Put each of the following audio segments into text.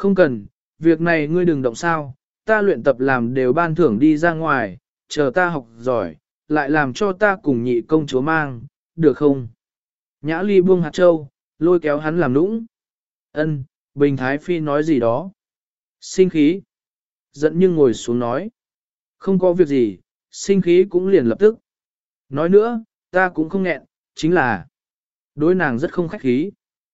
Không cần, việc này ngươi đừng động sao, ta luyện tập làm đều ban thưởng đi ra ngoài, chờ ta học giỏi, lại làm cho ta cùng nhị công chúa mang, được không? Nhã Ly buông hạt châu, lôi kéo hắn làm nũng. Ân, Bình Thái Phi nói gì đó. Sinh khí. Giận nhưng ngồi xuống nói. Không có việc gì, sinh khí cũng liền lập tức. Nói nữa, ta cũng không nghẹn, chính là đối nàng rất không khách khí.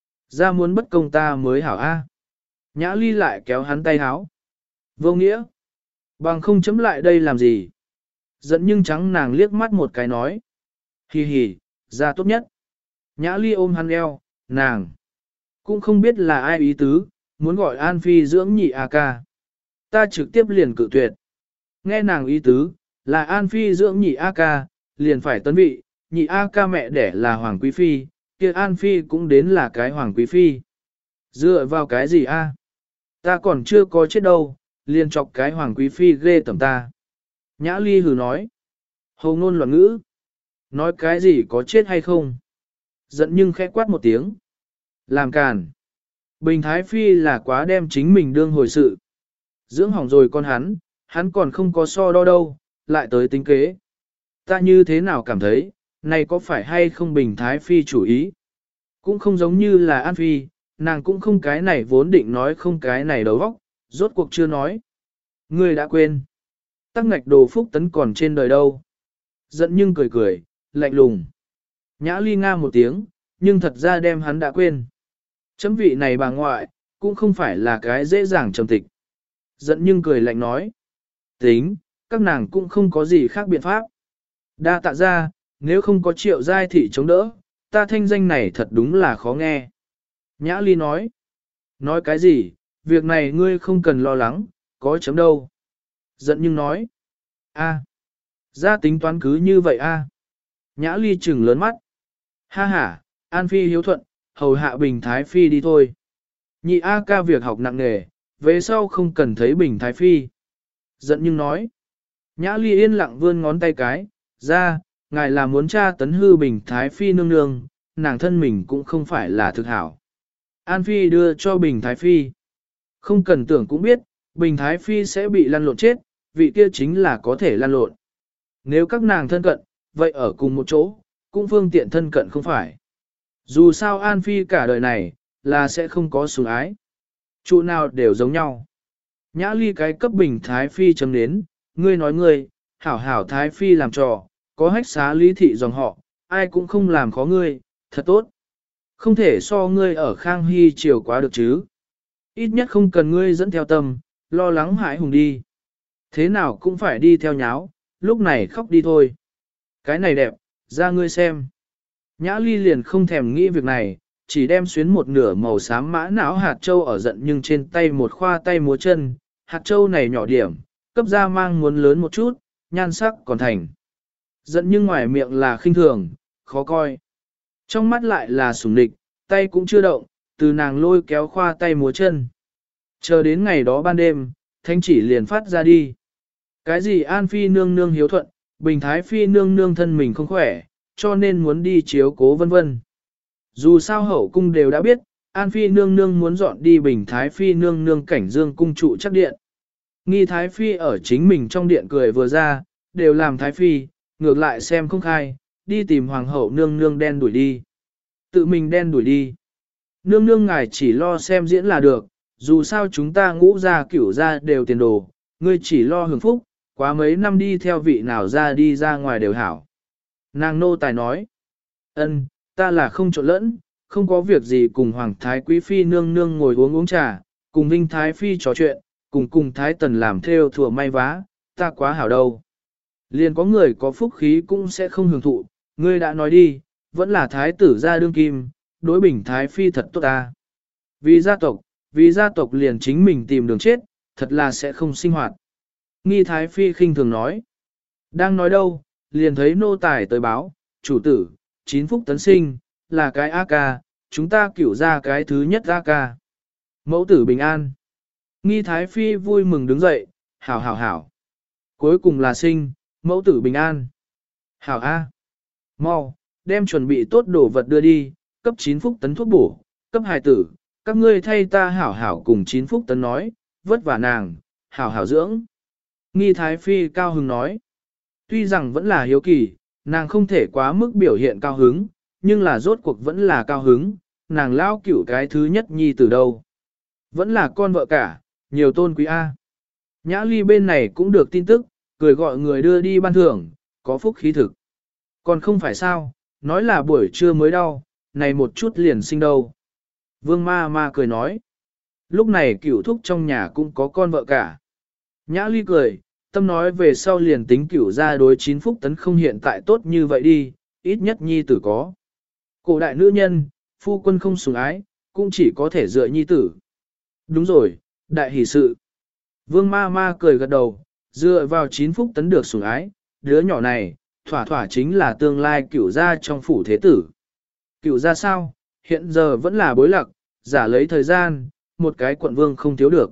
Ra muốn bất công ta mới hảo a. Nhã Ly lại kéo hắn tay háo. Vô nghĩa. Bằng không chấm lại đây làm gì. Giận nhưng trắng nàng liếc mắt một cái nói. Hì hì, ra tốt nhất. Nhã Ly ôm hắn eo, nàng. Cũng không biết là ai ý tứ, muốn gọi An Phi dưỡng nhị A ca. Ta trực tiếp liền cự tuyệt. Nghe nàng ý tứ, là An Phi dưỡng nhị A ca, liền phải tấn vị, nhị A ca mẹ đẻ là Hoàng Quý Phi, kia An Phi cũng đến là cái Hoàng Quý Phi. Dựa vào cái gì a? Ta còn chưa có chết đâu, liền chọc cái Hoàng Quý Phi ghê tởm ta. Nhã Ly hừ nói. Hồ ngôn loạn ngữ. Nói cái gì có chết hay không? Giận nhưng khẽ quát một tiếng. Làm càn. Bình Thái Phi là quá đem chính mình đương hồi sự. Dưỡng hỏng rồi con hắn còn không có so đo đâu, lại tới tính kế. Ta như thế nào cảm thấy, này có phải hay không Bình Thái Phi chủ ý? Cũng không giống như là An Phi, nàng cũng không cái này vốn định nói không cái này đầu óc, rốt cuộc chưa nói. Ngươi đã quên. Tắc ngạch đồ phúc tấn còn trên đời đâu. Giận nhưng cười cười, lạnh lùng. Nhã Ly nga một tiếng, nhưng thật ra đem hắn đã quên. Chấm vị này bà ngoại, cũng không phải là cái dễ dàng trầm tịch. Giận nhưng cười lạnh nói. Tính, các nàng cũng không có gì khác biện pháp. Đa tạ ra, nếu không có Triệu Giai Thị chống đỡ, ta thanh danh này thật đúng là khó nghe. Nhã Ly nói. Nói cái gì, việc này ngươi không cần lo lắng, có chấm đâu. Giận nhưng nói. A, ra tính toán cứ như vậy a. Nhã Ly trừng lớn mắt. Ha ha, An Phi hiếu thuận, hầu hạ Bình Thái Phi đi thôi. Nhị A ca việc học nặng nề, về sau không cần thấy Bình Thái Phi. Giận nhưng nói. Nhã Ly yên lặng vươn ngón tay cái, ra, ngài là muốn tra tấn hư Bình Thái Phi nương nương, nàng thân mình cũng không phải là thực hảo. An Phi đưa cho Bình Thái Phi. Không cần tưởng cũng biết, Bình Thái Phi sẽ bị lăn lộn chết, vị kia chính là có thể lăn lộn. Nếu các nàng thân cận, vậy ở cùng một chỗ, cũng phương tiện thân cận không phải. Dù sao An Phi cả đời này, là sẽ không có sủng ái. Trụ nào đều giống nhau. Nhã Ly cái cấp Bình Thái Phi chấm đến, ngươi nói ngươi, hảo hảo Thái Phi làm trò, có hách xá lý thị dòng họ, ai cũng không làm khó ngươi, thật tốt. Không thể so ngươi ở Khang Hy chiều quá được chứ. Ít nhất không cần ngươi dẫn theo tâm, lo lắng hãi hùng đi. Thế nào cũng phải đi theo nháo, lúc này khóc đi thôi. Cái này đẹp, ra ngươi xem. Nhã Ly liền không thèm nghĩ việc này, chỉ đem xuyến một nửa màu xám mã não hạt châu ở giận nhưng trên tay một khoa tay múa chân. Hạt châu này nhỏ điểm, cấp ra mang muốn lớn một chút, nhan sắc còn thành. Giận nhưng ngoài miệng là khinh thường, khó coi. Trong mắt lại là sủng địch, tay cũng chưa động, từ nàng lôi kéo khoa tay múa chân. Chờ đến ngày đó ban đêm, thanh chỉ liền phát ra đi. Cái gì An Phi nương nương hiếu thuận, Bình Thái Phi nương nương thân mình không khỏe, cho nên muốn đi chiếu cố vân vân. Dù sao hậu cung đều đã biết, An Phi nương nương muốn dọn đi Bình Thái Phi nương nương cảnh dương cung trụ chắc điện. Nghi Thái Phi ở chính mình trong điện cười vừa ra, đều làm Thái Phi, ngược lại xem không khai, đi tìm Hoàng hậu nương nương đen đuổi đi. Tự mình đen đuổi đi. Nương nương ngài chỉ lo xem diễn là được, dù sao chúng ta ngũ gia cửu gia đều tiền đồ, ngươi chỉ lo hưởng phúc, quá mấy năm đi theo vị nào ra đi ra ngoài đều hảo. Nàng nô tài nói, ân, ta là không trộn lẫn, không có việc gì cùng Hoàng Thái Quý Phi nương nương ngồi uống trà, cùng Vinh Thái Phi trò chuyện, cùng Thái Tần làm theo thừa may vá, ta quá hảo đâu. Liền có người có phúc khí cũng sẽ không hưởng thụ, ngươi đã nói đi, vẫn là Thái tử gia đương kim, đối Bình Thái Phi thật tốt ta. Vì gia tộc liền chính mình tìm đường chết, thật là sẽ không sinh hoạt. Nghi Thái Phi khinh thường nói. Đang nói đâu, liền thấy nô tài tới báo, chủ tử, 9 phúc tấn sinh, là cái A ca, chúng ta cửu ra cái thứ nhất A ca. Mẫu tử bình an. Nghi Thái Phi vui mừng đứng dậy, hảo hảo hảo. Cuối cùng là sinh, mẫu tử bình an. Hảo A. Mau, đem chuẩn bị tốt đồ vật đưa đi, cấp 9 phúc tấn thuốc bổ, cấp hài tử, các ngươi thay ta hảo hảo cùng 9 Phúc Tấn nói, vất vả nàng, hảo hảo dưỡng. Nghi Thái Phi cao hứng nói, tuy rằng vẫn là hiếu kỳ, nàng không thể quá mức biểu hiện cao hứng, nhưng là rốt cuộc vẫn là cao hứng, nàng lao cửu cái thứ nhất nhi từ đâu. Vẫn là con vợ cả, nhiều tôn quý A. Nhã Ly bên này cũng được tin tức, cười gọi người đưa đi ban thưởng, có phúc khí thực. Còn không phải sao, nói là buổi trưa mới đau, này một chút liền sinh đâu. Vương ma ma cười nói. Lúc này cửu thúc trong nhà cũng có con vợ cả. Nhã Ly cười, tâm nói về sau liền tính cửu ra đối 9 Phúc Tấn không hiện tại tốt như vậy đi, ít nhất nhi tử có. Cổ đại nữ nhân, phu quân không sủng ái, cũng chỉ có thể dựa nhi tử. Đúng rồi, đại hỷ sự. Vương ma ma cười gật đầu, dựa vào 9 Phúc Tấn được sủng ái, đứa nhỏ này, thỏa thỏa chính là tương lai cửu gia trong phủ thế tử. Cửu gia sao, hiện giờ vẫn là bối lạc, giả lấy thời gian, một cái quận vương không thiếu được.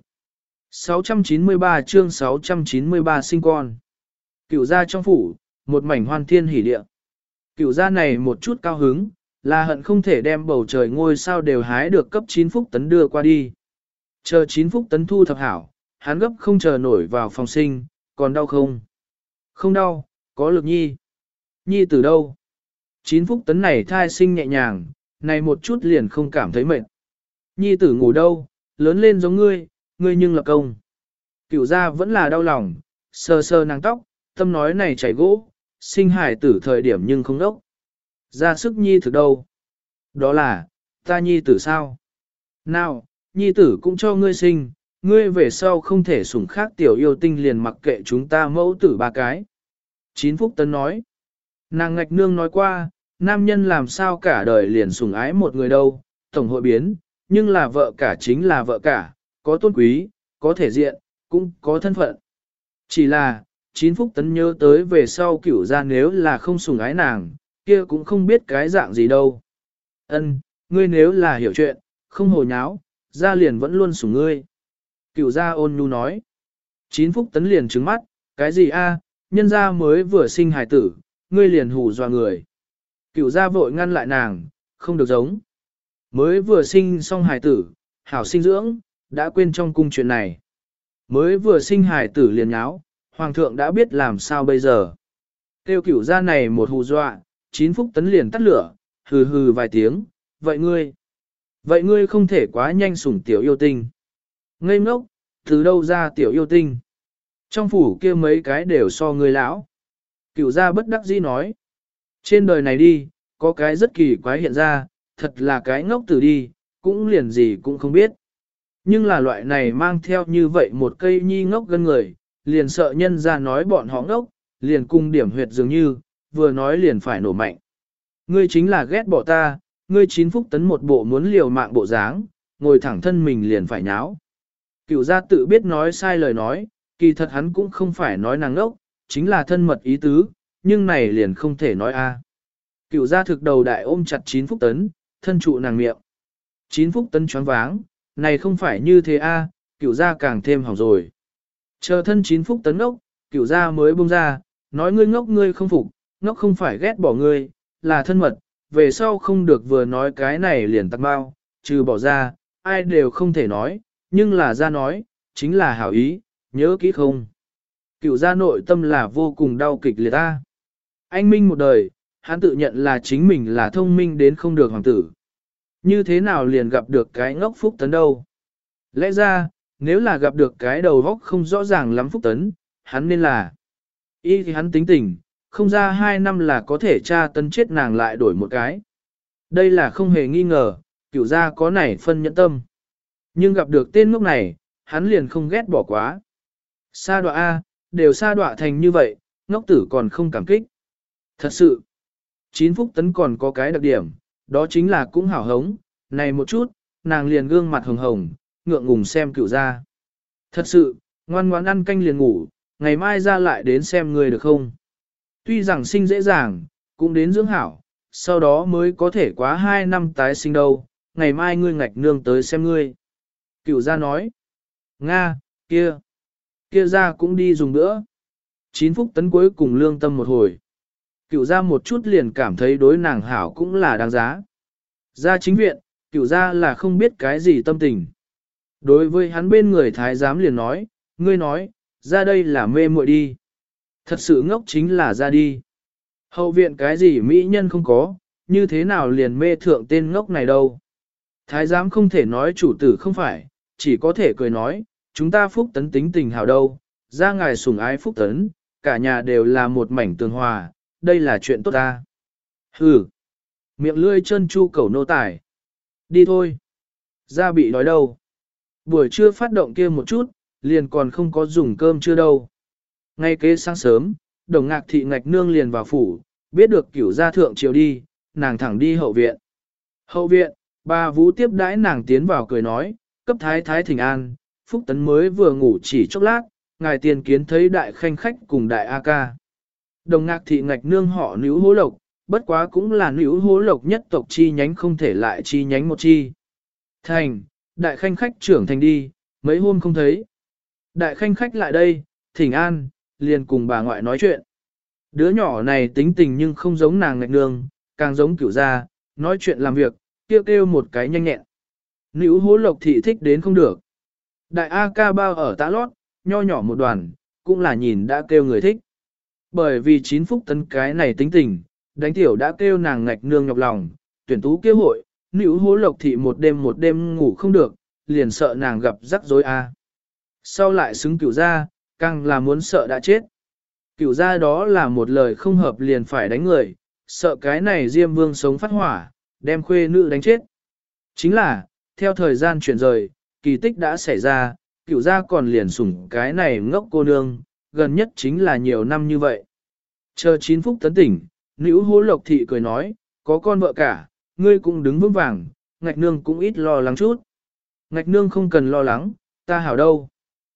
693 chương 693 sinh con. Cửu gia trong phủ, một mảnh hoan thiên hỉ địa. Cửu gia này một chút cao hứng, là hận không thể đem bầu trời ngôi sao đều hái được cấp 9 Phúc Tấn đưa qua đi. Chờ 9 Phúc Tấn thu thập hảo, hắn gấp không chờ nổi vào phòng sinh, còn đau không? Không đau, có lực nhi. Nhi từ đâu? 9 Phúc Tấn này thai sinh nhẹ nhàng, này một chút liền không cảm thấy mệt. Nhi tử ngủ đâu, lớn lên giống ngươi, ngươi nhưng lập công. Cửu gia vẫn là đau lòng, sờ sờ nàng tóc, tâm nói này chảy gỗ, sinh hải tử thời điểm nhưng không đốc. Ra sức nhi tử đâu? Đó là, ta nhi tử sao? Nào, nhi tử cũng cho ngươi sinh, ngươi về sau không thể sủng khác tiểu yêu tinh liền mặc kệ chúng ta mẫu tử ba cái. 9 Phúc Tấn nói, nàng ngạch nương nói qua, nam nhân làm sao cả đời liền sủng ái một người đâu, tổng hội biến, nhưng là vợ cả chính là vợ cả, có tôn quý, có thể diện, cũng có thân phận. Chỉ là, 9 Phúc Tấn nhớ tới về sau cửu ra nếu là không sủng ái nàng, kia cũng không biết cái dạng gì đâu. Ân, ngươi nếu là hiểu chuyện, không hồ nháo, ra liền vẫn luôn sủng ngươi. Cửu gia ôn nhu nói. 9 Phúc Tấn liền trừng mắt, cái gì a? Nhân gia mới vừa sinh hài tử, ngươi liền hù dọa người. Cửu gia vội ngăn lại nàng, không được giống. Mới vừa sinh xong hài tử, hảo sinh dưỡng, đã quên trong cung chuyện này. Mới vừa sinh hài tử liền nháo, hoàng thượng đã biết làm sao bây giờ. Tiêu cửu gia này một hù dọa, 9 Phúc Tấn liền tắt lửa, hừ hừ vài tiếng, vậy ngươi không thể quá nhanh sủng tiểu yêu tinh. Ngây ngốc, từ đâu ra tiểu yêu tinh? Trong phủ kia mấy cái đều so ngươi lão. Cửu gia bất đắc dĩ nói. Trên đời này đi, có cái rất kỳ quái hiện ra, thật là cái ngốc tử đi, cũng liền gì cũng không biết. Nhưng là loại này mang theo như vậy một cây nhi ngốc gân người, liền sợ nhân ra nói bọn họ ngốc, liền cung điểm huyệt dường như, vừa nói liền phải nổ mạnh. Ngươi chính là ghét bỏ ta, ngươi 9 Phúc Tấn một bộ muốn liều mạng bộ dáng, ngồi thẳng thân mình liền phải nháo. Cửu gia tự biết nói sai lời nói, kỳ thật hắn cũng không phải nói nàng ngốc, chính là thân mật ý tứ, nhưng này liền không thể nói a. Cửu gia thực đầu đại ôm chặt 9 Phúc Tấn, thân trụ nàng miệng. 9 Phúc Tấn choáng váng, này không phải như thế a, Cửu gia càng thêm hỏng rồi. Chờ thân 9 Phúc Tấn ngốc, Cửu gia mới buông ra, nói ngươi ngốc ngươi không phục, ngốc không phải ghét bỏ ngươi, là thân mật, về sau không được vừa nói cái này liền tắc bao, trừ bỏ ra, ai đều không thể nói, nhưng là ra nói, chính là hảo ý, nhớ kỹ không. Cửu gia nội tâm là vô cùng đau kịch liệt ta. Anh Minh một đời, hắn tự nhận là chính mình là thông minh đến không được hoàng tử. Như thế nào liền gặp được cái ngốc Phúc Tấn đâu. Lẽ ra, nếu là gặp được cái đầu góc không rõ ràng lắm Phúc Tấn, hắn nên là y thì hắn tính tình, không ra 2 năm là có thể tra tấn chết nàng lại đổi một cái. Đây là không hề nghi ngờ, Cửu gia có nảy phân nhẫn tâm. Nhưng gặp được tên ngốc này, hắn liền không ghét bỏ quá. Sa đọa A, đều sa đọa thành như vậy, ngốc tử còn không cảm kích. Thật sự, 9 Phúc Tấn còn có cái đặc điểm, đó chính là cũng hảo hống, này một chút, nàng liền gương mặt hồng hồng, ngượng ngùng xem Cửu gia. Thật sự, ngoan ngoãn ăn canh liền ngủ, ngày mai ra lại đến xem người được không. Tuy rằng sinh dễ dàng, cũng đến dưỡng hảo, sau đó mới có thể quá 2 năm tái sinh đâu, ngày mai ngươi ngạch nương tới xem ngươi. Cửu gia nói, Nga, kia ra cũng đi dùng nữa. 9 Phúc Tấn cuối cùng lương tâm một hồi. Cửu gia một chút liền cảm thấy đối nàng hảo cũng là đáng giá. Ra chính viện, Cửu gia là không biết cái gì tâm tình. Đối với hắn bên người thái giám liền nói, ngươi nói, ra đây là mê muội đi. Thật sự ngốc chính là ra đi. Hậu viện cái gì mỹ nhân không có, như thế nào liền mê thượng tên ngốc này đâu. Thái giám không thể nói chủ tử không phải, chỉ có thể cười nói, chúng ta Phúc Tấn tính tình hào đâu, ra ngài sủng ái Phúc Tấn, cả nhà đều là một mảnh tường hòa, đây là chuyện tốt ta. Hừ, miệng lươi chân chu cẩu nô tài. Đi thôi. Ra bị đói đâu. Buổi trưa phát động kia một chút, liền còn không có dùng cơm chưa đâu. Ngay kế sáng sớm, Đồng Ngạc Thị Ngạch Nương liền vào phủ, biết được Cửu gia thượng triều đi, nàng thẳng đi hậu viện. Hậu viện, bà Vũ tiếp đãi nàng tiến vào cười nói, cấp thái thái thỉnh an, Phúc Tấn mới vừa ngủ chỉ chốc lát, ngài tiền kiến thấy đại khanh khách cùng đại A ca. Đồng Ngạc Thị Ngạch Nương họ Nữu Hố Lộc, bất quá cũng là Nữu Hố Lộc nhất tộc chi nhánh không thể lại chi nhánh một chi. Thành, đại khanh khách trưởng thành đi, mấy hôm không thấy. Đại khanh khách lại đây, thỉnh an, liền cùng bà ngoại nói chuyện. Đứa nhỏ này tính tình nhưng không giống nàng Ngạch Nương, càng giống Cửu gia, nói chuyện làm việc, kêu kêu một cái nhanh nhẹn. Nữu Hố Lộc thị thích đến không được. Đại A ca bao ở tã lót, nho nhỏ một đoàn, cũng là nhìn đã kêu người thích. Bởi vì 9 Phúc Tấn cái này tính tình, đánh tiểu đã kêu nàng Ngạch Nương nhọc lòng, tuyển tú kêu hội, Nữu Hố Lộc thị một đêm ngủ không được, liền sợ nàng gặp rắc rối A. Sau lại xứng Cửu gia, càng là muốn sợ đã chết. Cửu gia đó là một lời không hợp liền phải đánh người, sợ cái này Diêm Vương sống phát hỏa, đem khuê nữ đánh chết. Chính là, theo thời gian chuyển rời, kỳ tích đã xảy ra, Cửu gia còn liền sủng cái này ngốc cô nương, gần nhất chính là nhiều năm như vậy. Chờ 9 Phúc Tấn tỉnh, Nữu Hố Lộc thị cười nói, có con vợ cả, ngươi cũng đứng vững vàng, Ngạch Nương cũng ít lo lắng chút. Ngạch Nương không cần lo lắng, ta hảo đâu.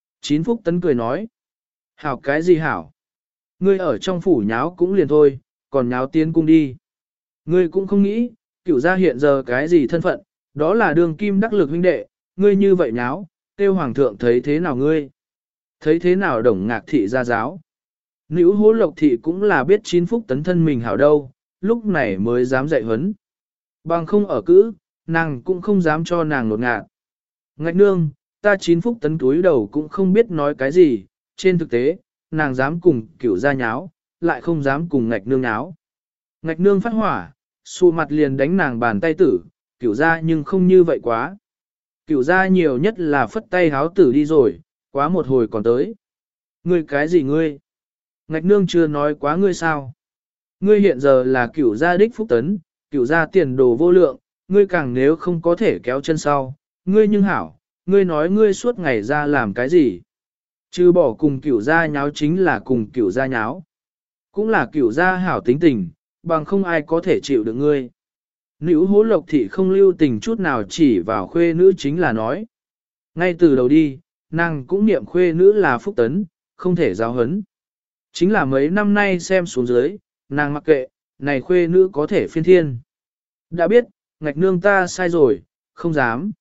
9 Phúc Tấn cười nói, hảo cái gì hảo? Ngươi ở trong phủ nháo cũng liền thôi, còn nháo tiến cung đi. Ngươi cũng không nghĩ, Cửu gia hiện giờ cái gì thân phận, đó là đường kim đắc lực huynh đệ, ngươi như vậy nháo, tiêu hoàng thượng thấy thế nào ngươi? Thấy thế nào Đồng Ngạc Thị gia giáo? Nữu Hố Lộc Thị cũng là biết 9 Phúc Tấn thân mình hảo đâu, lúc này mới dám dạy huấn. Bằng không ở cữ, nàng cũng không dám cho nàng nột ngạt. Ngạch Nương, ta 9 Phúc Tấn túi đầu cũng không biết nói cái gì, trên thực tế, nàng dám cùng Cửu gia nháo, lại không dám cùng Ngạch Nương nháo. Ngạch Nương phát hỏa, xù mặt liền đánh nàng bàn tay tử, Cửu gia nhưng không như vậy quá. Cửu gia nhiều nhất là phất tay háo tử đi rồi, quá một hồi còn tới. Ngươi cái gì ngươi? Ngạch Nương chưa nói quá ngươi sao? Ngươi hiện giờ là Cửu gia đích Phúc Tấn, Cửu gia tiền đồ vô lượng, ngươi càng nếu không có thể kéo chân sau, ngươi nhưng hảo, ngươi nói ngươi suốt ngày ra làm cái gì? Chứ bỏ cùng Cửu gia nháo chính là cùng Cửu gia nháo. Cũng là Cửu gia hảo tính tình, bằng không ai có thể chịu được ngươi. Nữu Hố Lộc Thị không lưu tình chút nào chỉ vào khuê nữ chính là nói. Ngay từ đầu đi, nàng cũng niệm khuê nữ là Phúc Tấn, không thể giáo hấn. Chính là mấy năm nay xem xuống dưới, nàng mặc kệ, này khuê nữ có thể phiên thiên. Đã biết, Ngạch Nương ta sai rồi, không dám.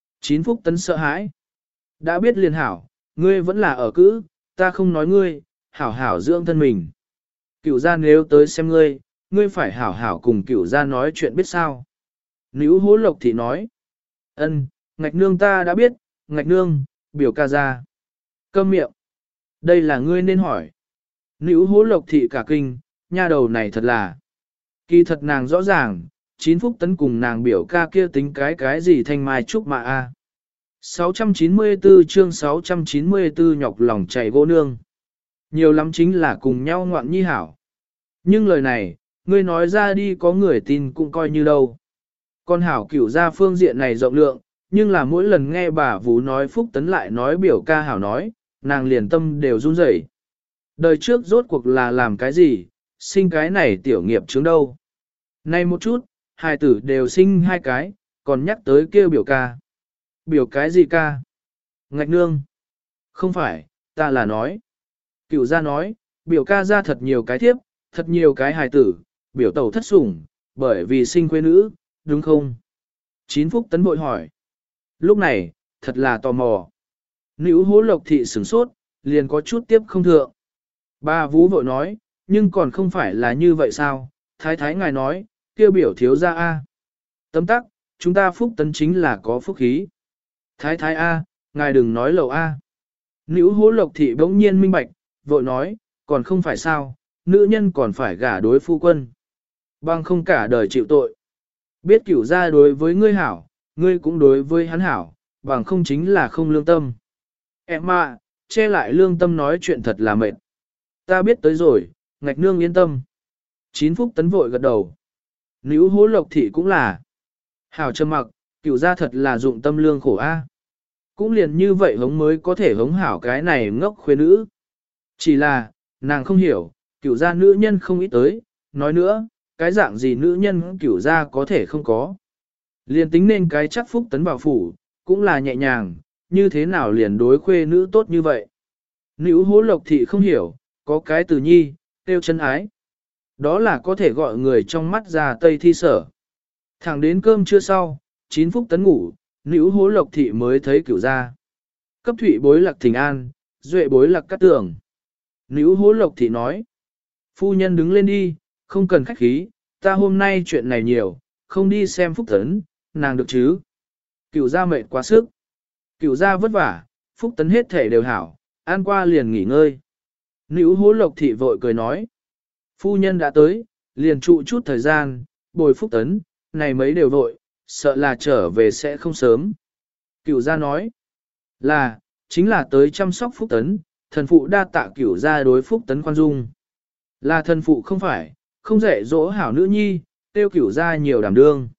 9 Phúc Tấn sợ hãi. Đã biết liền hảo, ngươi vẫn là ở cữ, ta không nói ngươi, hảo hảo dưỡng thân mình. Cửu gia nếu tới xem ngươi, ngươi phải hảo hảo cùng Cửu gia nói chuyện biết sao. Nữu Hố Lộc Thị nói. Ân, Ngạch Nương ta đã biết, Ngạch Nương, biểu ca ra. Câm miệng. Đây là ngươi nên hỏi. Nữu Hố Lộc Thị cả kinh, nha đầu này thật là. Kỳ thật nàng rõ ràng, 9 Phúc Tấn cùng nàng biểu ca kia tính cái gì thanh mai trúc mạ a. 694 chương 694 nhọc lòng chảy gỗ nương. Nhiều lắm chính là cùng nhau ngoạn nhi hảo. Nhưng lời này, ngươi nói ra đi có người tin cũng coi như đâu. Con hảo Cửu gia phương diện này rộng lượng, nhưng là mỗi lần nghe bà Vú nói Phúc Tấn lại nói biểu ca hảo nói, nàng liền tâm đều run rẩy. Đời trước rốt cuộc là làm cái gì, sinh cái này tiểu nghiệp chứng đâu. Nay một chút, hai tử đều sinh hai cái, còn nhắc tới kêu biểu ca. Biểu cái gì ca? Ngạch Nương. Không phải, ta là nói. Cửu gia nói, biểu ca ra thật nhiều cái thiếp, thật nhiều cái hài tử, biểu tẩu thất sủng, bởi vì sinh quê nữ, đúng không? 9 Phúc Tấn bội hỏi. Lúc này, thật là tò mò. Nữu Hố Lộc Thị sửng sốt, liền có chút tiếp không thượng. Bà Vú vội nói, nhưng còn không phải là như vậy sao? Thái thái ngài nói, kêu biểu thiếu gia A. Tấm tắc, chúng ta phúc tấn chính là có phúc khí. Thái thái A, ngài đừng nói lầu A. Nữ hố lộc thị bỗng nhiên minh bạch, vội nói, còn không phải sao, nữ nhân còn phải gả đối phu quân. Bằng không cả đời chịu tội. Biết cửu gia đối với ngươi hảo, ngươi cũng đối với hắn hảo, bằng không chính là không lương tâm. Em ạ, che lại lương tâm nói chuyện thật là mệt. Ta biết tới rồi, ngạch nương yên tâm. 9 phúc tấn vội gật đầu. Nữ hố lộc thị cũng là. Hảo trầm mặc, cửu gia thật là dụng tâm lương khổ a. Cũng liền như vậy hống mới có thể hống hảo cái này ngốc khuê nữ. Chỉ là, nàng không hiểu, cửu gia nữ nhân không ít tới, nói nữa, cái dạng gì nữ nhân cửu gia có thể không có. Liền tính nên cái chắc phúc tấn bảo phủ, cũng là nhẹ nhàng, như thế nào liền đối khuê nữ tốt như vậy. Nữ hố lộc thị không hiểu, có cái từ nhi, tiêu chân ái. Đó là có thể gọi người trong mắt ra tây thi sở. Thẳng đến cơm trưa sau, 9 phúc tấn ngủ, nữ hố lộc thị mới thấy cửu gia. Cấp thụy bối lạc thình an, duệ bối lạc cắt tường. Nữ hố lộc thị nói, phu nhân đứng lên đi, không cần khách khí, ta hôm nay chuyện này nhiều, không đi xem phúc tấn, nàng được chứ. Cửu gia mệt quá sức. Cửu gia vất vả, phúc tấn hết thể đều hảo, ăn qua liền nghỉ ngơi. Nữ hố lộc thị vội cười nói, phu nhân đã tới, liền trụ chút thời gian, bồi phúc tấn, này mấy đều vội, sợ là trở về sẽ không sớm. Cửu gia nói, là, chính là tới chăm sóc phúc tấn, thần phụ đa tạ cửu gia đối phúc tấn khoan dung. Là thần phụ không phải, không dạy dỗ hảo nữ nhi, tiêu cửu gia nhiều đảm đương.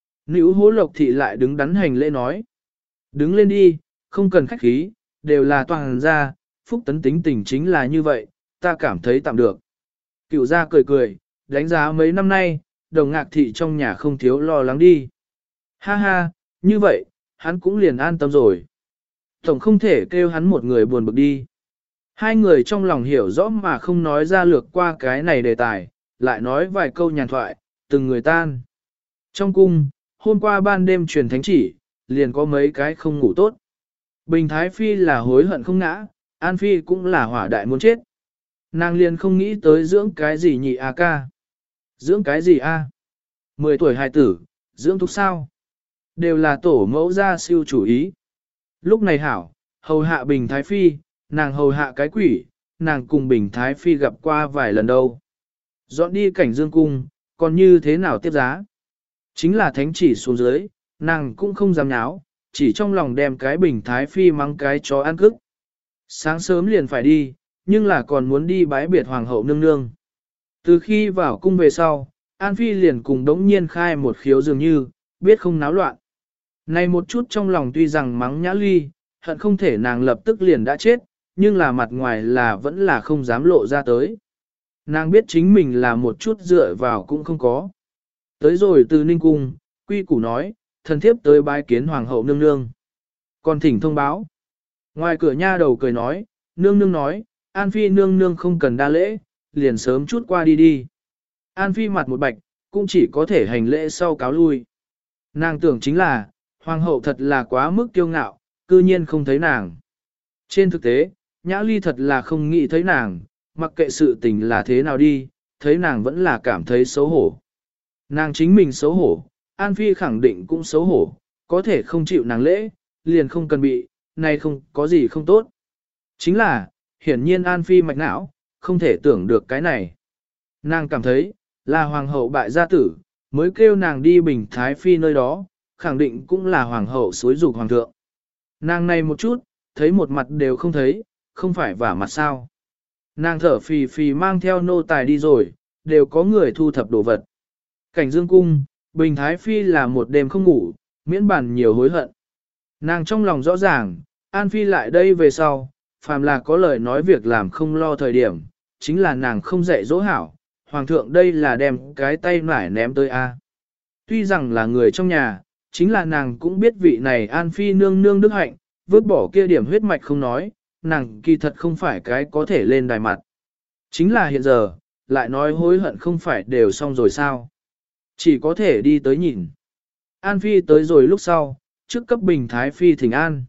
Nữ hố lộc thị lại đứng đắn hành lễ nói, đứng lên đi, không cần khách khí, đều là toàn gia, phúc tấn tính tình chính là như vậy, ta cảm thấy tạm được. Cửu gia cười cười, đánh giá mấy năm nay, đồng ngạc thị trong nhà không thiếu lo lắng đi. Ha ha, như vậy, hắn cũng liền an tâm rồi. Tổng không thể kêu hắn một người buồn bực đi. Hai người trong lòng hiểu rõ mà không nói ra lược qua cái này đề tài, lại nói vài câu nhàn thoại, từng người tan. Trong cung, hôm qua ban đêm truyền thánh chỉ, liền có mấy cái không ngủ tốt. Bình Thái Phi là hối hận không ngã, An Phi cũng là hỏa đại muốn chết. Nàng liền không nghĩ tới dưỡng cái gì nhị a ca. Dưỡng cái gì a? 10 tuổi hài tử, dưỡng thúc sao? Đều là tổ mẫu ra siêu chủ ý. Lúc này hảo, hầu hạ Bình Thái Phi, nàng hầu hạ cái quỷ, nàng cùng Bình Thái Phi gặp qua vài lần đâu. Dọn đi cảnh dương cung, còn như thế nào tiếp giá? Chính là thánh chỉ xuống dưới, nàng cũng không dám nháo, chỉ trong lòng đem cái Bình Thái Phi mắng cái chó ăn cức. Sáng sớm liền phải đi, nhưng là còn muốn đi bái biệt hoàng hậu nương nương. Từ khi vào cung về sau, An Phi liền cùng đống nhiên khai một khiếu dường như, biết không náo loạn. Này một chút trong lòng tuy rằng mắng Nhã Ly, hận không thể nàng lập tức liền đã chết, nhưng là mặt ngoài là vẫn là không dám lộ ra tới. Nàng biết chính mình là một chút dựa vào cũng không có. Tới rồi từ Ninh Cung, quy củ nói, thần thiếp tới bái kiến hoàng hậu nương nương. Còn thỉnh thông báo. Ngoài cửa nha đầu cười nói, nương nương nói, An Phi nương nương không cần đa lễ, liền sớm chút qua đi đi. An Phi mặt một bạch, cũng chỉ có thể hành lễ sau cáo lui. Nàng tưởng chính là, hoàng hậu thật là quá mức kiêu ngạo, cư nhiên không thấy nàng. Trên thực tế, Nhã Ly thật là không nghĩ thấy nàng, mặc kệ sự tình là thế nào đi, thấy nàng vẫn là cảm thấy xấu hổ. Nàng chính mình xấu hổ, An Phi khẳng định cũng xấu hổ, có thể không chịu nàng lễ, liền không cần bị, này không có gì không tốt. Chính là, hiển nhiên An Phi mạch não, không thể tưởng được cái này. Nàng cảm thấy, là hoàng hậu bại gia tử, mới kêu nàng đi Bình Thái Phi nơi đó, khẳng định cũng là hoàng hậu xúi dục hoàng thượng. Nàng này một chút, thấy một mặt đều không thấy, không phải vả mặt sao. Nàng thở phì phì mang theo nô tài đi rồi, đều có người thu thập đồ vật. Cảnh dương cung, Bình Thái Phi là một đêm không ngủ, miễn bản nhiều hối hận. Nàng trong lòng rõ ràng, An Phi lại đây về sau, phàm là có lời nói việc làm không lo thời điểm, chính là nàng không dạy dỗ hảo, hoàng thượng đây là đem cái tay nải ném tới A. Tuy rằng là người trong nhà, chính là nàng cũng biết vị này An Phi nương nương đức hạnh, vứt bỏ kia điểm huyết mạch không nói, nàng kỳ thật không phải cái có thể lên đài mặt. Chính là hiện giờ, lại nói hối hận không phải đều xong rồi sao. Chỉ có thể đi tới nhìn. An Phi tới rồi lúc sau, trước cấp Bình Thái Phi thỉnh an.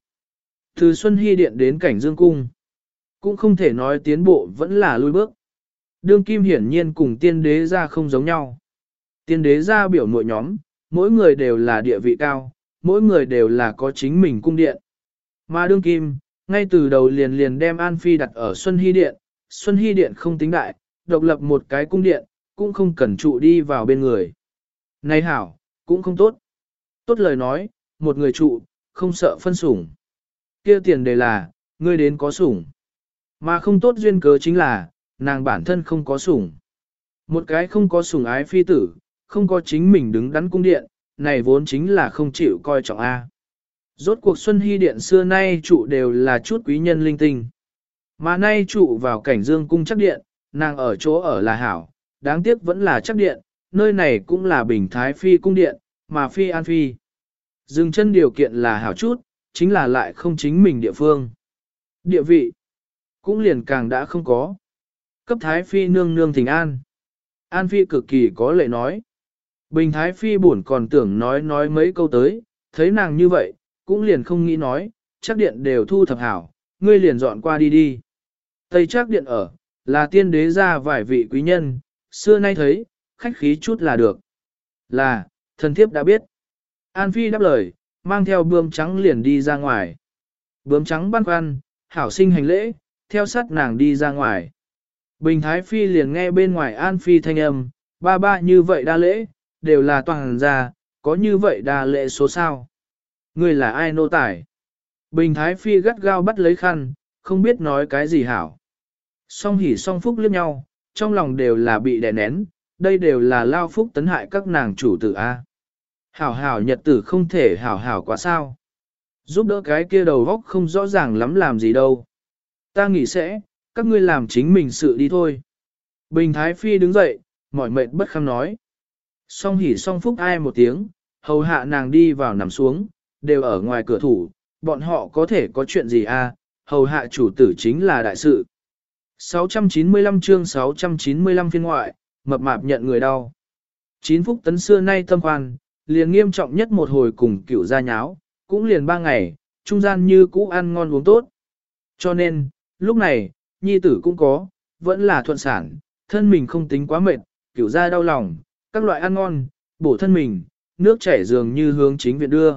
Từ Xuân Hy Điện đến cảnh Dương Cung. Cũng không thể nói tiến bộ vẫn là lui bước. Đương kim hiển nhiên cùng tiên đế ra không giống nhau. Tiên đế ra biểu nội nhóm, mỗi người đều là địa vị cao, mỗi người đều là có chính mình cung điện. Mà đương kim, ngay từ đầu liền đem An Phi đặt ở Xuân Hy Điện, Xuân Hy Điện không tính đại, độc lập một cái cung điện, cũng không cần trụ đi vào bên người. Này hảo, cũng không tốt. Tốt lời nói, một người trụ, không sợ phân sủng. Kia tiền đề là, ngươi đến có sủng. Mà không tốt duyên cớ chính là, nàng bản thân không có sủng. Một cái không có sủng ái phi tử, không có chính mình đứng đắn cung điện, này vốn chính là không chịu coi trọng A. Rốt cuộc Xuân Hy Điện xưa nay trụ đều là chút quý nhân linh tinh. Mà nay trụ vào cảnh dương cung chắc điện, nàng ở chỗ ở là hảo, đáng tiếc vẫn là chắc điện, nơi này cũng là bình thái phi cung điện, mà phi an phi. Dừng chân điều kiện là hảo chút, chính là lại không chính mình địa phương. Địa vị, cũng liền càng đã không có. Cấp thái phi nương nương thỉnh an. An phi cực kỳ có lệ nói. Bình thái phi buồn còn tưởng nói mấy câu tới, thấy nàng như vậy, cũng liền không nghĩ nói, chắc điện đều thu thập hảo, ngươi liền dọn qua đi đi. Tây chắc điện ở, là tiên đế ra vài vị quý nhân, xưa nay thấy, khách khí chút là được. Là, thần thiếp đã biết. An phi đáp lời, mang theo bươm trắng liền đi ra ngoài. Bướm trắng băn khoăn, hảo sinh hành lễ, theo sát nàng đi ra ngoài. Bình thái phi liền nghe bên ngoài An phi thanh âm, ba như vậy đa lễ, đều là toàn gia, có như vậy đa lễ số sao. Người là ai nô tài? Bình thái phi gắt gao bắt lấy khăn, không biết nói cái gì hảo. Song hỉ song phúc liếc nhau, trong lòng đều là bị đè nén, đây đều là lao phúc tấn hại các nàng chủ tử A. Hảo hảo nhật tử không thể hảo hảo quá sao. Giúp đỡ cái kia đầu góc không rõ ràng lắm làm gì đâu. Ta nghĩ sẽ, các ngươi làm chính mình sự đi thôi. Bình Thái Phi đứng dậy, mỏi mệt bất kham nói. Song hỉ song phúc ai một tiếng, hầu hạ nàng đi vào nằm xuống, đều ở ngoài cửa thủ, bọn họ có thể có chuyện gì a? Hầu hạ chủ tử chính là đại sự. 695 chương 695 phiên ngoại, mập mạp nhận người đau. 9 phúc tấn xưa nay tâm khoan, liền nghiêm trọng nhất một hồi cùng cựu gia nháo, cũng liền 3 ngày, trung gian như cũ ăn ngon uống tốt. Cho nên, lúc này, nhi tử cũng có, vẫn là thuận sản, thân mình không tính quá mệt, cựu gia đau lòng, các loại ăn ngon, bổ thân mình, nước chảy dường như hướng chính viện đưa.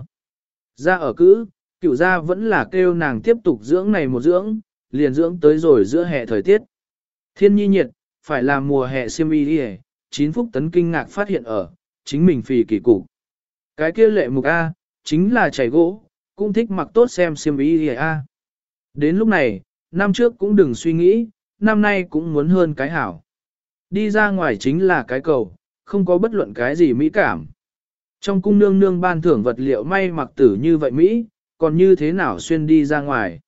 Ra ở cữ, cựu gia vẫn là kêu nàng tiếp tục dưỡng này một dưỡng, liền dưỡng tới rồi giữa hè thời tiết. Thiên nhi nhiệt, phải làm mùa hè xiêm y đi. 9 phúc tấn kinh ngạc phát hiện ở, chính mình phì kỳ cục. Cái kia lệ mục A, chính là chảy gỗ, cũng thích mặc tốt xem xiêm y đi A. Đến lúc này, năm trước cũng đừng suy nghĩ, năm nay cũng muốn hơn cái hảo. Đi ra ngoài chính là cái cầu, không có bất luận cái gì mỹ cảm. Trong cung nương nương ban thưởng vật liệu may mặc tử như vậy Mỹ, còn như thế nào xuyên đi ra ngoài.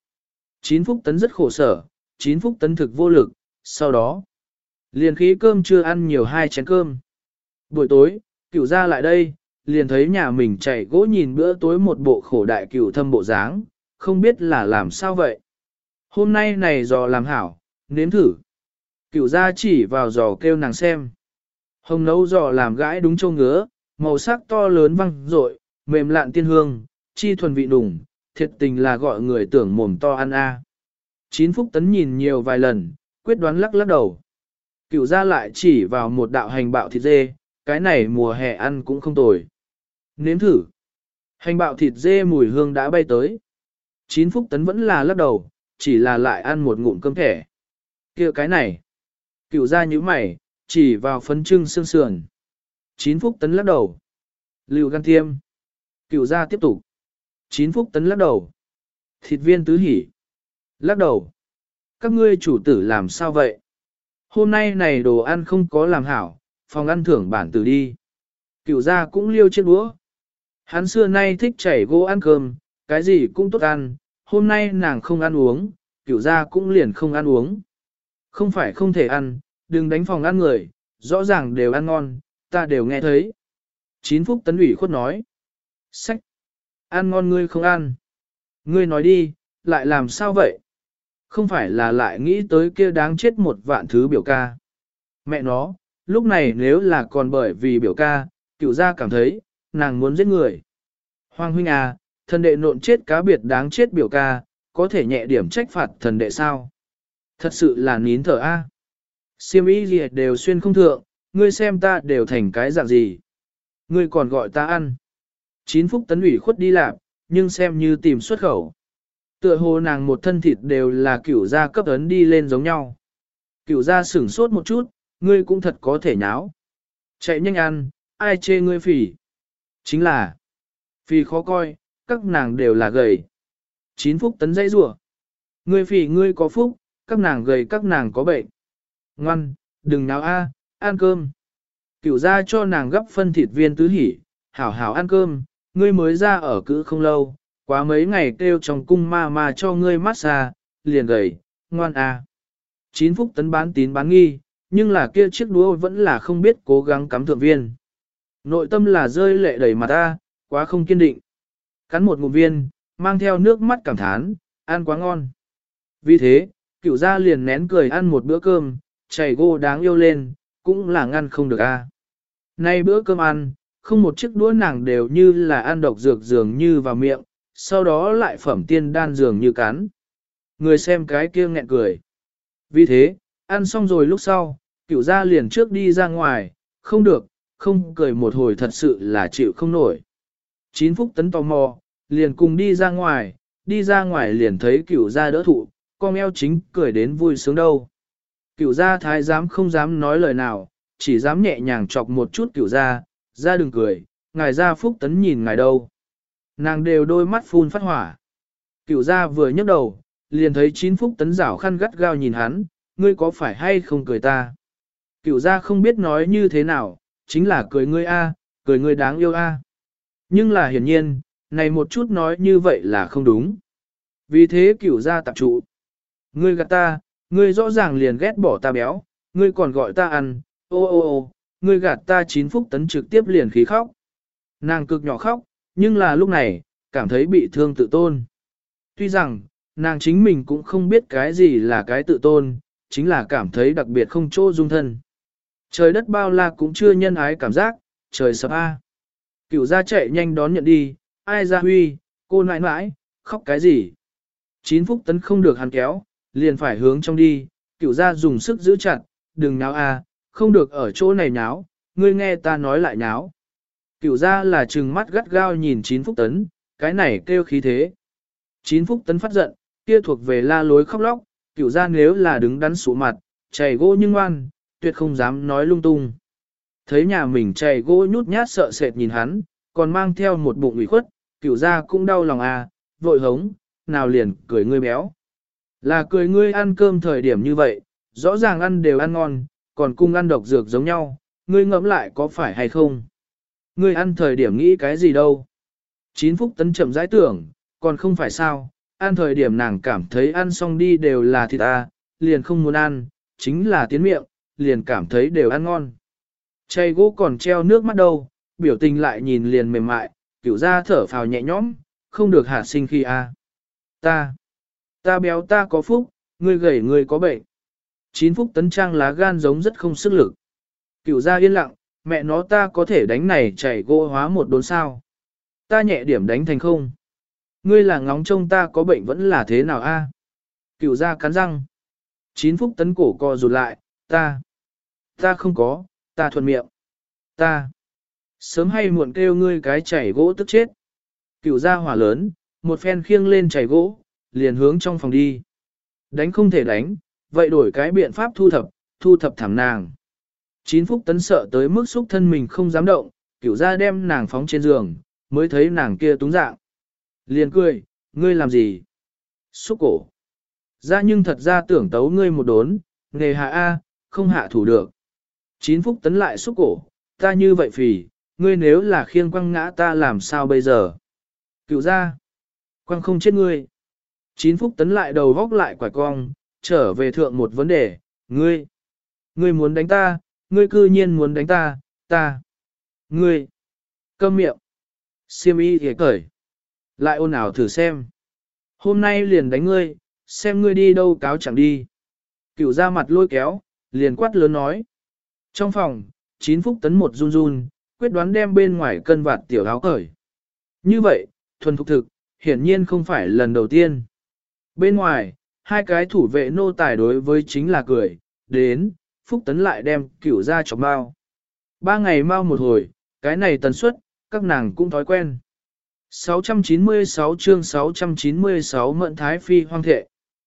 9 phúc tấn rất khổ sở, 9 phúc tấn thực vô lực, sau đó, liền khí cơm chưa ăn nhiều 2 chén cơm. Buổi tối, cửu ra lại đây, liền thấy nhà mình chạy gỗ nhìn bữa tối một bộ khổ đại cửu thâm bộ dáng, không biết là làm sao vậy. Hôm nay này giò làm hảo, nếm thử. Cửu ra chỉ vào giò kêu nàng xem. Hồng nấu giò làm gãi đúng châu ngứa, màu sắc to lớn văng rội, mềm lạn tiên hương, chi thuần vị đủng, thiệt tình là gọi người tưởng mồm to ăn a. 9 phúc tấn nhìn nhiều vài lần, quyết đoán lắc lắc đầu. Cửu ra lại chỉ vào một đạo hành bạo thịt dê, cái này mùa hè ăn cũng không tồi. Nếm thử. Hành bạo thịt dê mùi hương đã bay tới. 9 phúc tấn vẫn là lắc đầu, chỉ là lại ăn một ngụm cơm thẻ. Kia cái này. Cửu ra như mày, chỉ vào phấn trưng xương sườn. 9 phúc tấn lắc đầu. Lưu gan tiêm. Cửu ra tiếp tục. 9 phúc tấn lắc đầu. Thịt viên tứ hỉ. Lắc đầu. Các ngươi chủ tử làm sao vậy? Hôm nay này đồ ăn không có làm hảo, phòng ăn thưởng bản tử đi. Cửu ra cũng liêu chiếc đũa. Hắn xưa nay thích chảy gỗ ăn cơm, cái gì cũng tốt ăn, hôm nay nàng không ăn uống, cửu ra cũng liền không ăn uống. Không phải không thể ăn, đừng đánh phòng ăn người, rõ ràng đều ăn ngon, ta đều nghe thấy. 9 phúc tấn ủy khuất nói. Sách! Ăn ngon ngươi không ăn. Ngươi nói đi, lại làm sao vậy? Không phải là lại nghĩ tới kia đáng chết một vạn thứ biểu ca. Mẹ nó, lúc này nếu là còn bởi vì biểu ca, cựu gia cảm thấy, nàng muốn giết người. Hoàng huynh à, thần đệ nộn chết cá biệt đáng chết biểu ca, có thể nhẹ điểm trách phạt thần đệ sao? Thật sự là nín thở a. Xiêm y gì đều xuyên không thượng, ngươi xem ta đều thành cái dạng gì. Ngươi còn gọi ta ăn. 9 Phúc Tấn ủy khuất đi làm, nhưng xem như tìm xuất khẩu. Tựa hồ nàng một thân thịt đều là cửu gia cấp ấn đi lên giống nhau. Cửu gia sửng sốt một chút, ngươi cũng thật có thể nháo. Chạy nhanh ăn, ai chê ngươi phì. Chính là, phì khó coi, các nàng đều là gầy. 9 Phúc Tấn dây rủa. Ngươi phì ngươi có phúc, các nàng gầy các nàng có bệnh. Ngoan, đừng náo a, ăn cơm. Cửu gia cho nàng gấp phân thịt viên tứ hỉ, hảo hảo ăn cơm, ngươi mới ra ở cữ không lâu, quá mấy ngày kêu trong cung ma cho ngươi massage, liền gầy, ngoan a. 9 Phúc Tấn bán tín bán nghi, nhưng là kia chiếc đũa vẫn là không biết cố gắng cắm thượng viên. Nội tâm là rơi lệ đầy mặt ta, quá không kiên định. Cắn một ngụm viên, mang theo nước mắt cảm thán, ăn quá ngon. Vì thế, cửu gia liền nén cười ăn một bữa cơm, chảy gô đáng yêu lên, cũng là ngăn không được a. Nay bữa cơm ăn, không một chiếc đũa nàng đều như là ăn độc dược dường như vào miệng, sau đó lại phẩm tiên đan dường như cắn. Người xem cái kia nghẹn cười. Vì thế, ăn xong rồi lúc sau, cửu gia liền trước đi ra ngoài, không được, không cười một hồi thật sự là chịu không nổi. 9 Phúc Tấn tò mò, liền cùng đi ra ngoài liền thấy cửu gia đỡ thụ, con eo chính cười đến vui sướng đâu. Cửu gia thái giám không dám nói lời nào, chỉ dám nhẹ nhàng chọc một chút cửu gia, ra đừng cười, ngài gia Phúc Tấn nhìn ngài đâu. Nàng đều đôi mắt phun phát hỏa. Cửu gia vừa nhấc đầu, liền thấy 9 Phúc Tấn rảo khăn gắt gao nhìn hắn, ngươi có phải hay không cười ta? Cửu gia không biết nói như thế nào, chính là cười ngươi a, cười ngươi đáng yêu a. Nhưng là hiển nhiên, này một chút nói như vậy là không đúng. Vì thế cửu gia tập trụ. Ngươi gạt ta, ngươi rõ ràng liền ghét bỏ ta béo, ngươi còn gọi ta ăn, ô, ngươi gạt ta 9 Phúc Tấn trực tiếp liền khí khóc. Nàng cực nhỏ khóc, nhưng là lúc này, cảm thấy bị thương tự tôn. Tuy rằng, nàng chính mình cũng không biết cái gì là cái tự tôn, chính là cảm thấy đặc biệt không chỗ dung thân. Trời đất bao la cũng chưa nhân ái cảm giác, trời sập a. Cửu gia chạy nhanh đón nhận đi, ai ra huy, cô nãi nãi, khóc cái gì? 9 Phúc Tấn không được hắn kéo, liền phải hướng trong đi, cửu gia dùng sức giữ chặt, đừng náo a, không được ở chỗ này náo, ngươi nghe ta nói lại náo. Cửu gia là trừng mắt gắt gao nhìn 9 Phúc Tấn, cái này kêu khí thế. 9 Phúc Tấn phát giận, kia thuộc về la lối khóc lóc, cửu gia nếu là đứng đắn sụ mặt, chảy gỗ nhưng ngoan, tuyệt không dám nói lung tung. Thấy nhà mình chảy gỗ nhút nhát sợ sệt nhìn hắn, còn mang theo một bụng ủy khuất, cửu gia cũng đau lòng à, vội hống, nào liền cười ngươi béo. Là cười ngươi ăn cơm thời điểm như vậy, rõ ràng ăn đều ăn ngon, còn cung ăn độc dược giống nhau, ngươi ngẫm lại có phải hay không? Ngươi ăn thời điểm nghĩ cái gì đâu? 9 Phúc Tấn chậm rãi tưởng, còn không phải sao, ăn thời điểm nàng cảm thấy ăn xong đi đều là thịt liền không muốn ăn, chính là tiến miệng, liền cảm thấy đều ăn ngon. Chay gỗ còn treo nước mắt đâu, biểu tình lại nhìn liền mềm mại, kiểu ra thở phào nhẹ nhõm, không được hạ sinh khi Ta béo ta có phúc, ngươi gầy ngươi có bệnh. 9 Phúc Tấn trang lá gan giống rất không sức lực. Cửu gia yên lặng, mẹ nó ta có thể đánh này chảy gỗ hóa một đốn sao. Ta nhẹ điểm đánh thành không. Ngươi là ngóng trông ta có bệnh vẫn là thế nào a? Cửu gia cắn răng. 9 Phúc Tấn cổ co rụt lại, ta không có, ta thuận miệng. Ta. Sớm hay muộn kêu ngươi cái chảy gỗ tức chết. Cửu gia hỏa lớn, một phen khiêng lên chảy gỗ, liền hướng trong phòng đi. Đánh không thể đánh, vậy đổi cái biện pháp thu thập thảm nàng. 9 Phúc Tấn sợ tới mức xúc thân mình không dám động, cửu gia đem nàng phóng trên giường, mới thấy nàng kia túng dạng. Liền cười, ngươi làm gì? Xúc cổ. Ra nhưng thật ra tưởng tấu ngươi một đốn, nghề hạ A, không hạ thủ được. 9 Phúc Tấn lại xúc cổ, ta như vậy phì, ngươi nếu là khiêng quăng ngã ta làm sao bây giờ? Cửu gia, quăng không chết ngươi. 9 Phúc Tấn lại đầu góc lại quải cong, trở về thượng một vấn đề, ngươi muốn đánh ta, ngươi cư nhiên muốn đánh ta, ngươi, câm miệng, xiêm y thì cởi, lại ôn ào thử xem. Hôm nay liền đánh ngươi, xem ngươi đi đâu cáo chẳng đi. Cửu ra mặt lôi kéo, liền quát lớn nói. Trong phòng, 9 Phúc Tấn một run run, quyết đoán đem bên ngoài cân vạt tiểu áo cởi. Như vậy, thuần thục thực, hiển nhiên không phải lần đầu tiên. Bên ngoài, hai cái thủ vệ nô tài đối với chính là cười, đến, Phúc Tấn lại đem cửu ra chọc bao. 3 ngày mau một hồi, cái này tần suất, các nàng cũng thói quen. 696 chương 696 Mẫn Thái Phi hoang thệ.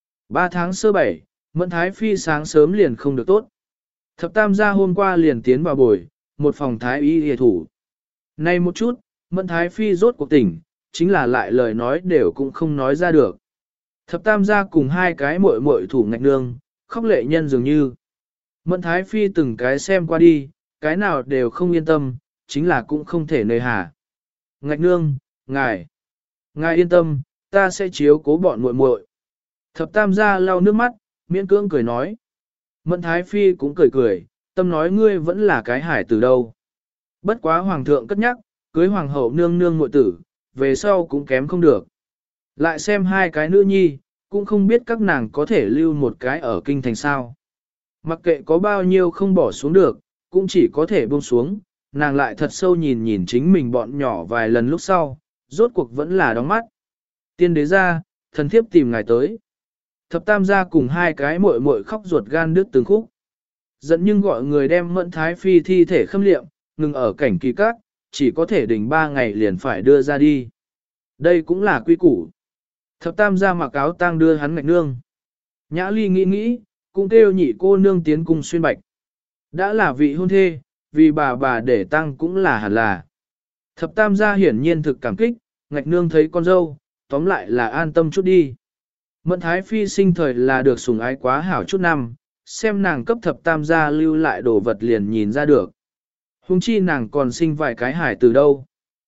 3 tháng sơ bảy, Mẫn Thái Phi sáng sớm liền không được tốt. Thập tam gia hôm qua liền tiến vào bồi, một phòng thái y y thủ. Nay một chút, Mẫn Thái Phi rốt cuộc tỉnh, chính là lại lời nói đều cũng không nói ra được. Thập tam gia cùng hai cái muội muội thủ ngạch nương, khóc lệ nhân dường như. Mẫn Thái Phi từng cái xem qua đi, cái nào đều không yên tâm, chính là cũng không thể nơi hà. Ngạch nương, ngài yên tâm, ta sẽ chiếu cố bọn muội muội. Thập tam gia lau nước mắt, miễn cưỡng cười nói. Mẫn Thái Phi cũng cười cười, tâm nói ngươi vẫn là cái hải từ đâu. Bất quá hoàng thượng cất nhắc, cưới hoàng hậu nương nương muội tử, về sau cũng kém không được. Lại xem hai cái nữ nhi, cũng không biết các nàng có thể lưu một cái ở kinh thành sao. Mặc kệ có bao nhiêu không bỏ xuống được, cũng chỉ có thể buông xuống, nàng lại thật sâu nhìn nhìn chính mình bọn nhỏ vài lần lúc sau, rốt cuộc vẫn là đóng mắt. Tiên đế ra, thần thiếp tìm ngài tới. Thập tam gia cùng hai cái muội muội khóc ruột gan đứt từng khúc. Dẫn nhưng gọi người đem Mẫn Thái Phi thi thể khâm liệm, ngừng ở cảnh kỳ các, chỉ có thể đỉnh 3 ngày liền phải đưa ra đi. Đây cũng là quy củ. Thập tam gia mặc áo tang đưa hắn ngạch nương. Nhã ly nghĩ nghĩ, cũng kêu nhị cô nương tiến cùng xuyên bạch. Đã là vị hôn thê, vì bà để tang cũng là hẳn là. Thập tam gia hiển nhiên thực cảm kích, ngạch nương thấy con dâu, tóm lại là an tâm chút đi. Mẫn Thái Phi sinh thời là được sủng ái quá hảo chút năm, xem nàng cấp thập tam gia lưu lại đồ vật liền nhìn ra được. Hùng chi nàng còn sinh vài cái hải từ đâu.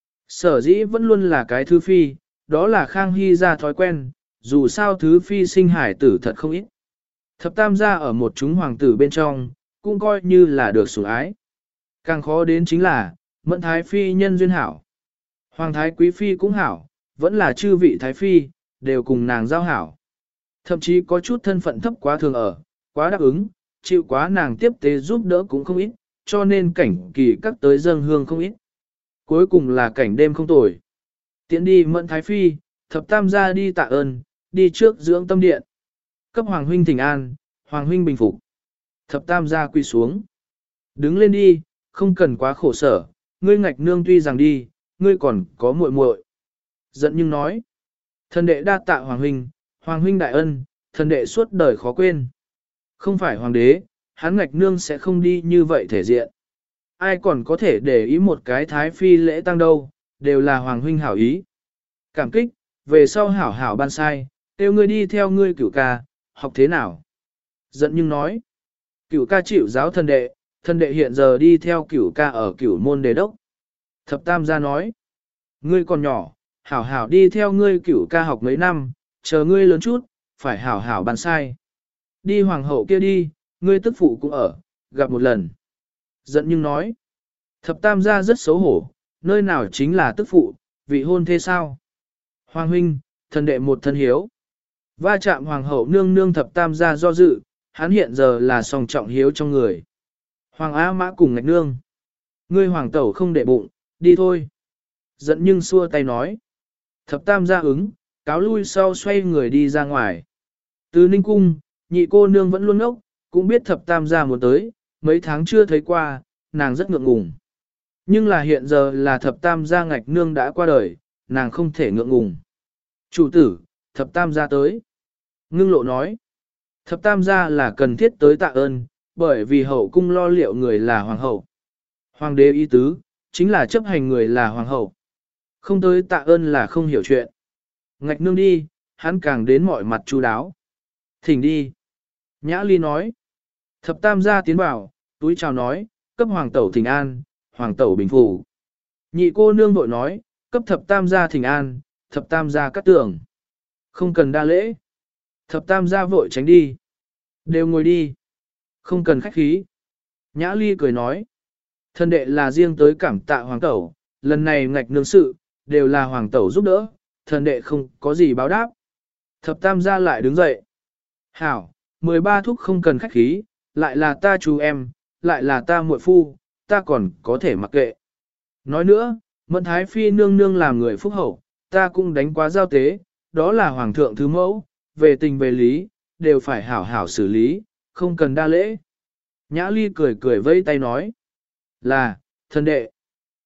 Sở dĩ vẫn luôn là cái thứ phi, đó là Khang Hy ra thói quen, dù sao thứ phi sinh hải tử thật không ít. Thập tam gia ở một chúng hoàng tử bên trong, cũng coi như là được sủng ái. Càng khó đến chính là, Mẫn Thái Phi nhân duyên hảo. Hoàng Thái Quý Phi cũng hảo, vẫn là chư vị Thái Phi, đều cùng nàng giao hảo. Thậm chí có chút thân phận thấp quá thường ở, quá đáp ứng, chịu quá nàng tiếp tế giúp đỡ cũng không ít, cho nên cảnh kỳ các tới dâng hương không ít. Cuối cùng là cảnh đêm không tồi. Tiễn đi Mẫn Thái Phi, thập tam gia đi tạ ơn, đi trước dưỡng tâm điện. Cấp Hoàng huynh thỉnh an, Hoàng huynh bình phục. Thập tam gia quy xuống. Đứng lên đi, không cần quá khổ sở, ngươi ngạch nương tuy rằng đi, ngươi còn có muội muội. Giận nhưng nói. Thần đệ đa tạ Hoàng huynh đại ân, thần đệ suốt đời khó quên. Không phải hoàng đế, hắn ngạch nương sẽ không đi như vậy thể diện. Ai còn có thể để ý một cái thái phi lễ tang đâu, đều là hoàng huynh hảo ý. Cảm kích, về sau hảo hảo ban sai, kêu ngươi đi theo ngươi cửu ca, học thế nào? Giận nhưng nói, cửu ca chịu giáo thần đệ hiện giờ đi theo cửu ca ở cửu môn đề đốc. Thập tam gia nói, ngươi còn nhỏ, hảo hảo đi theo ngươi cửu ca học mấy năm, chờ ngươi lớn chút, phải hảo hảo ban sai. Đi hoàng hậu kia đi, ngươi tức phụ cũng ở, gặp một lần. Giận nhưng nói, thập tam gia rất xấu hổ, nơi nào chính là tức phụ, vị hôn thế sao? Hoàng huynh, thần đệ một thân hiếu. Va chạm hoàng hậu nương nương thập tam gia do dự, hắn hiện giờ là song trọng hiếu trong người. Hoàng Á Mã cùng ngạch nương. Ngươi hoàng tẩu không để bụng, đi thôi. Giận nhưng xua tay nói. Thập tam gia ứng, cáo lui sau xoay người đi ra ngoài. Từ Ninh Cung, nhị cô nương vẫn luôn ốc, cũng biết thập tam gia muốn tới, mấy tháng chưa thấy qua, nàng rất ngượng ngùng. Nhưng là hiện giờ là thập tam gia ngạch nương đã qua đời, nàng không thể ngượng ngùng. Chủ tử, thập tam gia tới. Ngưng lộ nói, thập tam gia là cần thiết tới tạ ơn, bởi vì hậu cung lo liệu người là hoàng hậu. Hoàng đế ý tứ, chính là chấp hành người là hoàng hậu. Không tới tạ ơn là không hiểu chuyện. Ngạch nương đi, hắn càng đến mọi mặt chu đáo. Thỉnh đi. Nhã ly nói. Thập tam gia tiến vào, túi chào nói, cấp hoàng tẩu thỉnh an, hoàng tẩu bình phủ. Nhị cô nương vội nói, cấp thập tam gia thỉnh an, thập tam gia cắt tưởng. Không cần đa lễ. Thập tam gia vội tránh đi. Đều ngồi đi. Không cần khách khí. Nhã ly cười nói. Thân đệ là riêng tới cảm tạ hoàng tẩu, lần này ngạch nương sự, đều là hoàng tẩu giúp đỡ, thần đệ không có gì báo đáp. Thập tam gia lại đứng dậy. Hảo, 13 thúc không cần khách khí, lại là ta chú em, lại là ta muội phu, ta còn có thể mặc kệ. Nói nữa, Mẫn Thái Phi nương nương làm người phúc hậu, ta cũng đánh quá giao tế, đó là hoàng thượng thứ mẫu, về tình về lý, đều phải hảo hảo xử lý, không cần đa lễ. Nhã ly cười cười vẫy tay nói, là, thần đệ.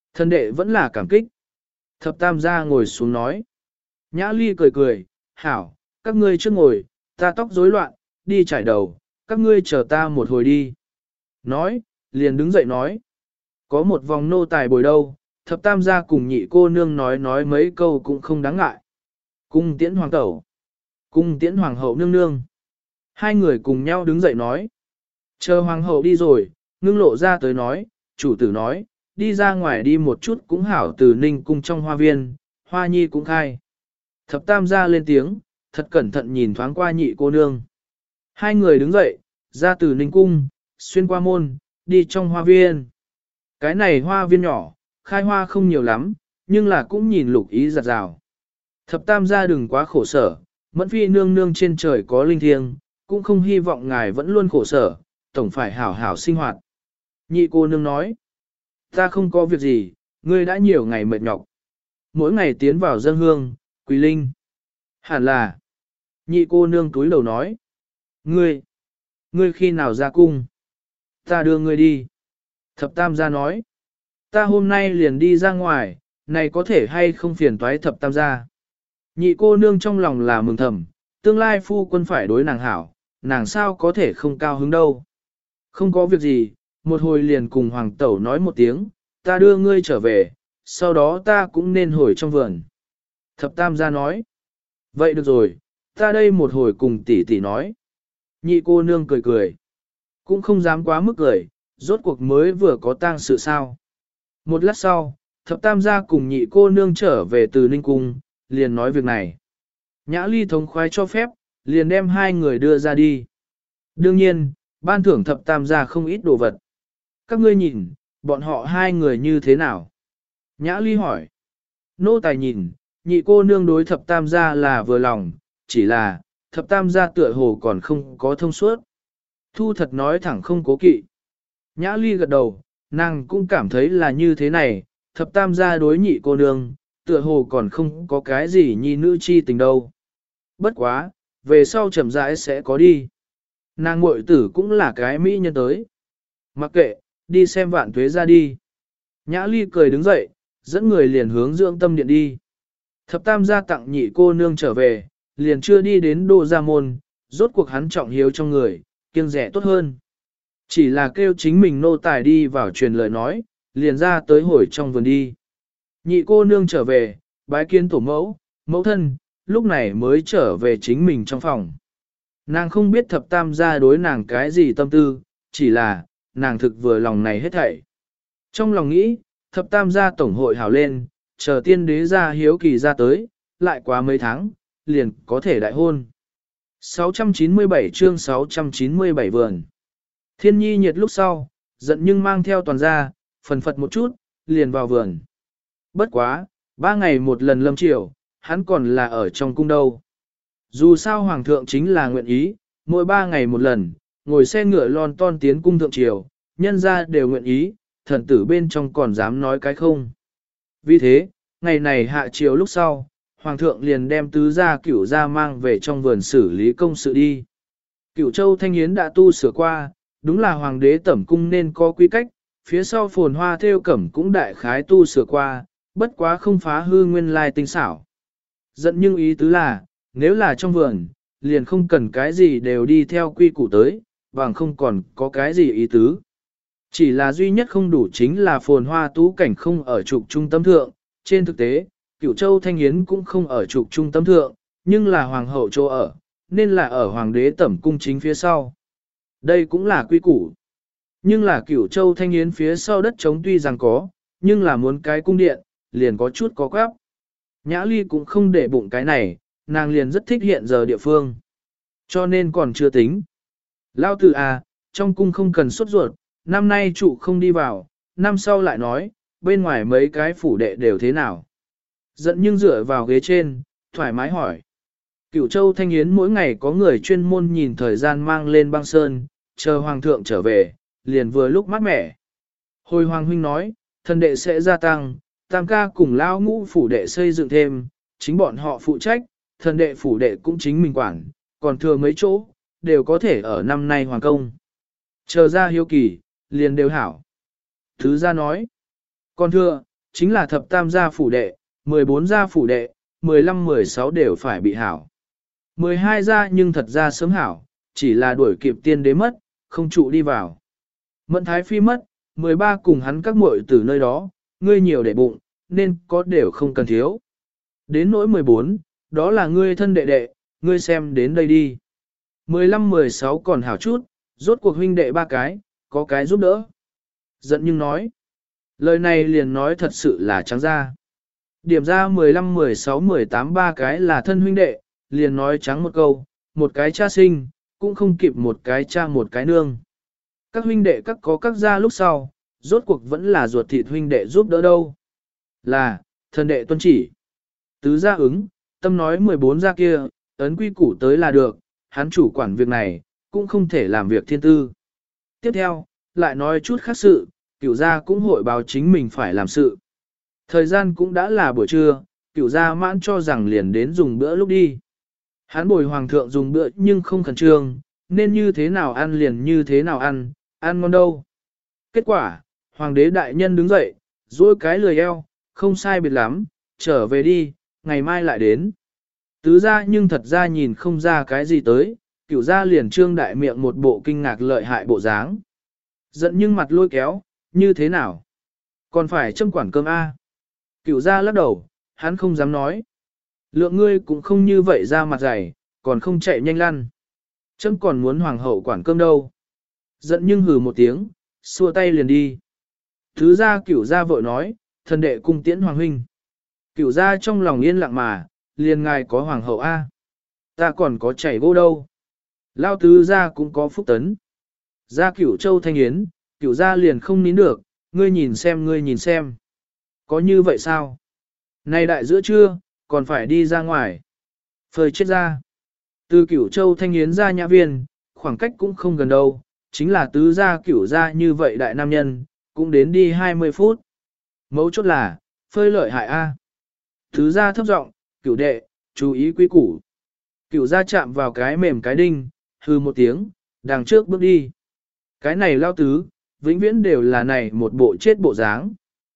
Thân đệ vẫn là cảm kích. Thập tam gia ngồi xuống nói. Nhã ly cười cười, hảo, các ngươi trước ngồi, ta tóc rối loạn, đi trải đầu, các ngươi chờ ta một hồi đi. Nói, liền đứng dậy nói. Có một vòng nô tài bồi đâu, thập tam gia cùng nhị cô nương nói mấy câu cũng không đáng ngại. Cung tiễn hoàng tẩu, cung tiễn hoàng hậu nương nương. Hai người cùng nhau đứng dậy nói. Chờ hoàng hậu đi rồi, ngưng lộ ra tới nói, chủ tử nói, đi ra ngoài đi một chút cũng hảo từ ninh cung trong hoa viên, hoa nhi cũng khai. Thập tam gia lên tiếng, thật cẩn thận nhìn thoáng qua nhị cô nương. Hai người đứng dậy, ra từ ninh cung, xuyên qua môn, đi trong hoa viên. Cái này hoa viên nhỏ, khai hoa không nhiều lắm, nhưng là cũng nhìn lục ý giặt rào. Thập tam gia đừng quá khổ sở, mẫn phi nương nương trên trời có linh thiêng, cũng không hy vọng ngài vẫn luôn khổ sở, tổng phải hảo hảo sinh hoạt. Nhị cô nương nói, ta không có việc gì, ngươi đã nhiều ngày mệt nhọc. Mỗi ngày tiến vào dân hương, quỳ linh. Hẳn là, nhị cô nương túi đầu nói, ngươi khi nào ra cung? Ta đưa ngươi đi. Thập tam gia nói, ta hôm nay liền đi ra ngoài, này có thể hay không phiền toái thập tam gia. Nhị cô nương trong lòng là mừng thầm, tương lai phu quân phải đối nàng hảo, nàng sao có thể không cao hứng đâu. Không có việc gì, một hồi liền cùng hoàng tẩu nói một tiếng, ta đưa ngươi trở về, sau đó ta cũng nên hồi trong vườn. Thập tam gia nói, vậy được rồi, ta đây một hồi cùng tỷ tỷ nói. Nhị cô nương cười cười, cũng không dám quá mức cười, rốt cuộc mới vừa có tang sự sao. Một lát sau, thập tam gia cùng nhị cô nương trở về từ Ninh Cung, liền nói việc này. Nhã ly thống khoái cho phép, liền đem hai người đưa ra đi. Đương nhiên, ban thưởng thập tam gia không ít đồ vật. Các ngươi nhìn, bọn họ hai người như thế nào? Nhã ly hỏi. Nô tài nhìn, nhị cô nương đối thập tam gia là vừa lòng, chỉ là, thập tam gia tựa hồ còn không có thông suốt. Thu thật nói thẳng không cố kỵ. Nhã ly gật đầu, nàng cũng cảm thấy là như thế này, thập tam gia đối nhị cô nương, tựa hồ còn không có cái gì nhi nữ chi tình đâu. Bất quá, về sau chậm rãi sẽ có đi. Nàng muội tử cũng là cái mỹ nhân tới. Mặc kệ, đi xem vạn tuế ra đi. Nhã ly cười đứng dậy, dẫn người liền hướng dưỡng tâm điện đi. Thập tam gia tặng nhị cô nương trở về, liền chưa đi đến đô gia môn, rốt cuộc hắn trọng hiếu trong người, kiêng rẻ tốt hơn. Chỉ là kêu chính mình nô tài đi vào truyền lời nói, liền ra tới hồi trong vườn đi. Nhị cô nương trở về, bái kiến tổ mẫu, mẫu thân, lúc này mới trở về chính mình trong phòng. Nàng không biết thập tam gia đối nàng cái gì tâm tư, chỉ là, nàng thực vừa lòng này hết thảy. Trong lòng nghĩ, thập tam gia tổng hội hào lên, chờ tiên đế gia hiếu kỳ ra tới, lại quá mấy tháng, liền có thể đại hôn. 697 chương 697 vườn. Thiên nhi nhiệt lúc sau, giận nhưng mang theo toàn gia, phần phật một chút, liền vào vườn. Bất quá, 3 ngày một lần lâm triều, hắn còn là ở trong cung đâu. Dù sao hoàng thượng chính là nguyện ý, mỗi 3 ngày một lần, ngồi xe ngựa lon ton tiến cung thượng triều, nhân ra đều nguyện ý, thần tử bên trong còn dám nói cái không. Vì thế, ngày này hạ triều lúc sau, hoàng thượng liền đem tứ gia cửu gia mang về trong vườn xử lý công sự đi. Cửu châu thanh yến đã tu sửa qua, đúng là hoàng đế tẩm cung nên có quy cách, phía sau phồn hoa theo cẩm cũng đại khái tu sửa qua, bất quá không phá hư nguyên lai tinh xảo. Giận nhưng ý tứ là, nếu là trong vườn, liền không cần cái gì đều đi theo quy củ tới, bằng không còn có cái gì ý tứ. Chỉ là duy nhất không đủ chính là phồn hoa tú cảnh không ở trục trung tâm thượng, trên thực tế, Cửu Châu Thanh Yến cũng không ở trục trung tâm thượng, nhưng là hoàng hậu chỗ ở, nên là ở hoàng đế tẩm cung chính phía sau. Đây cũng là quy củ. Nhưng là Cửu Châu Thanh Yến phía sau đất trống tuy rằng có, nhưng là muốn cái cung điện, liền có chút có quáp. Nhã Ly cũng không để bụng cái này, nàng liền rất thích hiện giờ địa phương. Cho nên còn chưa tính. Lao tử à, trong cung không cần sốt ruột, năm nay trụ không đi vào, năm sau lại nói, bên ngoài mấy cái phủ đệ đều thế nào. Giận nhưng dựa vào ghế trên, thoải mái hỏi. Cửu Châu Thanh Yến mỗi ngày có người chuyên môn nhìn thời gian mang lên băng sơn, chờ hoàng thượng trở về, liền vừa lúc mát mẻ. Hồi hoàng huynh nói, thần đệ sẽ gia tăng, tam ca cùng lao ngũ phủ đệ xây dựng thêm, chính bọn họ phụ trách, thần đệ phủ đệ cũng chính mình quản, còn thừa mấy chỗ, đều có thể ở năm nay hoàng công. Chờ ra hiếu kỳ, liền đều hảo. Thứ ra nói, còn thừa, chính là thập tam gia phủ đệ, 14 gia phủ đệ, 15, 16 đều phải bị hảo. 12 gia nhưng thật ra sớm hảo, chỉ là đuổi kịp tiên đế mất, không trụ đi vào. Mẫn thái phi mất, 13 cùng hắn các muội từ nơi đó, ngươi nhiều để bụng, nên có đều không cần thiếu. Đến nỗi 14, đó là ngươi thân đệ đệ, ngươi xem đến đây đi. 15, 16 còn hảo chút, rốt cuộc huynh đệ ba cái, có cái giúp đỡ. Giận nhưng nói, lời này liền nói thật sự là trắng ra. Điểm ra 15, 16, 18 ba cái là thân huynh đệ, liền nói trắng một câu, một cái cha sinh, cũng không kịp một cái cha một cái nương. Các huynh đệ các có các gia lúc sau, rốt cuộc vẫn là ruột thịt huynh đệ giúp đỡ đâu. Là, thân đệ tuân chỉ. Tứ gia ứng, tâm nói 14 gia kia, ấn quy củ tới là được, hắn chủ quản việc này, cũng không thể làm việc thiên tư. Tiếp theo, lại nói chút khác sự, cửu gia cũng hội báo chính mình phải làm sự. Thời gian cũng đã là buổi trưa, cửu gia mãn cho rằng liền đến dùng bữa lúc đi. Hắn bồi hoàng thượng dùng bữa nhưng không khẩn trương, nên như thế nào ăn liền như thế nào ăn ngon đâu. Kết quả, hoàng đế đại nhân đứng dậy, duỗi cái lười eo, không sai biệt lắm, trở về đi, ngày mai lại đến. Tứ gia nhưng thật ra nhìn không ra cái gì tới, cửu gia liền trương đại miệng một bộ kinh ngạc lợi hại bộ dáng. Giận nhưng mặt lôi kéo, như thế nào? Còn phải châm quản cơm A. Cửu gia lắc đầu, hắn không dám nói. Lượng ngươi cũng không như vậy ra mặt dày, còn không chạy nhanh lăn. Châm còn muốn hoàng hậu quản cơm đâu. Giận nhưng hừ một tiếng, xua tay liền đi. Thứ gia cửu gia vội nói, thần đệ cung tiễn hoàng huynh. Cửu gia trong lòng yên lặng mà, liền ngài có hoàng hậu A. Ta còn có chảy gỗ đâu. Lao tứ gia cũng có phúc tấn. Gia cửu châu thanh yến, cửu gia liền không nín được, ngươi nhìn xem. Có như vậy sao? Này đại giữa trưa, còn phải đi ra ngoài. Phơi chết ra. Từ cửu châu thanh yến ra nhã viên, khoảng cách cũng không gần đâu, chính là tứ gia cửu gia như vậy đại nam nhân, cũng đến đi 20 phút. Mấu chốt là, phơi lợi hại A. Tứ gia thấp giọng, cửu đệ, chú ý quý củ. Cửu gia chạm vào cái mềm cái đinh, hư một tiếng, đằng trước bước đi. Cái này lao tứ, vĩnh viễn đều là này một bộ chết bộ dáng.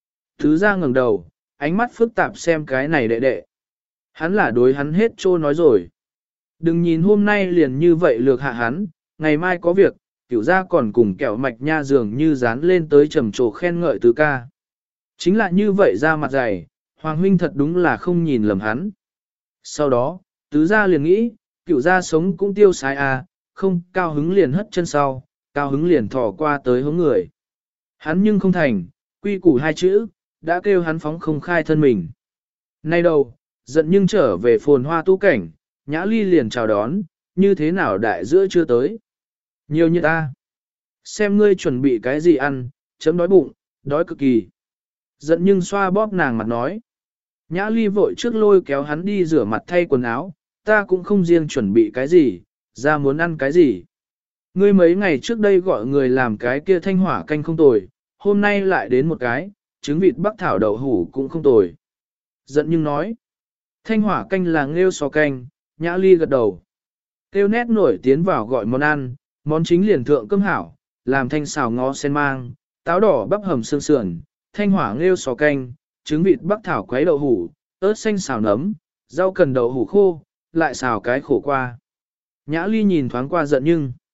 Tứ gia ngẩng đầu, ánh mắt phức tạp xem cái này đệ đệ. Hắn là đối hắn hết trô nói rồi. Đừng nhìn hôm nay liền như vậy lược hạ hắn, ngày mai có việc, cửu gia còn cùng kẹo mạch nha dường như dán lên tới trầm trồ khen ngợi tứ ca. Chính là như vậy ra mặt dày, Hoàng huynh thật đúng là không nhìn lầm hắn. Sau đó, tứ gia liền nghĩ, cửu gia sống cũng tiêu sái à, không cao hứng liền hất chân sau, cao hứng liền thò qua tới hướng người. Hắn nhưng không thành, quy củ hai chữ, đã kêu hắn phóng không khai thân mình. Nay đầu, giận nhưng trở về phồn hoa tu cảnh, Nhã Ly liền chào đón, như thế nào đại giữa chưa tới. Nhiều như ta. Xem ngươi chuẩn bị cái gì ăn, chấm đói bụng, đói cực kỳ. Giận nhưng xoa bóp nàng mặt nói. Nhã Ly vội trước lôi kéo hắn đi rửa mặt thay quần áo, ta cũng không riêng chuẩn bị cái gì, ra muốn ăn cái gì. Ngươi mấy ngày trước đây gọi người làm cái kia thanh hỏa canh không tồi, hôm nay lại đến một cái, trứng vịt bắc thảo đậu hủ cũng không tồi. Giận nhưng nói, thanh hỏa canh là nghêu sò canh, Nhã Ly gật đầu. Kêu nét nổi tiến vào gọi món ăn, món chính liền thượng cơm hảo, làm thanh xào ngó sen mang, táo đỏ bắp hầm xương sườn, thanh hỏa nghêu sò canh, trứng vịt bắc thảo quấy đậu hủ, ớt xanh xào nấm, rau cần đậu hủ khô, lại xào cái khổ qua. Nhã Ly nhìn thoáng qua giận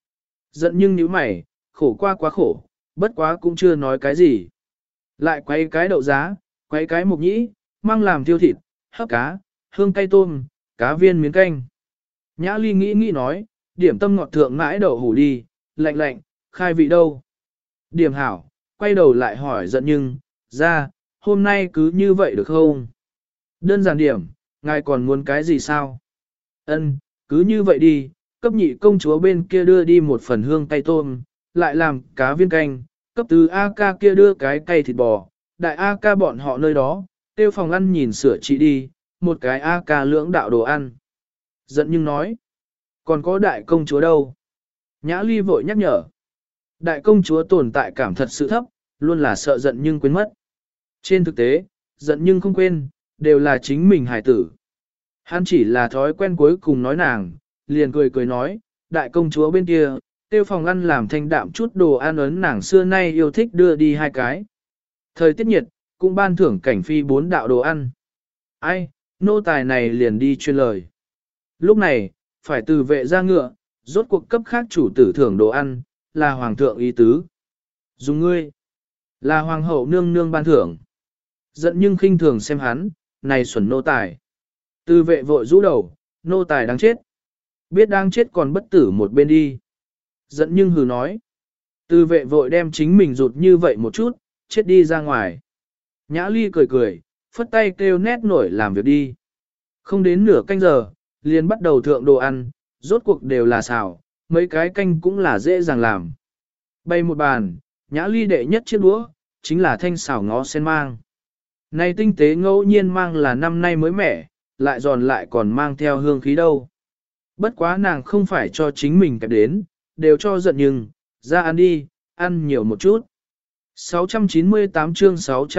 nhưng nhíu mày, khổ qua quá khổ, bất quá cũng chưa nói cái gì. Lại quấy cái đậu giá, quấy cái mục nhĩ, mang làm thiêu thịt, hấp cá, hương cay tôm, cá viên miếng canh. Nhã Ly nghĩ nói, điểm tâm ngọt thượng mãi đậu hủ đi, lạnh lạnh, khai vị đâu. Điểm hảo, quay đầu lại hỏi giận nhưng, ra, hôm nay cứ như vậy được không? Đơn giản điểm, ngài còn muốn cái gì sao? Ân, cứ như vậy đi, cấp nhị công chúa bên kia đưa đi một phần hương cay tôm, lại làm cá viên canh, cấp tứ A ca kia đưa cái cay thịt bò, đại A ca bọn họ nơi đó, tiêu phòng ăn nhìn sửa trị đi, một cái A ca lưỡng đạo đồ ăn. Giận nhưng nói, còn có đại công chúa đâu? Nhã Ly vội nhắc nhở. Đại công chúa tồn tại cảm thật sự thấp, luôn là sợ giận nhưng quên mất. Trên thực tế, giận nhưng không quên, đều là chính mình hải tử. Hắn chỉ là thói quen cuối cùng nói nàng, liền cười nói, đại công chúa bên kia, tiêu phòng ăn làm thanh đạm chút đồ ăn ấn nàng xưa nay yêu thích đưa đi hai cái. Thời tiết nhiệt, cũng ban thưởng cảnh phi 4 đạo đồ ăn. Ai, nô tài này liền đi truyền lời. Lúc này, phải từ vệ ra ngựa, rốt cuộc cấp khác chủ tử thưởng đồ ăn, là hoàng thượng ý tứ. Dùng ngươi, là hoàng hậu nương nương ban thưởng. Giận nhưng khinh thường xem hắn, này xuẩn nô tài. Từ vệ vội rũ đầu, nô tài đáng chết. Biết đang chết còn bất tử một bên đi. Giận nhưng hừ nói. Từ vệ vội đem chính mình rụt như vậy một chút, chết đi ra ngoài. Nhã ly cười cười, phất tay kêu nét nổi làm việc đi. Không đến nửa canh giờ, liền bắt đầu thượng đồ ăn, rốt cuộc đều là xào, mấy cái canh cũng là dễ dàng làm. Bày một bàn, nhã ly đệ nhất chiếc đũa, chính là thanh xào ngó sen mang. Này tinh tế ngẫu nhiên mang là năm nay mới mẻ, lại giòn lại còn mang theo hương khí đâu. Bất quá nàng không phải cho chính mình kẹp đến, đều cho giận nhưng, ra ăn đi, ăn nhiều một chút. 698 chương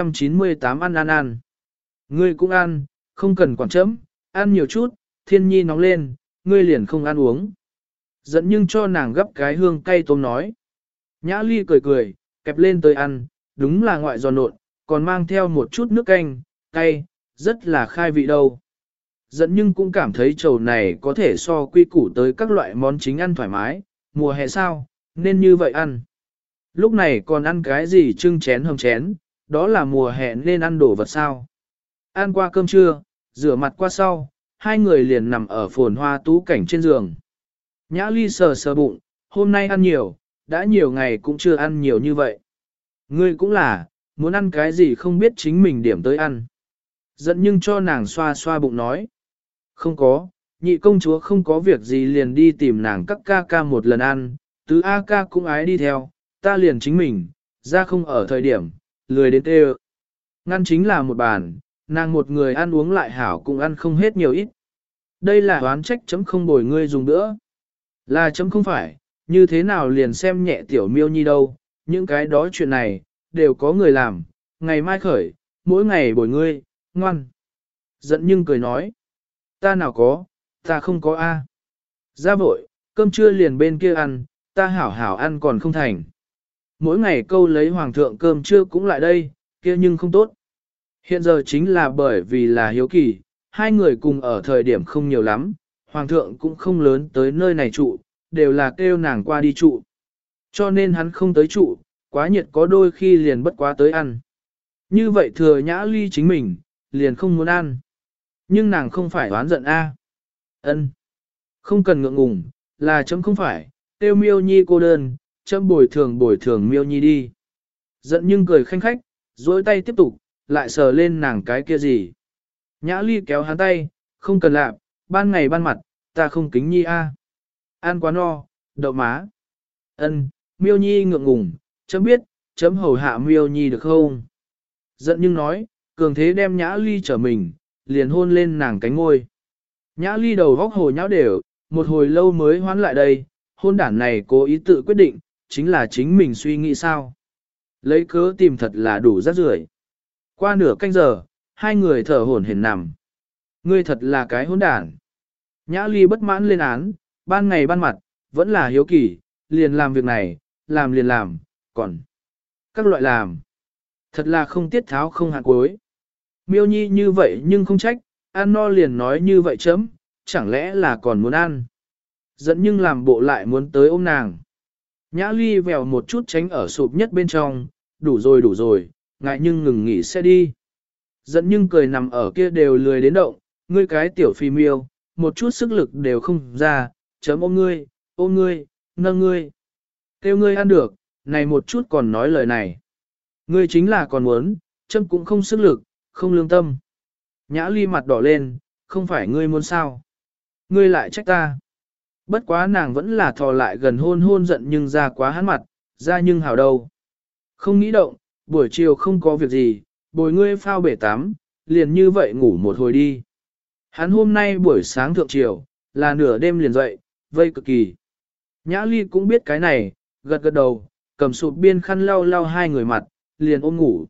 698 ăn. Ngươi cũng ăn, không cần quản chấm, ăn nhiều chút, thiên nhi nóng lên, ngươi liền không ăn uống. Giận nhưng cho nàng gấp cái hương cay tôm nói. Nhã ly cười cười, kẹp lên tới ăn, đúng là ngoại giòn nộn, còn mang theo một chút nước canh, cay, rất là khai vị đâu. Giận nhưng cũng cảm thấy trầu này có thể so quy củ tới các loại món chính ăn thoải mái, mùa hè sao, nên như vậy ăn. Lúc này còn ăn cái gì trưng chén hầm chén, đó là mùa hè nên ăn đồ vật sao. Ăn qua cơm trưa, rửa mặt qua sau, hai người liền nằm ở phồn hoa tú cảnh trên giường. Nhã ly sờ sờ bụng, hôm nay ăn nhiều, đã nhiều ngày cũng chưa ăn nhiều như vậy. Ngươi cũng là, muốn ăn cái gì không biết chính mình điểm tới ăn. Giận nhưng cho nàng xoa xoa bụng nói. Không có, nhị công chúa không có việc gì liền đi tìm nàng các ca ca một lần ăn, tứ A ca cũng ái đi theo, ta liền chính mình, ra không ở thời điểm, lười đến tê. Ngăn chính là một bàn, nàng một người ăn uống lại hảo cũng ăn không hết nhiều ít. Đây là oán trách chấm không bồi ngươi dùng nữa. Là chấm không phải, như thế nào liền xem nhẹ tiểu miêu nhi đâu, những cái đó chuyện này, đều có người làm, ngày mai khởi, mỗi ngày bồi ngươi, ngoan. Giận nhưng cười nói, ta nào có, ta không có a. Ra vội, cơm trưa liền bên kia ăn, ta hảo hảo ăn còn không thành. Mỗi ngày câu lấy hoàng thượng cơm trưa cũng lại đây, kia nhưng không tốt. Hiện giờ chính là bởi vì là hiếu kỳ, hai người cùng ở thời điểm không nhiều lắm, hoàng thượng cũng không lớn tới nơi này trụ, đều là kêu nàng qua đi trụ. Cho nên hắn không tới trụ, quá nhiệt có đôi khi liền bất quá tới ăn. Như vậy thừa nhã ly chính mình, liền không muốn ăn. Nhưng nàng không phải oán giận a. Ân, không cần ngượng ngùng, là chấm không phải, tiêu miêu nhi cô đơn, chấm bồi thường miêu nhi đi. Giận nhưng cười khanh khách, dối tay tiếp tục, lại sờ lên nàng cái kia gì. Nhã ly kéo hắn tay, không cần làm, ban ngày ban mặt, ta không kính nhi a. Ăn quá no, đậu má. Ân, miêu nhi ngượng ngùng, chấm biết, chấm hầu hạ miêu nhi được không? Giận nhưng nói, cường thế đem nhã ly trở mình, liền hôn lên nàng cánh ngôi. Nhã ly đầu góc hồ nháo đều, một hồi lâu mới hoán lại đây, hôn đản này cố ý tự quyết định, chính là chính mình suy nghĩ sao. Lấy cớ tìm thật là đủ rắc rưởi. Qua nửa canh giờ, hai người thở hổn hển nằm. Ngươi thật là cái hôn đản. Nhã ly bất mãn lên án, ban ngày ban mặt, vẫn là hiếu kỳ, liền làm việc này, làm liền làm, còn các loại làm. Thật là không tiết tháo không hạn cuối. Miêu nhi như vậy nhưng không trách, ăn no liền nói như vậy chấm, chẳng lẽ là còn muốn ăn. Giận nhưng làm bộ lại muốn tới ôm nàng. Nhã ly vèo một chút tránh ở sụp nhất bên trong, đủ rồi, ngại nhưng ngừng nghỉ sẽ đi. Giận nhưng cười nằm ở kia đều lười đến động, ngươi cái tiểu phi miêu, một chút sức lực đều không ra, chấm ôm ngươi, nâng ngươi. Kêu ngươi ăn được, này một chút còn nói lời này. Ngươi chính là còn muốn, chấm cũng không sức lực, không lương tâm. Nhã ly mặt đỏ lên, không phải ngươi muốn sao. Ngươi lại trách ta. Bất quá nàng vẫn là thò lại gần hôn giận nhưng ra quá hắn mặt, ra nhưng hào đâu. Không nghĩ động, buổi chiều không có việc gì, bồi ngươi phao bể tắm, liền như vậy ngủ một hồi đi. Hắn hôm nay buổi sáng thượng chiều, là nửa đêm liền dậy, vây cực kỳ. Nhã ly cũng biết cái này, gật gật đầu, cầm sụp biên khăn lau lau hai người mặt, liền ôm ngủ.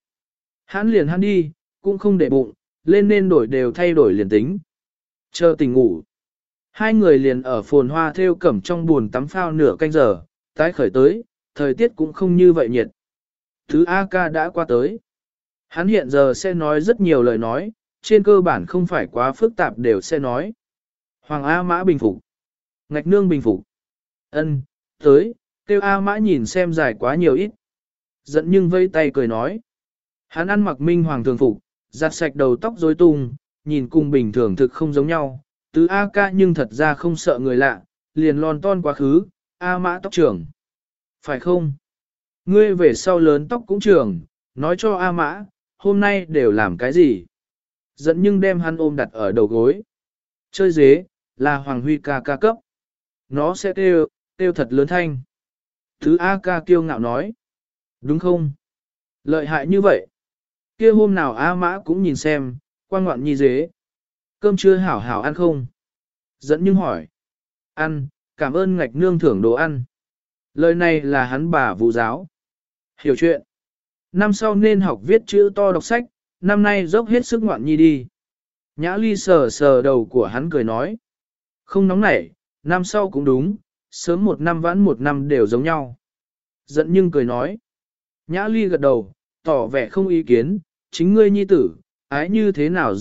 Hắn đi, cũng không để bụng, lên nên đổi đều thay đổi liền tính. Chờ tỉnh ngủ. Hai người liền ở phồn hoa theo cẩm trong buồn tắm phao nửa canh giờ, tái khởi tới, thời tiết cũng không như vậy nhiệt. Thứ A ca đã qua tới. Hắn hiện giờ sẽ nói rất nhiều lời nói, trên cơ bản không phải quá phức tạp đều sẽ nói. Hoàng A Mã bình phục. Ngạch nương bình phục. Ân, tới, kêu A Mã nhìn xem dài quá nhiều ít. Giận nhưng vây tay cười nói. Hắn ăn mặc minh hoàng thường phục, giặt sạch đầu tóc rối tung, nhìn cùng bình thường thực không giống nhau. Tứ A ca nhưng thật ra không sợ người lạ, liền lon ton quá khứ, A Mã tóc trưởng. Phải không? Ngươi về sau lớn tóc cũng trưởng, nói cho A Mã, hôm nay đều làm cái gì? Giận nhưng đem hắn ôm đặt ở đầu gối. Chơi dế, là Hoàng Huy ca ca cấp. Nó sẽ kêu thật lớn thanh. Thứ A ca kiêu ngạo nói. Đúng không? Lợi hại như vậy. Kia hôm nào A Mã cũng nhìn xem, quan ngoạn nhi dế. Cơm chưa hảo hảo ăn không? Dẫn nhưng hỏi. Ăn, cảm ơn ngạch nương thưởng đồ ăn. Lời này là hắn bà vụ giáo. Hiểu chuyện. Năm sau nên học viết chữ to đọc sách, năm nay dốc hết sức ngoạn nhi đi. Nhã Ly sờ sờ đầu của hắn cười nói. Không nóng nảy, năm sau cũng đúng, sớm một năm vãn một năm đều giống nhau. Giận nhưng cười nói. Nhã Ly gật đầu, tỏ vẻ không ý kiến, chính ngươi nhi tử, ái như thế nào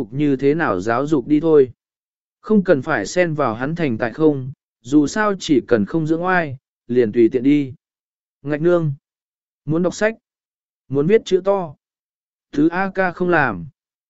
giáo dục đi thôi. Không cần phải xen vào hắn thành tại không, dù sao chỉ cần không dưỡng oai, liền tùy tiện đi. Ngạch nương, muốn đọc sách, muốn viết chữ to. Thứ A ca không làm.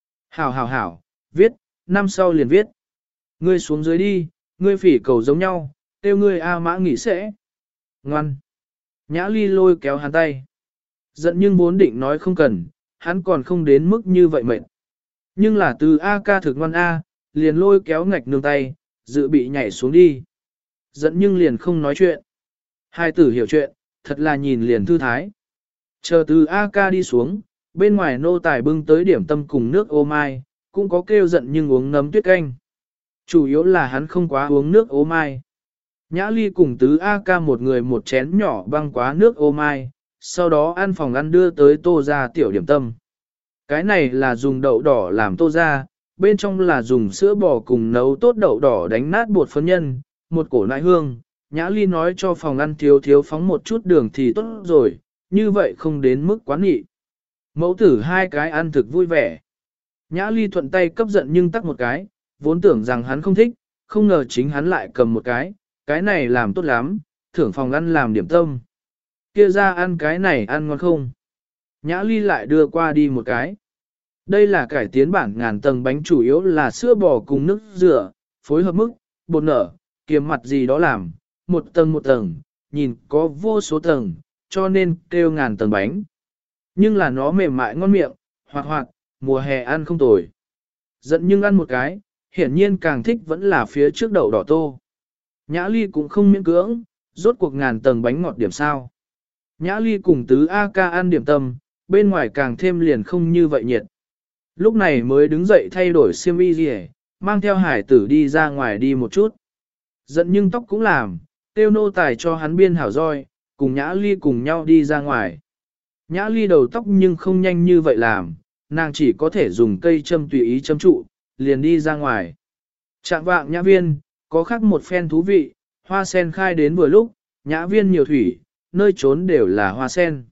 Hảo, viết, năm sau liền viết. Ngươi xuống dưới đi, ngươi phỉ cầu giống nhau, tiêu ngươi A Mã nghỉ sẽ. Ngoan. Nhã Ly lôi kéo hắn tay. Giận nhưng vốn định nói không cần, hắn còn không đến mức như vậy mệt. Nhưng là từ A ca thực ngoan A, liền lôi kéo ngạch nương tay, dự bị nhảy xuống đi. Giận nhưng liền không nói chuyện. Hai tử hiểu chuyện, thật là nhìn liền thư thái. Chờ từ A ca đi xuống, bên ngoài nô tài bưng tới điểm tâm cùng nước ô mai, cũng có kêu giận nhưng uống nấm tuyết canh. Chủ yếu là hắn không quá uống nước ô mai. Nhã Ly cùng tứ A ca một người một chén nhỏ băng quá nước ô mai, sau đó ăn phòng ăn đưa tới tô ra tiểu điểm tâm. Cái này là dùng đậu đỏ làm tô ra, bên trong là dùng sữa bò cùng nấu tốt đậu đỏ đánh nát bột phấn nhân, một cổ nại hương. Nhã Ly nói cho phòng ăn thiếu phóng một chút đường thì tốt rồi, như vậy không đến mức quá nghị. Mẫu tử hai cái ăn thực vui vẻ. Nhã Ly thuận tay cấp giận nhưng tắc một cái, vốn tưởng rằng hắn không thích, không ngờ chính hắn lại cầm một cái này làm tốt lắm, thưởng phòng ăn làm điểm tâm. Kia ra ăn cái này ăn ngon không? Nhã Ly lại đưa qua đi một cái. Đây là cải tiến bản ngàn tầng bánh chủ yếu là sữa bò cùng nước dừa, phối hợp mức, bột nở, kiềm mặt gì đó làm, một tầng, nhìn có vô số tầng, cho nên kêu ngàn tầng bánh. Nhưng là nó mềm mại ngon miệng, hoạt, mùa hè ăn không tồi. Giận nhưng ăn một cái, hiển nhiên càng thích vẫn là phía trước đậu đỏ tô. Nhã Ly cũng không miễn cưỡng, rốt cuộc ngàn tầng bánh ngọt điểm sao. Nhã Ly cùng tứ A ca ăn điểm tâm, bên ngoài càng thêm liền không như vậy nhiệt. Lúc này mới đứng dậy thay đổi xiêm y gì, mang theo hải tử đi ra ngoài đi một chút. Giận nhưng tóc cũng làm, tiêu nô tài cho hắn biên hảo roi, cùng Nhã Ly cùng nhau đi ra ngoài. Nhã Ly đầu tóc nhưng không nhanh như vậy làm, nàng chỉ có thể dùng cây châm tùy ý châm trụ, liền đi ra ngoài. Trạng vạng Nhã Viên, có khác một phen thú vị, hoa sen khai đến vừa lúc, Nhã Viên nhiều thủy, nơi trốn đều là hoa sen.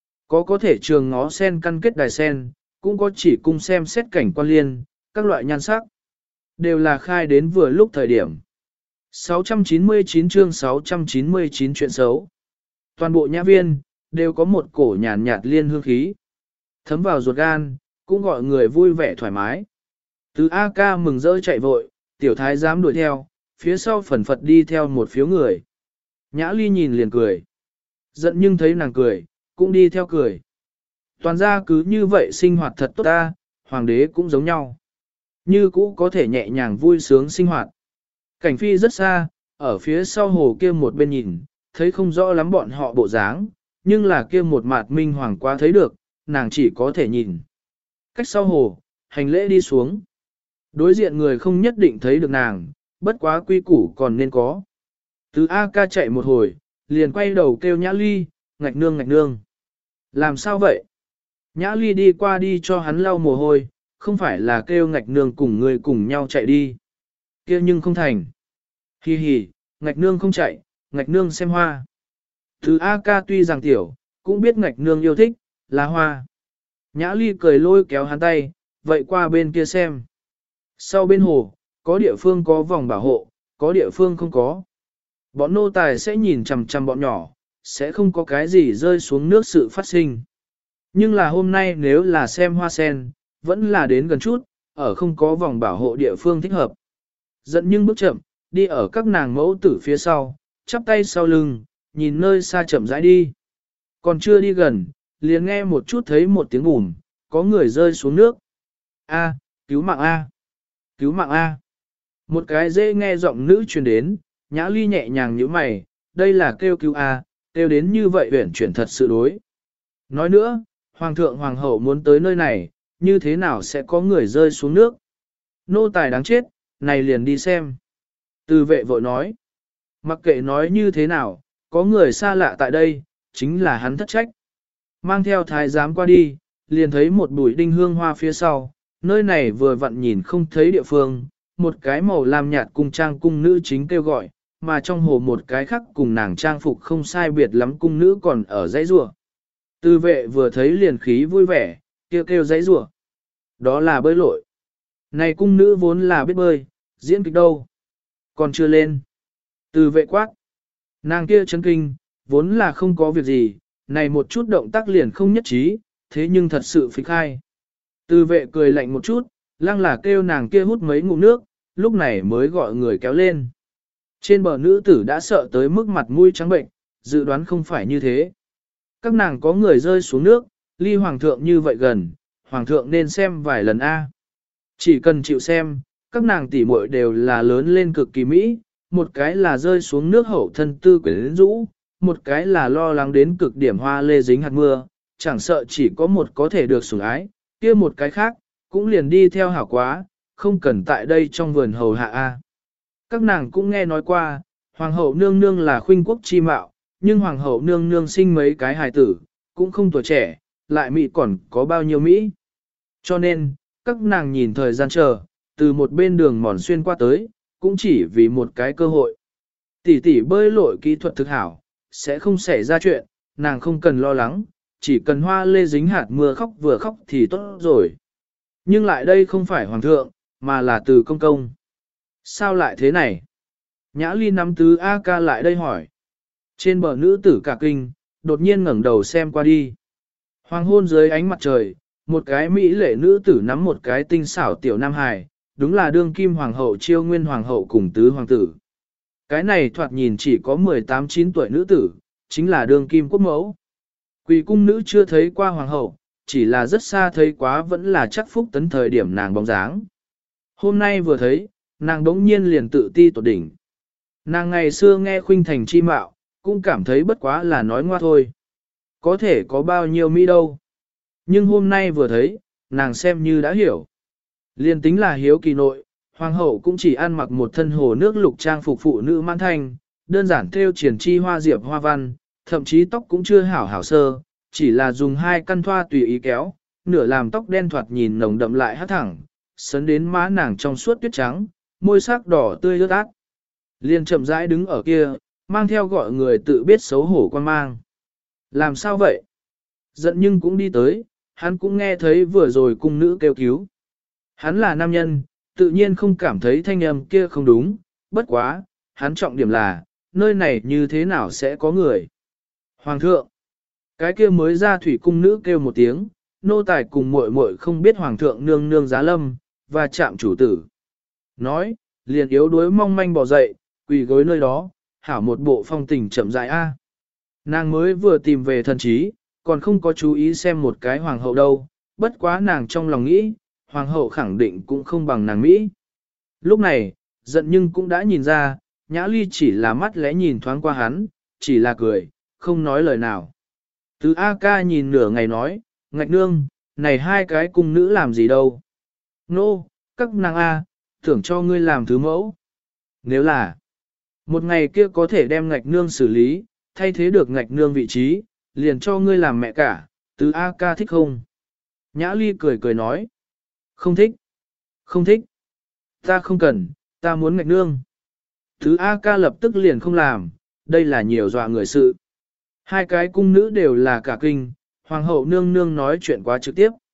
Có thể trường ngó sen căn kết đài sen, cũng có chỉ cung xem xét cảnh quan liên, các loại nhan sắc. Đều là khai đến vừa lúc thời điểm. 699 chương 699 chuyện xấu. Toàn bộ Nhã Viên, đều có một cổ nhàn nhạt liên hương khí. Thấm vào ruột gan, cũng gọi người vui vẻ thoải mái. Từ A ca mừng rỡ chạy vội, tiểu thái giám đuổi theo, phía sau phần phật đi theo một phiếu người. Nhã Ly nhìn liền cười. Giận nhưng thấy nàng cười, cũng đi theo cười. Toàn ra cứ như vậy sinh hoạt thật tốt ta, hoàng đế cũng giống nhau. Như cũ có thể nhẹ nhàng vui sướng sinh hoạt. Cảnh phi rất xa, ở phía sau hồ kia một bên nhìn, thấy không rõ lắm bọn họ bộ dáng, nhưng là kia một mặt minh hoàng quá thấy được, nàng chỉ có thể nhìn. Cách sau hồ, hành lễ đi xuống. Đối diện người không nhất định thấy được nàng, bất quá quy củ còn nên có. Từ A ca chạy một hồi, liền quay đầu kêu Nhã Ly, ngạch nương. Làm sao vậy? Nhã Ly đi qua đi cho hắn lau mồ hôi, không phải là kêu ngạch nương cùng người cùng nhau chạy đi. Kêu nhưng không thành. Hi hi, ngạch nương không chạy, ngạch nương xem hoa. Từ A ca tuy rằng tiểu, cũng biết ngạch nương yêu thích, là hoa. Nhã Ly cười lôi kéo hắn tay, vậy qua bên kia xem. Sau bên hồ, có địa phương có vòng bảo hộ, có địa phương không có. Bọn nô tài sẽ nhìn chằm chằm bọn nhỏ, sẽ không có cái gì rơi xuống nước sự phát sinh. Nhưng là hôm nay nếu là xem hoa sen, vẫn là đến gần chút, ở không có vòng bảo hộ địa phương thích hợp. Dẫn nhưng bước chậm, đi ở các nàng mẫu tử phía sau, chắp tay sau lưng, nhìn nơi xa chậm rãi đi. Còn chưa đi gần, liền nghe một chút thấy một tiếng bùm, có người rơi xuống nước. A, cứu mạng A, cứu mạng A. Một cái dễ nghe giọng nữ truyền đến, Nhã Ly nhẹ nhàng nhíu mày, đây là kêu cứu A, kêu đến như vậy huyển chuyển thật sự đối. Nói nữa, Hoàng thượng Hoàng hậu muốn tới nơi này, như thế nào sẽ có người rơi xuống nước? Nô tài đáng chết, này liền đi xem. Từ vệ vội nói, mặc kệ nói như thế nào, có người xa lạ tại đây, chính là hắn thất trách. Mang theo thái giám qua đi, liền thấy một bụi đinh hương hoa phía sau, nơi này vừa vặn nhìn không thấy địa phương, một cái màu lam nhạt cung trang cung nữ chính kêu gọi, mà trong hồ một cái khác cùng nàng trang phục không sai biệt lắm cung nữ còn ở dãy rùa. Tư vệ vừa thấy liền khí vui vẻ, kêu kêu dãy rùa. Đó là bơi lội. Này cung nữ vốn là biết bơi, diễn kịch đâu. Còn chưa lên. Tư vệ quát. Nàng kia chấn kinh, vốn là không có việc gì, này một chút động tác liền không nhất trí, thế nhưng thật sự phích khai. Tư vệ cười lạnh một chút, lăng là kêu nàng kia hút mấy ngụm nước, lúc này mới gọi người kéo lên. Trên bờ nữ tử đã sợ tới mức mặt mũi trắng bệnh, dự đoán không phải như thế. Các nàng có người rơi xuống nước, ly hoàng thượng như vậy gần, hoàng thượng nên xem vài lần A. Chỉ cần chịu xem, các nàng tỉ muội đều là lớn lên cực kỳ mỹ, một cái là rơi xuống nước hậu thân tư quyến rũ, một cái là lo lắng đến cực điểm hoa lê dính hạt mưa, chẳng sợ chỉ có một có thể được sủng ái, kia một cái khác, cũng liền đi theo hảo quá, không cần tại đây trong vườn hầu hạ A. Các nàng cũng nghe nói qua, hoàng hậu nương nương là khuynh quốc chi mạo, nhưng hoàng hậu nương nương sinh mấy cái hài tử, cũng không tuổi trẻ, lại mỹ còn có bao nhiêu mỹ. Cho nên, các nàng nhìn thời gian chờ, từ một bên đường mòn xuyên qua tới, cũng chỉ vì một cái cơ hội. Tỷ tỷ bơi lội kỹ thuật thực hảo, sẽ không xảy ra chuyện, nàng không cần lo lắng, chỉ cần hoa lê dính hạt mưa khóc vừa khóc thì tốt rồi. Nhưng lại đây không phải hoàng thượng, mà là từ công công. Sao lại thế này? Nhã Ly nắm tứ A ca lại đây hỏi. Trên bờ nữ tử cả kinh, đột nhiên ngẩng đầu xem qua đi. Hoàng hôn dưới ánh mặt trời, một cái mỹ lệ nữ tử nắm một cái tinh xảo tiểu nam hài, đúng là đương kim hoàng hậu chiêu nguyên hoàng hậu cùng tứ hoàng tử. Cái này thoạt nhìn chỉ có 18-9 tuổi nữ tử, chính là đương kim quốc mẫu. Quỳ cung nữ chưa thấy qua hoàng hậu, chỉ là rất xa thấy quá vẫn là chắc phúc tấn thời điểm nàng bóng dáng. Hôm nay vừa thấy, nàng đống nhiên liền tự ti tột đỉnh. Nàng ngày xưa nghe khuynh thành chi mạo, cũng cảm thấy bất quá là nói ngoa thôi. Có thể có bao nhiêu mỹ đâu. Nhưng hôm nay vừa thấy, nàng xem như đã hiểu. Liên tính là hiếu kỳ nội, hoàng hậu cũng chỉ ăn mặc một thân hồ nước lục trang phục phụ nữ mãn thanh, đơn giản thêu triển chi hoa diệp hoa văn, thậm chí tóc cũng chưa hảo hảo sơ, chỉ là dùng hai căn thoa tùy ý kéo, nửa làm tóc đen thoạt nhìn nồng đậm lại hát thẳng, sấn đến má nàng trong suốt tuyết trắng, môi sắc đỏ tươi rớt át. Liên chậm rãi đứng ở kia, mang theo gọi người tự biết xấu hổ quan mang. Làm sao vậy? Giận nhưng cũng đi tới, hắn cũng nghe thấy vừa rồi cung nữ kêu cứu. Hắn là nam nhân, tự nhiên không cảm thấy thanh âm kia không đúng, bất quá, hắn trọng điểm là, nơi này như thế nào sẽ có người. Hoàng thượng, cái kia mới ra thủy cung nữ kêu một tiếng, nô tài cùng muội muội không biết hoàng thượng nương nương giá lâm, và chạm chủ tử. Nói, liền yếu đuối mong manh bỏ dậy, quỳ gối nơi đó, hảo một bộ phong tình chậm rãi a. Nàng mới vừa tìm về thần trí, còn không có chú ý xem một cái hoàng hậu đâu, bất quá nàng trong lòng nghĩ, hoàng hậu khẳng định cũng không bằng nàng Mỹ. Lúc này, giận nhưng cũng đã nhìn ra, Nhã Ly chỉ là mắt lẽ nhìn thoáng qua hắn, chỉ là cười, không nói lời nào. Từ A ca nhìn nửa ngày nói, ngạch nương, này hai cái cung nữ làm gì đâu. Nô, các nàng A, tưởng cho ngươi làm thứ mẫu. Nếu là, một ngày kia có thể đem ngạch nương xử lý, thay thế được ngạch nương vị trí, liền cho ngươi làm mẹ cả, từ A ca thích không? Nhã Ly cười cười nói, không thích, không thích, ta không cần, ta muốn ngạch nương. Thứ A ca lập tức liền không làm, đây là nhiều dọa người sự. Hai cái cung nữ đều là cả kinh, hoàng hậu nương nương nói chuyện quá trực tiếp,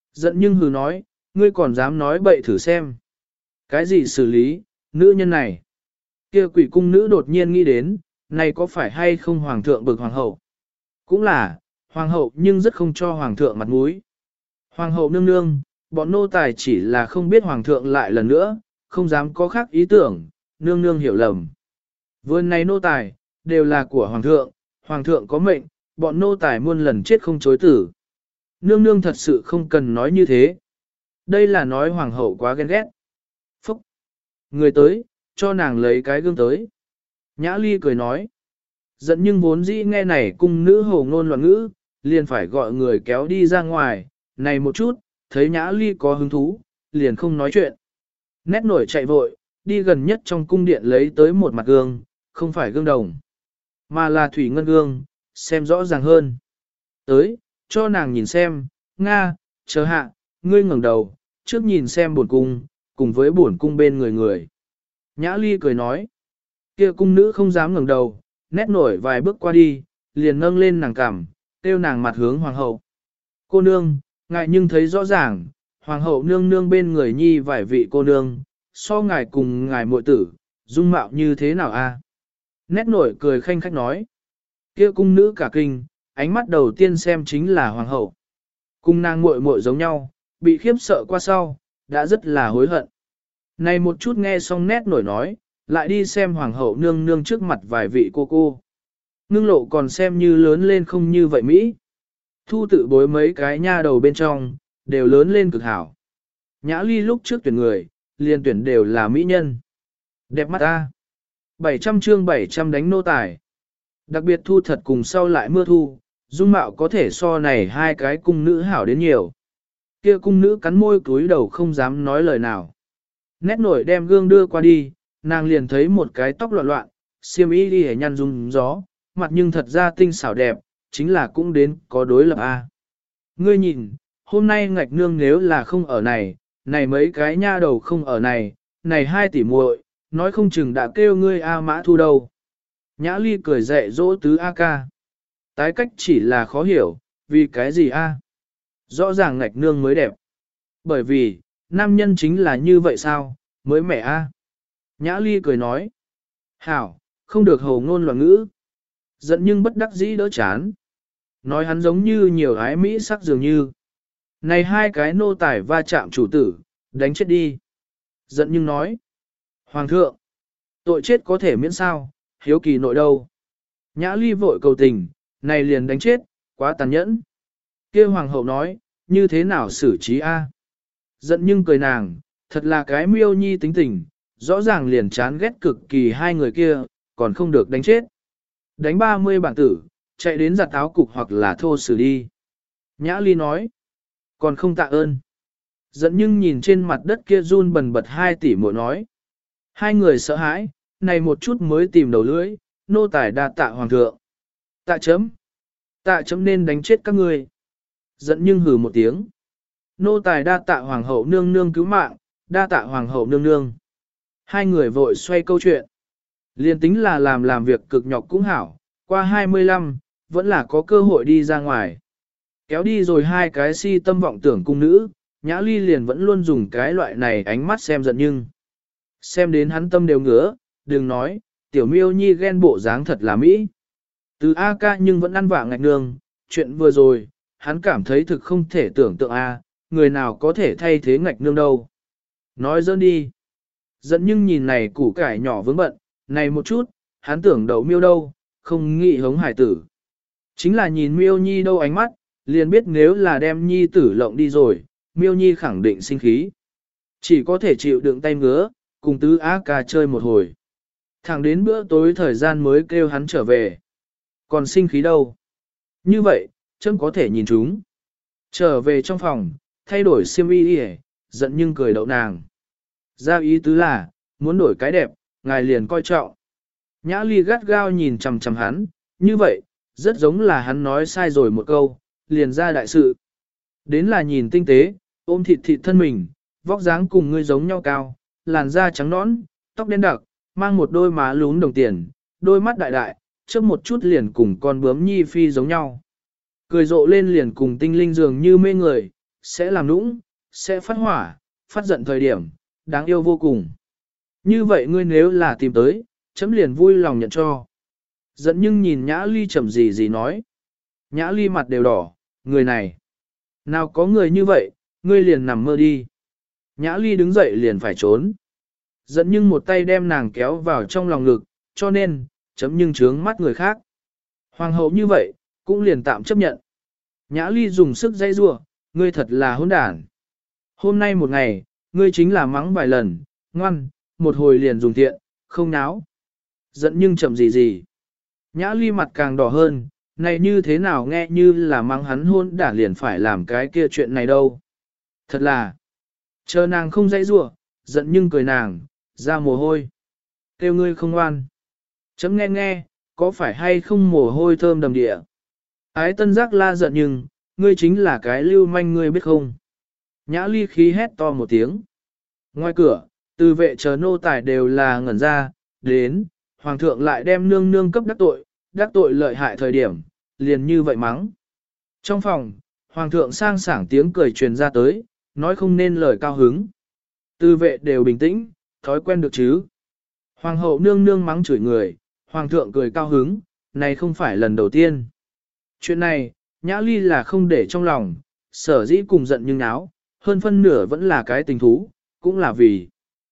Giận nhưng hừ nói, ngươi còn dám nói bậy thử xem. Cái gì xử lý, nữ nhân này? Kia quỷ cung nữ đột nhiên nghĩ đến, này có phải hay không hoàng thượng bực hoàng hậu? Cũng là, hoàng hậu nhưng rất không cho hoàng thượng mặt mũi. Hoàng hậu nương nương, bọn nô tài chỉ là không biết hoàng thượng lại lần nữa, không dám có khác ý tưởng, nương nương hiểu lầm. Vườn này nô tài, đều là của hoàng thượng có mệnh, bọn nô tài muôn lần chết không chối tử. Nương nương thật sự không cần nói như thế. Đây là nói hoàng hậu quá ghen ghét. Phúc! Người tới, cho nàng lấy cái gương tới. Nhã Ly cười nói. Giận nhưng vốn dĩ nghe này cung nữ hồ ngôn loạn ngữ, liền phải gọi người kéo đi ra ngoài, này một chút, thấy Nhã Ly có hứng thú, liền không nói chuyện. Nét nổi chạy vội, đi gần nhất trong cung điện lấy tới một mặt gương, không phải gương đồng, mà là thủy ngân gương, xem rõ ràng hơn. Tới, cho nàng nhìn xem, Nga, chờ hạ, ngươi ngẩng đầu, trước nhìn xem bổn cung, cùng với bổn cung bên người người. Nhã Ly cười nói, kia cung nữ không dám ngẩng đầu, nét nổi vài bước qua đi, liền nâng lên nàng cằm, tiêu nàng mặt hướng hoàng hậu. Cô nương, ngài nhưng thấy rõ ràng, hoàng hậu nương nương bên người nhi vài vị cô nương, so ngài cùng ngài muội tử, dung mạo như thế nào a? Nét nổi cười khanh khách nói, kia cung nữ cả kinh, ánh mắt đầu tiên xem chính là hoàng hậu. Cung nàng muội muội giống nhau, bị khiếp sợ qua sau, đã rất là hối hận. Này một chút nghe xong nét nổi nói, lại đi xem hoàng hậu nương nương trước mặt vài vị cô cô. Ngưng lộ còn xem như lớn lên không như vậy Mỹ. Thu tự bối mấy cái nha đầu bên trong, đều lớn lên cực hảo. Nhã Ly lúc trước tuyển người, liền tuyển đều là mỹ nhân. Đẹp mắt ta. 700 chương 700 đánh nô tài. Đặc biệt thu thật cùng sau lại mưa thu, dung mạo có thể so này hai cái cung nữ hảo đến nhiều. Kia cung nữ cắn môi cúi đầu không dám nói lời nào. Nét nổi đem gương đưa qua đi, nàng liền thấy một cái tóc loạn loạn, xiêm y đi hề nhăn rung gió, mặt nhưng thật ra tinh xảo đẹp, chính là cũng đến có đối lập A. Ngươi nhìn, hôm nay ngạch nương nếu là không ở này, này mấy cái nha đầu không ở này, này hai tỷ muội, nói không chừng đã kêu ngươi A Mã Thu đâu. Nhã Ly cười dạy dỗ tứ A ca. Tái cách chỉ là khó hiểu, vì cái gì A? Rõ ràng ngạch nương mới đẹp. Bởi vì, nam nhân chính là như vậy sao, mới mẻ A. Nhã Ly cười nói. Hảo, không được hồ ngôn loạn ngữ. Giận nhưng bất đắc dĩ đỡ chán. Nói hắn giống như nhiều ái Mỹ sắc dường như. Này hai cái nô tài va chạm chủ tử, đánh chết đi. Giận nhưng nói. Hoàng thượng, tội chết có thể miễn sao, hiếu kỳ nội đâu. Nhã Ly vội cầu tình, này liền đánh chết, quá tàn nhẫn. Kia hoàng hậu nói, như thế nào xử trí a? Giận nhưng cười nàng, thật là cái miêu nhi tính tình, rõ ràng liền chán ghét cực kỳ hai người kia, còn không được đánh chết. Đánh 30 bản tử, chạy đến giặt áo cục hoặc là thô xử đi. Nhã Ly nói, còn không tạ ơn. Giận nhưng nhìn trên mặt đất kia run bần bật 2 tỷ muội nói. Hai người sợ hãi, này một chút mới tìm đầu lưỡi, nô tài đa tạ hoàng thượng. Tạ chấm nên đánh chết các ngươi. Giận nhưng hừ một tiếng. Nô tài đa tạ hoàng hậu nương nương cứu mạng, đa tạ hoàng hậu nương nương. Hai người vội xoay câu chuyện. Liên tính là làm việc cực nhọc cũng hảo, qua 25, vẫn là có cơ hội đi ra ngoài. Kéo đi rồi hai cái si tâm vọng tưởng cung nữ, Nhã Ly liền vẫn luôn dùng cái loại này ánh mắt xem giận nhưng. Xem đến hắn tâm đều ngứa, đừng nói, tiểu miêu nhi ghen bộ dáng thật là mỹ. Từ A ca nhưng vẫn ăn vạ ngạch nương, chuyện vừa rồi, hắn cảm thấy thực không thể tưởng tượng A, người nào có thể thay thế ngạch nương đâu. Nói dỡn đi. Giận nhưng nhìn này củ cải nhỏ vướng bận, này một chút, hắn tưởng đậu miêu đâu, không nghĩ hống hải tử. Chính là nhìn miêu nhi đâu ánh mắt, liền biết nếu là đem nhi tử lộng đi rồi, miêu nhi khẳng định sinh khí. Chỉ có thể chịu đựng tay ngứa, cùng tứ á ca chơi một hồi. Thẳng đến bữa tối thời gian mới kêu hắn trở về. Còn sinh khí đâu? Như vậy, chấm có thể nhìn chúng. Trở về trong phòng, thay đổi xiêm y đi giận nhưng cười đậu nàng. Ra ý tứ là, muốn đổi cái đẹp, ngài liền coi trọng. Nhã Ly gắt gao nhìn chằm chằm hắn, như vậy, rất giống là hắn nói sai rồi một câu, liền ra đại sự. Đến là nhìn tinh tế, ôm thịt thịt thân mình, vóc dáng cùng ngươi giống nhau cao, làn da trắng nõn, tóc đen đặc, mang một đôi má lún đồng tiền, đôi mắt đại đại, chớp một chút liền cùng con bướm nhi phi giống nhau. Cười rộ lên liền cùng tinh linh dường như mê người, sẽ làm nũng, sẽ phát hỏa, phát giận thời điểm, đáng yêu vô cùng. Như vậy ngươi nếu là tìm tới, chấm liền vui lòng nhận cho. Giận nhưng nhìn Nhã Ly chậm gì gì nói. Nhã Ly mặt đều đỏ, người này. Nào có người như vậy, ngươi liền nằm mơ đi. Nhã Ly đứng dậy liền phải trốn. Giận nhưng một tay đem nàng kéo vào trong lòng ngực, cho nên, chấm nhưng trướng mắt người khác. Hoàng hậu như vậy, cũng liền tạm chấp nhận. Nhã Ly dùng sức dây rua, ngươi thật là hỗn đản. Hôm nay một ngày, ngươi chính là mắng vài lần, ngoan, một hồi liền dùng tiện, không náo. Giận nhưng chậm gì gì. Nhã Ly mặt càng đỏ hơn, này như thế nào nghe như là mắng hắn hôn đản liền phải làm cái kia chuyện này đâu. Thật là, chờ nàng không dãy rủa, giận nhưng cười nàng, ra mồ hôi. Kêu ngươi không ngoan. Chấm nghe nghe, có phải hay không mồ hôi thơm đầm địa. Ái tân giác la giận nhưng, ngươi chính là cái lưu manh ngươi biết không. Nhã Ly khí hét to một tiếng. Ngoài cửa, từ vệ chờ nô tài đều là ngẩn ra, đến, hoàng thượng lại đem nương nương cấp đắc tội lợi hại thời điểm, liền như vậy mắng. Trong phòng, hoàng thượng sang sảng tiếng cười truyền ra tới, nói không nên lời cao hứng. Từ vệ đều bình tĩnh, thói quen được chứ. Hoàng hậu nương nương mắng chửi người, hoàng thượng cười cao hứng, này không phải lần đầu tiên. Chuyện này, Nhã Ly là không để trong lòng, sở dĩ cùng giận nhưng náo, hơn phân nửa vẫn là cái tình thú, cũng là vì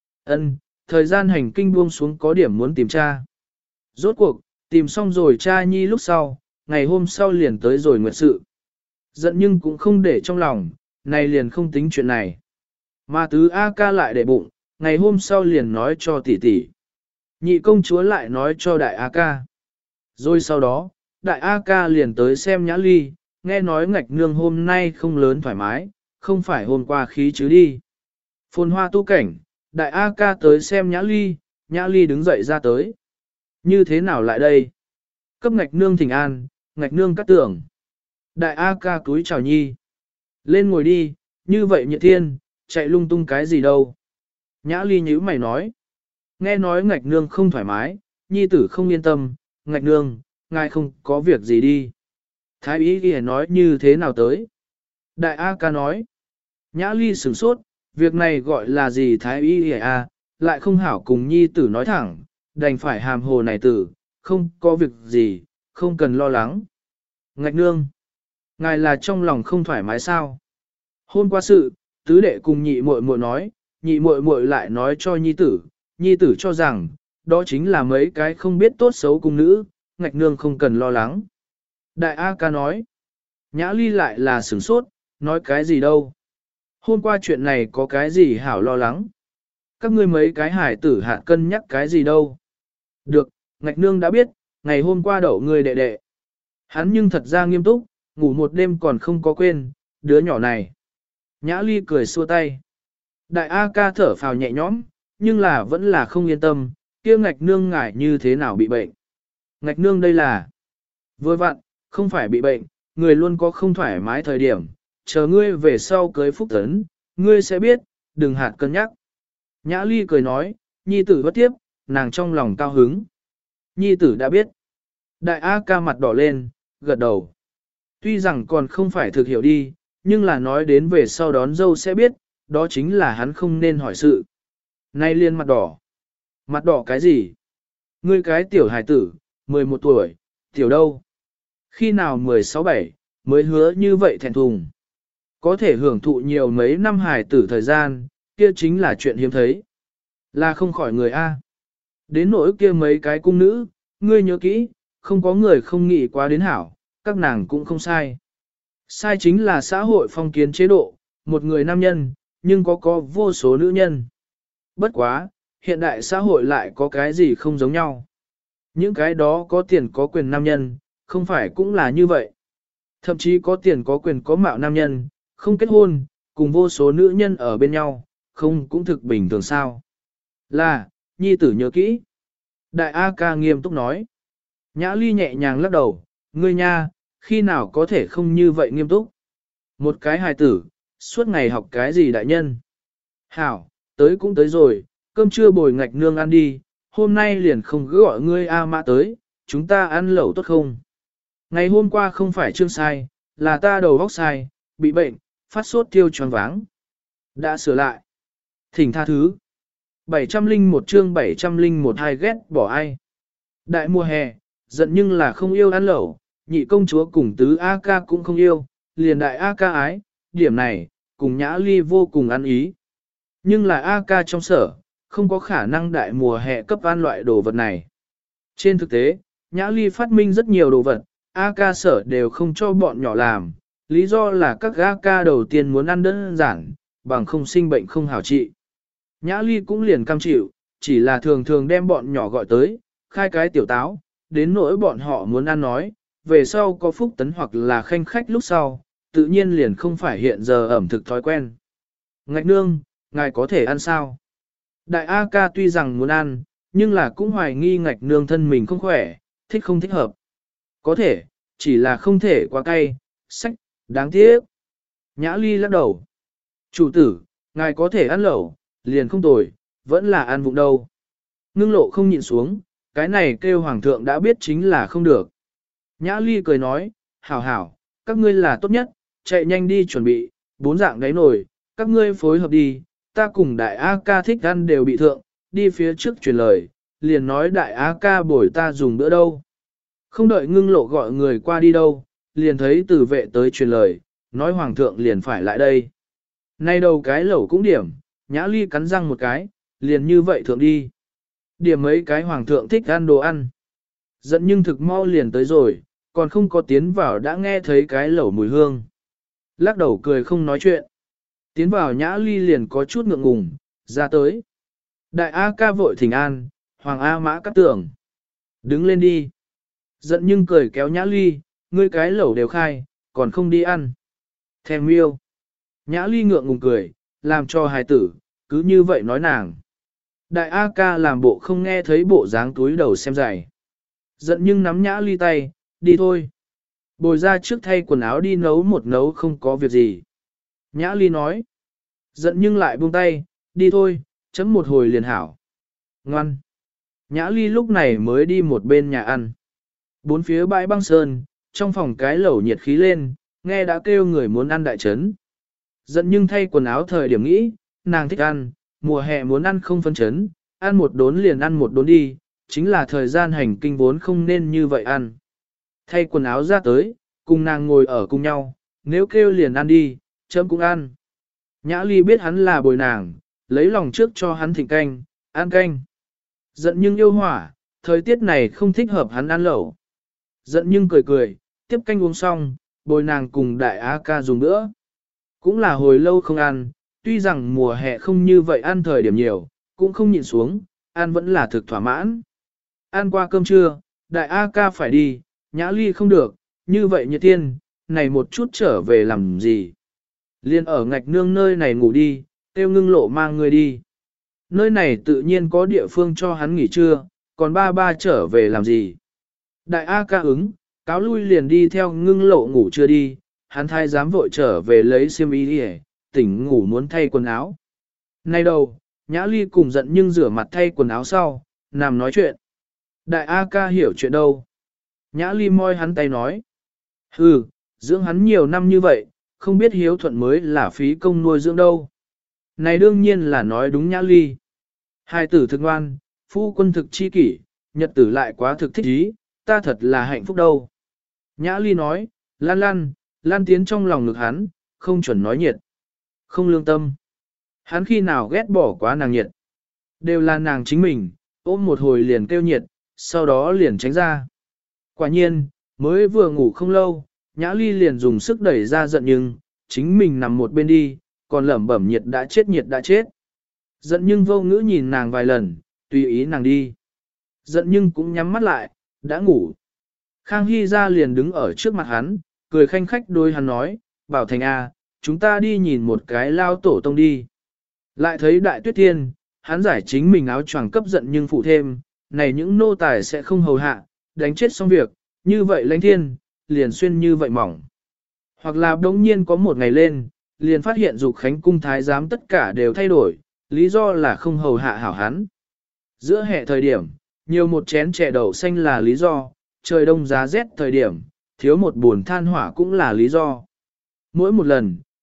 thời gian hành kinh buông xuống có điểm muốn tìm cha. Rốt cuộc, tìm xong rồi cha nhi lúc sau, ngày hôm sau liền tới rồi nguyệt sự. Giận nhưng cũng không để trong lòng, này liền không tính chuyện này. Mà tứ A ca lại để bụng, ngày hôm sau liền nói cho tỷ tỷ. Nhị công chúa lại nói cho đại A ca. Rồi sau đó, đại A ca liền tới xem Nhã Ly, nghe nói ngạch nương hôm nay không lớn thoải mái, không phải hôm qua khí chứ đi. Phồn hoa tu cảnh, đại A ca tới xem Nhã Ly đứng dậy ra tới. Như thế nào lại đây? Cấp ngạch nương thỉnh an, ngạch nương cắt tưởng. Đại A ca túi chào nhi. Lên ngồi đi, như vậy nhiệt thiên, chạy lung tung cái gì đâu. Nhã Ly nhíu mày nói. Nghe nói ngạch nương không thoải mái, nhi tử không yên tâm, ngạch nương, ngài không có việc gì đi. Thái ý ghi nói như thế nào tới? Đại A ca nói. Nhã Ly sửng sốt, việc này gọi là gì thái ý ghi à, lại không hảo cùng nhi tử nói thẳng, đành phải hàm hồ này tử, không có việc gì, không cần lo lắng. Ngạch nương, ngài là trong lòng không thoải mái sao? Hôm qua sự, tứ đệ cùng nhị muội muội nói, nhị muội muội lại nói cho nhi tử cho rằng, đó chính là mấy cái không biết tốt xấu cung nữ, ngạch nương không cần lo lắng. Đại A ca nói, Nhã Ly lại là sửng sốt, nói cái gì đâu. Hôm qua chuyện này có cái gì hảo lo lắng. Các ngươi mấy cái hải tử hạ cân nhắc cái gì đâu. Được, ngạch nương đã biết, ngày hôm qua đậu người đệ đệ. Hắn nhưng thật ra nghiêm túc, ngủ một đêm còn không có quên, đứa nhỏ này. Nhã Ly cười xua tay. Đại A ca thở phào nhẹ nhõm, nhưng là vẫn là không yên tâm, kia ngạch nương ngại như thế nào bị bệnh. Ngạch nương đây là vừa vặn, không phải bị bệnh, người luôn có không thoải mái thời điểm, chờ ngươi về sau cưới phúc tấn, ngươi sẽ biết, đừng hạt cân nhắc. Nhã Ly cười nói, nhi tử bất tiếp, nàng trong lòng cao hứng. Nhi tử đã biết. Đại A ca mặt đỏ lên, gật đầu. Tuy rằng còn không phải thực hiểu đi, nhưng là nói đến về sau đón dâu sẽ biết, đó chính là hắn không nên hỏi sự. Nay liên mặt đỏ. Mặt đỏ cái gì? Ngươi cái tiểu hài tử, 11 tuổi, tiểu đâu? Khi nào 16-17, mới hứa như vậy thẹn thùng. Có thể hưởng thụ nhiều mấy năm hài tử thời gian, kia chính là chuyện hiếm thấy. Là không khỏi người A. Đến nỗi kia mấy cái cung nữ, ngươi nhớ kỹ, không có người không nghĩ quá đến hảo, các nàng cũng không sai. Sai chính là xã hội phong kiến chế độ, một người nam nhân, nhưng có vô số nữ nhân. Bất quá, hiện đại xã hội lại có cái gì không giống nhau. Những cái đó có tiền có quyền nam nhân, không phải cũng là như vậy. Thậm chí có tiền có quyền có mạo nam nhân, không kết hôn, cùng vô số nữ nhân ở bên nhau, không cũng thực bình thường sao. Là, nhi tử nhớ kỹ. Đại A ca nghiêm túc nói. Nhã Ly nhẹ nhàng lắc đầu, ngươi nha, khi nào có thể không như vậy nghiêm túc. Một cái hài tử, suốt ngày học cái gì đại nhân. Hảo, tới cũng tới rồi, cơm trưa bồi ngạch nương ăn đi, hôm nay liền không cứ gọi ngươi A Mã tới, chúng ta ăn lẩu tốt không? Ngày hôm qua không phải trương sai, là ta đầu óc sai, bị bệnh, phát sốt tiêu choáng váng. Đã sửa lại. Thỉnh tha thứ. 701 chương 701 hai ghét bỏ ai. Đại mùa hè, giận nhưng là không yêu ăn lẩu, nhị công chúa cùng tứ A ca cũng không yêu, liền đại A ca ái, điểm này, cùng Nhã Ly vô cùng ăn ý. Nhưng là A ca trong sở, không có khả năng đại mùa hè cấp ăn loại đồ vật này. Trên thực tế, Nhã Ly phát minh rất nhiều đồ vật, A ca sở đều không cho bọn nhỏ làm, lý do là các A ca đầu tiên muốn ăn đơn giản, bằng không sinh bệnh không hảo trị. Nhã Ly cũng liền cam chịu, chỉ là thường thường đem bọn nhỏ gọi tới, khai cái tiểu táo, đến nỗi bọn họ muốn ăn nói, về sau có phúc tấn hoặc là khanh khách lúc sau, tự nhiên liền không phải hiện giờ ẩm thực thói quen. Ngạch nương, ngài có thể ăn sao? Đại A ca tuy rằng muốn ăn, nhưng là cũng hoài nghi ngạch nương thân mình không khỏe, thích không thích hợp. Có thể, chỉ là không thể quá cay, sách, đáng tiếc. Nhã Ly lắc đầu. Chủ tử, ngài có thể ăn lẩu, liền không tồi, vẫn là ăn vụng đâu. Ngưng lộ không nhịn xuống, cái này kêu hoàng thượng đã biết chính là không được. Nhã Ly cười nói, hảo hảo, các ngươi là tốt nhất, chạy nhanh đi chuẩn bị, 4 dạng đáy nồi, các ngươi phối hợp đi, ta cùng đại A ca thích ăn đều bị thượng, đi phía trước truyền lời, liền nói đại A ca bồi ta dùng bữa đâu. Không đợi ngưng lộ gọi người qua đi đâu, liền thấy tử vệ tới truyền lời, nói hoàng thượng liền phải lại đây. Nay đầu cái lẩu cũng điểm, Nhã Ly cắn răng một cái, liền như vậy thượng đi. Điểm mấy cái hoàng thượng thích ăn đồ ăn. Giận nhưng thực mau liền tới rồi, còn không có tiến vào đã nghe thấy cái lẩu mùi hương. Lắc đầu cười không nói chuyện. Tiến vào Nhã Ly liền có chút ngượng ngùng, ra tới. Đại A ca vội thỉnh an, Hoàng A mã cắt tưởng. Đứng lên đi. Giận nhưng cười kéo Nhã Ly, ngươi cái lẩu đều khai, còn không đi ăn. Thèm miêu. Nhã Ly ngượng ngùng cười, làm cho hài tử, cứ như vậy nói nàng. Đại A ca làm bộ không nghe thấy bộ dáng túi đầu xem giày. Giận nhưng nắm Nhã Ly tay, đi thôi. Bồi ra trước thay quần áo đi nấu một nấu không có việc gì. Nhã Ly nói. Giận nhưng lại buông tay, đi thôi, chấm một hồi liền hảo. Ngoan. Nhã Ly lúc này mới đi một bên nhà ăn. Bốn phía bãi băng sơn, trong phòng cái lẩu nhiệt khí lên, nghe đã kêu người muốn ăn đại trấn. Giận nhưng thay quần áo thời điểm nghĩ, nàng thích ăn, mùa hè muốn ăn không phân chấn, ăn một đốn liền ăn một đốn đi, chính là thời gian hành kinh vốn không nên như vậy ăn. Thay quần áo ra tới, cùng nàng ngồi ở cùng nhau, nếu kêu liền ăn đi, chấm cũng ăn. Nhã Ly biết hắn là bồi nàng, lấy lòng trước cho hắn thịnh canh, ăn canh. Giận nhưng yêu hỏa, thời tiết này không thích hợp hắn ăn lẩu. Giận nhưng cười cười, tiếp canh uống xong, bồi nàng cùng đại á ca dùng nữa. Cũng là hồi lâu không ăn, tuy rằng mùa hè không như vậy ăn thời điểm nhiều, cũng không nhịn xuống, ăn vẫn là thực thỏa mãn. Ăn qua cơm trưa, đại A ca phải đi, Nhã Ly không được, như vậy nhiệt tiên, này một chút trở về làm gì. Liên ở ngạch nương nơi này ngủ đi, tiêu ngưng lộ mang người đi. Nơi này tự nhiên có địa phương cho hắn nghỉ trưa, còn ba trở về làm gì. Đại A ca ứng, cáo lui liền đi theo ngưng lộ ngủ chưa đi, hắn thái dám vội trở về lấy xiêm y đi, tỉnh ngủ muốn thay quần áo. Nay đầu, Nhã Ly cùng giận nhưng rửa mặt thay quần áo sau, nằm nói chuyện. Đại A ca hiểu chuyện đâu. Nhã Ly moi hắn tay nói. Hừ, dưỡng hắn nhiều năm như vậy, không biết hiếu thuận mới là phí công nuôi dưỡng đâu. Này đương nhiên là nói đúng Nhã Ly. Hai tử thực ngoan, phu quân thực chi kỷ, nhật tử lại quá thực thích ý, ta thật là hạnh phúc đâu. Nhã Ly nói, lan tiến trong lòng ngực hắn, không chuẩn nói nhiệt. Không lương tâm. Hắn khi nào ghét bỏ quá nàng nhiệt. Đều là nàng chính mình, ôm một hồi liền kêu nhiệt, sau đó liền tránh ra. Quả nhiên, mới vừa ngủ không lâu, Nhã Ly liền dùng sức đẩy ra giận nhưng, chính mình nằm một bên đi, còn lẩm bẩm nhiệt đã chết. Giận nhưng vô ngữ nhìn nàng vài lần, tùy ý nàng đi. Giận nhưng cũng nhắm mắt lại, đã ngủ. Khang Hy ra liền đứng ở trước mặt hắn, cười khanh khách đôi hắn nói, Bảo Thành A, chúng ta đi nhìn một cái lao tổ tông đi. Lại thấy Đại Tuyết Thiên, hắn giải chính mình áo choàng cấp giận nhưng phụ thêm, này những nô tài sẽ không hầu hạ, đánh chết xong việc, như vậy lãnh thiên, liền xuyên như vậy mỏng. Hoặc là đống nhiên có một ngày lên, liền phát hiện dục khánh cung thái giám tất cả đều thay đổi, lý do là không hầu hạ hảo hắn. Giữa hè thời điểm, nhiều một chén chè đậu xanh là lý do, trời đông giá rét thời điểm, thiếu một buồn than hỏa cũng là lý do. Mỗi một lần,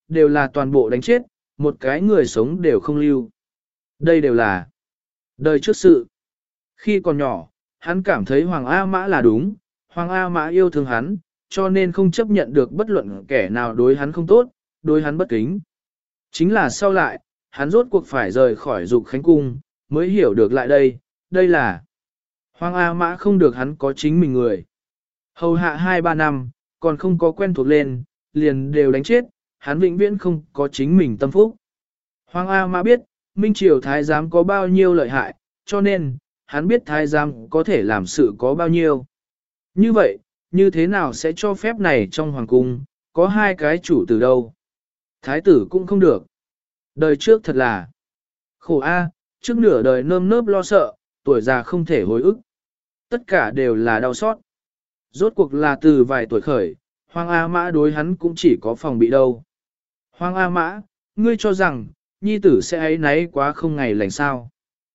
đều là toàn bộ đánh chết, một cái người sống đều không lưu. Đây đều là đời trước sự. Khi còn nhỏ, hắn cảm thấy Hoàng A Mã là đúng, Hoàng A Mã yêu thương hắn, cho nên không chấp nhận được bất luận kẻ nào đối hắn không tốt, đối hắn bất kính. Chính là sau lại, hắn rốt cuộc phải rời khỏi Dục Khánh Cung, mới hiểu được lại đây là Hoàng A Mã không được hắn có chính mình người. Hầu hạ 2-3 năm, còn không có quen thuộc lên, liền đều đánh chết, hắn vĩnh viễn không có chính mình tâm phúc. Hoàng A Mã biết, Minh Triều Thái giám có bao nhiêu lợi hại, cho nên, hắn biết Thái giám có thể làm sự có bao nhiêu. Như vậy, như thế nào sẽ cho phép này trong Hoàng cung, có 2 cái chủ tử đâu? Thái tử cũng không được. Đời trước thật là khổ a, trước nửa đời nơm nớp lo sợ, tuổi già không thể hối ức. Tất cả đều là đau xót. Rốt cuộc là từ vài tuổi khởi, Hoàng A Mã đối hắn cũng chỉ có phòng bị đâu. Hoàng A Mã, ngươi cho rằng, nhi tử sẽ ấy náy quá không ngày lành sao?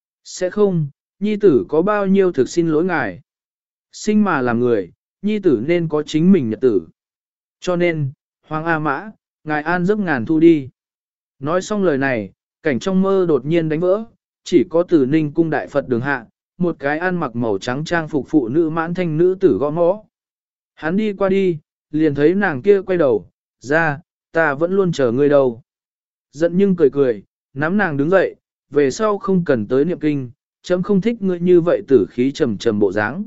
Sẽ không, nhi tử có bao nhiêu thực xin lỗi ngài. Sinh mà làm người, nhi tử nên có chính mình nhật tử. Cho nên, Hoàng A Mã, ngài an giấc ngàn thu đi. Nói xong lời này, cảnh trong mơ đột nhiên đánh vỡ, chỉ có Từ Ninh cung đại Phật đường hạ, một cái ăn mặc màu trắng trang phục phụ nữ mãn thanh nữ tử gõ mõ. Hắn đi qua đi, liền thấy nàng kia quay đầu, ra, ta vẫn luôn chờ ngươi đâu. Giận nhưng cười cười, nắm nàng đứng dậy, về sau không cần tới niệm kinh, chấm không thích ngươi như vậy tử khí trầm trầm bộ dáng.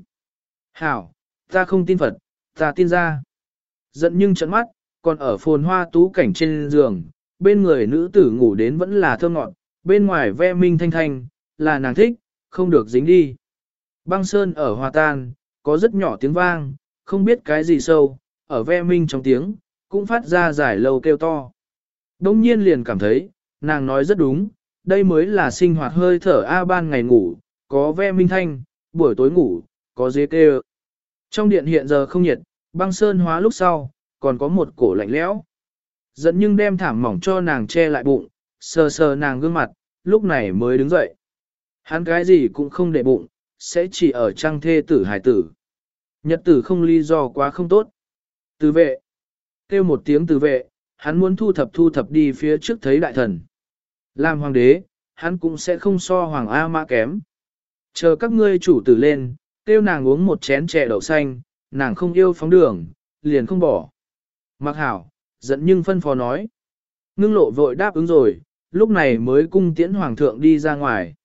Hảo, ta không tin Phật, ta tin ra. Giận nhưng trợn mắt, còn ở phồn hoa tú cảnh trên giường, bên người nữ tử ngủ đến vẫn là thơ ngọt, bên ngoài ve minh thanh thanh, là nàng thích, không được dính đi. Băng sơn ở hòa tan, có rất nhỏ tiếng vang, không biết cái gì sâu, ở ve minh trong tiếng, cũng phát ra giải lâu kêu to. Đông nhiên liền cảm thấy, nàng nói rất đúng, đây mới là sinh hoạt hơi thở A ban ngày ngủ, có ve minh thanh, buổi tối ngủ, có dế kêu. Trong điện hiện giờ không nhiệt, băng sơn hóa lúc sau, còn có một cổ lạnh lẽo. Giận nhưng đem thảm mỏng cho nàng che lại bụng, sờ sờ nàng gương mặt, lúc này mới đứng dậy. Hắn cái gì cũng không để bụng, sẽ chỉ ở trang thê tử hải tử. Nhật tử không lý do quá không tốt. Từ vệ. Kêu một tiếng từ vệ, hắn muốn thu thập đi phía trước thấy đại thần. Làm hoàng đế, hắn cũng sẽ không so Hoàng A Mã kém. Chờ các ngươi chủ tử lên, kêu nàng uống một chén chè đậu xanh, nàng không yêu phóng đường, liền không bỏ. Mặc hảo, giận nhưng phân phó nói. Ngưng lộ vội đáp ứng rồi, lúc này mới cung tiễn hoàng thượng đi ra ngoài.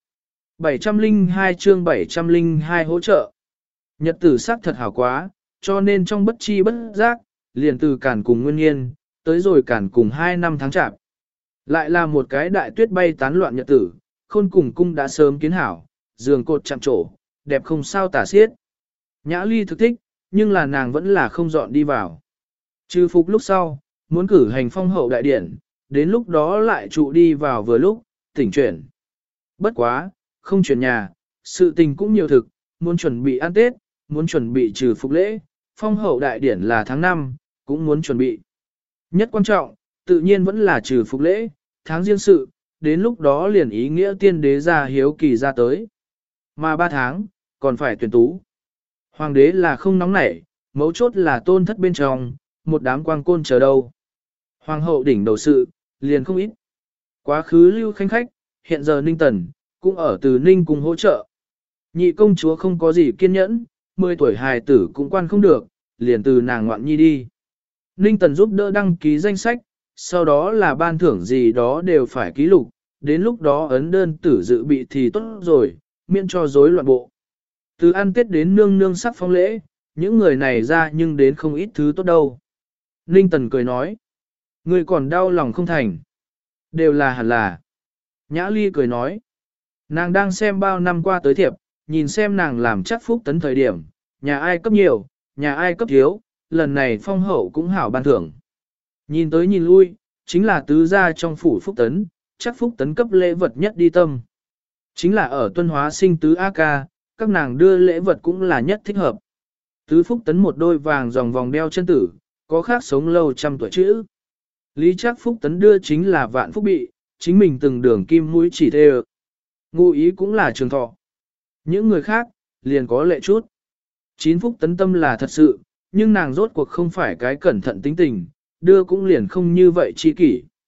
702 chương 702 hỗ trợ. Nhật tử sắc thật hảo quá, cho nên trong bất chi bất giác, liền từ Càn cùng Nguyên Nhiên, tới rồi Càn cùng 2 năm tháng chạp. Lại là một cái đại tuyết bay tán loạn nhật tử, Khôn cùng cung đã sớm kiến hảo, giường cột chạm trổ, đẹp không sao tả xiết. Nhã Ly thực thích, nhưng là nàng vẫn là không dọn đi vào. Trừ phục lúc sau, muốn cử hành phong hậu đại điển, đến lúc đó lại trụ đi vào vừa lúc, tỉnh chuyển. Bất quá, không chuyển nhà, sự tình cũng nhiều thực, muốn chuẩn bị ăn Tết, muốn chuẩn bị trừ phục lễ, phong hậu đại điển là tháng 5, cũng muốn chuẩn bị. Nhất quan trọng, tự nhiên vẫn là trừ phục lễ, tháng riêng sự, đến lúc đó liền ý nghĩa tiên đế ra hiếu kỳ ra tới. Mà 3 tháng, còn phải tuyển tú. Hoàng đế là không nóng nảy, mấu chốt là tôn thất bên trong, một đám quang côn chờ đâu. Hoàng hậu đỉnh đầu sự, liền không ít. Quá khứ Lưu Khanh khách, hiện giờ Ninh Tần, cũng ở từ Ninh cùng hỗ trợ. Nhị công chúa không có gì kiên nhẫn, 10 tuổi hài tử cũng quan không được, liền từ nàng ngoạn nhi đi. Ninh Tần giúp đỡ đăng ký danh sách, sau đó là ban thưởng gì đó đều phải ký lục, đến lúc đó ấn đơn tử dự bị thì tốt rồi, miễn cho rối loạn bộ. Từ ăn Tết đến nương nương sắc phong lễ, những người này ra nhưng đến không ít thứ tốt đâu. Ninh Tần cười nói, người còn đau lòng không thành. Đều là hẳn là. Nhã Ly cười nói, nàng đang xem bao năm qua tới thiệp, nhìn xem nàng làm chắc phúc tấn thời điểm, nhà ai cấp nhiều, nhà ai cấp thiếu, lần này phong hậu cũng hảo ban thưởng. Nhìn tới nhìn lui, chính là tứ gia trong phủ phúc tấn, chắc phúc tấn cấp lễ vật nhất đi tâm. Chính là ở tuân hóa sinh tứ A ca, các nàng đưa lễ vật cũng là nhất thích hợp. Tứ phúc tấn một đôi vàng dòng vòng đeo chân tử, có khác sống lâu trăm tuổi chữ. Lý Trác phúc tấn đưa chính là vạn phúc bị, chính mình từng đường kim mũi chỉ thê ơ. Ngụ ý cũng là trường thọ. Những người khác, liền có lệ chút. 9 phúc tấn tâm là thật sự, nhưng nàng rốt cuộc không phải cái cẩn thận tính tình, đưa cũng liền không như vậy chi kỷ.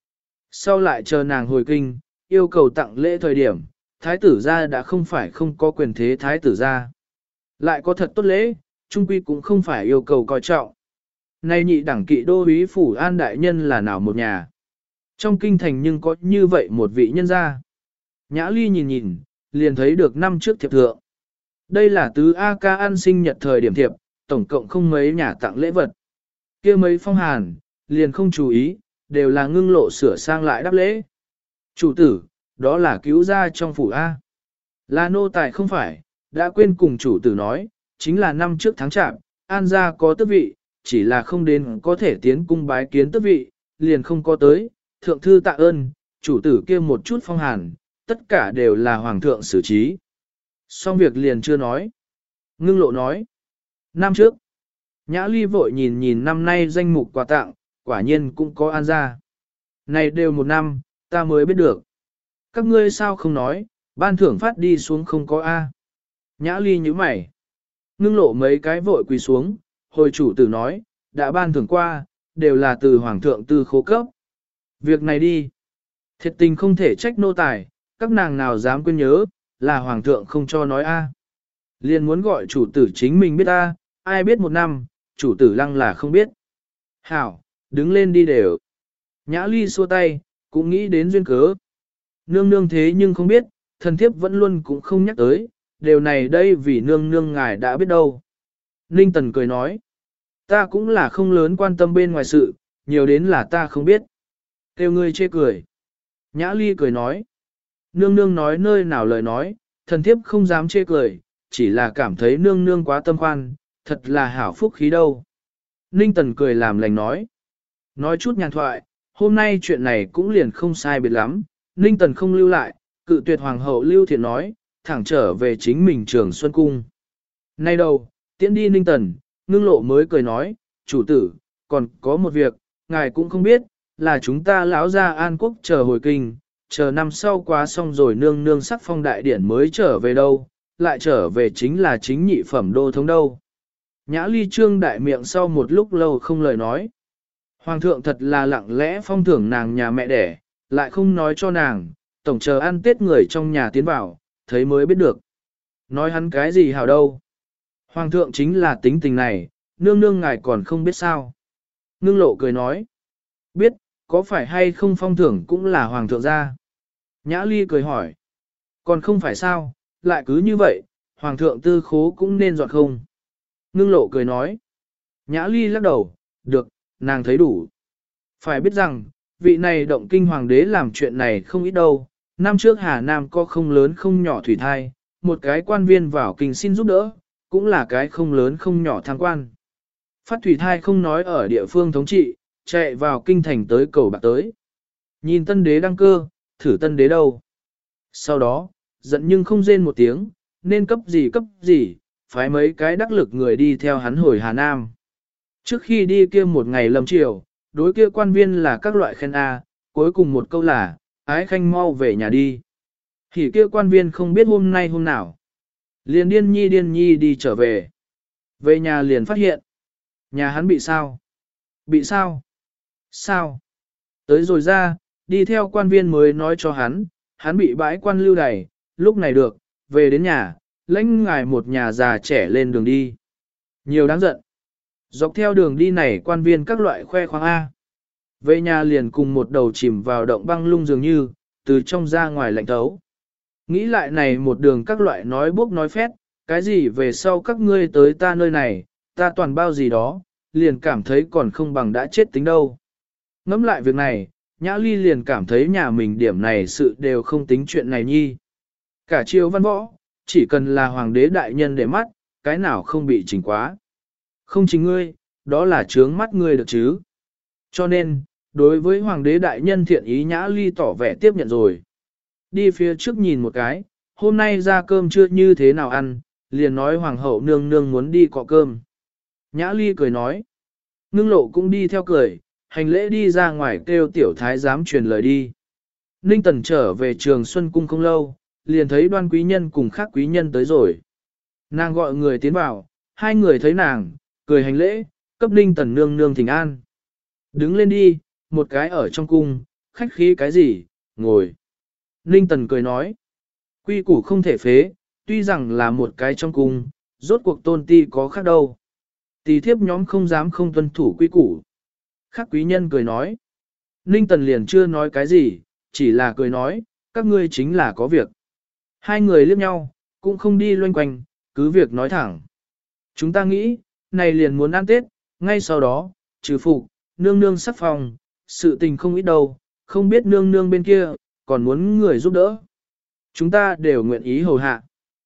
Sau lại chờ nàng hồi kinh, yêu cầu tặng lễ thời điểm, thái tử gia đã không phải không có quyền thế thái tử gia. Lại có thật tốt lễ, trung quy cũng không phải yêu cầu coi trọng. Nay nhị đẳng kỵ đô úy phủ an đại nhân là nào một nhà. Trong kinh thành nhưng có như vậy một vị nhân gia. Nhã Ly nhìn nhìn, liền thấy được năm trước thiệp thượng. Đây là tứ A ca an sinh nhật thời điểm thiệp, tổng cộng không mấy nhà tặng lễ vật. Kia mấy phong hàn, liền không chú ý, đều là ngưng lộ sửa sang lại đáp lễ. Chủ tử, đó là cứu ra trong phủ A. Là nô tài không phải, đã quên cùng chủ tử nói, chính là năm trước tháng chạp, an gia có tước vị, chỉ là không đến có thể tiến cung bái kiến tước vị, liền không có tới, thượng thư tạ ơn, chủ tử kia một chút phong hàn, tất cả đều là hoàng thượng xử trí. Xong việc liền chưa nói. Ngưng lộ nói. Năm trước, Nhã Ly vội nhìn nhìn năm nay danh mục quà tặng, quả nhiên cũng có an gia. Này đều một năm, ta mới biết được. Các ngươi sao không nói, ban thưởng phát đi xuống không có A. Nhã Ly như mày. Ngưng lộ mấy cái vội quỳ xuống, hồi chủ tử nói, đã ban thưởng qua, đều là từ hoàng thượng tư khố cấp. Việc này đi. Thiệt tình không thể trách nô tài, các nàng nào dám quên nhớ, là hoàng thượng không cho nói A. Liền muốn gọi chủ tử chính mình biết A, ai biết một năm, chủ tử lăng là không biết. Hảo, đứng lên đi đều. Nhã Ly xua tay, cũng nghĩ đến duyên cớ. Nương nương thế nhưng không biết, thần thiếp vẫn luôn cũng không nhắc tới, điều này đây vì nương nương ngài đã biết đâu. Ninh Tần cười nói, ta cũng là không lớn quan tâm bên ngoài sự, nhiều đến là ta không biết. Kêu ngươi chê cười. Nhã Ly cười nói, nương nương nói nơi nào lời nói, thần thiếp không dám chê cười, chỉ là cảm thấy nương nương quá tâm khoan, thật là hảo phúc khí đâu. Ninh Tần cười làm lành nói chút nhàn thoại, hôm nay chuyện này cũng liền không sai biệt lắm, Ninh Tần không lưu lại, cự tuyệt hoàng hậu Lưu Thiện nói, thẳng trở về chính mình Trường Xuân Cung. Nay đâu, tiễn đi Ninh Tần, ngưng lộ mới cười nói, chủ tử, còn có một việc, ngài cũng không biết, là chúng ta lão ra An Quốc chờ hồi kinh, chờ năm sau quá xong rồi nương nương sắc phong đại điển mới trở về đâu, lại trở về chính là chính nhị phẩm đô thống đâu. Nhã Ly trương đại miệng sau một lúc lâu không lời nói. Hoàng thượng thật là lặng lẽ phong thưởng nàng nhà mẹ đẻ, lại không nói cho nàng, tổng chờ ăn tết người trong nhà tiến vào, thấy mới biết được. Nói hắn cái gì hảo đâu. Hoàng thượng chính là tính tình này, nương nương ngài còn không biết sao. Ngưng lộ cười nói. Biết, có phải hay không phong thưởng cũng là hoàng thượng ra. Nhã Ly cười hỏi. Còn không phải sao, lại cứ như vậy, hoàng thượng tư khố cũng nên dọn không. Ngưng lộ cười nói. Nhã Ly lắc đầu, được, nàng thấy đủ. Phải biết rằng, vị này động kinh hoàng đế làm chuyện này không ít đâu. Năm trước Hà Nam có không lớn không nhỏ thủy thai, một cái quan viên vào kinh xin giúp đỡ, cũng là cái không lớn không nhỏ thăng quan. Phát thủy thai không nói ở địa phương thống trị, chạy vào kinh thành tới cầu bạc tới. Nhìn tân đế đăng cơ, thử tân đế đâu. Sau đó, giận nhưng không rên một tiếng, nên cấp gì, phái mấy cái đắc lực người đi theo hắn hồi Hà Nam. Trước khi đi kia một ngày lâm chiều, đối kia quan viên là các loại khen A, cuối cùng một câu là, ái khanh mau về nhà đi. Thì kia quan viên không biết hôm nay hôm nào. Liền điên nhi đi trở về. Về nhà liền phát hiện. Nhà hắn bị sao? Bị sao? Sao? Tới rồi ra, đi theo quan viên mới nói cho hắn bị bãi quan lưu đày, lúc này được, về đến nhà, lãnh ngài một nhà già trẻ lên đường đi. Nhiều đáng giận. Dọc theo đường đi này quan viên các loại khoe khoang A. Về nhà liền cùng một đầu chìm vào động băng lung dường như, từ trong ra ngoài lạnh thấu. Nghĩ lại này một đường các loại nói bốc nói phét, cái gì về sau các ngươi tới ta nơi này, ta toàn bao gì đó, liền cảm thấy còn không bằng đã chết tính đâu. Ngẫm lại việc này, Nhã Ly liền cảm thấy nhà mình điểm này sự đều không tính chuyện này nhi. Cả triều văn võ, chỉ cần là hoàng đế đại nhân để mắt, cái nào không bị chỉnh quá. Không chính ngươi, đó là trướng mắt ngươi được chứ. Cho nên, đối với hoàng đế đại nhân thiện ý Nhã Ly tỏ vẻ tiếp nhận rồi. Đi phía trước nhìn một cái, hôm nay ra cơm chưa như thế nào ăn, liền nói hoàng hậu nương nương muốn đi cọ cơm. Nhã Ly cười nói. Ngưng lộ cũng đi theo cười, hành lễ đi ra ngoài kêu tiểu thái giám truyền lời đi. Ninh Tần trở về Trường Xuân Cung không lâu, liền thấy Đoan quý nhân cùng khác quý nhân tới rồi. Nàng gọi người tiến vào, hai người thấy nàng, cười hành lễ, cấp Ninh Tần nương nương thỉnh an. Đứng lên đi, một cái ở trong cung, khách khí cái gì, ngồi. Ninh Tần cười nói, quy củ không thể phế, tuy rằng là một cái trong cung, rốt cuộc tôn ti có khác đâu. Tỳ thiếp nhóm không dám không tuân thủ quy củ. Khác quý nhân cười nói, Ninh Tần liền chưa nói cái gì, chỉ là cười nói, các ngươi chính là có việc. Hai người liếc nhau, cũng không đi loanh quanh, cứ việc nói thẳng. Chúng ta nghĩ, này liền muốn ăn Tết, ngay sau đó, trừ phụ, nương nương sắc phòng, sự tình không ít đâu, không biết nương nương bên kia, còn muốn người giúp đỡ. Chúng ta đều nguyện ý hầu hạ.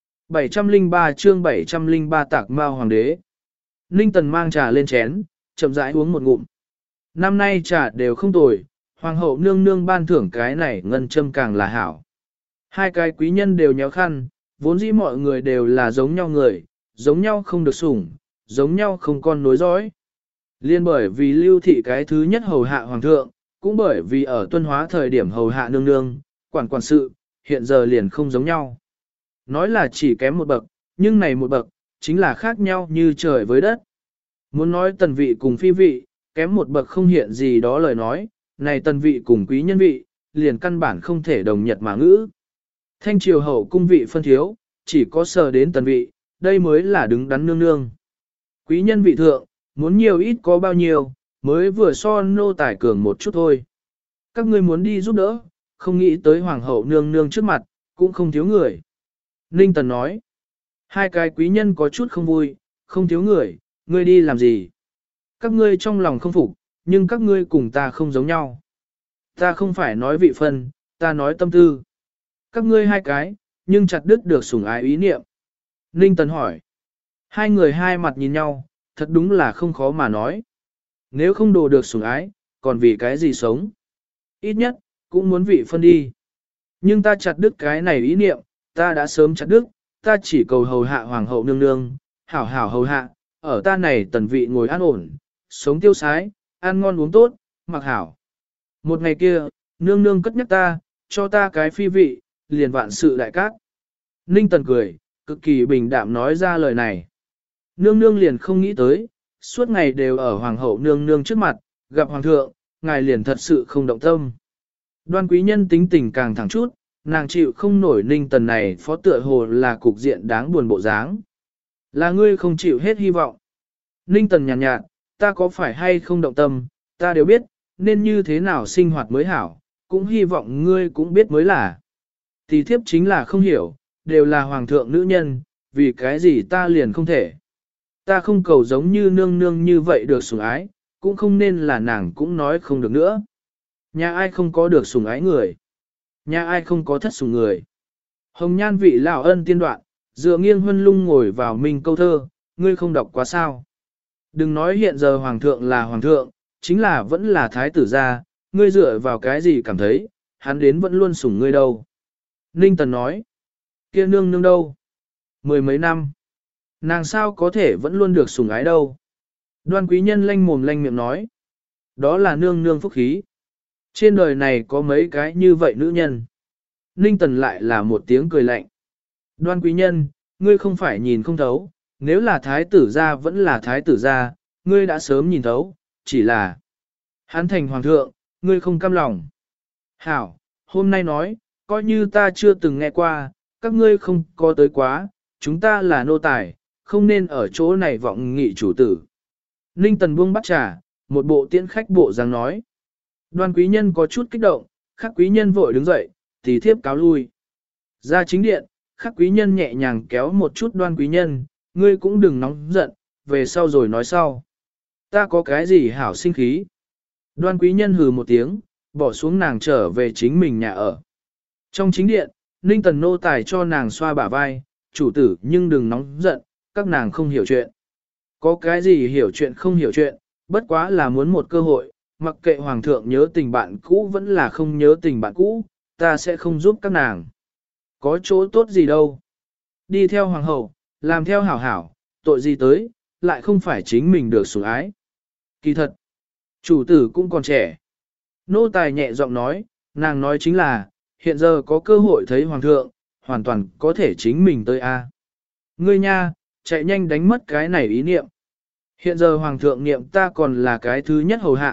703 chương 703 tạc mao hoàng đế. Ninh Tần mang trà lên chén, chậm rãi uống một ngụm. Năm nay trà đều không tồi, hoàng hậu nương nương ban thưởng cái này ngân châm càng là hảo. Hai cái quý nhân đều nhéo khăn, vốn dĩ mọi người đều là giống nhau người, giống nhau không được sủng, giống nhau không con nối dõi. Liên bởi vì lưu thị cái thứ nhất hầu hạ hoàng thượng, cũng bởi vì ở tuân hóa thời điểm hầu hạ nương nương, quản sự, hiện giờ liền không giống nhau. Nói là chỉ kém một bậc, nhưng này một bậc, chính là khác nhau như trời với đất. Muốn nói tần vị cùng phi vị, kém một bậc không hiện gì đó lời nói, này tần vị cùng quý nhân vị, liền căn bản không thể đồng nhật mà ngữ. Thanh triều hậu cung vị phân thiếu, chỉ có sờ đến tần vị, đây mới là đứng đắn nương nương. Quý nhân vị thượng, muốn nhiều ít có bao nhiêu, mới vừa so nô tài cường một chút thôi. Các ngươi muốn đi giúp đỡ, không nghĩ tới hoàng hậu nương nương trước mặt, cũng không thiếu người. Ninh Tần nói, hai cái quý nhân có chút không vui, không thiếu người, ngươi đi làm gì? Các ngươi trong lòng không phục, nhưng các ngươi cùng ta không giống nhau. Ta không phải nói vị phân, ta nói tâm tư. Các ngươi hai cái, nhưng chặt đứt được sủng ái ý niệm. Ninh Tần hỏi, hai người hai mặt nhìn nhau, thật đúng là không khó mà nói. Nếu không đồ được sủng ái, còn vì cái gì sống? Ít nhất, cũng muốn vị phân đi. Nhưng ta chặt đứt cái này ý niệm, ta đã sớm chặt đứt, ta chỉ cầu hầu hạ hoàng hậu nương nương, hảo hảo hầu hạ, ở ta này tần vị ngồi an ổn, sống tiêu sái, ăn ngon uống tốt, mặc hảo. Một ngày kia, nương nương cất nhắc ta, cho ta cái phi vị, liền vạn sự đại cát. Ninh Tần cười, cực kỳ bình đạm nói ra lời này. Nương nương liền không nghĩ tới, suốt ngày đều ở hoàng hậu nương nương trước mặt, gặp hoàng thượng, ngài liền thật sự không động tâm. Đoan quý nhân tính tình càng thẳng chút, nàng chịu không nổi Ninh Tần này phó tựa hồ là cục diện đáng buồn bộ dáng. Là ngươi không chịu hết hy vọng. Ninh Tần nhàn nhạt, ta có phải hay không động tâm, ta đều biết, nên như thế nào sinh hoạt mới hảo, cũng hy vọng ngươi cũng biết mới là. Thì thiếp chính là không hiểu, đều là hoàng thượng nữ nhân, vì cái gì ta liền không thể. Ta không cầu giống như nương nương như vậy được sủng ái, cũng không nên là nàng cũng nói không được nữa. Nhà ai không có được sủng ái người? Nhà ai không có thất sủng người? Hồng nhan vị lão ân tiên đoạn, dựa nghiêng huân lung ngồi vào mình câu thơ, ngươi không đọc quá sao. Đừng nói hiện giờ hoàng thượng là hoàng thượng, chính là vẫn là thái tử gia, ngươi dựa vào cái gì cảm thấy, hắn đến vẫn luôn sủng ngươi đâu. Ninh Tần nói, kia nương nương đâu? Mười mấy năm. Nàng sao có thể vẫn luôn được sủng ái đâu? Đoan quý nhân lanh mồm lanh miệng nói, đó là nương nương phúc khí. Trên đời này có mấy cái như vậy nữ nhân. Ninh Tần lại là một tiếng cười lạnh. Đoan quý nhân, ngươi không phải nhìn không thấu, nếu là thái tử gia vẫn là thái tử gia, ngươi đã sớm nhìn thấu, chỉ là hắn thành hoàng thượng, ngươi không cam lòng. Hảo, hôm nay nói, coi như ta chưa từng nghe qua, các ngươi không có tới quá, chúng ta là nô tài, không nên ở chỗ này vọng nghị chủ tử. Ninh Tần buông bắt trà, một bộ tiễn khách bộ dáng nói. Đoan quý nhân có chút kích động, khắc quý nhân vội đứng dậy, thì thiếp cáo lui. Ra chính điện, khắc quý nhân nhẹ nhàng kéo một chút đoan quý nhân, ngươi cũng đừng nóng giận, về sau rồi nói sau. Ta có cái gì hảo sinh khí. Đoan quý nhân hừ một tiếng, bỏ xuống nàng trở về chính mình nhà ở. Trong chính điện, Ninh Tần nô tài cho nàng xoa bả vai, chủ tử nhưng đừng nóng giận, các nàng không hiểu chuyện. Có cái gì hiểu chuyện không hiểu chuyện, bất quá là muốn một cơ hội, mặc kệ hoàng thượng nhớ tình bạn cũ vẫn là không nhớ tình bạn cũ, ta sẽ không giúp các nàng. Có chỗ tốt gì đâu. Đi theo hoàng hậu, làm theo hảo hảo, tội gì tới, lại không phải chính mình được sủng ái. Kỳ thật, chủ tử cũng còn trẻ. Nô tài nhẹ giọng nói, nàng nói chính là, hiện giờ có cơ hội thấy hoàng thượng, hoàn toàn có thể chính mình tới a. Ngươi nha, chạy nhanh đánh mất cái này ý niệm. Hiện giờ hoàng thượng niệm ta còn là cái thứ nhất hầu hạ,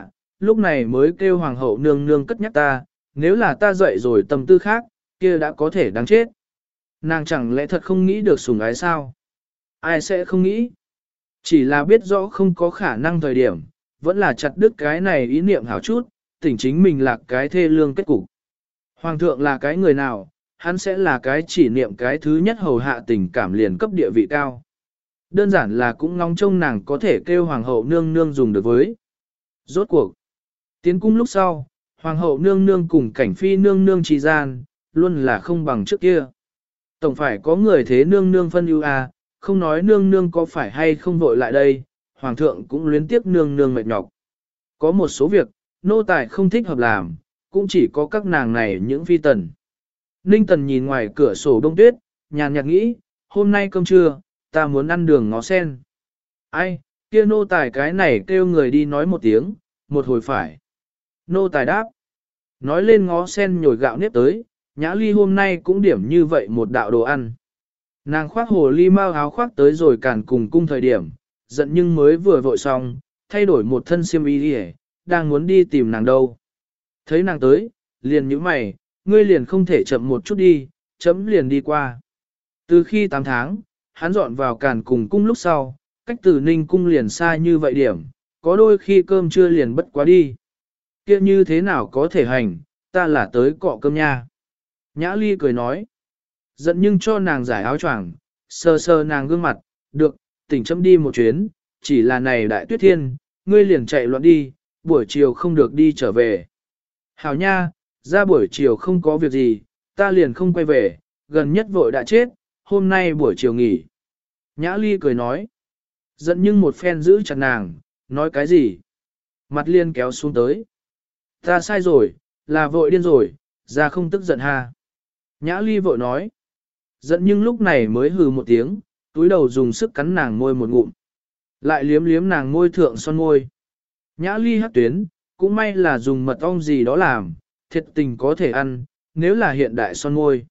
lúc này mới kêu hoàng hậu nương nương cất nhắc ta, nếu là ta dậy rồi tâm tư khác, kia đã có thể đáng chết. Nàng chẳng lẽ thật không nghĩ được sủng ái sao? Ai sẽ không nghĩ? Chỉ là biết rõ không có khả năng thời điểm, vẫn là chặt đứt cái này ý niệm hảo chút, tỉnh chính mình là cái thê lương kết cục. Hoàng thượng là cái người nào, hắn sẽ là cái chỉ niệm cái thứ nhất hầu hạ tình cảm liền cấp địa vị cao. Đơn giản là cũng ngóng trông nàng có thể kêu hoàng hậu nương nương dùng được với. Rốt cuộc, tiến cung lúc sau, hoàng hậu nương nương cùng cảnh phi nương nương trì gian, luôn là không bằng trước kia. Tổng phải có người thế nương nương phân ưu à, không nói nương nương có phải hay không vội lại đây, hoàng thượng cũng luyến tiếc nương nương mệt nhọc. Có một số việc, nô tài không thích hợp làm, cũng chỉ có các nàng này những phi tần. Ninh tần nhìn ngoài cửa sổ đông tuyết, nhàn nhạt nghĩ, hôm nay cơm trưa, ta muốn ăn đường ngó sen. Ai, kia nô tài cái này kêu người đi nói một tiếng, một hồi phải. Nô tài đáp, nói lên ngó sen nhồi gạo nếp tới, Nhã Ly hôm nay cũng điểm như vậy một đạo đồ ăn. Nàng khoác hồ ly mau áo khoác tới rồi càn cùng cung thời điểm, giận nhưng mới vừa vội xong, thay đổi một thân xiêm y đi, đang muốn đi tìm nàng đâu. Thấy nàng tới, liền nhíu mày, ngươi liền không thể chậm một chút đi, chấm liền đi qua. Từ khi 8 tháng, hắn dọn vào càn cùng cung lúc sau, cách từ Ninh cung liền xa như vậy điểm, có đôi khi cơm trưa liền bất quá đi. Kia như thế nào có thể hành, ta là tới cọ cơm nha. Nhã Ly cười nói, giận nhưng cho nàng giải áo choàng, sờ sờ nàng gương mặt, được, tỉnh chấm đi một chuyến, chỉ là này đại tuyết thiên, ngươi liền chạy loạn đi, buổi chiều không được đi trở về. Hảo nha, ra buổi chiều không có việc gì, ta liền không quay về, gần nhất vội đã chết, hôm nay buổi chiều nghỉ. Nhã Ly cười nói, giận nhưng một phen giữ chặt nàng, nói cái gì? Mặt liên kéo xuống tới. Ta sai rồi, là vội điên rồi, ra không tức giận ha. Nhã Ly vội nói, giận nhưng lúc này mới hừ một tiếng, túi đầu dùng sức cắn nàng môi một ngụm. Lại liếm liếm nàng môi thượng son môi. Nhã Ly hắc tuyến, cũng may là dùng mật ong gì đó làm, thiệt tình có thể ăn, nếu là hiện đại son môi.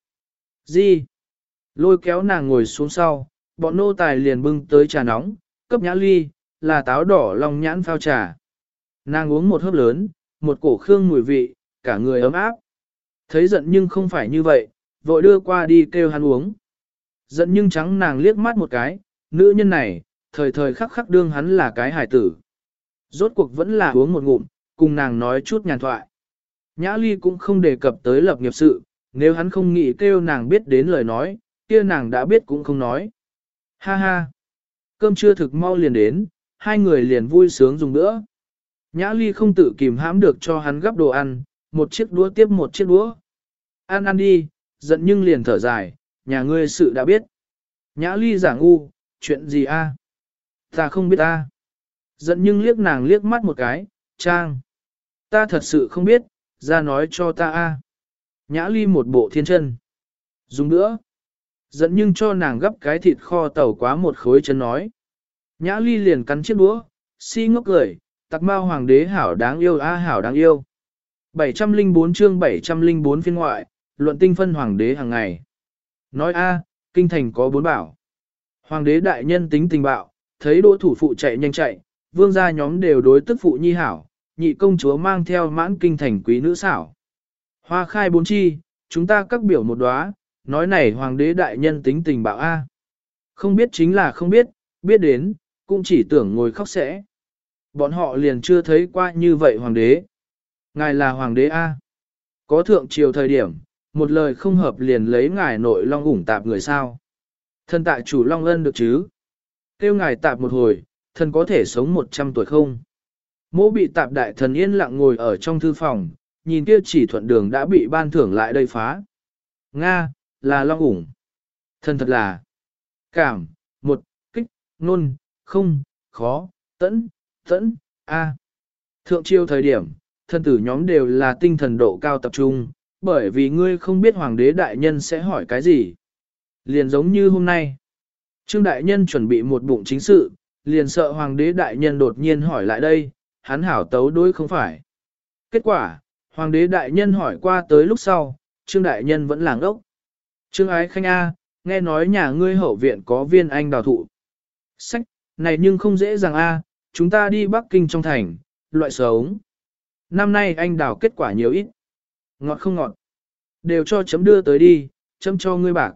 Gì? Lôi kéo nàng ngồi xuống sau, bọn nô tài liền bưng tới trà nóng, cấp Nhã Ly, là táo đỏ lòng nhãn phao trà. Nàng uống một hớp lớn, một cổ khương mùi vị, cả người ấm áp. Thấy giận nhưng không phải như vậy, vội đưa qua đi kêu hắn uống. Giận nhưng trắng nàng liếc mắt một cái, nữ nhân này, thời thời khắc khắc đương hắn là cái hài tử. Rốt cuộc vẫn là uống một ngụm, cùng nàng nói chút nhàn thoại. Nhã Ly cũng không đề cập tới lập nghiệp sự, nếu hắn không nghĩ kêu nàng biết đến lời nói, kia nàng đã biết cũng không nói. Ha ha! Cơm trưa thực mau liền đến, hai người liền vui sướng dùng bữa. Nhã Ly không tự kìm hãm được cho hắn gắp đồ ăn, một chiếc đũa tiếp một chiếc đũa. Ăn ăn đi, giận nhưng liền thở dài, nhà ngươi sự đã biết. Nhã Ly giả ngu, chuyện gì a? Ta không biết a. Giận nhưng liếc nàng liếc mắt một cái, Trang. Ta thật sự không biết, ra nói cho ta a. Nhã Ly một bộ thiên chân. Dùng nữa. Giận nhưng cho nàng gấp cái thịt kho tàu quá một khối chân nói. Nhã Ly liền cắn chiếc đũa, si ngốc cười, tặc mao hoàng đế hảo đáng yêu a hảo đáng yêu. 704 chương 704 phiên ngoại, luận tinh phân hoàng đế hàng ngày. Nói a, kinh thành có 4 bảo. Hoàng đế đại nhân tính tình bạo, thấy đỗ thủ phụ chạy nhanh chạy, vương gia nhóm đều đối tức phụ nhi hảo, nhị công chúa mang theo mãn kinh thành quý nữ xảo. Hoa khai 4 chi, chúng ta các biểu một đóa, nói này hoàng đế đại nhân tính tình bạo a. Không biết chính là không biết, biết đến, cũng chỉ tưởng ngồi khóc sẽ. Bọn họ liền chưa thấy qua như vậy hoàng đế. Ngài là hoàng đế a. Có thượng triều thời điểm, một lời không hợp liền lấy ngài nội long ủng tạp người sao. Thân tại chủ long ân được chứ. Kêu ngài tạp một hồi, thần có thể sống 100 tuổi không? Mỗ bị tạp đại thần yên lặng ngồi ở trong thư phòng, nhìn kia chỉ thuận đường đã bị ban thưởng lại đây phá. Nga, là long ủng. Thần thật là cảm, một, kích, nôn, không, khó, tẫn, a. Thượng triều thời điểm, thân tử nhóm đều là tinh thần độ cao tập trung, bởi vì ngươi không biết hoàng đế đại nhân sẽ hỏi cái gì. Liền giống như hôm nay. Trương đại nhân chuẩn bị một bụng chính sự, liền sợ hoàng đế đại nhân đột nhiên hỏi lại đây, hắn hảo tấu đối không phải. Kết quả, hoàng đế đại nhân hỏi qua tới lúc sau, Trương đại nhân vẫn làng ốc. Trương ái khanh A, nghe nói nhà ngươi hậu viện có viên anh đào thụ. Sách, này nhưng không dễ dàng A, chúng ta đi Bắc Kinh trong thành, loại sống. năm nay anh đào kết quả nhiều ít. Ngọt không ngọt. Đều cho chấm đưa tới đi, chấm cho ngươi bạc.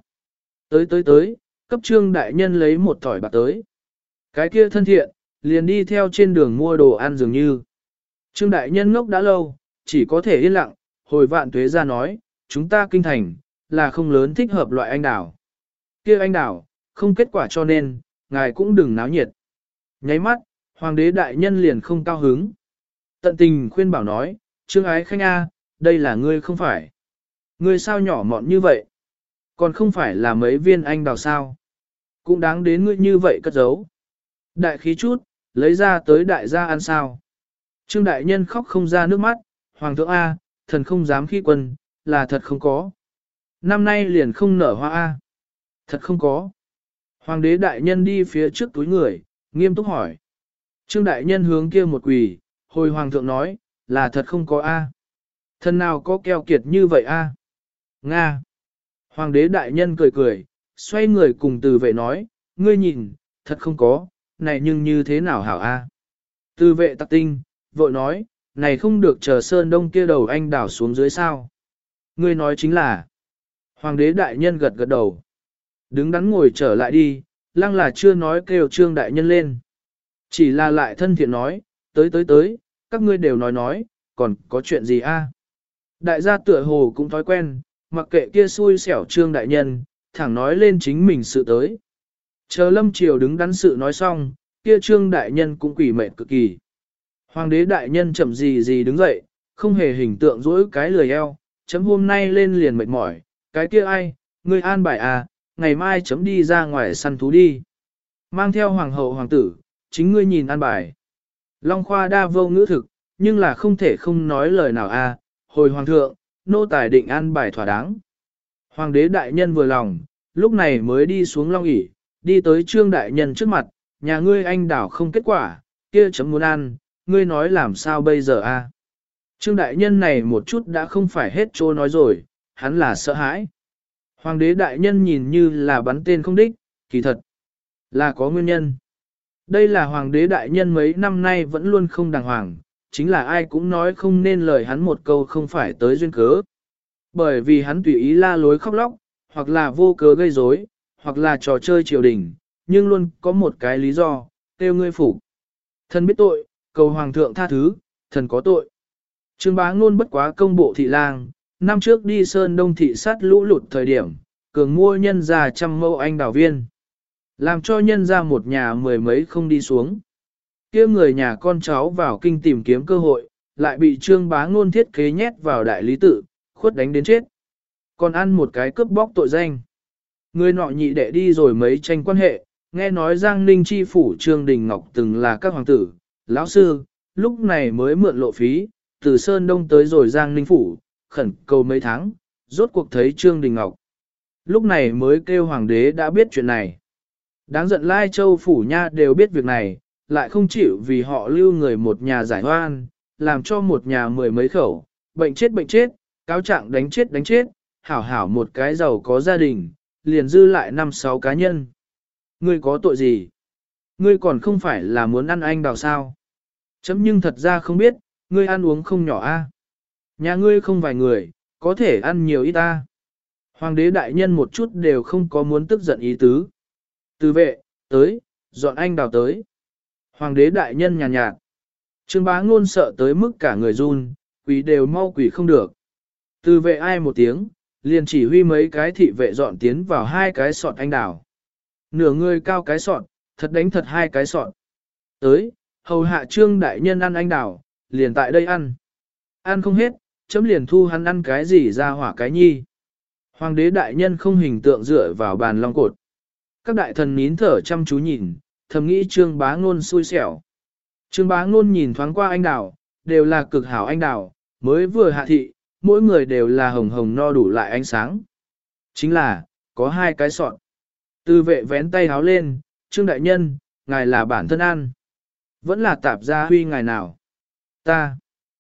Tới, cấp trương đại nhân lấy một tỏi bạc tới. Cái kia thân thiện, liền đi theo trên đường mua đồ ăn dường như. Trương đại nhân ngốc đã lâu, chỉ có thể yên lặng, hồi vạn tuế ra nói, chúng ta kinh thành, là không lớn thích hợp loại anh đào. Kia anh đào, không kết quả cho nên, ngài cũng đừng náo nhiệt. Nháy mắt, hoàng đế đại nhân liền không cao hứng. Tận tình khuyên bảo nói, Trương Ái Khanh A, đây là ngươi không phải. Ngươi sao nhỏ mọn như vậy? Còn không phải là mấy viên anh đào sao? Cũng đáng đến ngươi như vậy cất giấu. Đại khí chút, lấy ra tới đại gia ăn sao? Trương đại nhân khóc không ra nước mắt, Hoàng thượng A, thần không dám khi quân, là thật không có. Năm nay liền không nở hoa A. Thật không có. Hoàng đế đại nhân đi phía trước túi người, nghiêm túc hỏi. Trương đại nhân hướng kia một quỳ, hồi hoàng thượng nói, là thật không có A. Thần nào có keo kiệt như vậy A. Nga. Hoàng đế đại nhân cười cười, xoay người cùng từ vệ nói, ngươi nhìn, thật không có, này nhưng như thế nào hảo A. Từ vệ tặc tinh, vội nói, này không được chờ sơn đông kia đầu anh đảo xuống dưới sao. Ngươi nói chính là, hoàng đế đại nhân gật gật đầu. Đứng đắn ngồi trở lại đi, lăng là chưa nói kêu trương đại nhân lên. Chỉ là lại thân thiện nói, tới, các ngươi đều nói, còn có chuyện gì a? Đại gia tựa hồ cũng thói quen, mặc kệ kia xui xẻo trương đại nhân, thẳng nói lên chính mình sự tới. Chờ lâm triều đứng đắn sự nói xong, kia trương đại nhân cũng quỷ mệt cực kỳ. Hoàng đế đại nhân chậm gì đứng dậy, không hề hình tượng dỗi cái lười eo, chấm hôm nay lên liền mệt mỏi, cái kia ai, ngươi an bài à, ngày mai chấm đi ra ngoài săn thú đi. Mang theo hoàng hậu hoàng tử, chính ngươi nhìn an bài. Long Khoa đa vô ngữ thực, nhưng là không thể không nói lời nào a. Hồi hoàng thượng, nô tài định an bài thỏa đáng. Hoàng đế đại nhân vừa lòng, lúc này mới đi xuống long ỷ, đi tới trương đại nhân trước mặt, nhà ngươi anh đảo không kết quả, kia chấm muốn ăn, ngươi nói làm sao bây giờ a? Trương đại nhân này một chút đã không phải hết trô nói rồi, hắn là sợ hãi. Hoàng đế đại nhân nhìn như là bắn tên không đích, kỳ thật là có nguyên nhân. Đây là hoàng đế đại nhân mấy năm nay vẫn luôn không đàng hoàng, chính là ai cũng nói không nên lời hắn một câu không phải tới duyên cớ. Bởi vì hắn tùy ý la lối khóc lóc, hoặc là vô cớ gây rối, hoặc là trò chơi triều đình, nhưng luôn có một cái lý do, kêu ngươi phủ. Thần biết tội, cầu hoàng thượng tha thứ, thần có tội. Trương Bá Ngôn bất quá công bộ thị lang, năm trước đi Sơn Đông thị sát lũ lụt thời điểm, cường mua nhân ra 100 mẫu anh đào viên. Làm cho nhân ra một nhà mười mấy không đi xuống. Kia người nhà con cháu vào kinh tìm kiếm cơ hội, lại bị Trương Bá Ngôn thiết kế nhét vào đại lý tự, khuất đánh đến chết. Còn ăn một cái cướp bóc tội danh. Người nọ nhị đệ đi rồi mấy tranh quan hệ, nghe nói Giang Ninh chi phủ Trương Đình Ngọc từng là các hoàng tử, lão sư, lúc này mới mượn lộ phí, từ Sơn Đông tới rồi Giang Ninh phủ, khẩn cầu mấy tháng, rốt cuộc thấy Trương Đình Ngọc. Lúc này mới kêu hoàng đế đã biết chuyện này. Đáng giận Lai Châu phủ nha đều biết việc này, lại không chịu vì họ lưu người một nhà giải oan, làm cho một nhà mười mấy khẩu, bệnh chết, cáo trạng đánh chết, hảo hảo một cái giàu có gia đình, liền dư lại 5-6 cá nhân. Ngươi có tội gì? Ngươi còn không phải là muốn ăn anh đào sao? Chấm nhưng thật ra không biết, ngươi ăn uống không nhỏ a. Nhà ngươi không vài người, có thể ăn nhiều ít ta. Hoàng đế đại nhân một chút đều không có muốn tức giận ý tứ. Từ vệ, tới, dọn anh đào tới. Hoàng đế đại nhân nhàn nhạt. Trương Bá Ngôn sợ tới mức cả người run, quỷ đều mau quỷ không được. Từ vệ ai một tiếng, liền chỉ huy mấy cái thị vệ dọn tiến vào 2 cái sọt anh đào. Nửa người cao cái sọt, thật đánh thật 2 cái sọt. Tới, hầu hạ Trương đại nhân ăn anh đào, liền tại đây ăn. Ăn không hết, chấm liền thu hắn ăn cái gì ra hỏa cái nhi. Hoàng đế đại nhân không hình tượng dựa vào bàn long cột. Các đại thần nín thở chăm chú nhìn, thầm nghĩ Trương Bá Ngôn xui xẻo. Trương Bá Ngôn nhìn thoáng qua anh đào, đều là cực hảo anh đào, mới vừa hạ thị, mỗi người đều là hồng hồng no đủ lại ánh sáng. Chính là, có 2 cái sọt. Từ vệ vén tay háo lên, Trương đại nhân, ngài là bản thân ăn. Vẫn là tạp gia huy ngài nào. Ta.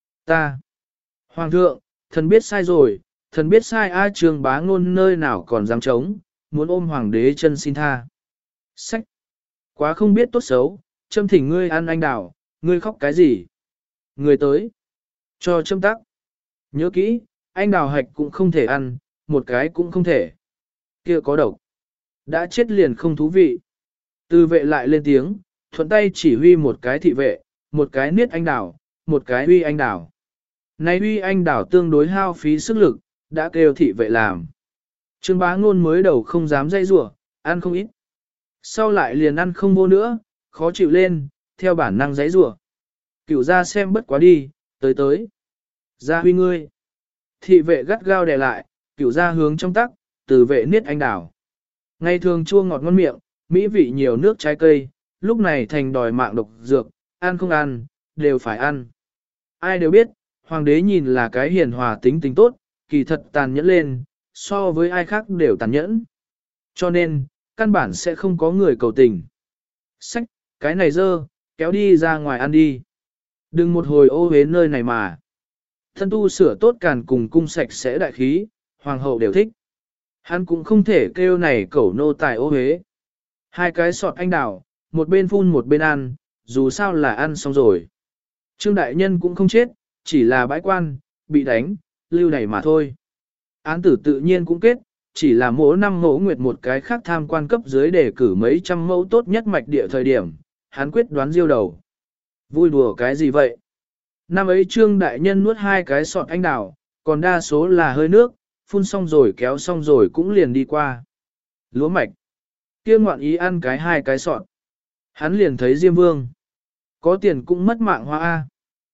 Hoàng thượng, thần biết sai rồi, thần biết sai ai Trương Bá Ngôn nơi nào còn dám chống, muốn ôm hoàng đế chân xin tha. Sách! Quá không biết tốt xấu, châm thỉnh ngươi ăn anh đào, ngươi khóc cái gì? Người tới! Cho châm tắc. Nhớ kỹ, anh đào hạch cũng không thể ăn, một cái cũng không thể. Kia có độc. Đã chết liền không thú vị. Từ vệ lại lên tiếng, thuận tay chỉ huy một cái thị vệ, một cái niết anh đào, một cái huy anh đào. Này huy anh đào tương đối hao phí sức lực, đã kêu thị vệ làm. Trương Bá Ngôn mới đầu không dám dây rủa, ăn không ít. Sau lại liền ăn không vô nữa, khó chịu lên, theo bản năng dãy rủa. Cửu ra xem bất quá đi, tới. Ra huy ngươi. Thị vệ gắt gao đè lại, cửu ra hướng trong tắc, từ vệ niết anh đào. Ngày thường chua ngọt ngon miệng, mỹ vị nhiều nước trái cây, lúc này thành đòi mạng độc dược, ăn không ăn, đều phải ăn. Ai đều biết, hoàng đế nhìn là cái hiền hòa tính tình tốt, kỳ thật tàn nhẫn lên, so với ai khác đều tàn nhẫn. Cho nên, căn bản sẽ không có người cầu tình. Sách, cái này dơ, kéo đi ra ngoài ăn đi. Đừng một hồi ô hế nơi này mà. Thân tu sửa tốt càn cùng cung sạch sẽ đại khí, hoàng hậu đều thích. Hắn cũng không thể kêu này cẩu nô tài ô hế. Hai cái sọt anh đào, một bên phun một bên ăn, dù sao là ăn xong rồi. Trương đại nhân cũng không chết, chỉ là bãi quan, bị đánh, lưu đày mà thôi. Án tử tự nhiên cũng kết, chỉ là mỗi năm mẫu nguyệt một cái khác tham quan cấp dưới để cử mấy trăm mẫu tốt nhất mạch địa thời điểm, hắn quyết đoán diêu đầu. Vui đùa cái gì vậy? Năm ấy Trương đại nhân nuốt hai cái sọt anh đào, còn đa số là hơi nước, phun xong rồi kéo xong rồi cũng liền đi qua. Lúa mạch. Kia ngoạn ý ăn cái hai cái sọt. Hắn liền thấy Diêm Vương. Có tiền cũng mất mạng hoa A.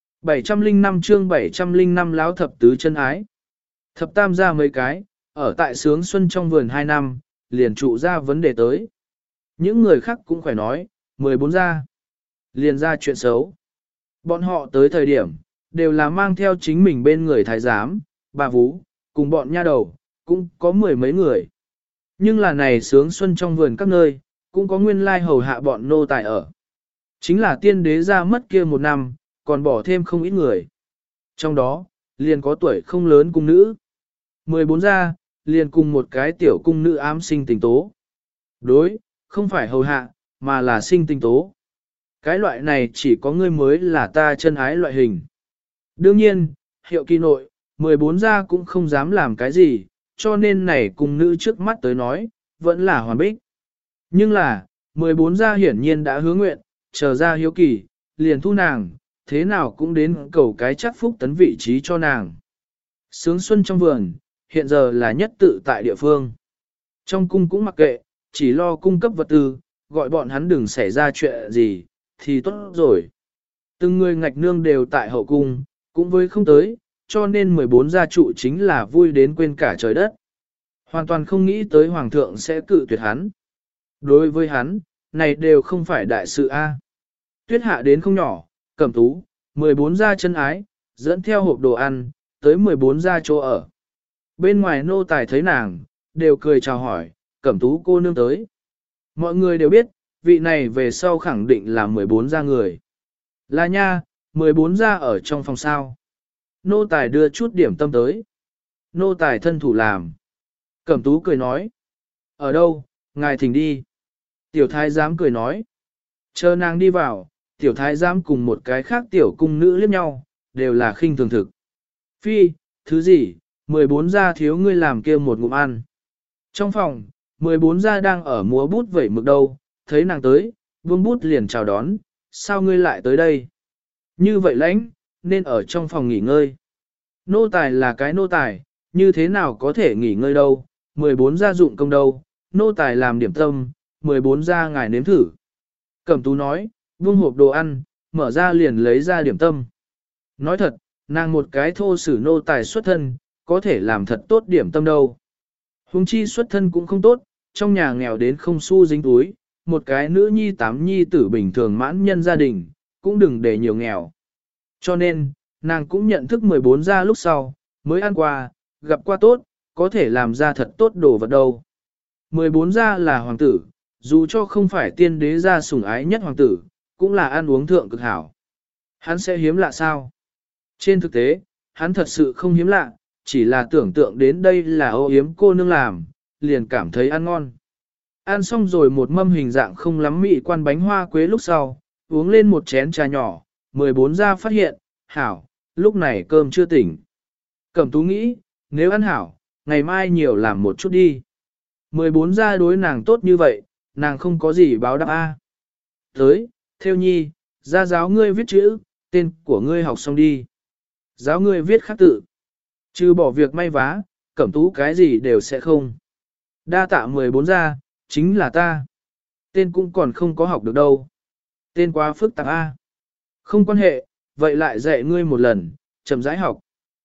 705 chương 705 láo thập tứ chân ái. Thập tam ra mấy cái, ở tại Sướng Xuân trong vườn 2 năm, liền trụ ra vấn đề tới. Những người khác cũng phải nói, 14 ra. Liền ra chuyện xấu. Bọn họ tới thời điểm, đều là mang theo chính mình bên người thái giám, bà vú, cùng bọn nha đầu, cũng có mười mấy người. Nhưng là này Sướng Xuân trong vườn các nơi, cũng có nguyên lai hầu hạ bọn nô tài ở. Chính là tiên đế ra mất kia một năm, còn bỏ thêm không ít người. Trong đó, liền có tuổi không lớn cung nữ. 14 ra, liền cùng một cái tiểu cung nữ ám sinh tình tố. Đối, không phải hầu hạ, mà là sinh tình tố. Cái loại này chỉ có ngươi mới là ta chân ái loại hình. Đương nhiên, hiệu kỳ nội, 14 ra cũng không dám làm cái gì, cho nên này cung nữ trước mắt tới nói, vẫn là hoàn bích. Nhưng là, 14 gia hiển nhiên đã hứa nguyện, chờ ra hiếu kỳ, liền thu nàng, thế nào cũng đến cầu cái chắc phúc tấn vị trí cho nàng. Sướng Xuân trong vườn, hiện giờ là nhất tự tại địa phương. Trong cung cũng mặc kệ, chỉ lo cung cấp vật tư, gọi bọn hắn đừng xảy ra chuyện gì, thì tốt rồi. Từng người ngạch nương đều tại hậu cung, cũng với không tới, cho nên 14 gia trụ chính là vui đến quên cả trời đất. Hoàn toàn không nghĩ tới hoàng thượng sẽ cự tuyệt hắn. Đối với hắn, này đều không phải đại sự A. Tuyết hạ đến không nhỏ, Cẩm Tú, 14 gia chân ái, dẫn theo hộp đồ ăn, tới 14 gia chỗ ở. Bên ngoài nô tài thấy nàng, đều cười chào hỏi, Cẩm Tú cô nương tới. Mọi người đều biết, vị này về sau khẳng định là 14 gia người. Là nha, 14 gia ở trong phòng sao. Nô tài đưa chút điểm tâm tới. Nô tài thân thủ làm. Cẩm Tú cười nói. Ở đâu, ngài thỉnh đi. Tiểu thái giám cười nói. Chờ nàng đi vào, tiểu thái giám cùng một cái khác tiểu cung nữ liếc nhau, đều là khinh thường thực. Phi, thứ gì, 14 gia thiếu ngươi làm kia một ngụm ăn. Trong phòng, 14 gia đang ở múa bút vẩy mực đâu, thấy nàng tới, buông bút liền chào đón, sao ngươi lại tới đây? Như vậy lãnh, nên ở trong phòng nghỉ ngơi. Nô tài là cái nô tài, như thế nào có thể nghỉ ngơi đâu, 14 gia dụng công đâu, nô tài làm điểm tâm, 14 gia ngài nếm thử. Cẩm Tú nói, buông hộp đồ ăn, mở ra liền lấy ra điểm tâm. Nói thật, nàng một cái thô sử nô tài xuất thân, có thể làm thật tốt điểm tâm đâu. Huống chi xuất thân cũng không tốt, trong nhà nghèo đến không xu dính túi, một cái nữ nhi tám nhi tử bình thường mãn nhân gia đình, cũng đừng để nhiều nghèo. Cho nên, nàng cũng nhận thức 14 gia lúc sau, mới ăn qua, gặp qua tốt, có thể làm ra thật tốt đồ vật đâu. 14 gia là hoàng tử, dù cho không phải tiên đế gia sủng ái nhất hoàng tử, cũng là ăn uống thượng cực hảo. Hắn sẽ hiếm lạ sao? Trên thực tế, hắn thật sự không hiếm lạ, chỉ là tưởng tượng đến đây là ô yếm cô nương làm, liền cảm thấy ăn ngon. Ăn xong rồi một mâm hình dạng không lắm mị quan bánh hoa quế lúc sau, uống lên một chén trà nhỏ, 14 gia phát hiện, hảo, lúc này cơm chưa tỉnh. Cẩm tú nghĩ, nếu ăn hảo, ngày mai nhiều làm một chút đi. 14 gia đối nàng tốt như vậy, nàng không có gì báo đáp a. Tới, theo nhi, ra giáo ngươi viết chữ, tên của ngươi học xong đi. Giáo ngươi viết khắc tự. Trừ bỏ việc may vá, Cẩm tú cái gì đều sẽ không. Đa tạ 14 gia, chính là ta. Tên cũng còn không có học được đâu. Tên quá phức tạp a. Không quan hệ, vậy lại dạy ngươi một lần, chậm rãi học.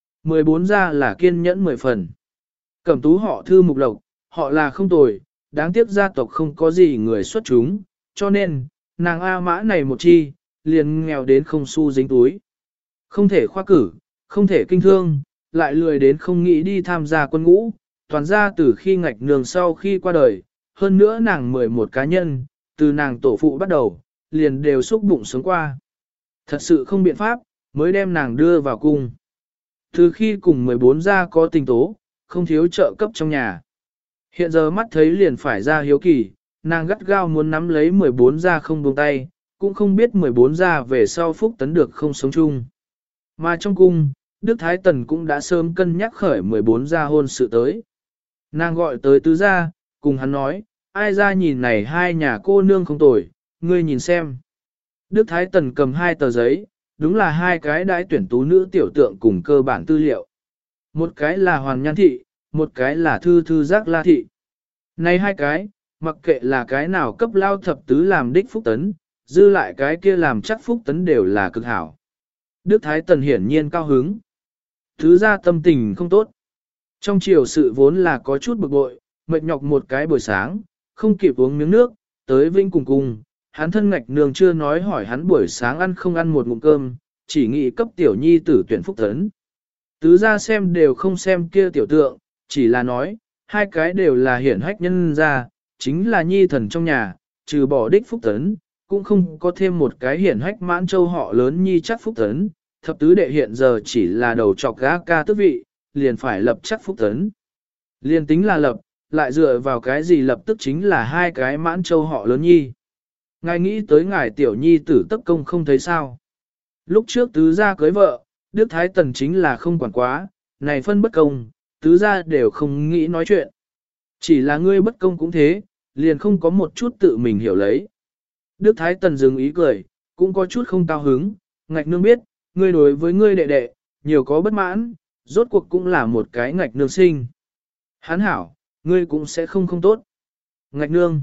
14 gia là kiên nhẫn 10 phần. Cẩm tú họ Thư Mục Lộc, họ là không tồi, đáng tiếc gia tộc không có gì người xuất chúng, cho nên, nàng A Mã này một chi, liền nghèo đến không xu dính túi. Không thể khoa cử, không thể kinh thương, lại lười đến không nghĩ đi tham gia quân ngũ, toàn ra từ khi Ngạch Nương sau khi qua đời, hơn nữa nàng 11 cá nhân, từ nàng tổ phụ bắt đầu, liền đều xúc bụng sống qua. Thật sự không biện pháp, mới đem nàng đưa vào cung. Từ khi cùng 14 gia có tình tố, không thiếu trợ cấp trong nhà. Hiện giờ mắt thấy liền phải ra hiếu kỳ, nàng gắt gao muốn nắm lấy 14 gia không buông tay, cũng không biết 14 gia về sau phúc tấn được không sống chung. Mà trong cung, Đức Thái Tần cũng đã sớm cân nhắc khởi 14 gia hôn sự tới. Nàng gọi tới tứ gia, cùng hắn nói, ai ra nhìn này hai nhà cô nương không tồi, ngươi nhìn xem. Đức Thái Tần cầm hai tờ giấy, đúng là hai cái đãi tuyển tú nữ tiểu tượng cùng cơ bản tư liệu. Một cái là Hoàn Nhan Thị, một cái là Thư Thư Giác La Thị. Này hai cái, mặc kệ là cái nào cấp lao thập tứ làm đích phúc tấn, dư lại cái kia làm chắc phúc tấn đều là cực hảo. Đức Thái Tần hiển nhiên cao hứng. Thứ ra tâm tình không tốt. Trong chiều sự vốn là có chút bực bội, mệt nhọc một cái buổi sáng, không kịp uống miếng nước, tới Vĩnh cùng cùng, hắn thân Ngạch Nương chưa nói hỏi hắn buổi sáng ăn không ăn một ngụm cơm, chỉ nghĩ cấp tiểu nhi tử tuyển phúc tấn. Tứ ra xem đều không xem kia tiểu tượng, chỉ là nói, hai cái đều là hiển hách nhân ra, chính là nhi thần trong nhà, trừ bỏ đích phúc tấn, cũng không có thêm một cái hiển hách mãn châu họ lớn nhi chắc phúc tấn, thập tứ đệ hiện giờ chỉ là đầu trọc gã ca tước vị, liền phải lập chắc phúc tấn. Liền tính là lập, lại dựa vào cái gì lập tức chính là hai cái mãn châu họ lớn nhi. Ngài nghĩ tới ngài tiểu nhi tử tất công không thấy sao. Lúc trước tứ gia cưới vợ, Đức Thái Tần chính là không quản quá, này phân bất công, tứ gia đều không nghĩ nói chuyện. Chỉ là ngươi bất công cũng thế, liền không có một chút tự mình hiểu lấy. Đức Thái Tần dừng ý cười, cũng có chút không cao hứng, Ngạch Nương biết, ngươi đối với ngươi đệ đệ, nhiều có bất mãn, rốt cuộc cũng là một cái Ngạch Nương sinh. Hán hảo, ngươi cũng sẽ không tốt. Ngạch Nương.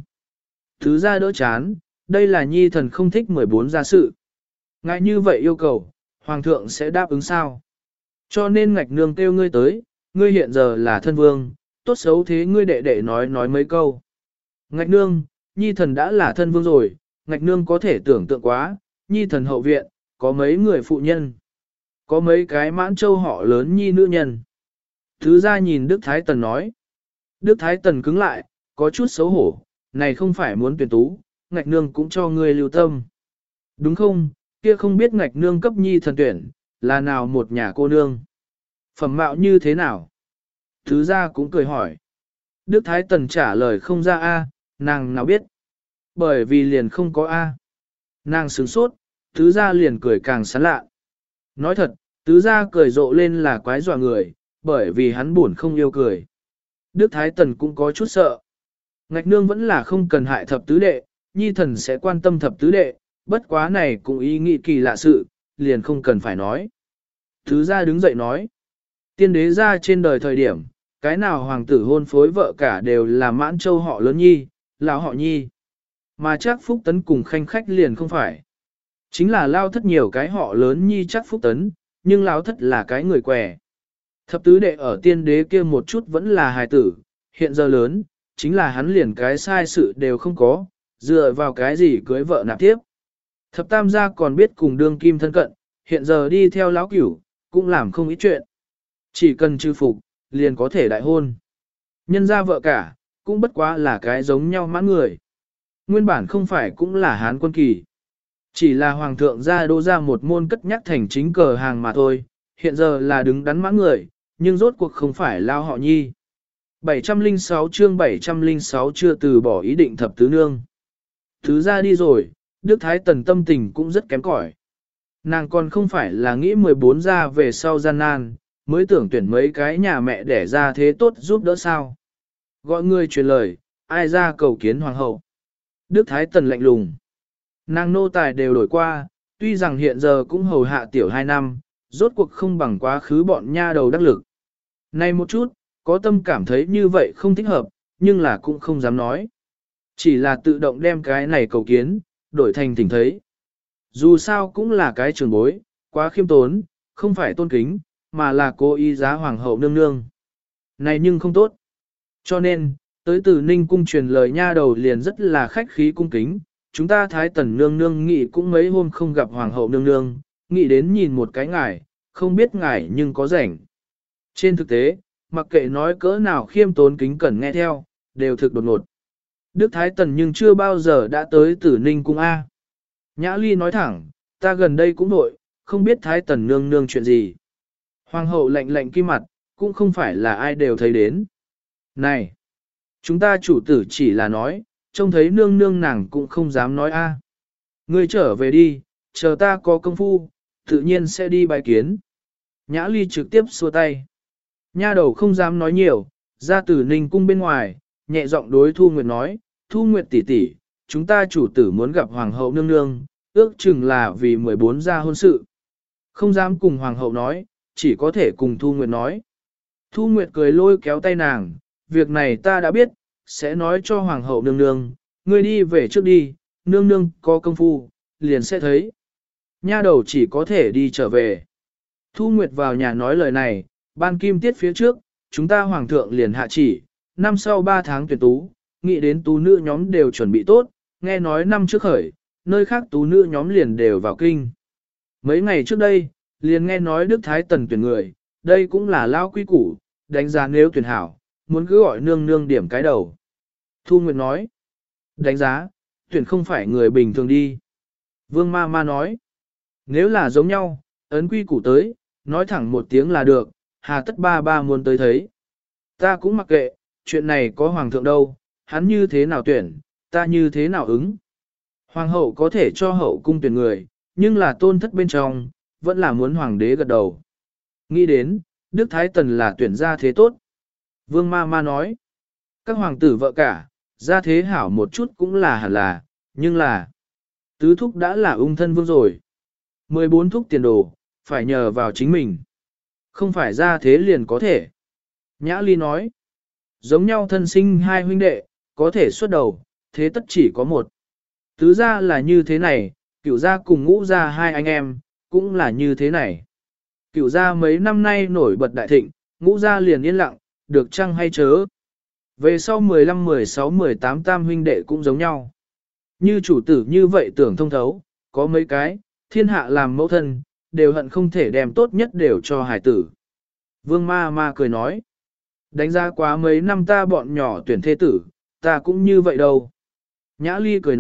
Tứ gia đỡ chán, đây là nhi thần không thích 14 gia sự. Ngại như vậy yêu cầu, Hoàng thượng sẽ đáp ứng sao? Cho nên Ngạch Nương kêu ngươi tới, ngươi hiện giờ là thân vương, tốt xấu thế ngươi đệ đệ nói mấy câu. Ngạch Nương, nhi thần đã là thân vương rồi, Ngạch Nương có thể tưởng tượng quá, nhi thần hậu viện, có mấy người phụ nhân. Có mấy cái mãn châu họ lớn nhi nữ nhân. Thứ ra nhìn Đức Thái Tần nói. Đức Thái Tần cứng lại, có chút xấu hổ, này không phải muốn tuyển tú, Ngạch Nương cũng cho ngươi lưu tâm. Đúng không, kia không biết Ngạch Nương cấp nhi thần tuyển, là nào một nhà cô nương. Phẩm mạo như thế nào? Thứ ra cũng cười hỏi. Đức Thái Tần trả lời không ra A, nàng nào biết. Bởi vì liền không có A. Nàng sửng sốt, tứ gia liền cười càng sán lạ. Nói thật, tứ gia cười rộ lên là quái dọa người, bởi vì hắn buồn không yêu cười. Đức Thái Tần cũng có chút sợ. Ngạch Nương vẫn là không cần hại thập tứ đệ, nhi thần sẽ quan tâm thập tứ đệ, bất quá này cũng ý nghĩ kỳ lạ sự, liền không cần phải nói. Tứ gia đứng dậy nói. Tiên đế ra trên đời thời điểm, cái nào hoàng tử hôn phối vợ cả đều là mãn châu họ lớn nhi, lão họ nhi. Mà chắc phúc tấn cùng khanh khách liền không phải. Chính là lao thất nhiều cái họ lớn nhi chắc phúc tấn, nhưng lao thất là cái người què. Thập tứ đệ ở tiên đế kia một chút vẫn là hài tử, hiện giờ lớn, chính là hắn liền cái sai sự đều không có, dựa vào cái gì cưới vợ nạp tiếp. Thập tam gia còn biết cùng đương kim thân cận, hiện giờ đi theo lão cửu, cũng làm không ít chuyện. Chỉ cần chư phục, liền có thể đại hôn. Nhân ra vợ cả, cũng bất quá là cái giống nhau mãn người. Nguyên bản không phải cũng là hán quân kỳ. Chỉ là hoàng thượng ra đô ra một môn cất nhắc thành chính cờ hàng mà thôi, hiện giờ là đứng đắn mãn người, nhưng rốt cuộc không phải lao họ nhi. 706 chương 706 chưa từ bỏ ý định thập tứ nương. Thứ ra đi rồi, Đức Thái Tần tâm tình cũng rất kém cỏi. Nàng còn không phải là nghĩ 14 ra về sau gian nan, mới tưởng tuyển mấy cái nhà mẹ để ra thế tốt giúp đỡ sao. Gọi người truyền lời, ai ra cầu kiến hoàng hậu. Đức Thái Tần lạnh lùng. Nàng nô tài đều đổi qua, tuy rằng hiện giờ cũng hầu hạ tiểu 2 năm, rốt cuộc không bằng quá khứ bọn nha đầu đắc lực. Này một chút, có tâm cảm thấy như vậy không thích hợp, nhưng là cũng không dám nói. Chỉ là tự động đem cái này cầu kiến, đổi thành thỉnh thấy. Dù sao cũng là cái trường bối, quá khiêm tốn, không phải tôn kính, mà là cố ý giá hoàng hậu nương nương. Này nhưng không tốt. Cho nên, tới từ Ninh cung truyền lời nha đầu liền rất là khách khí cung kính. Chúng ta Thái Tần nương nương nghĩ cũng mấy hôm không gặp hoàng hậu nương nương, nghĩ đến nhìn một cái ngài, không biết ngài nhưng có rảnh. Trên thực tế, mặc kệ nói cỡ nào khiêm tốn kính cẩn nghe theo, đều thực đột ngột. Đức Thái Tần nhưng chưa bao giờ đã tới Tử Ninh cung A. Nhã Ly nói thẳng, ta gần đây cũng nội, không biết Thái Tần nương nương chuyện gì. Hoàng hậu lạnh kim mặt, cũng không phải là ai đều thấy đến. Này, chúng ta chủ tử chỉ là nói, trông thấy nương nương nàng cũng không dám nói A. Ngươi trở về đi, chờ ta có công phu, tự nhiên sẽ đi bài kiến. Nhã Ly trực tiếp xua tay. Nha đầu không dám nói nhiều, ra từ Ninh cung bên ngoài, nhẹ giọng đối Thu Nguyệt nói, Thu Nguyệt tỷ tỷ, chúng ta chủ tử muốn gặp Hoàng hậu nương nương, ước chừng là vì 14 gia hôn sự. Không dám cùng Hoàng hậu nói, chỉ có thể cùng Thu Nguyệt nói. Thu Nguyệt cười lôi kéo tay nàng, việc này ta đã biết, sẽ nói cho Hoàng hậu nương nương, ngươi đi về trước đi, nương nương có công phu, liền sẽ thấy. Nha đầu chỉ có thể đi trở về. Thu Nguyệt vào nhà nói lời này, ban kim tiết phía trước, chúng ta Hoàng thượng liền hạ chỉ, năm sau 3 tháng tuyển tú, nghĩ đến tú nữ nhóm đều chuẩn bị tốt, nghe nói năm trước khởi, nơi khác tú nữ nhóm liền đều vào kinh. Mấy ngày trước đây, liền nghe nói Đức Thái Tần tuyển người, đây cũng là lao quy củ, đánh giá nếu tuyển hảo, muốn cứ gọi nương nương điểm cái đầu. Thu Nguyệt nói, đánh giá, tuyển không phải người bình thường đi. Vương ma ma nói, nếu là giống nhau, ấn quy củ tới, nói thẳng một tiếng là được, hà tất ba muốn tới thấy. Ta cũng mặc kệ, chuyện này có hoàng thượng đâu, hắn như thế nào tuyển, ta như thế nào ứng. Hoàng hậu có thể cho hậu cung tuyển người, nhưng là tôn thất bên trong, vẫn là muốn hoàng đế gật đầu. Nghĩ đến, Đức Thái Tần là tuyển gia thế tốt. Vương ma ma nói, các hoàng tử vợ cả, gia thế hảo một chút cũng là hẳn là, nhưng là, tứ thúc đã là ung thân vương rồi. 14 thúc tiền đồ, phải nhờ vào chính mình. Không phải gia thế liền có thể. Nhã Ly nói, giống nhau thân sinh hai huynh đệ, có thể xuất đầu, thế tất chỉ có một. Tứ gia là như thế này, cửu gia cùng ngũ gia hai anh em, cũng là như thế này. Cửu gia mấy năm nay nổi bật đại thịnh, ngũ gia liền yên lặng, được chăng hay chớ. Về sau 15, 16, 18 tam huynh đệ cũng giống nhau. Như chủ tử như vậy tưởng thông thấu, có mấy cái, thiên hạ làm mẫu thân, đều hận không thể đem tốt nhất đều cho hải tử. Vương ma ma cười nói, đánh giá quá mấy năm ta bọn nhỏ tuyển thế tử, ta cũng như vậy đâu. Nhã Ly cười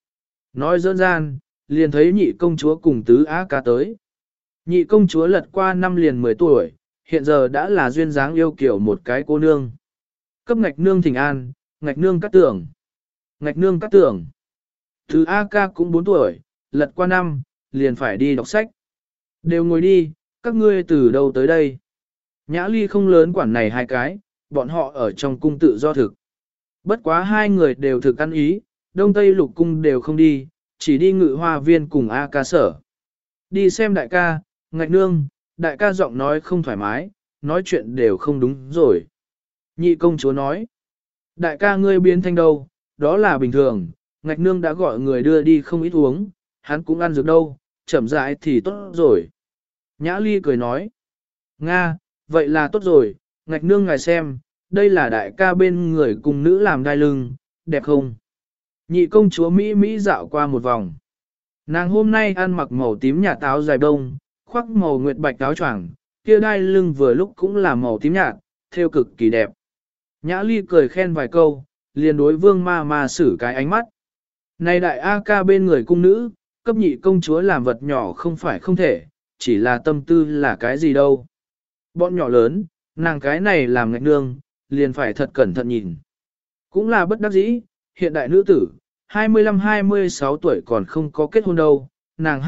nói dỡn gian, liền thấy nhị công chúa cùng tứ á ca tới. Nhị công chúa lật qua năm liền 10 tuổi, hiện giờ đã là duyên dáng yêu kiểu một cái cô nương. Cấp ngạch nương thỉnh an, ngạch nương cắt tưởng. Ngạch nương cắt tưởng. Tứ á ca cũng 4 tuổi, lật qua năm, liền phải đi đọc sách. Đều ngồi đi, các ngươi từ đâu tới đây? Nhã Ly không lớn quản này hai cái, bọn họ ở trong cung tự do thực. Bất quá hai người đều thực ăn ý, đông tây lục cung đều không đi, chỉ đi ngự hoa viên cùng A ca sở. Đi xem đại ca, ngạch nương, đại ca giọng nói không thoải mái, nói chuyện đều không đúng rồi. Nhị công chúa nói, đại ca ngươi biến thanh đâu, đó là bình thường, ngạch nương đã gọi người đưa đi không ít uống, hắn cũng ăn dược đâu, chậm rãi thì tốt rồi. Nhã Ly cười nói, Nga, vậy là tốt rồi, ngạch nương ngài xem, đây là đại ca bên người cùng nữ làm đai lưng, đẹp không? Nhị công chúa Mỹ dạo qua một vòng. Nàng hôm nay ăn mặc màu tím nhạt áo dài đông, khoác màu nguyệt bạch áo choàng, kia đai lưng vừa lúc cũng là màu tím nhạt, thêu cực kỳ đẹp. Nhã Ly cười khen vài câu, liền đối vương ma ma xử cái ánh mắt. Này đại A ca bên người cung nữ, cấp nhị công chúa làm vật nhỏ không phải không thể, chỉ là tâm tư là cái gì đâu. Bọn nhỏ lớn, nàng cái này làm ngạch nương, liền phải thật cẩn thận nhìn. Cũng là bất đắc dĩ, hiện đại nữ tử, 25-26 tuổi còn không có kết hôn đâu, nàng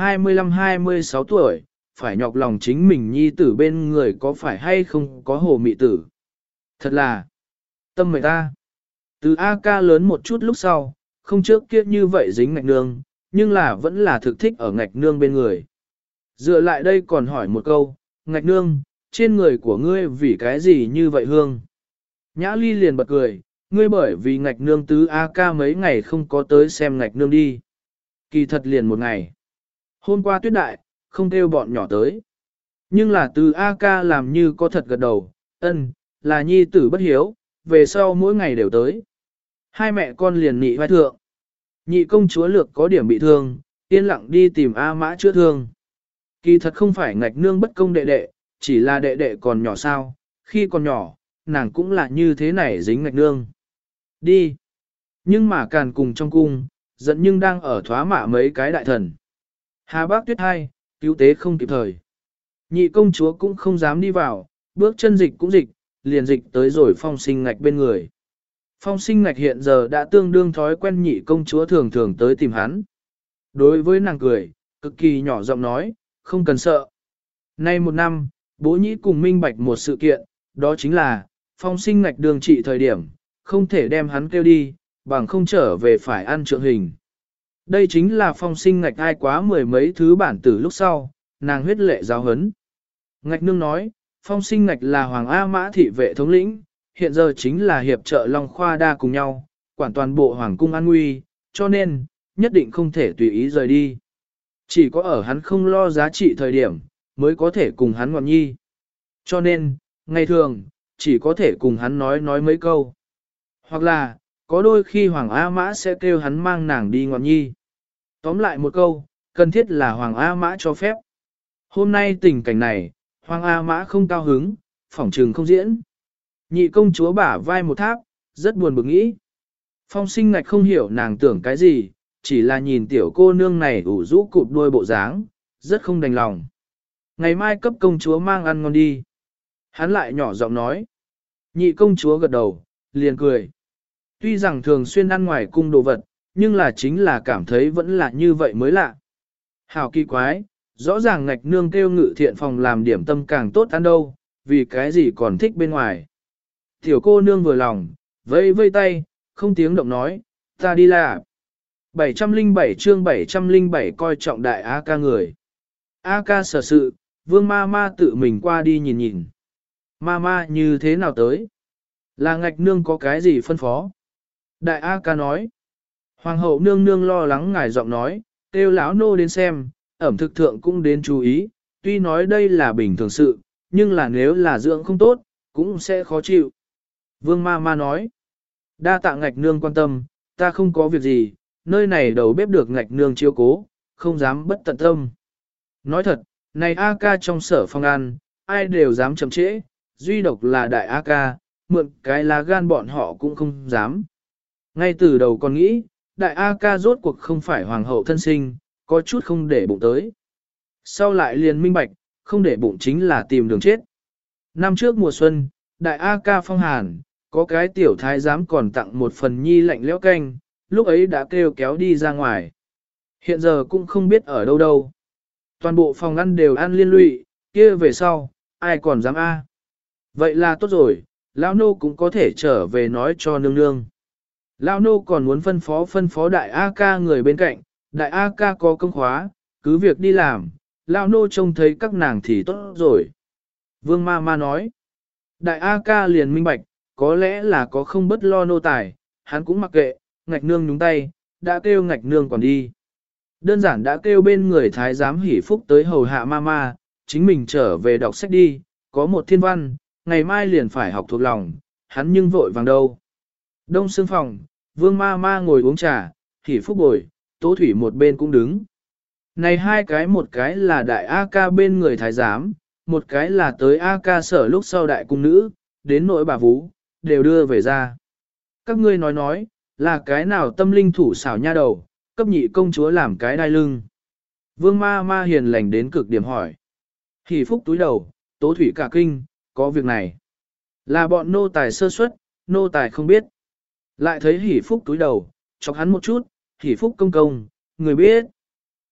25-26 tuổi, phải nhọc lòng chính mình nhi tử bên người có phải hay không có hồ mị tử. Thật là, tâm mệnh ta. Từ A ca lớn một chút lúc sau, không trước kia như vậy dính ngạch nương, nhưng là vẫn là thực thích ở ngạch nương bên người. Dựa lại đây còn hỏi một câu, ngạch nương, trên người của ngươi vì cái gì như vậy hương? Nhã ly liền bật cười, ngươi bởi vì ngạch nương tứ A ca mấy ngày không có tới xem ngạch nương đi. Kỳ thật liền một ngày. Hôm qua tuyết đại, không kêu bọn nhỏ tới. Nhưng là từ A ca làm như có thật gật đầu, ân, là nhi tử bất hiếu, về sau mỗi ngày đều tới. Hai mẹ con liền nị vai thượng. Nhị công chúa lược có điểm bị thương, yên lặng đi tìm A mã chữa thương. Kỳ thật không phải ngạch nương bất công đệ đệ, chỉ là đệ đệ còn nhỏ sao, khi còn nhỏ, nàng cũng là như thế này dính ngạch nương. Đi. Nhưng mà càn cùng trong cung, giận nhưng đang ở thoá mạ mấy cái đại thần. Hà bác tuyết hai, cứu tế không kịp thời. Nhị công chúa cũng không dám đi vào, bước chân dịch cũng dịch, liền dịch tới rồi phong sinh ngạch bên người. Phong sinh ngạch hiện giờ đã tương đương thói quen nhị công chúa thường thường tới tìm hắn. Đối với nàng cười, cực kỳ nhỏ giọng nói, không cần sợ. Nay một năm, bố nhĩ cùng minh bạch một sự kiện, đó chính là, phong sinh ngạch đường trị thời điểm, không thể đem hắn kêu đi, bằng không trở về phải ăn trượng hình. Đây chính là phong sinh ngạch ai quá mười mấy thứ bản tử lúc sau, nàng huyết lệ giáo hấn. Ngạch nương nói, phong sinh ngạch là Hoàng A Mã thị vệ thống lĩnh, hiện giờ chính là hiệp trợ Long Khoa đa cùng nhau, quản toàn bộ Hoàng cung an nguy, cho nên, nhất định không thể tùy ý rời đi. Chỉ có ở hắn không lo giá trị thời điểm, mới có thể cùng hắn ngọn nhi. Cho nên, ngày thường, chỉ có thể cùng hắn nói mấy câu. Hoặc là, có đôi khi Hoàng A Mã sẽ kêu hắn mang nàng đi ngọn nhi. Tóm lại một câu, cần thiết là Hoàng A Mã cho phép. Hôm nay tình cảnh này, Hoàng A Mã không cao hứng, phỏng trừng không diễn. Nhị công chúa bả vai một tháp, rất buồn bực nghĩ. Phong sinh ngạch không hiểu nàng tưởng cái gì, chỉ là nhìn tiểu cô nương này ủ rũ cụp đuôi bộ dáng, rất không đành lòng. Ngày mai cấp công chúa mang ăn ngon đi. Hắn lại nhỏ giọng nói. Nhị công chúa gật đầu, liền cười. Tuy rằng thường xuyên ăn ngoài cung đồ vật, nhưng là chính là cảm thấy vẫn là như vậy mới lạ. Hảo kỳ quái, rõ ràng ngạch nương kêu ngự thiện phòng làm điểm tâm càng tốt ăn đâu, vì cái gì còn thích bên ngoài. Tiểu cô nương vừa lòng, vây vây tay, không tiếng động nói, ta đi là. 707 chương 707 coi trọng đại A ca người. A ca sở sự, vương ma ma tự mình qua đi nhìn nhìn. Ma ma như thế nào tới? Là ngạch nương có cái gì phân phó? Đại A ca nói. Hoàng hậu nương nương lo lắng ngài giọng nói, kêu lão nô đến xem, ẩm thực thượng cũng đến chú ý, tuy nói đây là bình thường sự, nhưng là nếu là dưỡng không tốt, cũng sẽ khó chịu. Vương ma ma nói. Đa tạ ngạch nương quan tâm, ta không có việc gì, nơi này đầu bếp được ngạch nương chiếu cố, không dám bất tận tâm. Nói thật, này A ca trong sở phong ăn, ai đều dám chậm trễ, duy độc là đại A ca, mượn cái lá gan bọn họ cũng không dám. Ngay từ đầu còn nghĩ, đại A ca rốt cuộc không phải hoàng hậu thân sinh, có chút không để bụng tới. Sau lại liền minh bạch, không để bụng chính là tìm đường chết. Năm trước mùa xuân, đại A ca phong hàn, có cái tiểu thái giám còn tặng một phần nhi lạnh lẽo canh, lúc ấy đã kêu kéo đi ra ngoài. Hiện giờ cũng không biết ở đâu đâu. Toàn bộ phòng ăn đều ăn liên lụy, kia về sau, ai còn dám A. Vậy là tốt rồi, lão nô cũng có thể trở về nói cho nương nương. Lão nô còn muốn phân phó đại A ca người bên cạnh, đại A ca có công khóa, cứ việc đi làm, lão nô trông thấy các nàng thì tốt rồi. Vương ma ma nói, đại A ca liền minh bạch, có lẽ là có không bất lo nô tài, hắn cũng mặc kệ, ngạch nương nhúng tay, đã kêu ngạch nương còn đi. Đơn giản đã kêu bên người thái giám hỷ phúc tới hầu hạ mama, chính mình trở về đọc sách đi, có một thiên văn, ngày mai liền phải học thuộc lòng, hắn nhưng vội vàng đâu. Đông xương phòng, vương ma ngồi uống trà, hỷ phúc bồi, tố thủy một bên cũng đứng. Này hai cái một cái là đại A ca bên người thái giám, một cái là tới A ca sở lúc sau đại cung nữ, đến nỗi bà vú, đều đưa về ra. Các ngươi nói, là cái nào tâm linh thủ xảo nha đầu, cấp nhị công chúa làm cái đai lưng. Vương ma ma hiền lành đến cực điểm hỏi. Hỷ phúc túi đầu, tố thủy cả kinh, có việc này. Là bọn nô tài sơ suất, nô tài không biết. Lại thấy hỷ phúc túi đầu, chọc hắn một chút, hỷ phúc công công, người biết.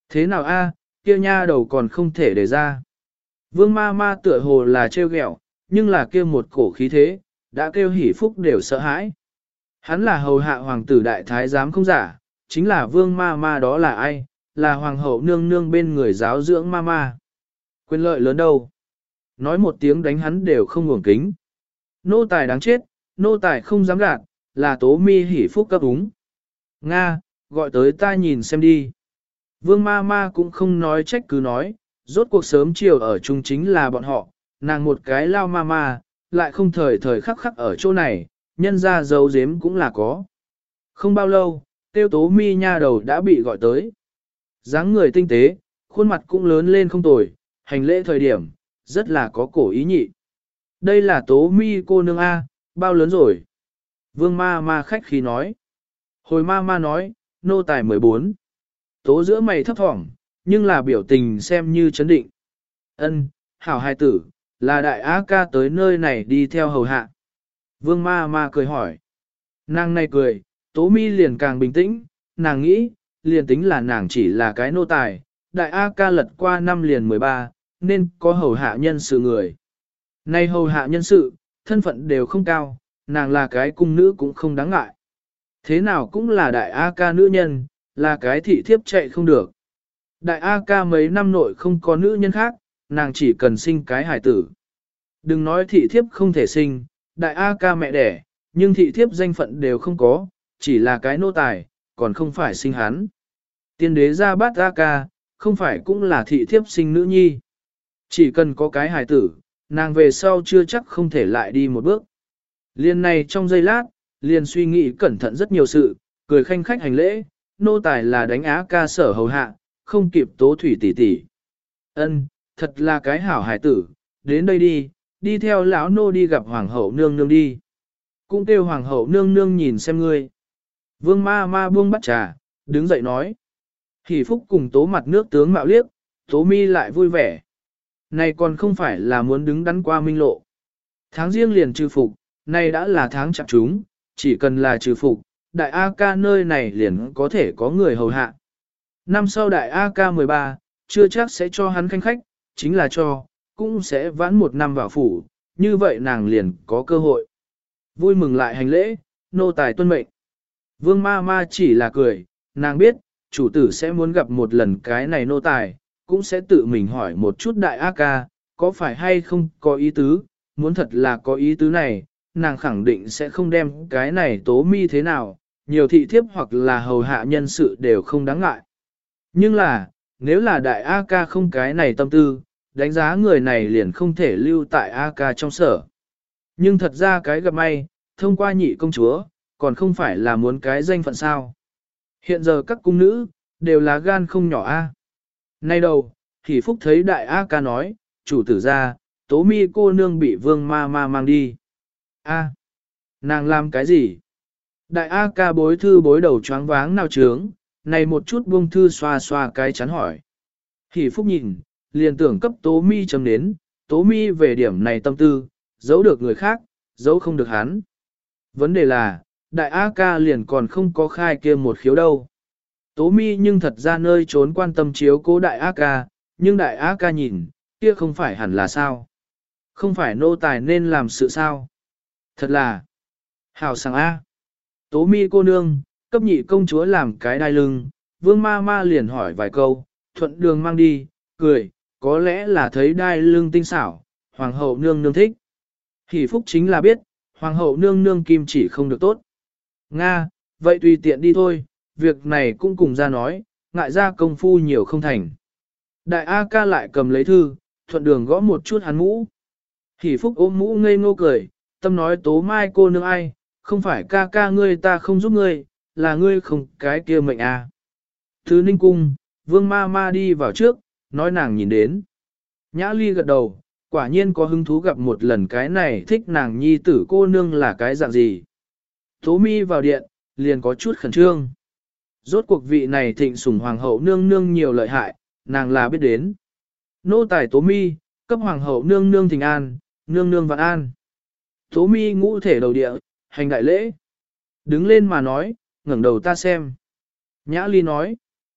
Thế nào a, kia nha đầu còn không thể để ra. Vương ma ma tựa hồ là trêu ghẹo, nhưng là kia một cổ khí thế, đã kêu hỉ phúc đều sợ hãi. Hắn là hầu hạ hoàng tử đại thái giám không giả, chính là vương ma ma đó là ai, là hoàng hậu nương nương bên người giáo dưỡng ma ma. Quyền lợi lớn đâu. Nói một tiếng đánh hắn đều không ngủng kính. Nô tài đáng chết, nô tài không dám gạt, là tố mi hỉ phúc cấp úng. Nga, gọi tới ta nhìn xem đi. Vương ma ma cũng không nói trách cứ nói, rốt cuộc sớm chiều ở chung chính là bọn họ, nàng một cái lao ma ma, lại không thời thời khắc khắc ở chỗ này, nhân ra dấu giếm cũng là có. Không bao lâu, tiêu tố mi nha đầu đã bị gọi tới. Dáng người tinh tế, khuôn mặt cũng lớn lên không tồi, hành lễ thời điểm, rất là có cổ ý nhị. Đây là tố mi cô nương A, bao lớn rồi? Vương ma ma khách khí nói. Hồi ma ma nói, nô tài 14. Tố giữa mày thấp thỏm, nhưng là biểu tình xem như chấn định. Ân, hảo hài tử, là đại á ca tới nơi này đi theo hầu hạ. Vương ma ma cười hỏi. Nàng này cười, tố mi liền càng bình tĩnh, nàng nghĩ, liền tính là nàng chỉ là cái nô tài, đại á ca lật qua năm liền 13, nên có hầu hạ nhân sự người. Nay hầu hạ nhân sự, thân phận đều không cao, nàng là cái cung nữ cũng không đáng ngại. Thế nào cũng là đại A ca nữ nhân, là cái thị thiếp chạy không được. Đại A ca mấy năm nội không có nữ nhân khác, nàng chỉ cần sinh cái hài tử. Đừng nói thị thiếp không thể sinh, đại A ca mẹ đẻ, nhưng thị thiếp danh phận đều không có, chỉ là cái nô tài, còn không phải sinh hắn. Tiên đế ra bát A ca, không phải cũng là thị thiếp sinh nữ nhi. Chỉ cần có cái hài tử, nàng về sau chưa chắc không thể lại đi một bước. Liên này trong giây lát, liền suy nghĩ cẩn thận rất nhiều sự, cười khanh khách hành lễ, nô tài là đánh á ca sở hầu hạ, không kịp tố thủy tỷ tỷ. Ân, thật là cái hảo hải tử, đến đây đi, đi theo lão nô đi gặp hoàng hậu nương nương đi. Cũng kêu hoàng hậu nương nương nhìn xem ngươi. Vương ma ma buông bắt trà, đứng dậy nói. Hỷ phúc cùng tố mặt nước tướng mạo liếc, tố mi lại vui vẻ. Này còn không phải là muốn đứng đắn qua minh lộ. Tháng riêng liền trừ phục, này đã là tháng chạp chúng, chỉ cần là trừ phục, đại A ca nơi này liền có thể có người hầu hạ. Năm sau đại A ca 13, chưa chắc sẽ cho hắn khanh khách, chính là cho, cũng sẽ vãn một năm vào phủ, như vậy nàng liền có cơ hội. Vui mừng lại hành lễ, nô tài tuân mệnh. Vương ma ma chỉ là cười, nàng biết, chủ tử sẽ muốn gặp một lần cái này nô tài, cũng sẽ tự mình hỏi một chút đại A ca, có phải hay không có ý tứ, muốn thật là có ý tứ này, nàng khẳng định sẽ không đem cái này tố mi thế nào, nhiều thị thiếp hoặc là hầu hạ nhân sự đều không đáng ngại. Nhưng là, nếu là đại A ca không cái này tâm tư, đánh giá người này liền không thể lưu tại A ca trong sở. Nhưng thật ra cái gặp may, thông qua nhị công chúa, còn không phải là muốn cái danh phận sao. Hiện giờ các cung nữ, đều là gan không nhỏ A. Nay đầu, thì Phúc thấy đại A ca nói, chủ tử ra, tố mi cô nương bị vương ma ma mang đi. A, nàng làm cái gì? Đại A ca bối thư bối đầu choáng váng nào trướng, này một chút buông thư xoa xoa cái chắn hỏi. Hỷ Phúc nhìn, liền tưởng cấp tố mi chấm đến, tố mi về điểm này tâm tư, giấu được người khác, giấu không được hắn. Vấn đề là, đại A ca liền còn không có khai kia một khiếu đâu. Tố mi nhưng thật ra nơi trốn quan tâm chiếu cố đại A ca, nhưng đại A ca nhìn, kia không phải hẳn là sao. Không phải nô tài nên làm sự sao. Thật là, hảo sảng A. Tố mi cô nương, cấp nhị công chúa làm cái đai lưng, vương ma ma liền hỏi vài câu, thuận đường mang đi, cười, có lẽ là thấy đai lưng tinh xảo, hoàng hậu nương nương thích. Hỷ Phúc chính là biết, hoàng hậu nương nương kim chỉ không được tốt. Nga, vậy tùy tiện đi thôi, việc này cũng cùng ra nói, ngại ra công phu nhiều không thành. Đại A ca lại cầm lấy thư, thuận đường gõ một chút hắn mũ. Hỷ Phúc ôm mũ ngây ngô cười, tâm nói tố mai cô nương ai, không phải ca ca ngươi ta không giúp ngươi, là ngươi không cái kia mệnh à. Thứ ninh cung, vương ma ma đi vào trước, nói nàng nhìn đến. Nhã ly gật đầu, quả nhiên có hứng thú gặp một lần cái này thích nàng nhi tử cô nương là cái dạng gì. Tố mi vào điện, liền có chút khẩn trương. Rốt cuộc vị này thịnh sủng hoàng hậu nương nương nhiều lợi hại, nàng là biết đến. Nô tài tố mi, cấp hoàng hậu nương nương thịnh an, nương nương vạn an. Tố mi ngũ thể đầu địa, hành đại lễ. Đứng lên mà nói, ngẩng đầu ta xem. Nhã ly nói.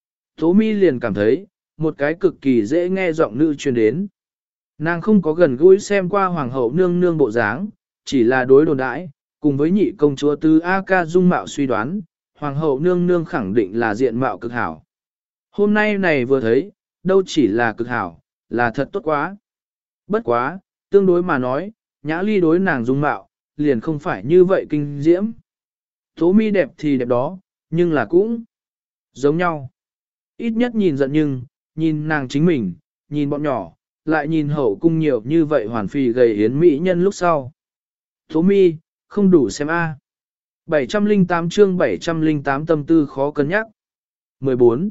Tố mi liền cảm thấy, một cái cực kỳ dễ nghe giọng nữ truyền đến. Nàng không có gần gũi xem qua hoàng hậu nương nương bộ dáng, chỉ là đối đồn đãi, cùng với nhị công chúa Tư A Ca dung mạo suy đoán, hoàng hậu nương nương khẳng định là diện mạo cực hảo. Hôm nay này vừa thấy, đâu chỉ là cực hảo, là thật tốt quá. Bất quá, tương đối mà nói, Nhã Ly đối nàng dung mạo, liền không phải như vậy kinh diễm. Tố mi đẹp thì đẹp đó, nhưng là cũng giống nhau. Ít nhất nhìn giận nhưng, nhìn nàng chính mình, nhìn bọn nhỏ, lại nhìn hậu cung nhiều như vậy hoàn phì gầy yến mỹ nhân lúc sau. Tố mi, không đủ xem a. 708 chương 708 tâm tư khó cân nhắc. 14.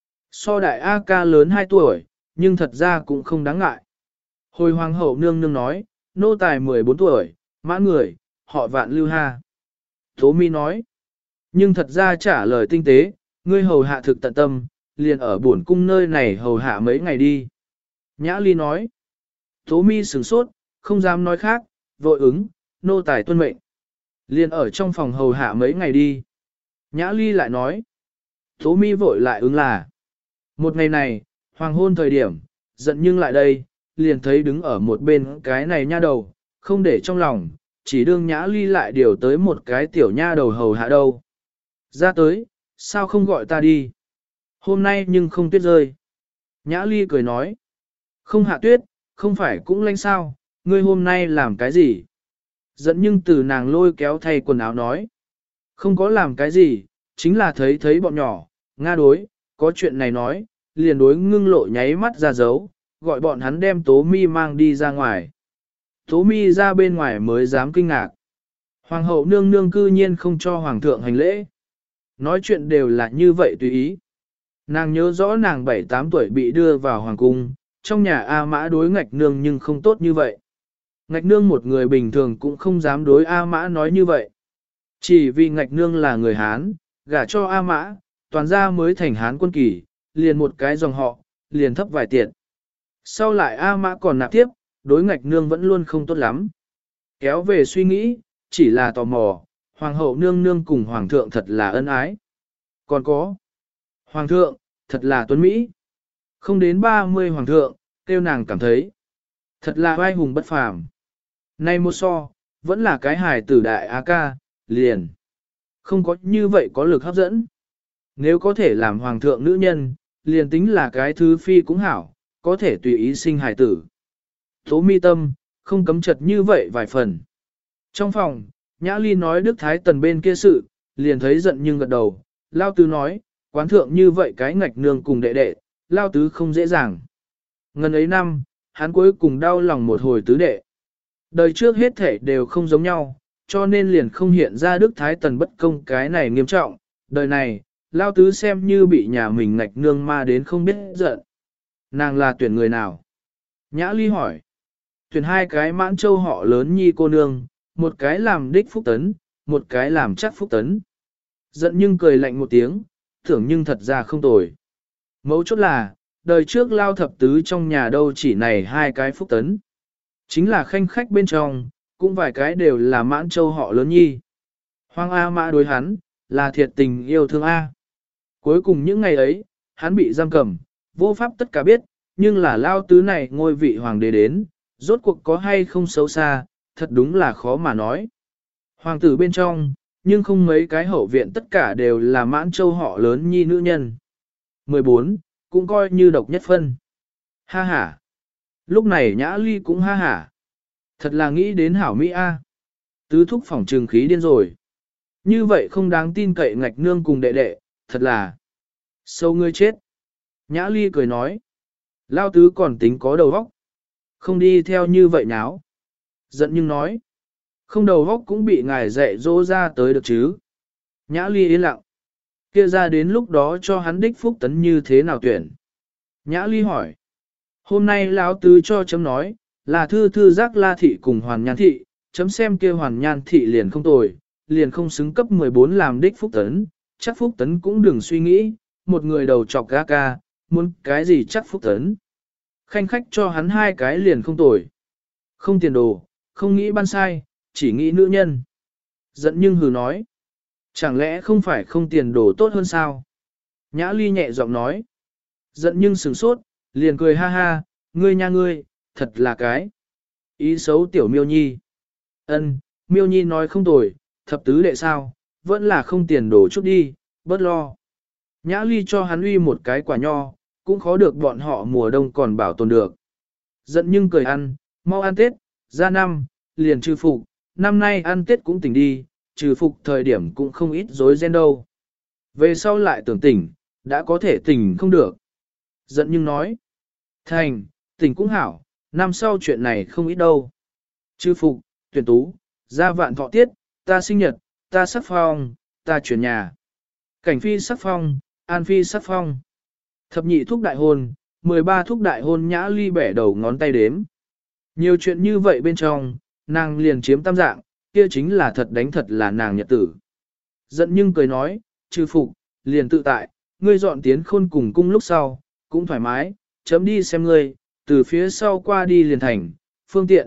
So đại A ca lớn 2 tuổi, nhưng thật ra cũng không đáng ngại. Hồi hoàng hậu nương nương nói, nô tài 14 tuổi, mãn người, họ Vạn Lưu Ha. Tố mi nói, nhưng thật ra trả lời tinh tế, ngươi hầu hạ thực tận tâm, liền ở buồn cung nơi này hầu hạ mấy ngày đi. Nhã Ly nói, Tố mi sửng sốt, không dám nói khác, vội ứng, nô tài tuân mệnh. Liền ở trong phòng hầu hạ mấy ngày đi. Nhã Ly lại nói, Tố mi vội lại ứng là. Một ngày này, hoàng hôn thời điểm, giận nhưng lại đây, liền thấy đứng ở một bên cái này nha đầu, không để trong lòng, chỉ đương Nhã Ly lại điều tới một cái tiểu nha đầu hầu hạ đâu. Ra tới, sao không gọi ta đi? Hôm nay nhưng không tuyết rơi. Nhã Ly cười nói, không hạ tuyết, không phải cũng lạnh sao, ngươi hôm nay làm cái gì? Giận nhưng từ nàng lôi kéo thay quần áo nói, không có làm cái gì, chính là thấy bọn nhỏ, Nga đối, có chuyện này nói, liền đối ngưng lộ nháy mắt ra dấu, gọi bọn hắn đem Tố mi mang đi ra ngoài. Tố mi ra bên ngoài mới dám kinh ngạc. Hoàng hậu nương nương cư nhiên không cho hoàng thượng hành lễ. Nói chuyện đều là như vậy tùy ý. Nàng nhớ rõ nàng 7-8 tuổi bị đưa vào hoàng cung, trong nhà A Mã đối ngạch nương nhưng không tốt như vậy. Ngạch nương một người bình thường cũng không dám đối A Mã nói như vậy. Chỉ vì ngạch nương là người Hán, gả cho A Mã, toàn gia mới thành Hán quân kỳ, liền một cái dòng họ, liền thấp vài tiện. Sau lại A Mã còn nạp tiếp, đối ngạch nương vẫn luôn không tốt lắm. Kéo về suy nghĩ, chỉ là tò mò, hoàng hậu nương nương cùng hoàng thượng thật là ân ái. Còn có, hoàng thượng, thật là tuấn Mỹ. Không đến 30 hoàng thượng, tiêu nàng cảm thấy, thật là vai hùng bất phàm. Nay một so, vẫn là cái hài tử đại A ca, liền. Không có như vậy có lực hấp dẫn. Nếu có thể làm hoàng thượng nữ nhân, liền tính là cái thứ phi cũng hảo, có thể tùy ý sinh hài tử. Tố mi tâm, không cấm chật như vậy vài phần. Trong phòng, Nhã Ly nói Đức Thái Tần bên kia sự, liền thấy giận nhưng gật đầu. Lao Tứ nói, quán thượng như vậy cái ngạch nương cùng đệ đệ, Lao Tứ không dễ dàng. Ngần ấy năm, hắn cuối cùng đau lòng một hồi tứ đệ. Đời trước hết thể đều không giống nhau, cho nên liền không hiện ra Đức Thái Tần bất công cái này nghiêm trọng. Đời này, Lao Tứ xem như bị nhà mình ngạch nương ma đến không biết giận. Nàng là tuyển người nào? Nhã Ly hỏi. Tuyển 2 cái Mãn Châu họ lớn nhi cô nương, một cái làm đích phúc tấn, một cái làm chắc phúc tấn. Giận nhưng cười lạnh một tiếng, tưởng nhưng thật ra không tồi. Mấu chốt là, đời trước Lao thập tứ trong nhà đâu chỉ này 2 cái phúc tấn. Chính là khanh khách bên trong, cũng vài cái đều là Mãn Châu họ lớn nhi. Hoàng A Mã đối hắn, là thiệt tình yêu thương A. Cuối cùng những ngày ấy, hắn bị giam cầm, vô pháp tất cả biết, nhưng là Lao tứ này ngôi vị hoàng đế đến, rốt cuộc có hay không xấu xa, thật đúng là khó mà nói. Hoàng tử bên trong, nhưng không mấy cái hậu viện tất cả đều là Mãn Châu họ lớn nhi nữ nhân. 14, cũng coi như độc nhất phân. Ha ha. Lúc này Nhã Ly cũng ha ha. Thật là nghĩ đến hảo Mỹ A. Tứ thúc phỏng trừng khí điên rồi. Như vậy không đáng tin cậy ngạch nương cùng đệ đệ, thật là sâu ngươi chết. Nhã Ly cười nói. Lao tứ còn tính có đầu óc. Không đi theo như vậy nháo. Giận nhưng nói. Không đầu óc cũng bị ngài dạy dỗ ra tới được chứ. Nhã Ly yên lặng. Kia ra đến lúc đó cho hắn đích phúc tấn như thế nào tuyển. Nhã Ly hỏi. Hôm nay lão tứ cho chấm nói, là thư thư giác La thị cùng Hoàn Nhan thị, chấm xem kia Hoàn Nhan thị liền không tồi, liền không xứng cấp 14 làm đích phúc tấn, chắc phúc tấn cũng đừng suy nghĩ, một người đầu chọc ga ca, muốn cái gì chắc phúc tấn. Khanh khách cho hắn 2 cái liền không tồi. Không tiền đồ, không nghĩ ban sai, chỉ nghĩ nữ nhân. Giận nhưng hừ nói. Chẳng lẽ không phải không tiền đồ tốt hơn sao? Nhã Ly nhẹ giọng nói, Giận nhưng sửng sốt, liền cười ha ha, ngươi nha ngươi, thật là cái. Ý xấu tiểu miêu nhi. Ân, miêu nhi nói không tồi, thập tứ đệ sao, vẫn là không tiền đổ chút đi, bớt lo. Nhã ly cho hắn uy một cái quả nho, cũng khó được bọn họ mùa đông còn bảo tồn được. Giận nhưng cười ăn, mau ăn Tết, ra năm, liền trừ phục, năm nay ăn Tết cũng tỉnh đi, trừ phục thời điểm cũng không ít rối ren đâu. Về sau lại tưởng tỉnh, đã có thể tỉnh không được. Giận nhưng nói, thành, tỉnh cũng hảo, năm sau chuyện này không ít đâu. Trừ phục, tuyển tú, ra vạn thọ tiết, ta sinh nhật, ta sắc phong, ta chuyển nhà. Cảnh phi sắc phong, an phi sắc phong. Thập nhị thúc đại hôn, 13 thúc đại hôn nhã ly bẻ đầu ngón tay đếm. Nhiều chuyện như vậy bên trong, nàng liền chiếm tam dạng, kia chính là thật đánh thật là nàng nhật tử. Giận nhưng cười nói, trừ phục, liền tự tại, ngươi dọn tiến khôn cùng cung lúc sau, cũng thoải mái, chấm đi xem ngươi, từ phía sau qua đi liền thành, phương tiện.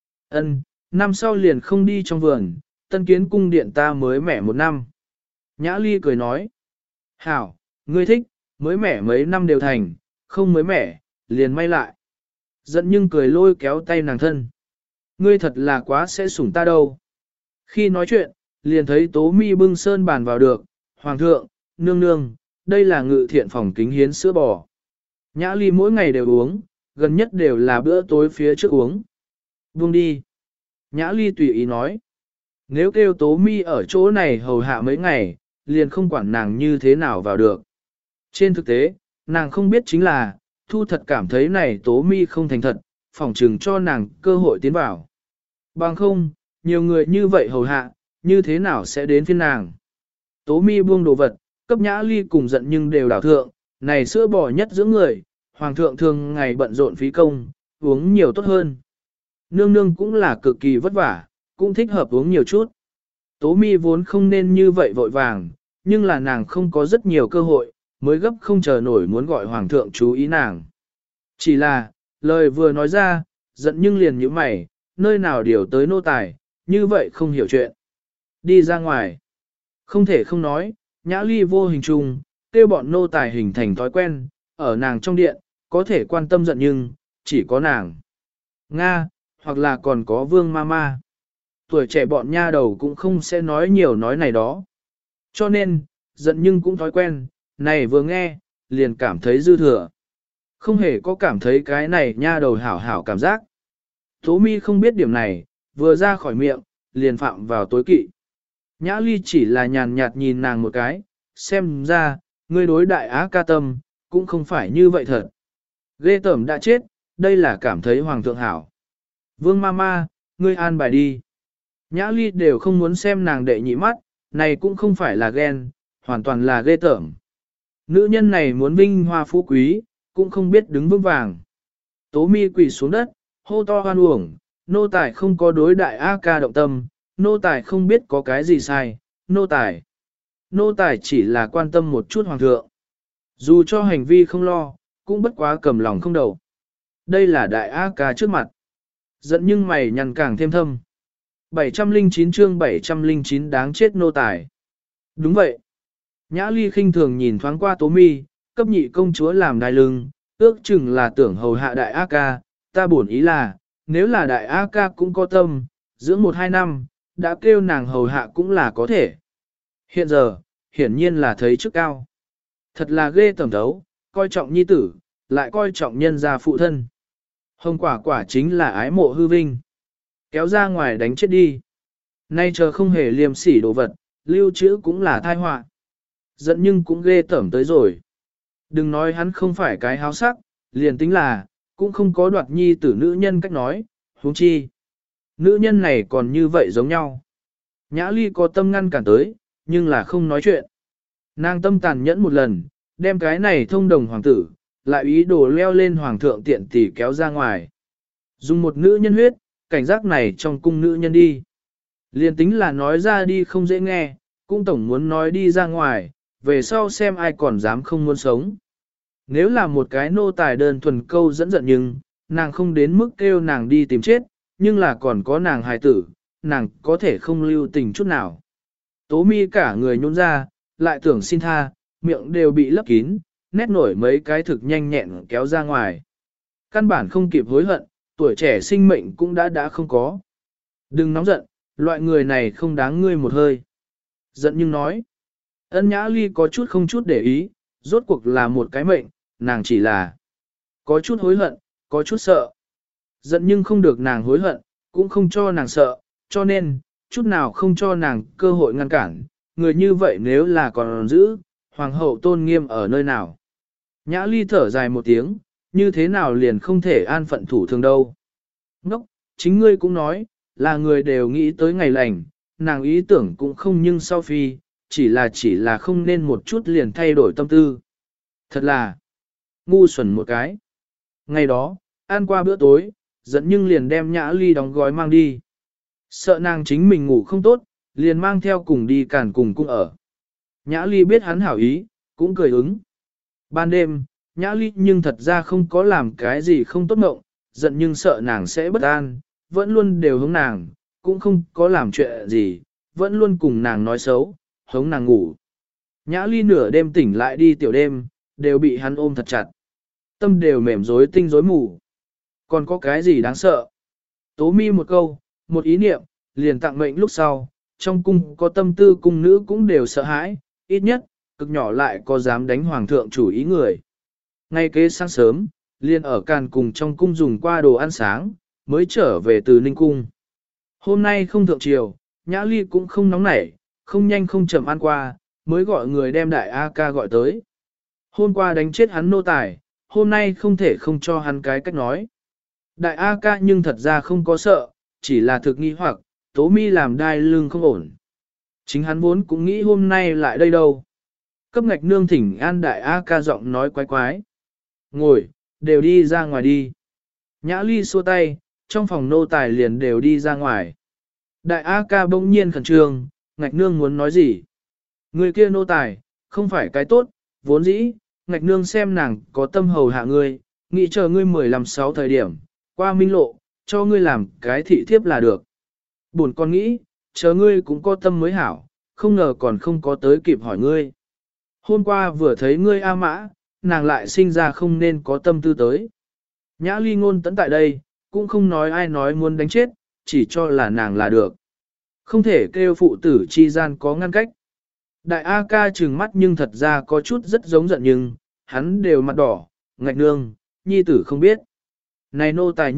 Ân, năm sau liền không đi trong vườn, tân kiến cung điện ta mới mẻ một năm. Nhã ly cười nói, hảo, ngươi thích, mới mẻ mấy năm đều thành, không mới mẻ, liền may lại. Giận nhưng cười lôi kéo tay nàng thân. Ngươi thật là quá sẽ sủng ta đâu. Khi nói chuyện, liền thấy Tố Mi bưng sơn bàn vào được, Hoàng thượng, nương nương, đây là ngự thiện phòng kính hiến sữa bò. Nhã ly mỗi ngày đều uống, gần nhất đều là bữa tối phía trước uống. Buông đi. Nhã ly tùy ý nói. Nếu kêu Tố Mi ở chỗ này hầu hạ mấy ngày, liền không quản nàng như thế nào vào được. Trên thực tế, nàng không biết chính là, Thu thật cảm thấy này Tố Mi không thành thật, phỏng chừng cho nàng cơ hội tiến vào. Bằng không, nhiều người như vậy hầu hạ, như thế nào sẽ đến phiên nàng. Tố Mi buông đồ vật, cấp Nhã ly cùng giận nhưng đều đảo thượng, này sữa bò nhất giữa người, hoàng thượng thường ngày bận rộn phí công, uống nhiều tốt hơn. Nương nương cũng là cực kỳ vất vả, cũng thích hợp uống nhiều chút. Tố Mi vốn không nên như vậy vội vàng, nhưng là nàng không có rất nhiều cơ hội, mới gấp không chờ nổi muốn gọi hoàng thượng chú ý nàng. Chỉ là, lời vừa nói ra, giận nhưng liền như mày, nơi nào điều tới nô tài, như vậy không hiểu chuyện. Đi ra ngoài. Không thể không nói, Nhã ly vô hình trùng, kêu bọn nô tài hình thành thói quen, ở nàng trong điện, có thể quan tâm giận nhưng, chỉ có nàng. Nga, hoặc là còn có vương ma ma. Tuổi trẻ bọn nha đầu cũng không sẽ nói nhiều nói này đó. Cho nên, giận nhưng cũng thói quen, này vừa nghe, liền cảm thấy dư thừa. Không hề có cảm thấy cái này nha đầu hảo hảo cảm giác. Tố Mi không biết điểm này, vừa ra khỏi miệng, liền phạm vào tối kỵ. Nhã ly chỉ là nhàn nhạt nhìn nàng một cái, xem ra, ngươi đối đại á ca tâm, cũng không phải như vậy thật. Ghê tởm đã chết, đây là cảm thấy hoàng thượng hảo. Vương ma ma, ngươi an bài đi. Nhã ly đều không muốn xem nàng đệ nhị mắt, này cũng không phải là ghen, hoàn toàn là ghê tởm. Nữ nhân này muốn vinh hoa phú quý, cũng không biết đứng vững vàng. Tố Mi quỳ xuống đất, hô to hoan uổng, nô tài không có đối đại A ca động tâm, nô tài không biết có cái gì sai, nô tài chỉ là quan tâm một chút hoàng thượng. Dù cho hành vi không lo, cũng bất quá cầm lòng không đầu. Đây là đại A ca trước mặt. Giận nhưng mày nhằn càng thêm thâm. 709 chương 709 đáng chết nô tài. Đúng vậy. Nhã ly khinh thường nhìn thoáng qua Tố Mi, cấp nhị công chúa làm đai lưng, ước chừng là tưởng hầu hạ đại A ca, ta bổn ý là, nếu là đại A ca cũng có tâm, dưỡng 1-2 năm, đã kêu nàng hầu hạ cũng là có thể. Hiện giờ, hiển nhiên là thấy chức cao. Thật là ghê tởm đấu, coi trọng nhi tử, lại coi trọng nhân gia phụ thân. Hồng quả quả chính là ái mộ hư vinh. Kéo ra ngoài đánh chết đi. Nay chờ không hề liềm sỉ đồ vật, lưu trữ cũng là tai họa. Giận nhưng cũng ghê tởm tới rồi. Đừng nói hắn không phải cái háo sắc, liền tính là, cũng không có đoạt nhi tử nữ nhân cách nói, huống chi. Nữ nhân này còn như vậy giống nhau. Nhã ly có tâm ngăn cản tới, nhưng là không nói chuyện. Nàng tâm tàn nhẫn một lần, đem cái này thông đồng hoàng tử, lại ý đồ leo lên hoàng thượng tiện tỷ kéo ra ngoài. Dùng một nữ nhân huyết, cảnh giác này trong cung nữ nhân đi. Liền tính là nói ra đi không dễ nghe, cũng tổng muốn nói đi ra ngoài, về sau xem ai còn dám không muốn sống. Nếu là một cái nô tài đơn thuần câu dẫn giận nhưng, nàng không đến mức kêu nàng đi tìm chết, nhưng là còn có nàng hài tử, nàng có thể không lưu tình chút nào. Tố Mi cả người nhún ra, lại tưởng xin tha, miệng đều bị lấp kín, nét nổi mấy cái thực nhanh nhẹn kéo ra ngoài. Căn bản không kịp hối hận, tuổi trẻ sinh mệnh cũng đã không có. Đừng nóng giận, loại người này không đáng ngươi một hơi. Giận nhưng nói. Ân Nhã Ly có chút không chút để ý, rốt cuộc là một cái mệnh, nàng chỉ là có chút hối hận, có chút sợ. Giận nhưng không được nàng hối hận, cũng không cho nàng sợ, cho nên, chút nào không cho nàng cơ hội ngăn cản. Người như vậy nếu là còn giữ, hoàng hậu tôn nghiêm ở nơi nào. Nhã Ly thở dài một tiếng, như thế nào liền không thể an phận thủ thường đâu. Ngốc, chính ngươi cũng nói, là người đều nghĩ tới ngày lành, nàng ý tưởng cũng không nhưng sau phi, chỉ là không nên một chút liền thay đổi tâm tư. Thật là ngu xuẩn một cái. Ngày đó, ăn qua bữa tối, giận nhưng liền đem Nhã Ly đóng gói mang đi. Sợ nàng chính mình ngủ không tốt, liền mang theo cùng đi cản cùng cung ở. Nhã Ly biết hắn hảo ý, cũng cười ứng. Ban đêm, Nhã Ly nhưng thật ra không có làm cái gì không tốt mộng, giận nhưng sợ nàng sẽ bất an, vẫn luôn đều hướng nàng, cũng không có làm chuyện gì, vẫn luôn cùng nàng nói xấu, hống nàng ngủ. Nhã Ly nửa đêm tỉnh lại đi tiểu đêm, đều bị hắn ôm thật chặt. Tâm đều mềm rối tinh rối mù. Còn có cái gì đáng sợ? Tố mi một câu, một ý niệm, liền tặng mệnh lúc sau, trong cung có tâm tư cung nữ cũng đều sợ hãi, ít nhất, cực nhỏ lại có dám đánh hoàng thượng chủ ý người. Ngay kế sáng sớm, liền ở càn cùng trong cung dùng qua đồ ăn sáng, mới trở về từ Ninh Cung. Hôm nay không thượng triều, Nhã Ly cũng không nóng nảy, không nhanh không chậm ăn qua, mới gọi người đem đại A ca gọi tới. Hôm qua đánh chết hắn nô tài, hôm nay không thể không cho hắn cái cách nói. Đại A ca nhưng thật ra không có sợ, chỉ là thực nghi hoặc, Tố Mi làm đai lưng không ổn. Chính hắn vốn cũng nghĩ hôm nay lại đây đâu. Cấp ngạch nương thỉnh an đại A ca giọng nói quái quái. Ngồi, đều đi ra ngoài đi. Nhã Ly xua tay, trong phòng nô tài liền đều đi ra ngoài. Đại A ca bỗng nhiên khẩn trương, ngạch nương muốn nói gì? Người kia nô tài, không phải cái tốt, vốn dĩ, ngạch nương xem nàng có tâm hầu hạ ngươi, nghĩ chờ ngươi 15-6 thời điểm, qua minh lộ, cho ngươi làm cái thị thiếp là được. Buồn con nghĩ, chờ ngươi cũng có tâm mới hảo, không ngờ còn không có tới kịp hỏi ngươi. Hôm qua vừa thấy ngươi A Mã, nàng lại sinh ra không nên có tâm tư tới. Nhã Ly ngôn tấn tại đây, cũng không nói ai nói muốn đánh chết, chỉ cho là nàng là được. Không thể kêu phụ tử chi gian có ngăn cách. Đại A ca trừng mắt nhưng thật ra có chút rất giống giận nhưng, hắn đều mặt đỏ, ngạch nương, nhi tử không biết. Này nô tài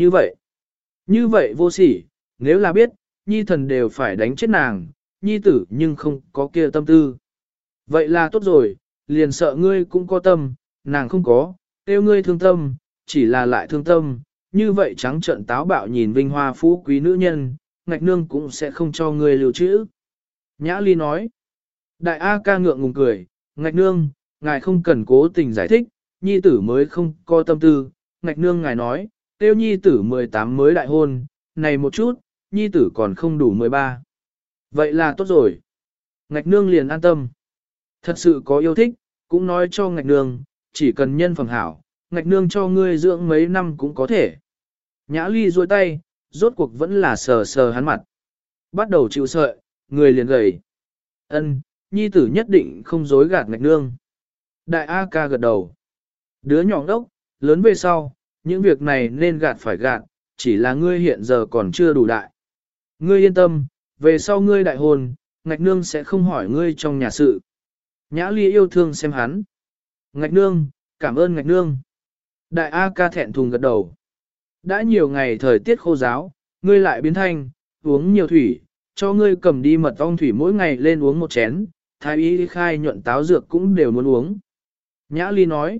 như vậy vô sỉ, nếu là biết, nhi thần đều phải đánh chết nàng, nhi tử nhưng không có kia tâm tư. Vậy là tốt rồi, liền sợ ngươi cũng có tâm, nàng không có, tiêu ngươi thương tâm, chỉ là lại thương tâm, như vậy trắng trợn táo bạo nhìn vinh hoa phú quý nữ nhân, ngạch nương cũng sẽ không cho ngươi lưu trữ. Nhã Ly nói, đại A ca ngượng ngùng cười, ngạch nương, ngài không cần cố tình giải thích, nhi tử mới không có tâm tư, ngạch nương ngài nói, tiêu nhi tử 18 mới đại hôn, này một chút, nhi tử còn không đủ 13. Vậy là tốt rồi. Ngạch nương liền an tâm. Thật sự có yêu thích, cũng nói cho ngạch nương, chỉ cần nhân phẩm hảo, ngạch nương cho ngươi dưỡng mấy năm cũng có thể. Nhã Ly duỗi tay, rốt cuộc vẫn là sờ sờ hắn mặt. Bắt đầu chịu sợi, người liền gầy. Ân, nhi tử nhất định không dối gạt ngạch nương. Đại A ca gật đầu. Đứa nhỏ đốc, lớn về sau, những việc này nên gạt phải gạt, chỉ là ngươi hiện giờ còn chưa đủ đại. Ngươi yên tâm, về sau ngươi đại hôn, ngạch nương sẽ không hỏi ngươi trong nhà sự. Nhã Ly yêu thương xem hắn. Ngạch nương, cảm ơn ngạch nương. Đại A ca thẹn thùng gật đầu. Đã nhiều ngày thời tiết khô giáo, ngươi lại biến thanh, uống nhiều thủy, cho ngươi cầm đi mật ong thủy mỗi ngày lên uống một chén, thái y khai nhuận táo dược cũng đều muốn uống. Nhã Ly nói,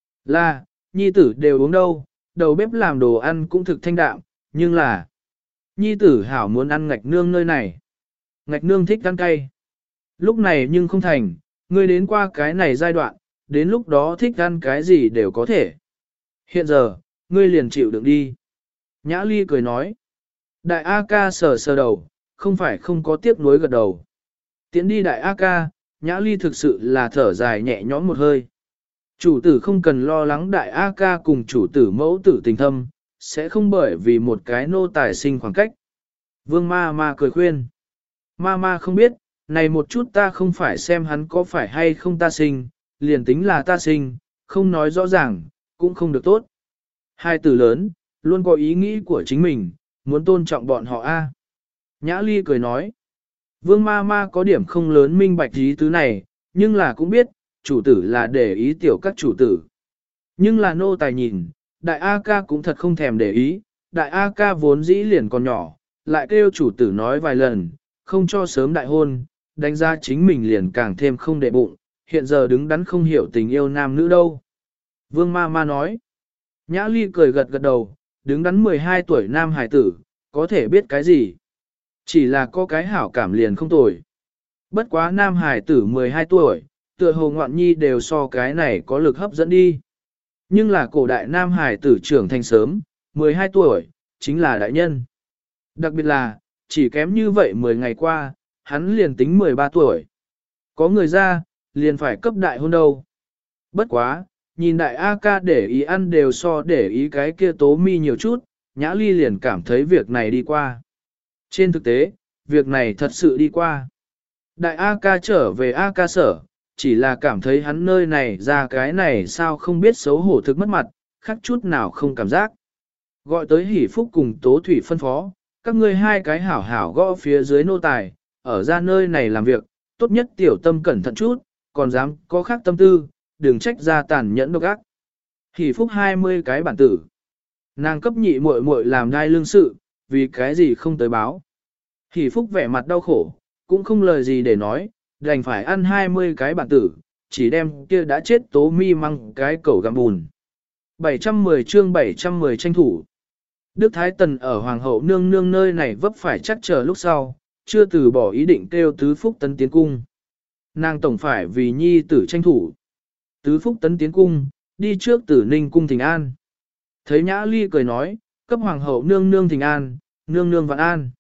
là, nhi tử đều uống đâu, đầu bếp làm đồ ăn cũng thực thanh đạm, nhưng là, nhi tử hảo muốn ăn ngạch nương nơi này. Ngạch nương thích ăn cay. Lúc này nhưng không thành, ngươi đến qua cái này giai đoạn, đến lúc đó thích ăn cái gì đều có thể. Hiện giờ, ngươi liền chịu đựng đi. Nhã Ly cười nói. Đại A ca sờ sờ đầu, không phải không có tiếc nuối gật đầu. Tiến đi đại A ca, Nhã Ly thực sự là thở dài nhẹ nhõm một hơi. Chủ tử không cần lo lắng đại A ca cùng chủ tử mẫu tử tình thâm, sẽ không bởi vì một cái nô tài sinh khoảng cách. Vương ma ma cười khuyên. Ma ma không biết, này một chút ta không phải xem hắn có phải hay không ta sinh, liền tính là ta sinh, không nói rõ ràng, cũng không được tốt. Hai từ lớn, luôn có ý nghĩ của chính mình, muốn tôn trọng bọn họ a. Nhã Ly cười nói, Vương ma ma có điểm không lớn minh bạch ý tứ này, nhưng là cũng biết, chủ tử là để ý tiểu các chủ tử. Nhưng là nô tài nhìn, đại A ca cũng thật không thèm để ý, đại A ca vốn dĩ liền còn nhỏ, lại kêu chủ tử nói vài lần, không cho sớm đại hôn, đánh giá chính mình liền càng thêm không để bụng, hiện giờ đứng đắn không hiểu tình yêu nam nữ đâu. Vương ma ma nói, Nhã Ly cười gật gật đầu, đứng đắn 12 tuổi nam hải tử, có thể biết cái gì. Chỉ là có cái hảo cảm liền không tồi. Bất quá nam hải tử 12 tuổi, tựa hồ ngoạn nhi đều so cái này có lực hấp dẫn đi. Nhưng là cổ đại nam hải tử trưởng thành sớm, 12 tuổi, chính là đại nhân. Đặc biệt là, chỉ kém như vậy 10 ngày qua, hắn liền tính 13 tuổi. Có người ra, liền phải cấp đại hôn đâu. Bất quá, nhìn đại A ca để ý ăn đều so để ý cái kia tố mi nhiều chút, Nhã Ly liền cảm thấy việc này đi qua. Trên thực tế, việc này thật sự đi qua. Đại A ca trở về A ca sở, chỉ là cảm thấy hắn nơi này ra cái này sao không biết xấu hổ thực mất mặt, khác chút nào không cảm giác. Gọi tới Hỷ Phúc cùng Tố Thủy phân phó, các ngươi hai cái hảo hảo gõ phía dưới nô tài, ở ra nơi này làm việc, tốt nhất tiểu tâm cẩn thận chút, còn dám có khác tâm tư, đừng trách ra tàn nhẫn độc ác. Hỷ Phúc 20 cái bản tử. Nàng cấp nhị muội muội làm đai lương sự, vì cái gì không tới báo. Hỷ Phúc vẻ mặt đau khổ, cũng không lời gì để nói, đành phải ăn 20 cái bản tử, chỉ đem kia đã chết Tố Mi măng cái cẩu gặm bùn. 710 chương 710 tranh thủ. Đức Thái Tần ở Hoàng hậu nương nương nơi này vấp phải chắc chờ lúc sau, chưa từ bỏ ý định kêu Tứ Phúc Tấn tiến cung. Nàng tổng phải vì nhi tử tranh thủ. Tứ Phúc Tấn tiến cung, đi trước Tử Ninh cung thỉnh an. Thấy Nhã Ly cười nói, cấp Hoàng hậu nương nương thỉnh an, nương nương vạn an.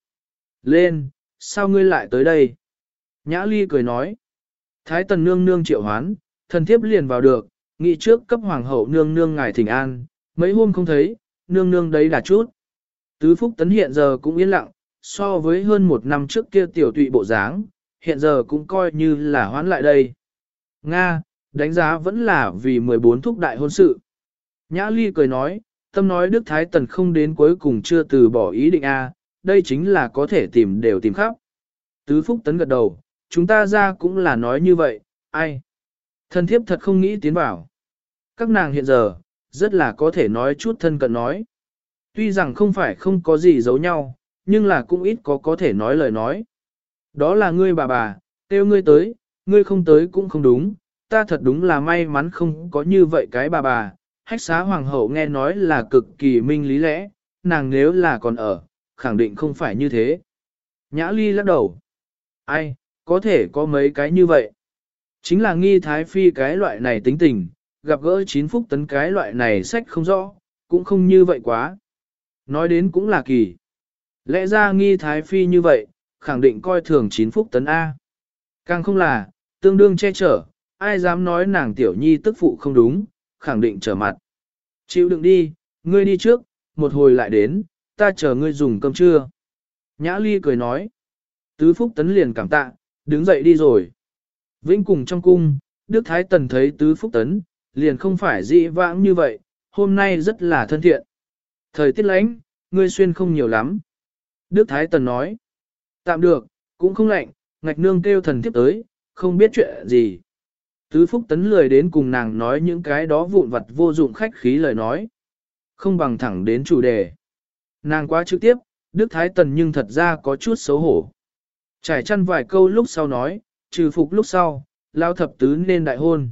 Lên, sao ngươi lại tới đây? Nhã Ly cười nói, Thái Tần nương nương triệu hoán, thần thiếp liền vào được, nghĩ trước cấp Hoàng hậu nương nương ngài thỉnh an, mấy hôm không thấy, nương nương đấy là chút. Tứ Phúc Tấn hiện giờ cũng yên lặng, so với hơn một năm trước kia tiểu tụy bộ dáng, hiện giờ cũng coi như là hoán lại đây. Nga, đánh giá vẫn là vì 14 thúc đại hôn sự. Nhã Ly cười nói, tâm nói Đức Thái Tần không đến cuối cùng chưa từ bỏ ý định a, đây chính là có thể tìm đều tìm khắp. Tứ Phúc Tấn gật đầu, chúng ta ra cũng là nói như vậy, ai? Thân thiếp thật không nghĩ tiến vào. Các nàng hiện giờ, rất là có thể nói chút thân cận nói. Tuy rằng không phải không có gì giấu nhau, nhưng là cũng ít có thể nói lời nói. Đó là ngươi bà, kêu ngươi tới, ngươi không tới cũng không đúng, ta thật đúng là may mắn không có như vậy cái bà. Hách xá hoàng hậu nghe nói là cực kỳ minh lý lẽ, nàng nếu là còn ở, khẳng định không phải như thế. Nhã Ly lắc đầu. Ai, có thể có mấy cái như vậy. Chính là nghi thái phi cái loại này tính tình, gặp gỡ 9 Phúc Tấn cái loại này sách không rõ, cũng không như vậy quá. Nói đến cũng là kỳ. Lẽ ra nghi thái phi như vậy, khẳng định coi thường 9 Phúc Tấn A. Càng không là, tương đương che chở, ai dám nói nàng tiểu nhi tức phụ không đúng, khẳng định trở mặt. Chịu đựng đi, ngươi đi trước, một hồi lại đến, ta chờ ngươi dùng cơm trưa. Nhã Ly cười nói. Tứ Phúc Tấn liền cảm tạ, đứng dậy đi rồi. Vĩnh cùng trong cung, Đức Thái Tần thấy Tứ Phúc Tấn, liền không phải dị vãng như vậy, hôm nay rất là thân thiện. Thời tiết lạnh, ngươi xuyên không nhiều lắm. Đức Thái Tần nói. Tạm được, cũng không lạnh, ngạch nương kêu thần thiếp tới, không biết chuyện gì. Tứ Phúc Tấn lười đến cùng nàng nói những cái đó vụn vặt vô dụng khách khí lời nói. Không bằng thẳng đến chủ đề. Nàng quá trực tiếp, Đức Thái Tần nhưng thật ra có chút xấu hổ. Trải chăn vài câu lúc sau nói, trừ phục lúc sau, lao thập tứ nên đại hôn.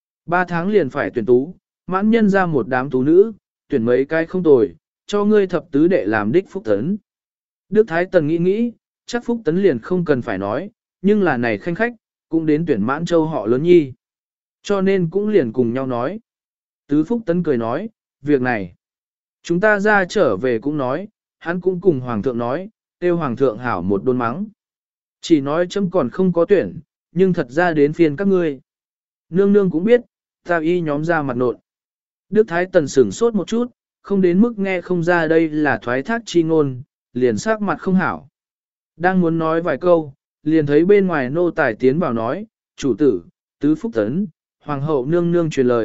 3 tháng liền phải tuyển tú, mãn nhân ra một đám tú nữ, tuyển mấy cái không tồi, cho ngươi thập tứ để làm đích Phúc Tấn. Đức Thái Tần nghĩ, chắc Phúc Tấn liền không cần phải nói, nhưng là này khanh khách, cũng đến tuyển mãn châu họ lớn nhi. Cho nên cũng liền cùng nhau nói. Tứ Phúc Tấn cười nói, việc này, chúng ta ra trở về cũng nói, hắn cũng cùng Hoàng thượng nói, kêu Hoàng thượng hảo một đôn mắng. Chỉ nói chấm còn không có tuyển, nhưng thật ra đến phiên các ngươi. Nương nương cũng biết, ta y nhóm ra mặt nộn. Đức Thái Tần sửng sốt một chút, không đến mức nghe không ra đây là thoái thác chi ngôn, liền sắc mặt không hảo. Đang muốn nói vài câu, liền thấy bên ngoài nô tài tiến vào nói, chủ tử, Tứ Phúc Tấn, Hoàng hậu nương nương truyền lời,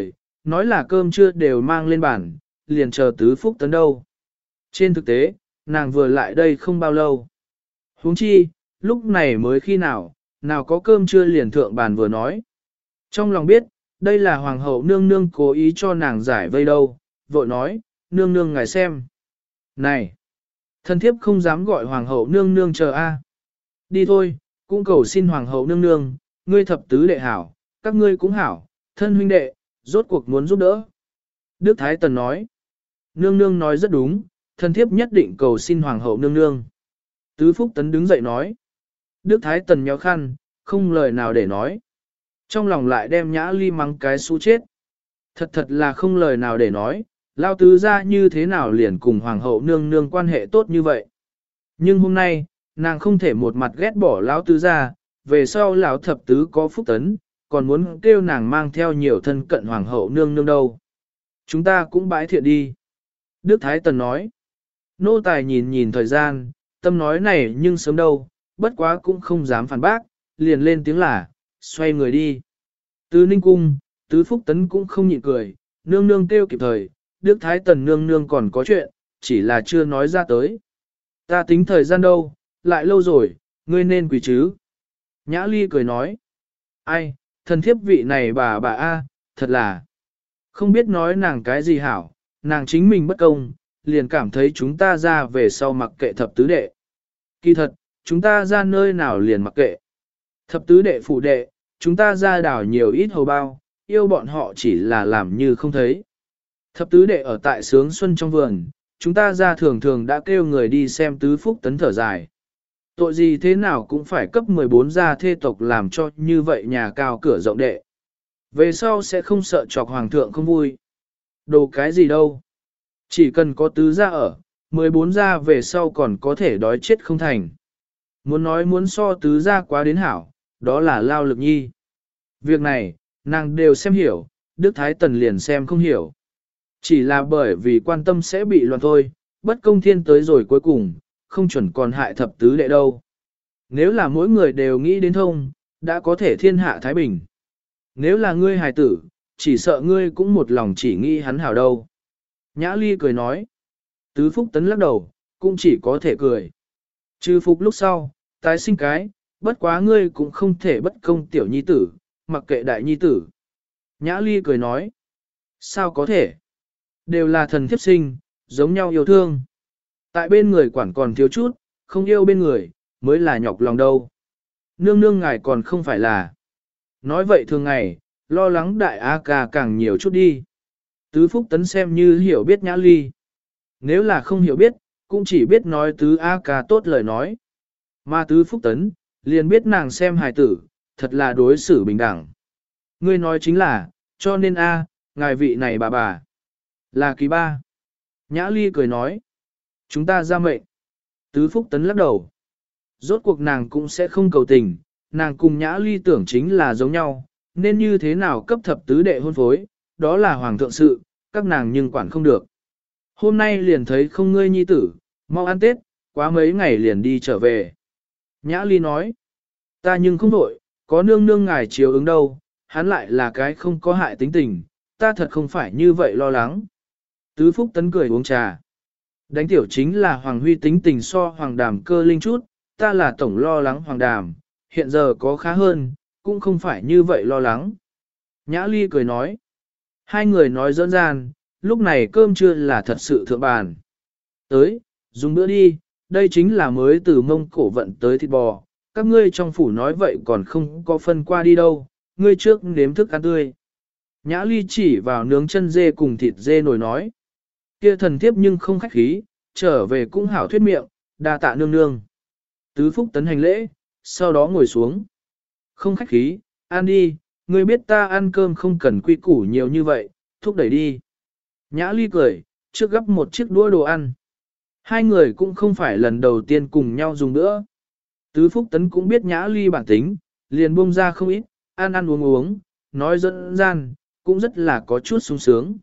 nói là cơm trưa đều mang lên bàn, liền chờ tứ phúc tấn đâu. Trên thực tế, nàng vừa lại đây không bao lâu. Huống chi, lúc này mới khi nào, nào có cơm trưa liền thượng bàn vừa nói. Trong lòng biết, đây là hoàng hậu nương nương cố ý cho nàng giải vây đâu, vội nói, nương nương ngài xem. Này, thân thiếp không dám gọi hoàng hậu nương nương chờ a. Đi thôi, cũng cầu xin hoàng hậu nương nương, ngươi thập tứ đệ hảo, các ngươi cũng hảo, thân huynh đệ, rốt cuộc muốn giúp đỡ. Đức Thái Tần nói, nương nương nói rất đúng, thân thiếp nhất định cầu xin hoàng hậu nương nương. Tứ Phúc Tấn đứng dậy nói, Đức Thái Tần nhéo khăn, không lời nào để nói. Trong lòng lại đem Nhã Ly mắng cái xú chết. Thật là không lời nào để nói, lao tứ ra như thế nào liền cùng hoàng hậu nương nương quan hệ tốt như vậy. Nhưng hôm nay, nàng không thể một mặt ghét bỏ lão tứ ra, về sau lão thập tứ có Phúc Tấn, còn muốn kêu nàng mang theo nhiều thân cận hoàng hậu nương nương đâu. Chúng ta cũng bãi thiện đi. Đức Thái Tần nói, nô tài nhìn nhìn thời gian, tâm nói này nhưng sớm đâu, bất quá cũng không dám phản bác, liền lên tiếng là, xoay người đi. Từ Ninh Cung, Tứ Phúc Tấn cũng không nhịn cười, nương nương kêu kịp thời, Đức Thái Tần nương nương còn có chuyện, chỉ là chưa nói ra tới. Ta tính thời gian đâu, lại lâu rồi, ngươi nên quỳ chứ. Nhã Ly cười nói, ai, thần thiếp vị này bà a, thật là, không biết nói nàng cái gì hảo, nàng chính mình bất công, liền cảm thấy chúng ta ra về sau mặc kệ thập tứ đệ. Kỳ thật, chúng ta ra nơi nào liền mặc kệ. Thập tứ đệ phụ đệ, chúng ta ra đảo nhiều ít hầu bao, yêu bọn họ chỉ là làm như không thấy. Thập tứ đệ ở tại Sướng Xuân trong vườn, chúng ta ra thường thường đã kêu người đi xem Tứ Phúc Tấn thở dài. Tội gì thế nào cũng phải cấp 14 gia thê tộc làm cho như vậy nhà cao cửa rộng đệ. Về sau sẽ không sợ chọc hoàng thượng không vui. Đồ cái gì đâu. Chỉ cần có tứ gia ở, 14 gia về sau còn có thể đói chết không thành. Muốn nói muốn so tứ gia quá đến hảo, đó là lao lực nhi. Việc này, nàng đều xem hiểu, Đức Thái Tần liền xem không hiểu. Chỉ là bởi vì quan tâm sẽ bị loạn thôi, bất công thiên tới rồi cuối cùng, không chuẩn còn hại thập tứ đệ đâu. Nếu là mỗi người đều nghĩ đến thông, đã có thể thiên hạ Thái Bình. Nếu là ngươi hài tử, chỉ sợ ngươi cũng một lòng chỉ nghĩ hắn hảo đâu. Nhã Ly cười nói. Tứ Phúc Tấn lắc đầu, cũng chỉ có thể cười. Trừ phục lúc sau, tái sinh cái, bất quá ngươi cũng không thể bất công tiểu nhi tử, mặc kệ đại nhi tử. Nhã Ly cười nói. Sao có thể? Đều là thần thiếp sinh, giống nhau yêu thương. Tại bên người quản còn thiếu chút, không yêu bên người, mới là nhọc lòng đâu. Nương nương ngài còn không phải là. Nói vậy thường ngày, lo lắng đại A ca càng nhiều chút đi. Tứ Phúc Tấn xem như hiểu biết Nhã Ly. Nếu là không hiểu biết, cũng chỉ biết nói tứ A ca tốt lời nói. Mà Tứ Phúc Tấn, liền biết nàng xem hài tử, thật là đối xử bình đẳng. Ngươi nói chính là, cho nên A, ngài vị này bà. Là kỳ ba. Nhã Ly cười nói. Chúng ta ra mệnh. Tứ Phúc Tấn lắc đầu. Rốt cuộc nàng cũng sẽ không cầu tình, nàng cùng Nhã Ly tưởng chính là giống nhau, nên như thế nào cấp thập tứ đệ hôn phối, đó là hoàng thượng sự, các nàng nhưng quản không được. Hôm nay liền thấy không ngươi nhi tử, mau ăn Tết, quá mấy ngày liền đi trở về. Nhã Ly nói, ta nhưng không vội, có nương nương ngài chiếu ứng đâu, hắn lại là cái không có hại tính tình, ta thật không phải như vậy lo lắng. Tứ Phúc Tấn cười uống trà. Đánh tiểu chính là Hoàng Huy tính tình so Hoàng Đàm cơ linh chút, ta là tổng lo lắng Hoàng Đàm, hiện giờ có khá hơn, cũng không phải như vậy lo lắng. Nhã Ly cười nói. Hai người nói dỡn gian, lúc này cơm trưa là thật sự thượng bàn. Tới, dùng bữa đi, đây chính là mới từ Mông Cổ vận tới thịt bò, các ngươi trong phủ nói vậy còn không có phân qua đi đâu, ngươi trước nếm thức ăn tươi. Nhã Ly chỉ vào nướng chân dê cùng thịt dê nồi nói. Kia thần thiếp nhưng không khách khí, trở về cũng hảo thuyết miệng, đa tạ nương nương. Tứ Phúc Tấn hành lễ, sau đó ngồi xuống. Không khách khí, ăn đi, ngươi biết ta ăn cơm không cần quy củ nhiều như vậy, thúc đẩy đi. Nhã Ly cười, trước gấp một chiếc đũa đồ ăn. Hai người cũng không phải lần đầu tiên cùng nhau dùng bữa. Tứ Phúc Tấn cũng biết Nhã Ly bản tính, liền buông ra không ít, ăn uống, nói dẫn gian, cũng rất là có chút sung sướng.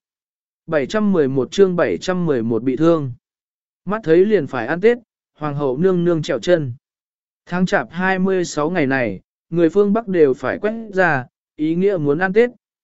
711 chương 711 bị thương. Mắt thấy liền phải ăn Tết, Hoàng hậu nương nương trèo chân. Tháng chạp 26 ngày này, người phương Bắc đều phải quét ra, ý nghĩa muốn ăn Tết,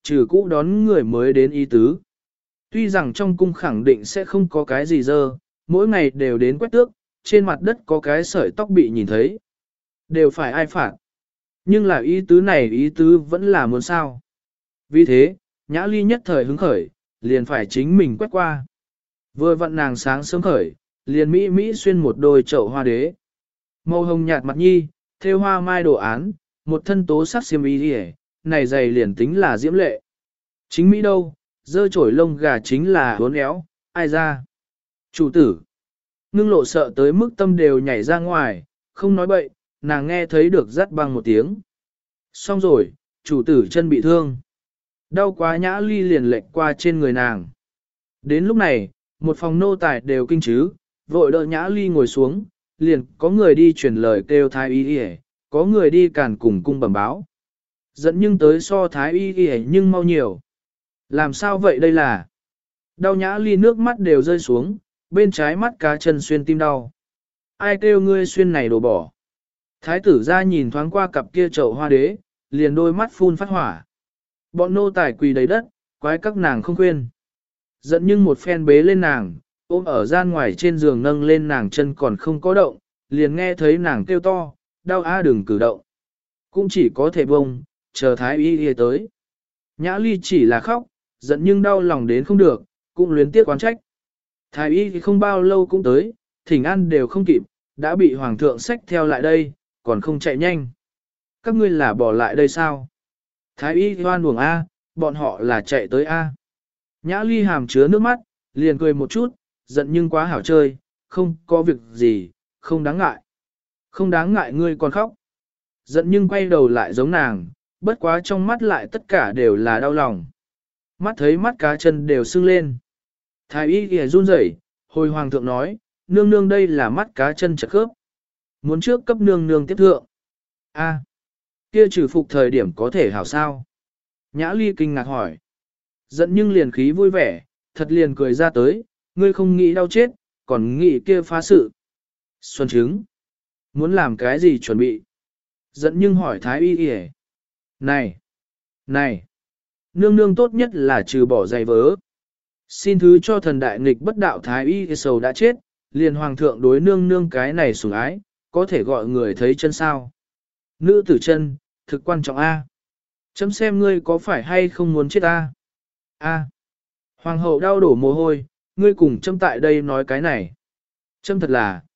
trừ cũ đón người mới đến ý tứ. Tuy rằng trong cung khẳng định sẽ không có cái gì dơ, mỗi ngày đều đến quét tước, trên mặt đất có cái sợi tóc bị nhìn thấy. Đều phải ai phạt. Nhưng là ý tứ này ý tứ vẫn là muốn sao. Vì thế, Nhã Ly nhất thời hứng khởi, liền phải chính mình quét qua. Vừa vặn nàng sáng sớm khởi, liền Mỹ xuyên một đôi chậu hoa đế. Màu hồng nhạt mặt nhi, thêu hoa mai đồ án, một thân tố sắc xiêm y đi này giày liền tính là diễm lệ. Chính Mỹ đâu, dơ chổi lông gà chính là hốn éo, ai ra. Chủ tử, ngưng lộ sợ tới mức tâm đều nhảy ra ngoài, không nói bậy, nàng nghe thấy được rắt băng một tiếng. Xong rồi, chủ tử chân bị thương. Đau quá Nhã Ly liền lệch qua trên người nàng. Đến lúc này, một phòng nô tài đều kinh chứ, vội đỡ Nhã Ly ngồi xuống, liền có người đi truyền lời kêu thái y y, có người đi càn cùng cung bẩm báo. Dẫn nhưng tới so thái y y nhưng mau nhiều. Làm sao vậy đây là? Đau Nhã Ly nước mắt đều rơi xuống, bên trái mắt cá chân xuyên tim đau. Ai kêu ngươi xuyên này đổ bỏ? Thái tử ra nhìn thoáng qua cặp kia chậu hoa đế, liền đôi mắt phun phát hỏa. Bọn nô tài quỳ đầy đất, quái các nàng không khuyên. Dẫn nhưng một phen bế lên nàng, ôm ở gian ngoài trên giường nâng lên nàng chân còn không có động, liền nghe thấy nàng kêu to, đau đừng cử động. Cũng chỉ có thể bông, chờ thái y tới. Nhã Ly chỉ là khóc, giận nhưng đau lòng đến không được, cũng luyến tiếc quán trách. Thái y không bao lâu cũng tới, thỉnh ăn đều không kịp, đã bị hoàng thượng xách theo lại đây, còn không chạy nhanh. Các ngươi là bỏ lại đây sao? Thái y hoan buồng A, bọn họ là chạy tới A. Nhã Ly hàm chứa nước mắt, liền cười một chút, giận nhưng quá hảo chơi, không có việc gì, không đáng ngại. Không đáng ngại ngươi còn khóc. Giận nhưng quay đầu lại giống nàng, bất quá trong mắt lại tất cả đều là đau lòng. Mắt thấy mắt cá chân đều sưng lên. Thái y kìa run rẩy, hồi hoàng thượng nói, nương nương đây là mắt cá chân chật khớp. Muốn trước cấp nương nương tiếp thượng. A, kia trừ phục thời điểm có thể hảo sao? Nhã Ly kinh ngạc hỏi. Giận nhưng liền khí vui vẻ, thật liền cười ra tới, ngươi không nghĩ đau chết, còn nghĩ kia phá sự. Xuân trứng. Muốn làm cái gì chuẩn bị? Giận nhưng hỏi thái y kìa. Này! Này! Nương nương tốt nhất là trừ bỏ giày vớ. Xin thứ cho thần đại nghịch bất đạo thái y sầu đã chết, liền hoàng thượng đối nương nương cái này sủng ái, có thể gọi người thấy chân sao. Nữ tử chân, thực quan trọng A. Chấm xem ngươi có phải hay không muốn chết A. A. Hoàng hậu đau đổ mồ hôi, ngươi cùng chấm tại đây nói cái này. Chấm thật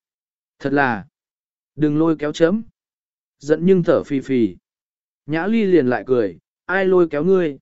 là, đừng lôi kéo chấm. Giận nhưng thở phì phì. Nhã Ly liền lại cười, ai lôi kéo ngươi.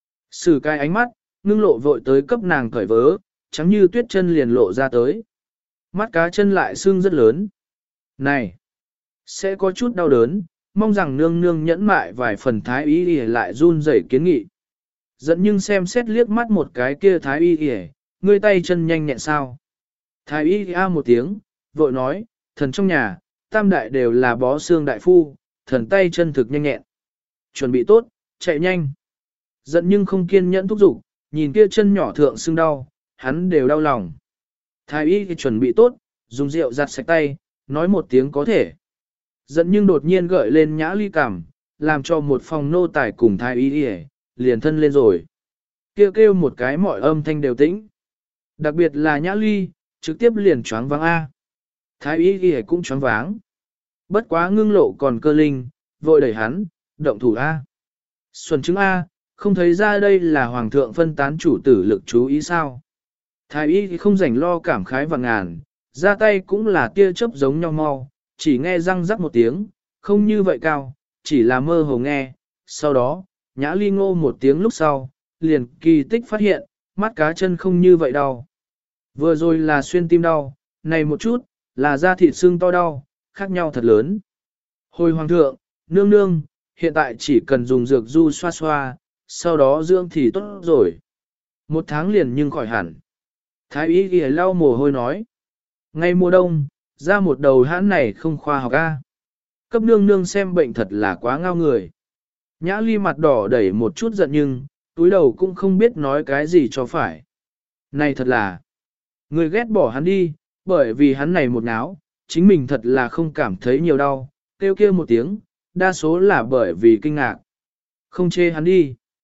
Sử cái ánh mắt, ngưng lộ vội tới cấp nàng cởi vớ, trắng như tuyết chân liền lộ ra tới. Mắt cá chân lại sưng rất lớn. Này, sẽ có chút đau đớn, mong rằng nương nương nhẫn mại vài phần thái y lại run rẩy kiến nghị. Giận nhưng xem xét liếc mắt một cái kia thái y ngươi tay chân nhanh nhẹn sao. Thái y một tiếng, vội nói, thần trong nhà, tam đại đều là bó xương đại phu, thần tay chân thực nhanh nhẹn. Chuẩn bị tốt, chạy nhanh. Giận nhưng không kiên nhẫn thúc giục, nhìn kia chân nhỏ thượng sưng đau, hắn đều đau lòng. Thái y thì chuẩn bị tốt, dùng rượu giặt sạch tay, nói một tiếng có thể. Giận nhưng đột nhiên gợi lên Nhã Ly cảm, làm cho một phòng nô tài cùng thái y liền thân lên rồi. Kêu kêu một cái mọi âm thanh đều tĩnh. Đặc biệt là Nhã Ly, trực tiếp liền choáng váng A. Thái y cũng choáng váng. Bất quá ngưng lộ còn cơ linh, vội đẩy hắn, động thủ A. Xuân chứng A, không thấy ra đây là hoàng thượng phân tán chủ tử lực chú ý sao. Thái y không rảnh lo cảm khái và ngàn, ra tay cũng là tia chớp giống nhau mau, chỉ nghe răng rắc một tiếng, không như vậy cao, chỉ là mơ hồ nghe. Sau đó, Nhã Ly ngô một tiếng lúc sau, liền kỳ tích phát hiện, mắt cá chân không như vậy đau. Vừa rồi là xuyên tim đau, này một chút, là da thịt xương to đau, khác nhau thật lớn. Hồi hoàng thượng, nương nương, hiện tại chỉ cần dùng dược du xoa xoa, sau đó dưỡng thì tốt rồi. 1 tháng liền nhưng khỏi hẳn. Thái y ghi lau mồ hôi nói. Ngay mùa đông, ra một đầu hãn này không khoa học a. Cấp nương nương xem bệnh thật là quá ngao người. Nhã Ly mặt đỏ đẩy một chút giận nhưng, túi đầu cũng không biết nói cái gì cho phải. Này thật là, người ghét bỏ hắn đi, bởi vì hắn này một náo, chính mình thật là không cảm thấy nhiều đau, kêu kêu một tiếng, đa số là bởi vì kinh ngạc. Không chê hắn đi.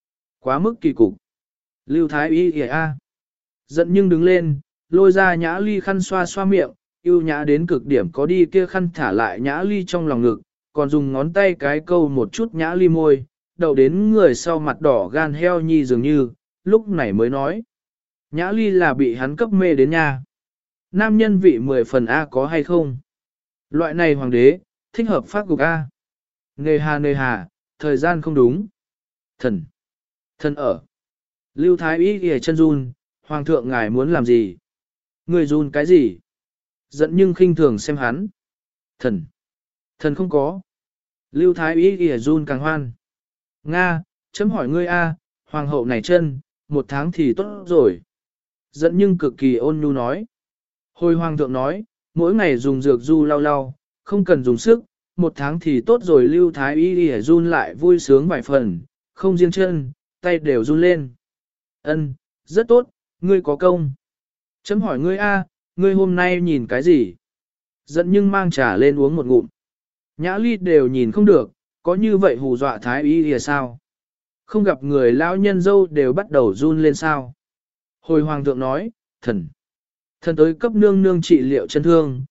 Quá mức kỳ cục. Lưu Thái Y kìa a. Giận nhưng đứng lên, lôi ra Nhã Ly khăn xoa xoa miệng, yêu nhã đến cực điểm có đi kia khăn thả lại Nhã Ly trong lòng ngực, còn dùng ngón tay cái câu một chút Nhã Ly môi, đậu đến người sau mặt đỏ gan heo nhi dường như, lúc này mới nói. Nhã Ly là bị hắn cấp mê đến nha. Nam nhân vị 10 phần A có hay không? Loại này hoàng đế, thích hợp phát cục A. Nề hà, thời gian không đúng. Thần ở. Lưu Thái Y ghề chân run, hoàng thượng ngài muốn làm gì? Người run cái gì? Giận nhưng khinh thường xem hắn. Thần không có. Lưu Thái Y ghề run càng hoan. Nga, chấm hỏi ngươi A, hoàng hậu này chân, 1 tháng thì tốt rồi. Giận nhưng cực kỳ ôn nhu nói. Hồi hoàng thượng nói, mỗi ngày dùng dược du lau lau, không cần dùng sức, 1 tháng thì tốt rồi. Lưu Thái Y ghề run lại vui sướng vài phần, không riêng chân, tay đều run lên. Ân, rất tốt, ngươi có công. Chấm hỏi ngươi A, ngươi hôm nay nhìn cái gì? Giận nhưng mang trà lên uống một ngụm. Nhã Ly đều nhìn không được, có như vậy hù dọa Thái Y thì sao? Không gặp người lão nhân dâu đều bắt đầu run lên sao? Hồi hoàng thượng nói, thần tới cấp nương nương trị liệu chân thương,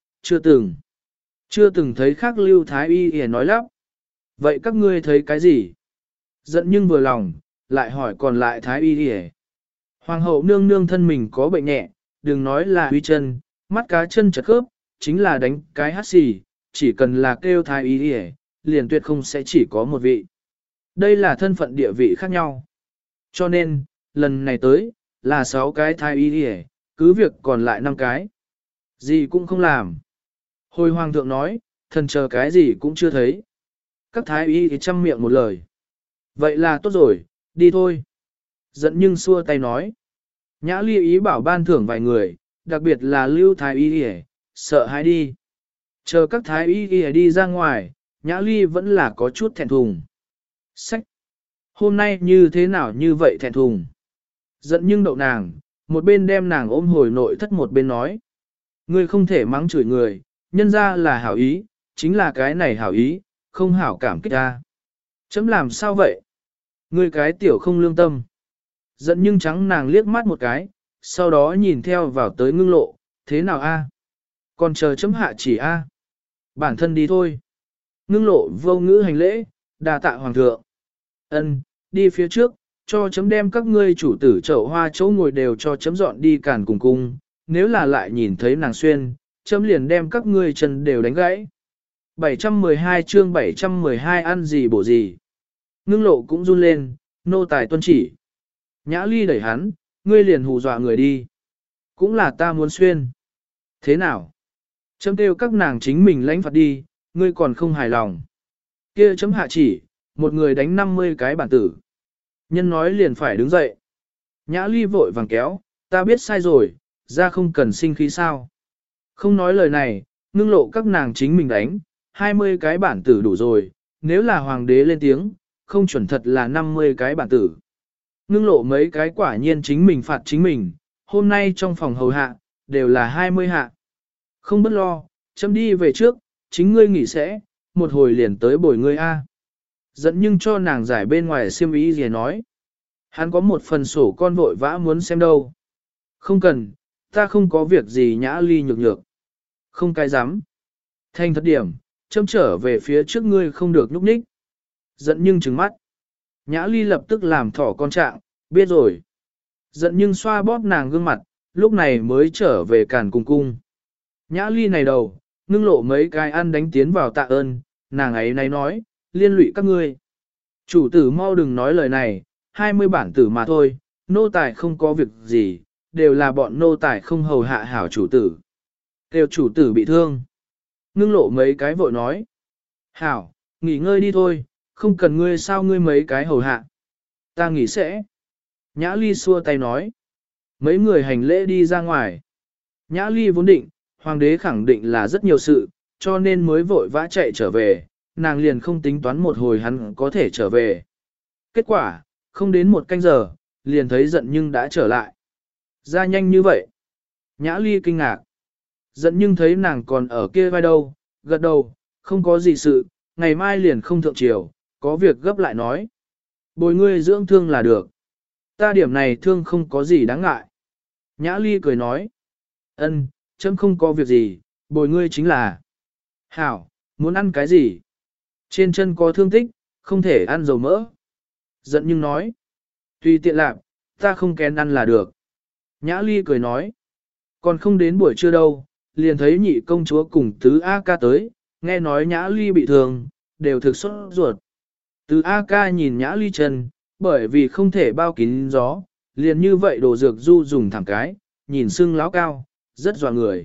chưa từng thấy khác. Lưu Thái Y thì nói lắp. Vậy các ngươi thấy cái gì? Giận nhưng vừa lòng, lại hỏi còn lại Thái Y thì hoàng hậu nương nương thân mình có bệnh nhẹ, đừng nói là huy chân, mắt cá chân chật khớp, chính là đánh cái hắt xì, chỉ cần là kêu Thái Y thì liền tuyệt không sẽ chỉ có một vị. Đây là thân phận địa vị khác nhau. Cho nên, lần này tới, là 6 cái Thái Y thì cứ việc còn lại 5 cái. Gì cũng không làm. Hồi hoàng thượng nói, thần chờ cái gì cũng chưa thấy. Các Thái Y thì chăm miệng một lời. Vậy là tốt rồi, đi thôi. Giận nhưng xua tay nói. Nhã Ly ý bảo ban thưởng vài người, đặc biệt là Lưu Thái Y thì sợ hãi đi. Chờ các Thái Y thì đi ra ngoài, Nhã Ly vẫn là có chút thẹn thùng. Sách! Hôm nay như thế nào như vậy thẹn thùng? Giận nhưng đậu nàng, một bên đem nàng ôm hồi nội thất một bên nói. Ngươi không thể mắng chửi người, nhân ra là hảo ý, chính là cái này hảo ý, không hảo cảm kích ta. Chấm làm sao vậy? Ngươi cái tiểu không lương tâm. Giận nhưng trắng nàng liếc mắt một cái, sau đó nhìn theo vào tới Ngưng Lộ, thế nào a? Còn chờ chấm hạ chỉ a? Bản thân đi thôi. Ngưng Lộ vô ngữ hành lễ, đà tạ hoàng thượng. Ân, đi phía trước, cho chấm đem các ngươi chủ tử chậu hoa chỗ ngồi đều cho chấm dọn đi càn cùng cung, nếu là lại nhìn thấy nàng xuyên, chấm liền đem các ngươi chân đều đánh gãy. 712 chương 712 ăn gì bổ gì. Ngưng Lộ cũng run lên, nô tài tuân chỉ. Nhã Ly đẩy hắn, ngươi liền hù dọa người đi. Cũng là ta muốn xuyên. Thế nào? Chấm kêu các nàng chính mình lãnh phạt đi, ngươi còn không hài lòng. Kia chấm hạ chỉ, một người đánh 50 cái bản tử. Nhân nói liền phải đứng dậy. Nhã Ly vội vàng kéo, ta biết sai rồi, ra không cần sinh khí sao. Không nói lời này, Ngưng Lộ các nàng chính mình đánh, 20 cái bản tử đủ rồi, nếu là hoàng đế lên tiếng, không chuẩn thật là 50 cái bản tử. Ngưng Lộ mấy cái quả nhiên chính mình phạt chính mình, hôm nay trong phòng hầu hạ, đều là 20 hạ. Không bất lo, chấm đi về trước, chính ngươi nghỉ sẽ, một hồi liền tới bồi ngươi a. Giận nhưng cho nàng giải bên ngoài xiêm ý gì nói. Hắn có một phần sổ con vội vã muốn xem đâu. Không cần, ta không có việc gì. Nhã Ly nhược nhược. Không cái dám. Thanh thất điểm, châm trở về phía trước ngươi không được núp ních. Giận nhưng trừng mắt. Nhã Ly lập tức làm thỏ con trạng, biết rồi. Giận nhưng xoa bóp nàng gương mặt, lúc này mới trở về càn cùng cung. Nhã Ly này đầu, Ngưng Lộ mấy cái ăn đánh tiến vào tạ ơn, nàng ấy này nói, liên lụy các ngươi. Chủ tử mau đừng nói lời này, 20 bản tử mà thôi, nô tài không có việc gì, đều là bọn nô tài không hầu hạ hảo chủ tử. Kêu chủ tử bị thương. Ngưng Lộ mấy cái vội nói. Hảo, nghỉ ngơi đi thôi, không cần ngươi sao ngươi mấy cái hầu hạ. Ta nghỉ sẽ. Nhã Ly xua tay nói. Mấy người hành lễ đi ra ngoài. Nhã Ly vốn định, hoàng đế khẳng định là rất nhiều sự, cho nên mới vội vã chạy trở về, nàng liền không tính toán một hồi hắn có thể trở về. Kết quả, không đến 1 canh giờ, liền thấy Giận nhưng đã trở lại. Ra nhanh như vậy. Nhã Ly kinh ngạc. Giận nhưng thấy nàng còn ở kia vai đâu, gật đầu, không có gì sự, ngày mai liền không thượng triều, có việc gấp lại nói. Bồi ngươi dưỡng thương là được. Ta điểm này thương không có gì đáng ngại. Nhã Ly cười nói. Ân, chấm không có việc gì, bồi ngươi chính là. Hảo, muốn ăn cái gì? Trên chân có thương tích, không thể ăn dầu mỡ. Giận nhưng nói. Tùy tiện lạc, ta không kén ăn là được. Nhã Ly cười nói. Còn không đến buổi trưa đâu, liền thấy nhị công chúa cùng tứ A ca tới, nghe nói Nhã Ly bị thương, đều thực xuất ruột. Tứ A ca nhìn Nhã Ly chân, bởi vì không thể bao kín gió, liền như vậy đồ dược du dùng thẳng cái, nhìn sưng láo cao, rất dọa người.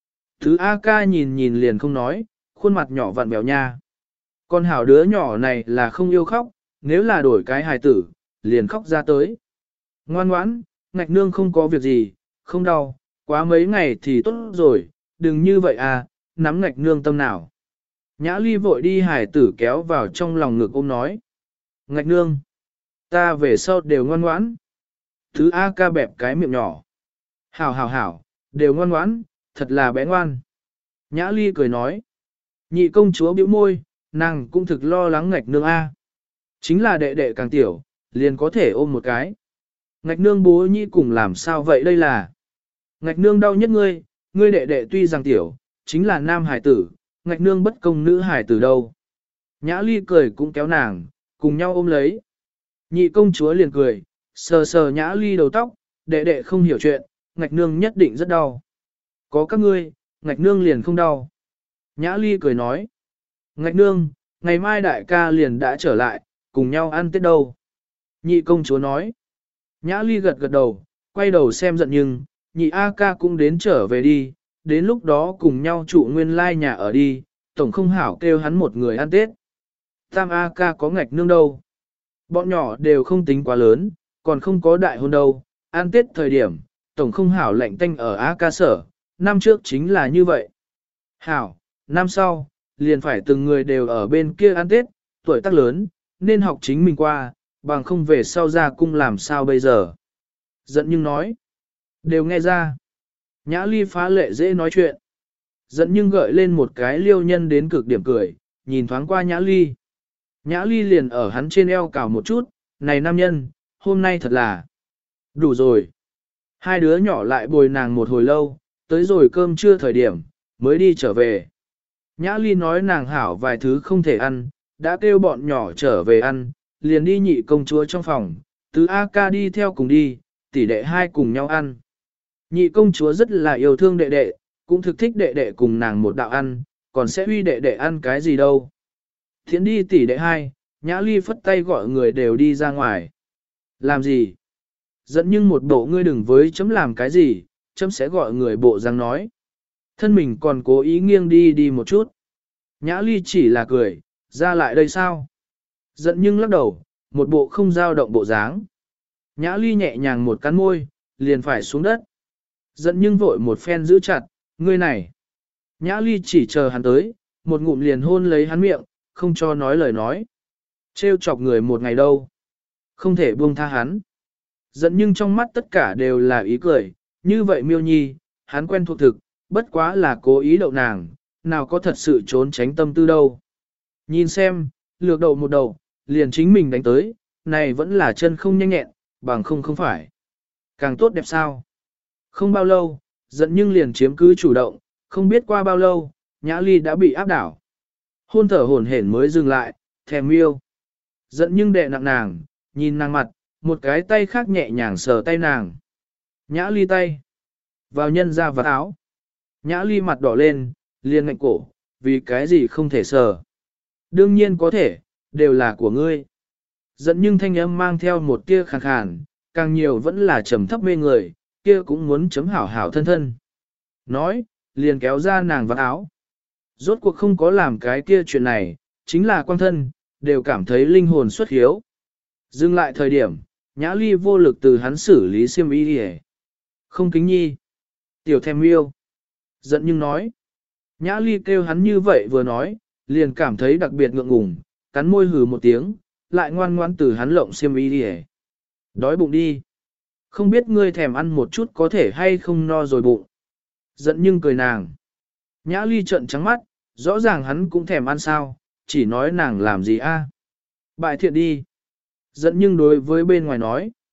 Tứ A ca nhìn nhìn liền không nói, khuôn mặt nhỏ vặn bèo nha. Con hảo đứa nhỏ này là không yêu khóc, nếu là đổi cái hài tử, liền khóc ra tới. Ngoan ngoãn, ngạch nương không có việc gì, không đau, quá mấy ngày thì tốt rồi, đừng như vậy à, nắm ngạch nương tâm nào. Nhã Ly vội đi hài tử kéo vào trong lòng ngực ôm nói. Ngạch nương, ta về sau đều ngoan ngoãn. Thứ A ca bẹp cái miệng nhỏ. Hảo hảo hảo, đều ngoan ngoãn, thật là bé ngoan. Nhã Ly cười nói. Nhị công chúa bĩu môi, nàng cũng thực lo lắng ngạch nương A. Chính là đệ đệ càng tiểu, liền có thể ôm một cái. Ngạch nương bố nhị cùng làm sao vậy đây là. Ngạch nương đau nhất ngươi, ngươi đệ đệ tuy rằng tiểu, chính là nam hải tử, ngạch nương bất công nữ hải tử đâu. Nhã Ly cười cũng kéo nàng, cùng nhau ôm lấy. Nhị công chúa liền cười, sờ sờ Nhã Ly đầu tóc, đệ đệ không hiểu chuyện, ngạch nương nhất định rất đau. Có các ngươi, ngạch nương liền không đau. Nhã Ly cười nói. Ngạch nương, ngày mai đại ca liền đã trở lại, cùng nhau ăn Tết đâu. Nhị công chúa nói. Nhã Ly gật gật đầu, quay đầu xem giận nhưng, nhị A ca cũng đến trở về đi, đến lúc đó cùng nhau trụ nguyên lai nhà ở đi, tổng không hảo kêu hắn một người ăn Tết. Tam A ca có ngạch nương đâu. Bọn nhỏ đều không tính quá lớn, còn không có đại hôn đâu, ăn Tết thời điểm, tổng không hảo lạnh tanh ở A ca sở, năm trước chính là như vậy. Hảo, năm sau, liền phải từng người đều ở bên kia ăn Tết, tuổi tác lớn, nên học chính mình qua, bằng không về sau ra cung làm sao bây giờ. Giận nhưng nói, đều nghe ra. Nhã Ly phá lệ dễ nói chuyện. Giận nhưng gợi lên một cái liêu nhân đến cực điểm cười, nhìn thoáng qua Nhã Ly. Nhã Ly liền ở hắn trên eo cào một chút, này nam nhân, hôm nay thật là đủ rồi. Hai đứa nhỏ lại bồi nàng một hồi lâu, tới rồi cơm trưa thời điểm, mới đi trở về. Nhã Ly nói nàng hảo vài thứ không thể ăn, đã kêu bọn nhỏ trở về ăn, liền đi nhị công chúa trong phòng, tứ A ca đi theo cùng đi, tỷ đệ hai cùng nhau ăn. Nhị công chúa rất là yêu thương đệ đệ, cũng thực thích đệ đệ cùng nàng một đạo ăn, còn sẽ huy đệ đệ ăn cái gì đâu. Thiện đi tỷ đệ hai, Nhã Ly phất tay gọi người đều đi ra ngoài. Làm gì? Dẫn nhưng một bộ ngươi đừng với chấm làm cái gì, chấm sẽ gọi người bộ răng nói. Thân mình còn cố ý nghiêng đi một chút. Nhã Ly chỉ là cười, ra lại đây sao? Giận nhưng lắc đầu, một bộ không dao động bộ dáng. Nhã Ly nhẹ nhàng một cắn môi, liền phải xuống đất. Giận nhưng vội một phen giữ chặt, ngươi này. Nhã Ly chỉ chờ hắn tới, một ngụm liền hôn lấy hắn miệng, không cho nói lời nói. Trêu chọc người một ngày đâu. Không thể buông tha hắn. Giận nhưng trong mắt tất cả đều là ý cười, như vậy miêu nhi, hắn quen thuộc thực, bất quá là cố ý đậu nàng, nào có thật sự trốn tránh tâm tư đâu. Nhìn xem, lược đậu một đầu, liền chính mình đánh tới, này vẫn là chân không nhanh nhẹn, bằng không phải. Càng tốt đẹp sao? Không bao lâu, giận nhưng liền chiếm cứ chủ động, không biết qua bao lâu, Nhã Ly đã bị áp đảo. Hôn thở hổn hển mới dừng lại, thèm yêu. Giận nhưng đè nặng nàng, nhìn nàng mặt, một cái tay khác nhẹ nhàng sờ tay nàng. Nhã Ly tay. Vào nhân ra vạt áo. Nhã Ly mặt đỏ lên, liền ngạnh cổ, vì cái gì không thể sờ. Đương nhiên có thể, đều là của ngươi. Giận nhưng thanh âm mang theo một tia khàn khàn, càng nhiều vẫn là trầm thấp mê người, kia cũng muốn chấm hảo hảo thân thân. Nói, liền kéo ra nàng vạt áo. Rốt cuộc không có làm cái kia chuyện này, chính là quan thân, đều cảm thấy linh hồn xuất hiếu. Dừng lại thời điểm, Nhã Ly vô lực từ hắn xử lý xiêm y đi. Không kính nhi. Tiểu thèm yêu. Giận nhưng nói. Nhã Ly kêu hắn như vậy vừa nói, liền cảm thấy đặc biệt ngượng ngùng, cắn môi hừ một tiếng, lại ngoan ngoan từ hắn lộng xiêm y đi. Đói bụng đi. Không biết ngươi thèm ăn một chút có thể hay không no rồi bụng. Giận nhưng cười nàng. Nhã Ly trợn trắng mắt, rõ ràng hắn cũng thèm ăn sao, chỉ nói nàng làm gì a? Bại thiện đi. Giận nhưng đối với bên ngoài nói.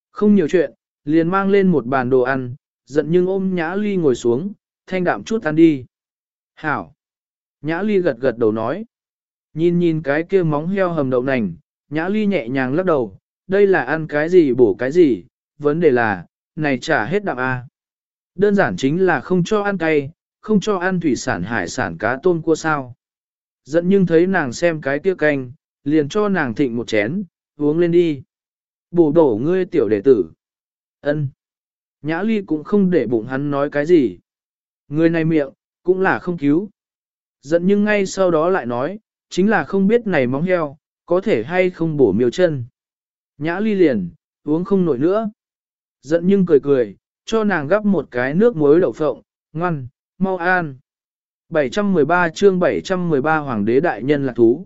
Không nhiều chuyện, liền mang lên một bàn đồ ăn, giận nhưng ôm Nhã Ly ngồi xuống, thanh đạm chút ăn đi. Hảo. Nhã Ly gật gật đầu nói. Nhìn nhìn cái kia móng heo hầm đậu nành, Nhã Ly nhẹ nhàng lắc đầu, đây là ăn cái gì bổ cái gì, vấn đề là, này trả hết đạm A. Đơn giản chính là không cho ăn cay, không cho ăn thủy sản hải sản cá tôm cua sao. Giận nhưng thấy nàng xem cái kia canh, liền cho nàng thịnh một chén, uống lên đi. Bổ đổ ngươi tiểu đệ tử. Ân. Nhã Ly cũng không để bụng hắn nói cái gì. Người này miệng, cũng là không cứu. Giận nhưng ngay sau đó lại nói, chính là không biết này móng heo, có thể hay không bổ miêu chân. Nhã Ly liền, uống không nổi nữa. Giận nhưng cười cười, cho nàng gắp một cái nước muối đậu phộng, ngoan, mau an. 713 chương 713 Hoàng đế đại nhân là thú.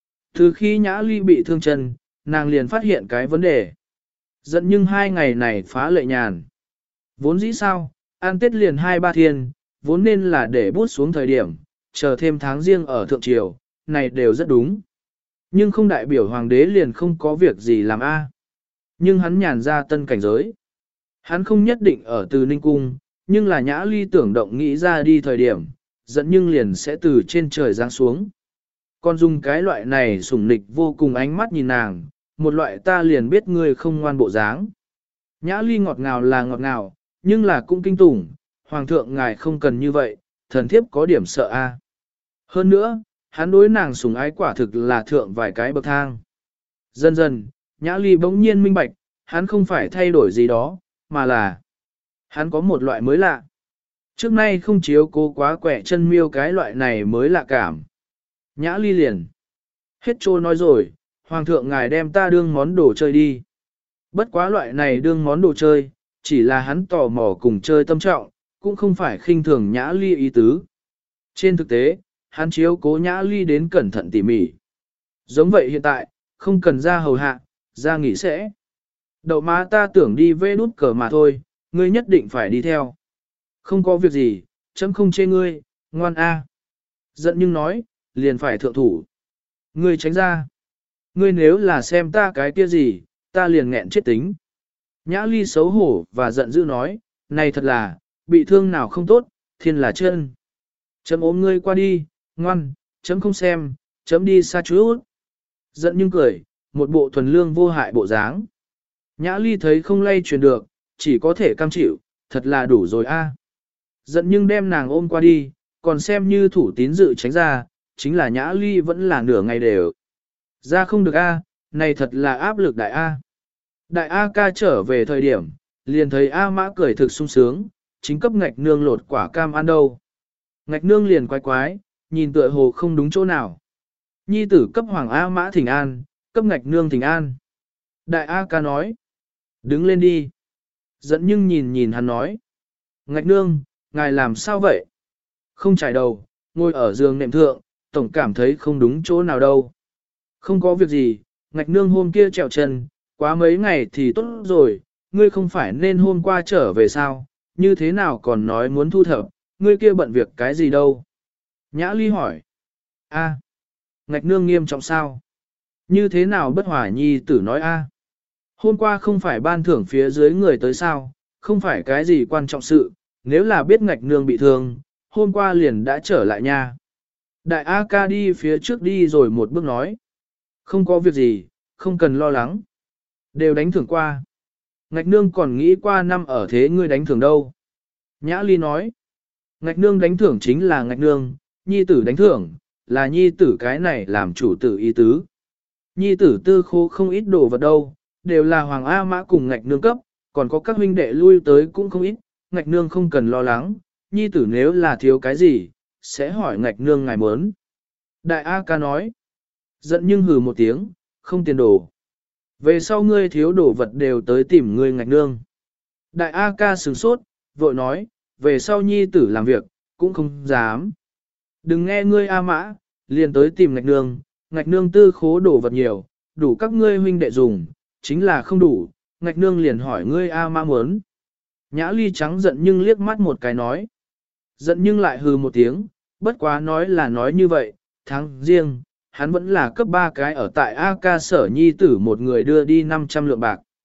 Từ khi Nhã Ly bị thương chân, nàng liền phát hiện cái vấn đề. Giận nhưng 2 ngày này phá lệ nhàn. Vốn dĩ sao, ăn Tết liền 2-3 thiên, vốn nên là để bút xuống thời điểm, chờ thêm tháng riêng ở Thượng Triều, này đều rất đúng. Nhưng không đại biểu Hoàng đế liền không có việc gì làm a. Nhưng hắn nhàn ra tân cảnh giới. Hắn không nhất định ở từ Ninh Cung, nhưng là Nhã Ly tưởng động nghĩ ra đi thời điểm, giận nhưng liền sẽ từ trên trời giáng xuống. Còn dùng cái loại này sủng nịch vô cùng ánh mắt nhìn nàng, một loại ta liền biết ngươi không ngoan bộ dáng. Nhã Ly ngọt ngào là ngọt ngào, nhưng là cũng kinh tủng, Hoàng thượng ngài không cần như vậy, thần thiếp có điểm sợ a. Hơn nữa, hắn đối nàng sủng ái quả thực là thượng vài cái bậc thang. Dần dần, Nhã Ly bỗng nhiên minh bạch, hắn không phải thay đổi gì đó, mà là hắn có một loại mới lạ. Trước nay không chiếu cố quá quẻ chân miêu cái loại này mới lạ cảm. Nhã Ly liền. Hết trô nói rồi, Hoàng thượng ngài đem ta đương món đồ chơi đi. Bất quá loại này đương món đồ chơi, chỉ là hắn tò mò cùng chơi tâm trọng, cũng không phải khinh thường Nhã Ly ý tứ. Trên thực tế, hắn chiếu cố Nhã Ly đến cẩn thận tỉ mỉ. Giống vậy hiện tại, không cần ra hầu hạ, ra nghỉ sẽ. Đậu má ta tưởng đi vê đút cờ mà thôi, ngươi nhất định phải đi theo. Không có việc gì, chấm không chê ngươi, ngoan a. Giận nhưng nói, liền phải thượng thủ. Ngươi tránh ra. Ngươi nếu là xem ta cái kia gì, ta liền nghẹn chết tính. Nhã Ly xấu hổ và giận dữ nói, này thật là, bị thương nào không tốt, thiên là chân. Chấm ôm ngươi qua đi, ngoan, chấm không xem, chấm đi xa chút. Giận nhưng cười, một bộ thuần lương vô hại bộ dáng. Nhã Ly thấy không lay truyền được, chỉ có thể cam chịu, thật là đủ rồi a. Giận nhưng đem nàng ôm qua đi, còn xem như thủ tín dự tránh ra, chính là Nhã Ly vẫn là nửa ngày đều. Ra không được a, này thật là áp lực đại a. Đại A ca trở về thời điểm, liền thấy A Mã cười thực sung sướng, chính cấp ngạch nương lột quả cam ăn đâu. Ngạch nương liền quái quái, nhìn tựa hồ không đúng chỗ nào. Nhi tử cấp hoàng A Mã thỉnh an, cấp ngạch nương thỉnh an. Đại A ca nói, đứng lên đi. Dẫn nhưng nhìn nhìn hắn nói, ngạch nương, ngài làm sao vậy? Không trải đầu, ngồi ở giường nệm thượng, tổng cảm thấy không đúng chỗ nào đâu. Không có việc gì, ngạch nương hôm kia trèo chân, quá mấy ngày thì tốt rồi, ngươi không phải nên hôm qua trở về sao, như thế nào còn nói muốn thu thập, ngươi kia bận việc cái gì đâu. Nhã Ly hỏi, a, ngạch nương nghiêm trọng sao? Như thế nào bất hỏa nhi tử nói a? Hôm qua không phải ban thưởng phía dưới người tới sao, không phải cái gì quan trọng sự, nếu là biết ngạch nương bị thương, hôm qua liền đã trở lại nha. Đại A ca đi phía trước đi rồi một bước nói, không có việc gì, không cần lo lắng. Đều đánh thưởng qua. Ngạch nương còn nghĩ qua năm ở thế ngươi đánh thưởng đâu. Nhã Ly nói. Ngạch nương đánh thưởng chính là ngạch nương, nhi tử đánh thưởng, là nhi tử cái này làm chủ tử ý tứ. Nhi tử tư khô không ít đồ vật đâu, đều là Hoàng A Mã cùng ngạch nương cấp, còn có các huynh đệ lui tới cũng không ít, ngạch nương không cần lo lắng, nhi tử nếu là thiếu cái gì, sẽ hỏi ngạch nương ngài muốn. Đại A ca nói. Giận nhưng hừ một tiếng, không tiền đồ. Về sau ngươi thiếu đồ vật đều tới tìm ngươi ngạch nương. Đại A ca sửng sốt, vội nói, về sau nhi tử làm việc, cũng không dám. Đừng nghe ngươi A Mã, liền tới tìm ngạch nương tư khố đồ vật nhiều, đủ các ngươi huynh đệ dùng, chính là không đủ, ngạch nương liền hỏi ngươi A Mã muốn. Nhã Ly trắng giận nhưng liếc mắt một cái nói. Giận nhưng lại hừ một tiếng, bất quá nói là nói như vậy, tháng riêng, hắn vẫn là cấp 3 cái ở tại A ca sở nhi tử một người đưa đi 500 lượng bạc.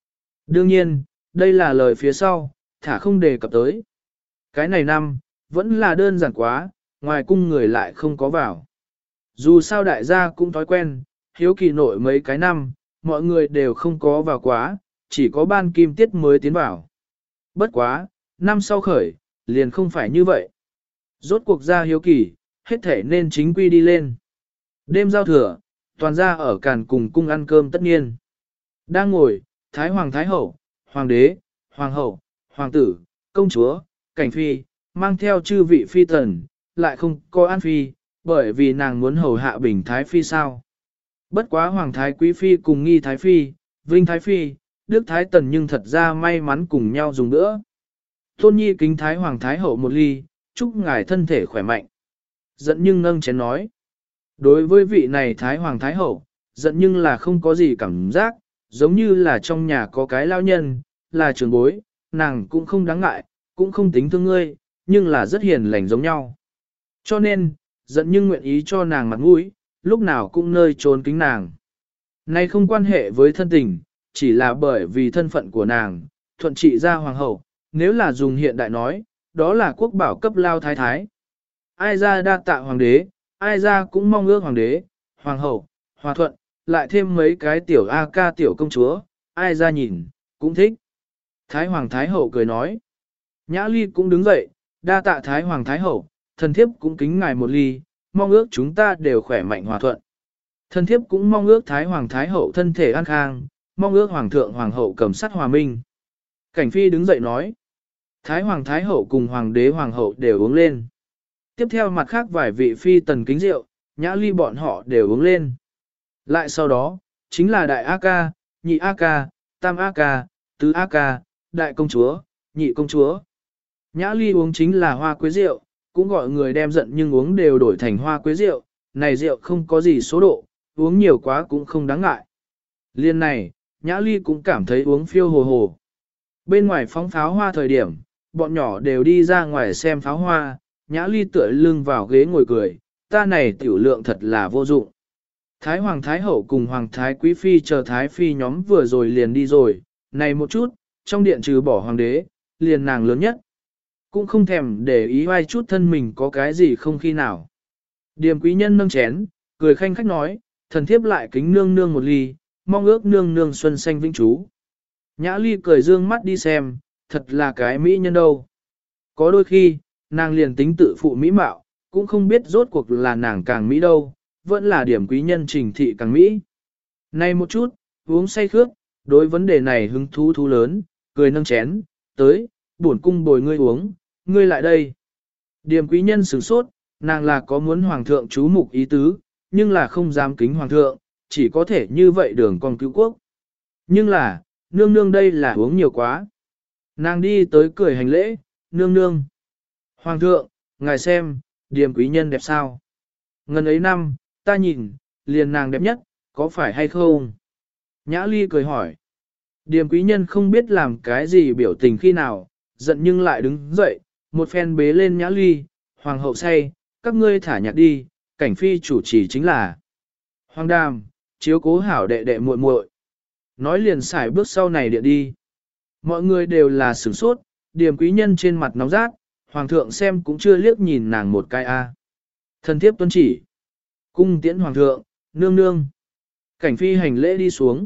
Đương nhiên, đây là lời phía sau, thả không đề cập tới. Cái này năm, vẫn là đơn giản quá, ngoài cung người lại không có vào. Dù sao đại gia cũng thói quen, hiếu kỳ nội mấy cái năm, mọi người đều không có vào quá, chỉ có ban kim tiết mới tiến vào. Bất quá, năm sau khởi, liền không phải như vậy. Rốt cuộc ra hiếu kỳ, hết thể nên chính quy đi lên. Đêm giao thừa, toàn gia ở càn cùng cung ăn cơm tất nhiên. Đang ngồi, Thái Hoàng Thái Hậu, Hoàng đế, Hoàng hậu, Hoàng tử, Công chúa, Cảnh phi, mang theo chư vị phi tần, lại không có An phi, bởi vì nàng muốn hầu hạ Bình Thái phi sao. Bất quá Hoàng Thái Quý phi cùng Nghi Thái phi, Vinh Thái phi, Đức Thái tần nhưng thật ra may mắn cùng nhau dùng nữa. Tôn Nhi kính Thái Hoàng Thái Hậu một ly, chúc ngài thân thể khỏe mạnh. Giận nhưng nâng chén nói. Đối với vị này Thái Hoàng Thái Hậu, giận nhưng là không có gì cảm giác, giống như là trong nhà có cái lao nhân, là trưởng bối, nàng cũng không đáng ngại, cũng không tính thương ngươi, nhưng là rất hiền lành giống nhau. Cho nên, giận nhưng nguyện ý cho nàng mặt mũi, lúc nào cũng nơi trốn kính nàng. Nay không quan hệ với thân tình, chỉ là bởi vì thân phận của nàng, thuận trị gia hoàng hậu, nếu là dùng hiện đại nói, đó là quốc bảo cấp lao thái thái. Ai ra đa tạ hoàng đế, ai ra cũng mong ước hoàng đế, hoàng hậu, hòa thuận, lại thêm mấy cái tiểu A ca tiểu công chúa, ai ra nhìn, cũng thích. Thái Hoàng Thái Hậu cười nói. Nhã Ly cũng đứng dậy, đa tạ Thái Hoàng Thái Hậu, thần thiếp cũng kính ngài một ly, mong ước chúng ta đều khỏe mạnh hòa thuận. Thần thiếp cũng mong ước Thái Hoàng Thái Hậu thân thể an khang, mong ước Hoàng thượng Hoàng hậu cầm sắt hòa minh. Cảnh Phi đứng dậy nói. Thái Hoàng Thái Hậu cùng Hoàng đế Hoàng hậu đều uống lên. Tiếp theo mặt khác vài vị phi tần kính rượu, Nhã Ly bọn họ đều uống lên. Lại sau đó, chính là đại A ca, nhị A ca, tam A ca, tứ A ca, đại công chúa, nhị công chúa. Nhã Ly uống chính là hoa quế rượu, cũng gọi người đem giận nhưng uống đều đổi thành hoa quế rượu, này rượu không có gì số độ, uống nhiều quá cũng không đáng ngại. Liên này, Nhã Ly cũng cảm thấy uống phiêu hồ hồ. Bên ngoài phóng pháo hoa thời điểm, bọn nhỏ đều đi ra ngoài xem pháo hoa, Nhã Ly tựa lưng vào ghế ngồi cười, ta này tiểu lượng thật là vô dụng. Thái Hoàng Thái Hậu cùng Hoàng Thái Quý Phi chờ Thái Phi nhóm vừa rồi liền đi rồi, này một chút, trong điện trừ bỏ Hoàng đế, liền nàng lớn nhất. Cũng không thèm để ý ai chút thân mình có cái gì không khi nào. Điềm quý nhân nâng chén, cười khanh khách nói, thần thiếp lại kính nương nương một ly, mong ước nương nương xuân xanh vĩnh trú. Nhã Ly cười dương mắt đi xem, thật là cái mỹ nhân đâu. Có đôi khi, nàng liền tính tự phụ mỹ mạo, cũng không biết rốt cuộc là nàng càng mỹ đâu, vẫn là điểm quý nhân trình thị càng mỹ. Này một chút, uống say khước, đối vấn đề này hứng thú lớn, cười nâng chén, tới, bổn cung bồi ngươi uống, ngươi lại đây. Điểm quý nhân sửng sốt, nàng là có muốn hoàng thượng chú mục ý tứ, nhưng là không dám kính hoàng thượng, chỉ có thể như vậy đường con cứu quốc. Nhưng là, nương nương đây là uống nhiều quá. Nàng đi tới cười hành lễ, nương nương. Hoàng thượng, ngài xem, điểm quý nhân đẹp sao? Ngần ấy năm, ta nhìn, liền nàng đẹp nhất, có phải hay không? Nhã Ly cười hỏi. Điềm quý nhân không biết làm cái gì biểu tình khi nào, giận nhưng lại đứng dậy, một phen bế lên Nhã Ly, hoàng hậu say, các ngươi thả nhạc đi, cảnh phi chủ trì chính là. Hoàng đàm, chiếu cố hảo đệ đệ muội muội. Nói liền xài bước sau này điện đi. Mọi người đều là sửng sốt, điềm quý nhân trên mặt nóng rát, hoàng thượng xem cũng chưa liếc nhìn nàng một cái a. Thần thiếp tuân chỉ. Cung tiễn hoàng thượng, nương nương. Cảnh phi hành lễ đi xuống.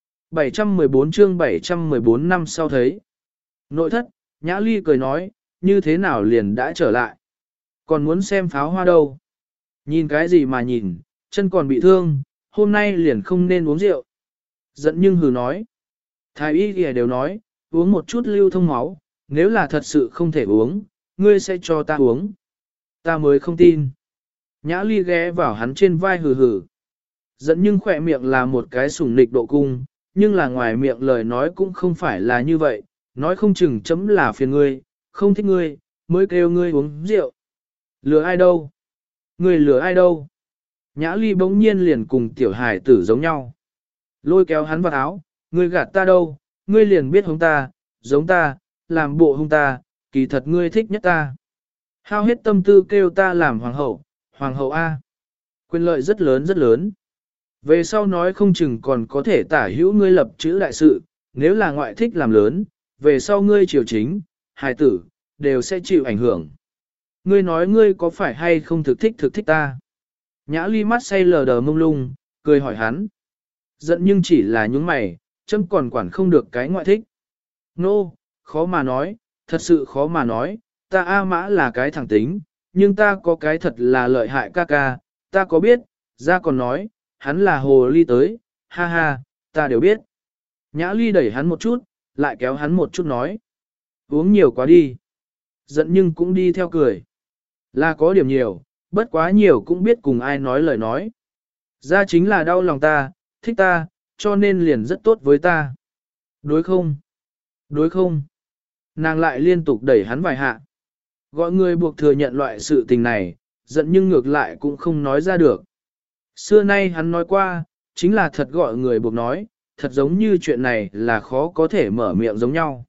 714 chương 714 năm sau thấy. Nội thất, Nhã Ly cười nói, như thế nào liền đã trở lại. Còn muốn xem pháo hoa đâu. Nhìn cái gì mà nhìn, chân còn bị thương, hôm nay liền không nên uống rượu. Giận nhưng hừ nói. Thái y kìa đều nói, uống một chút lưu thông máu, nếu là thật sự không thể uống, ngươi sẽ cho ta uống. Ta mới không tin. Nhã Ly ghé vào hắn trên vai hừ hừ. Giận nhưng khỏe miệng là một cái sủng nịch độ cung, nhưng là ngoài miệng lời nói cũng không phải là như vậy, nói không chừng chấm là phiền ngươi, không thích ngươi, mới kêu ngươi uống rượu. Lừa ai đâu? Ngươi lừa ai đâu? Nhã Ly bỗng nhiên liền cùng tiểu hải tử giống nhau. Lôi kéo hắn vào áo, ngươi gạt ta đâu, ngươi liền biết hống ta, giống ta, làm bộ hung ta, kỳ thật ngươi thích nhất ta. Hao hết tâm tư kêu ta làm hoàng hậu A. Quyền lợi rất lớn rất lớn. Về sau nói không chừng còn có thể tả hữu ngươi lập chữ đại sự, nếu là ngoại thích làm lớn, về sau ngươi triều chính, hài tử, đều sẽ chịu ảnh hưởng. Ngươi nói ngươi có phải hay không thực thích ta? Nhã ly mắt say lờ đờ mông lung, cười hỏi hắn. Giận nhưng chỉ là những mày, chấm còn quản không được cái ngoại thích. Nô, khó mà nói, thật sự khó mà nói, ta A Mã là cái thẳng tính, nhưng ta có cái thật là lợi hại ca ca, ta có biết, ra còn nói, hắn là hồ ly tới, ha ha, ta đều biết. Nhã ly đẩy hắn một chút, lại kéo hắn một chút nói. Uống nhiều quá đi. Giận nhưng cũng đi theo cười. Là có điểm nhiều, bất quá nhiều cũng biết cùng ai nói lời nói. Ra chính là đau lòng ta, thích ta, cho nên liền rất tốt với ta. Đối không? Đối không? Nàng lại liên tục đẩy hắn vài hạ. Gọi người buộc thừa nhận loại sự tình này, giận nhưng ngược lại cũng không nói ra được. Xưa nay hắn nói qua, chính là thật gọi người buộc nói, thật giống như chuyện này là khó có thể mở miệng giống nhau.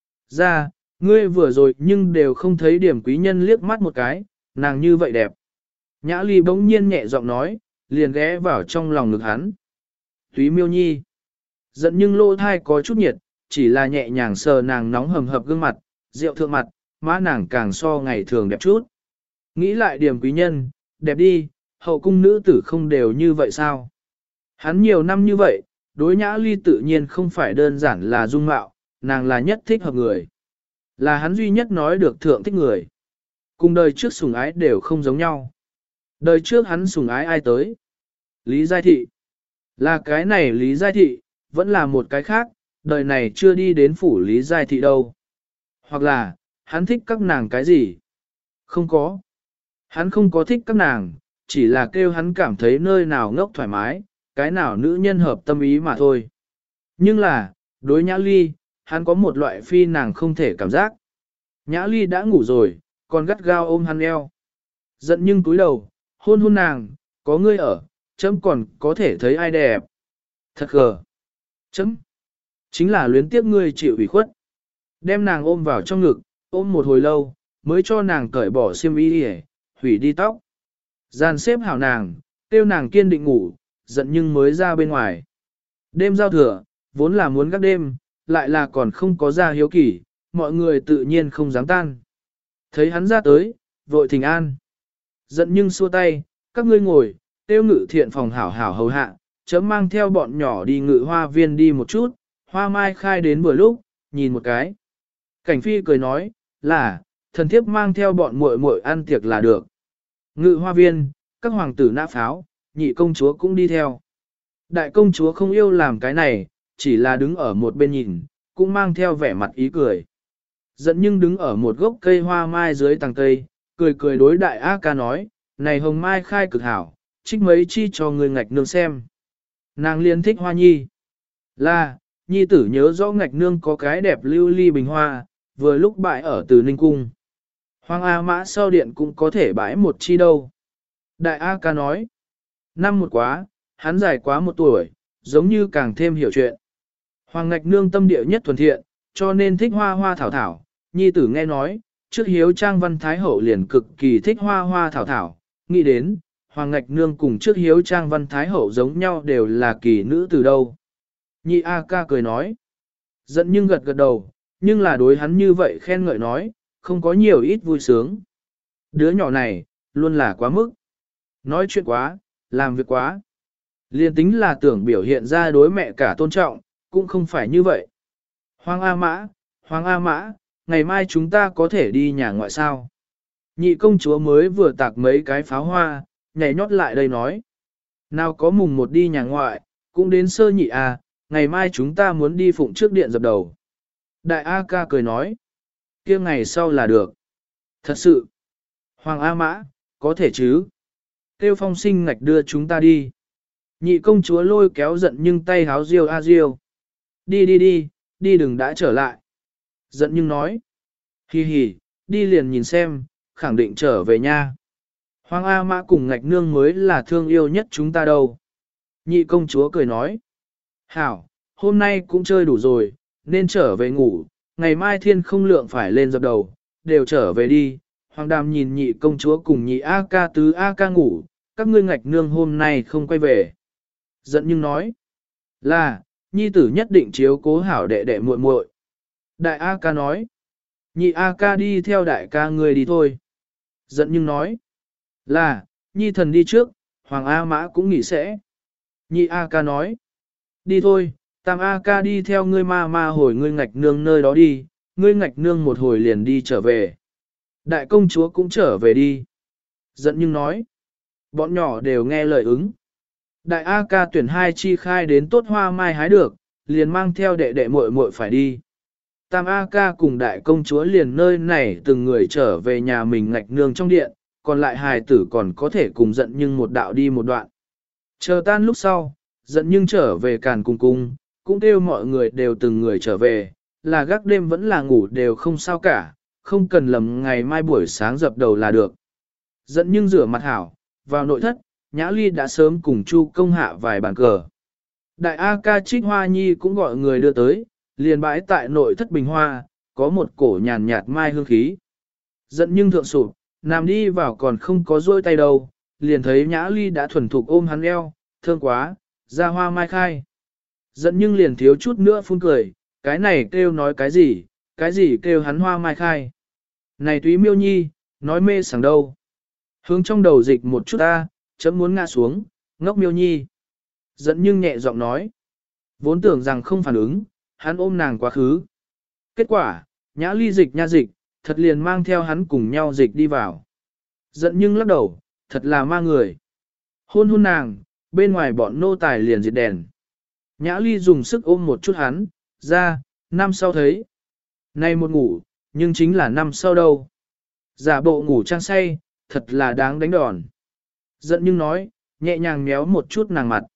Ra, ngươi vừa rồi nhưng đều không thấy điểm quý nhân liếc mắt một cái, nàng như vậy đẹp. Nhã ly bỗng nhiên nhẹ giọng nói, liền ghé vào trong lòng ngực hắn. Túy miêu nhi. Giận nhưng lỗ thai có chút nhiệt, chỉ là nhẹ nhàng sờ nàng nóng hầm hập gương mặt, rượu thượng mặt, má nàng càng so ngày thường đẹp chút. Nghĩ lại điểm quý nhân, đẹp đi, hậu cung nữ tử không đều như vậy sao? Hắn nhiều năm như vậy, đối nhã ly tự nhiên không phải đơn giản là dung mạo, nàng là nhất thích hợp người. Là hắn duy nhất nói được thượng thích người. Cùng đời trước sủng ái đều không giống nhau. Đời trước hắn sủng ái ai tới? Lý Giai Thị. Là cái này Lý Giai Thị, vẫn là một cái khác, đời này chưa đi đến phủ Lý Giai Thị đâu. Hoặc là, hắn thích các nàng cái gì? Không có. Hắn không có thích các nàng, chỉ là kêu hắn cảm thấy nơi nào ngốc thoải mái, cái nào nữ nhân hợp tâm ý mà thôi. Nhưng là, đối Nhã Ly, hắn có một loại phi nàng không thể cảm giác. Nhã Ly đã ngủ rồi, còn gắt gao ôm hắn eo. Giận nhưng cúi đầu, hôn hôn nàng, có ngươi ở, chấm còn có thể thấy ai đẹp. Thật gờ. Chấm. Chính là luyến tiếc ngươi chịu ủy khuất. Đem nàng ôm vào trong ngực, ôm một hồi lâu, mới cho nàng cởi bỏ xiêm y đi hủy đi tóc. Gian xếp hảo nàng, tiêu nàng kiên định ngủ, giận nhưng mới ra bên ngoài. Đêm giao thừa, vốn là muốn gác đêm, lại là còn không có ra hiếu kỳ, mọi người tự nhiên không dám tan. Thấy hắn ra tới, vội thỉnh an. Giận nhưng xua tay, các ngươi ngồi, tiêu ngự thiện phòng hảo hảo hầu hạ, chấm mang theo bọn nhỏ đi ngự hoa viên đi một chút, hoa mai khai đến vừa lúc, nhìn một cái. Cảnh phi cười nói, là, thần thiếp mang theo bọn muội muội ăn tiệc là được. Ngự hoa viên, các hoàng tử nã pháo, nhị công chúa cũng đi theo. Đại công chúa không yêu làm cái này, chỉ là đứng ở một bên nhìn, cũng mang theo vẻ mặt ý cười. Giận nhưng đứng ở một gốc cây hoa mai dưới tàng cây, cười cười đối đại A ca nói, này hồng mai khai cực hảo, trích mấy chi cho người ngạch nương xem. Nàng liên thích hoa nhi. Là, nhi tử nhớ rõ ngạch nương có cái đẹp lưu ly bình hoa, vừa lúc bãi ở từ Ninh Cung. Hoàng A Mã sau điện cũng có thể bãi một chi đâu. Đại A ca nói, năm một quá, hắn dài quá một tuổi, giống như càng thêm hiểu chuyện. Hoàng ngạch nương tâm địa nhất thuần thiện, cho nên thích hoa hoa thảo thảo. Nhi tử nghe nói, trước hiếu trang văn thái hậu liền cực kỳ thích hoa hoa thảo thảo, nghĩ đến, hoàng ngạch nương cùng trước hiếu trang văn thái hậu giống nhau đều là kỳ nữ từ đâu. Nhi A ca cười nói, giận nhưng gật gật đầu, nhưng là đối hắn như vậy khen ngợi nói, không có nhiều ít vui sướng. Đứa nhỏ này, luôn là quá mức. Nói chuyện quá, làm việc quá. Liên tính là tưởng biểu hiện ra đối mẹ cả tôn trọng, cũng không phải như vậy. Hoàng A Mã, ngày mai chúng ta có thể đi nhà ngoại sao. Nhị công chúa mới vừa tạc mấy cái pháo hoa, nhảy nhót lại đây nói. Nào có mùng một đi nhà ngoại, cũng đến sơ nhị à, ngày mai chúng ta muốn đi phụng trước điện dập đầu. Đại A ca cười nói. Kia ngày sau là được. Thật sự. Hoàng A Mã, có thể chứ. Kêu phong sinh ngạch đưa chúng ta đi. Nhị công chúa lôi kéo giận nhưng tay háo riêu a riêu. Đi đừng đã trở lại. Giận nhưng nói. Hi hi, đi liền nhìn xem, khẳng định trở về nha. Hoàng A Mã cùng ngạch nương mới là thương yêu nhất chúng ta đâu. Nhị công chúa cười nói. Hảo, hôm nay cũng chơi đủ rồi, nên trở về ngủ, ngày mai thiên không lượng phải lên dập đầu, đều trở về đi. Hoàng đàm nhìn nhị công chúa cùng nhị A ca tứ A ca ngủ, các ngươi ngạch nương hôm nay không quay về. Giận nhưng nói, là, nhi tử nhất định chiếu cố hảo đệ đệ muội muội. Đại A ca nói, nhị A ca đi theo đại ca người đi thôi. Giận nhưng nói, là, nhi thần đi trước, Hoàng A Mã cũng nghỉ sẽ. Nhị A ca nói, đi thôi, tam A ca đi theo ngươi ma hồi ngươi ngạch nương nơi đó đi, ngươi ngạch nương một hồi liền đi trở về. Đại công chúa cũng trở về đi. Giận nhưng nói, bọn nhỏ đều nghe lời ứng. Đại A ca tuyển 2 chi khai đến tốt hoa mai hái được, liền mang theo đệ đệ muội muội phải đi. Tam A ca cùng đại công chúa liền nơi này từng người trở về nhà mình ngạch nương trong điện, còn lại hài tử còn có thể cùng giận nhưng một đạo đi một đoạn. Chờ tan lúc sau, giận nhưng trở về càn cùng cung, cũng kêu mọi người đều từng người trở về, là gác đêm vẫn là ngủ đều không sao cả, không cần lầm ngày mai buổi sáng dập đầu là được. Giận nhưng rửa mặt hảo, vào nội thất, Nhã Ly đã sớm cùng Chu công hạ vài bàn cờ. Đại A ca Trích Hoa Nhi cũng gọi người đưa tới, liền bãi tại nội thất bình hoa, có một cổ nhàn nhạt mai hương khí. Giận nhưng thượng sụp, nằm đi vào còn không có rôi tay đâu, liền thấy Nhã Ly đã thuần thục ôm hắn eo, thương quá, ra hoa mai khai. Giận nhưng liền thiếu chút nữa phun cười, cái này kêu nói cái gì kêu hắn hoa mai khai. Này túy miêu nhi, nói mê sảng đâu. Hướng trong đầu dịch một chút ta, chấm muốn ngã xuống, ngốc miêu nhi. Giận nhưng nhẹ giọng nói. Vốn tưởng rằng không phản ứng, hắn ôm nàng quá khứ. Kết quả, Nhã Ly dịch nha dịch, thật liền mang theo hắn cùng nhau dịch đi vào. Giận nhưng lắc đầu, thật là ma người. Hôn hôn nàng, bên ngoài bọn nô tài liền diệt đèn. Nhã Ly dùng sức ôm một chút hắn, ra, năm sau thấy. Nay một ngủ, nhưng chính là năm sau đâu. Giả bộ ngủ trang say, thật là đáng đánh đòn. Giận nhưng nói, nhẹ nhàng méo một chút nàng mặt.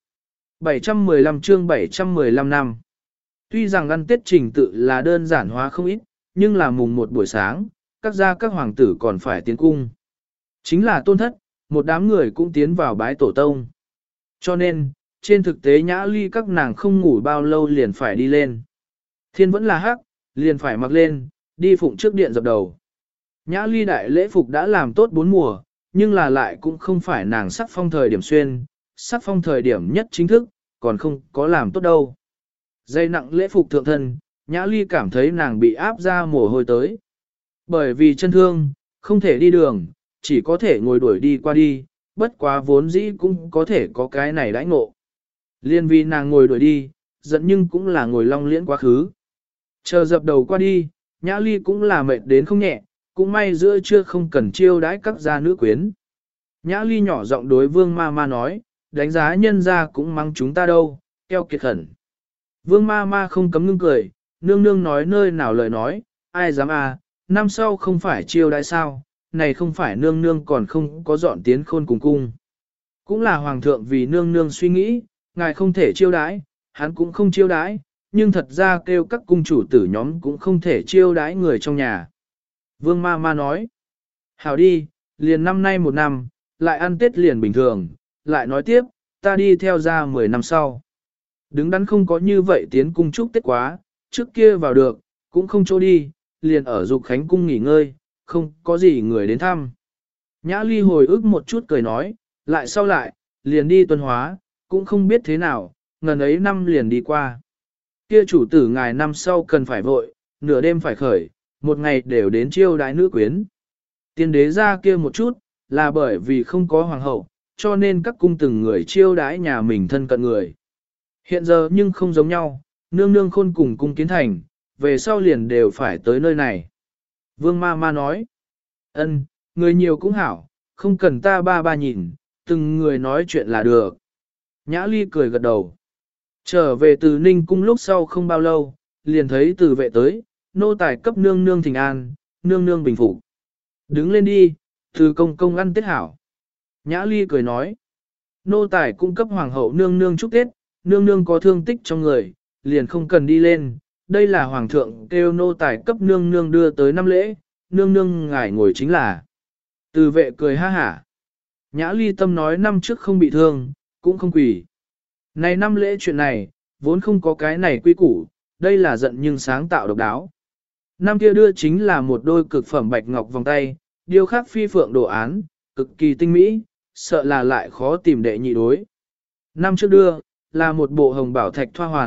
715 chương 715 năm. Tuy rằng ăn Tết trình tự là đơn giản hóa không ít, nhưng là mùng một buổi sáng, các gia các hoàng tử còn phải tiến cung. Chính là tôn thất, một đám người cũng tiến vào bái tổ tông. Cho nên, trên thực tế Nhã Ly các nàng không ngủ bao lâu liền phải đi lên. Thiên vẫn là hắc, liền phải mặc lên, đi phụng trước điện dập đầu. Nhã Ly đại lễ phục đã làm tốt 4 mùa, nhưng là lại cũng không phải nàng sắc phong thời điểm xuyên, sắc phong thời điểm nhất chính thức, còn không có làm tốt đâu. Dây nặng lễ phục thượng thân, Nhã Ly cảm thấy nàng bị áp ra mồ hôi tới. Bởi vì chân thương, không thể đi đường, chỉ có thể ngồi đuổi đi qua đi, bất quá vốn dĩ cũng có thể có cái này đãi ngộ. Liên vì nàng ngồi đuổi đi, giận nhưng cũng là ngồi long liễn quá khứ. Chờ dập đầu qua đi, Nhã Ly cũng là mệt đến không nhẹ, cũng may giữa trưa không cần chiêu đãi các gia nữ quyến. Nhã Ly nhỏ giọng đối Vương Ma Ma nói, đánh giá nhân gia cũng mắng chúng ta đâu, keo kiệt khẩn. Vương Ma Ma không cấm ngưng cười, nương nương nói nơi nào lời nói, ai dám à, năm sau không phải chiêu đãi sao, này không phải nương nương còn không có dọn tiến khôn cùng cung. Cũng là hoàng thượng vì nương nương suy nghĩ, ngài không thể chiêu đãi, hắn cũng không chiêu đãi, nhưng thật ra kêu các cung chủ tử nhóm cũng không thể chiêu đãi người trong nhà. Vương Ma Ma nói, hảo đi, liền năm nay một năm, lại ăn Tết liền bình thường, lại nói tiếp, ta đi theo ra 10 năm sau. Đứng đắn không có như vậy tiến cung chúc Tết quá, trước kia vào được, cũng không chỗ đi, liền ở Dục Khánh cung nghỉ ngơi, không có gì người đến thăm. Nhã Ly hồi ức một chút cười nói, lại sau lại, liền đi tuần hóa, cũng không biết thế nào, ngần ấy năm liền đi qua. Kia chủ tử ngài năm sau cần phải vội, nửa đêm phải khởi, một ngày đều đến chiêu đái nữ quyến. Tiên đế ra kia một chút, là bởi vì không có hoàng hậu, cho nên các cung từng người chiêu đái nhà mình thân cận người. Hiện giờ nhưng không giống nhau, nương nương khôn cùng cung kiến thành, về sau liền đều phải tới nơi này. Vương Ma Ma nói, ân, người nhiều cũng hảo, không cần ta ba ba nhìn, từng người nói chuyện là được. Nhã Ly cười gật đầu. Trở về từ Ninh cung lúc sau không bao lâu, liền thấy từ vệ tới, nô tài cấp nương nương thỉnh an, nương nương bình phục. Đứng lên đi, từ công công ăn Tết hảo. Nhã Ly cười nói, nô tài cung cấp hoàng hậu nương nương chúc Tết, nương nương có thương tích trong người, liền không cần đi lên. Đây là hoàng thượng kêu nô tài cấp nương nương đưa tới năm lễ, nương nương ngài ngồi chính là. Từ vệ cười ha hả. Nhã Ly tâm nói năm trước không bị thương, cũng không quỷ. Này năm lễ chuyện này, vốn không có cái này quy củ, đây là giận nhưng sáng tạo độc đáo. Năm kia đưa chính là một đôi cực phẩm bạch ngọc vòng tay, điêu khắc phi phượng đồ án, cực kỳ tinh mỹ, sợ là lại khó tìm đệ nhị đối. Năm trước đưa, là một bộ hồng bảo thạch thoa hoàn,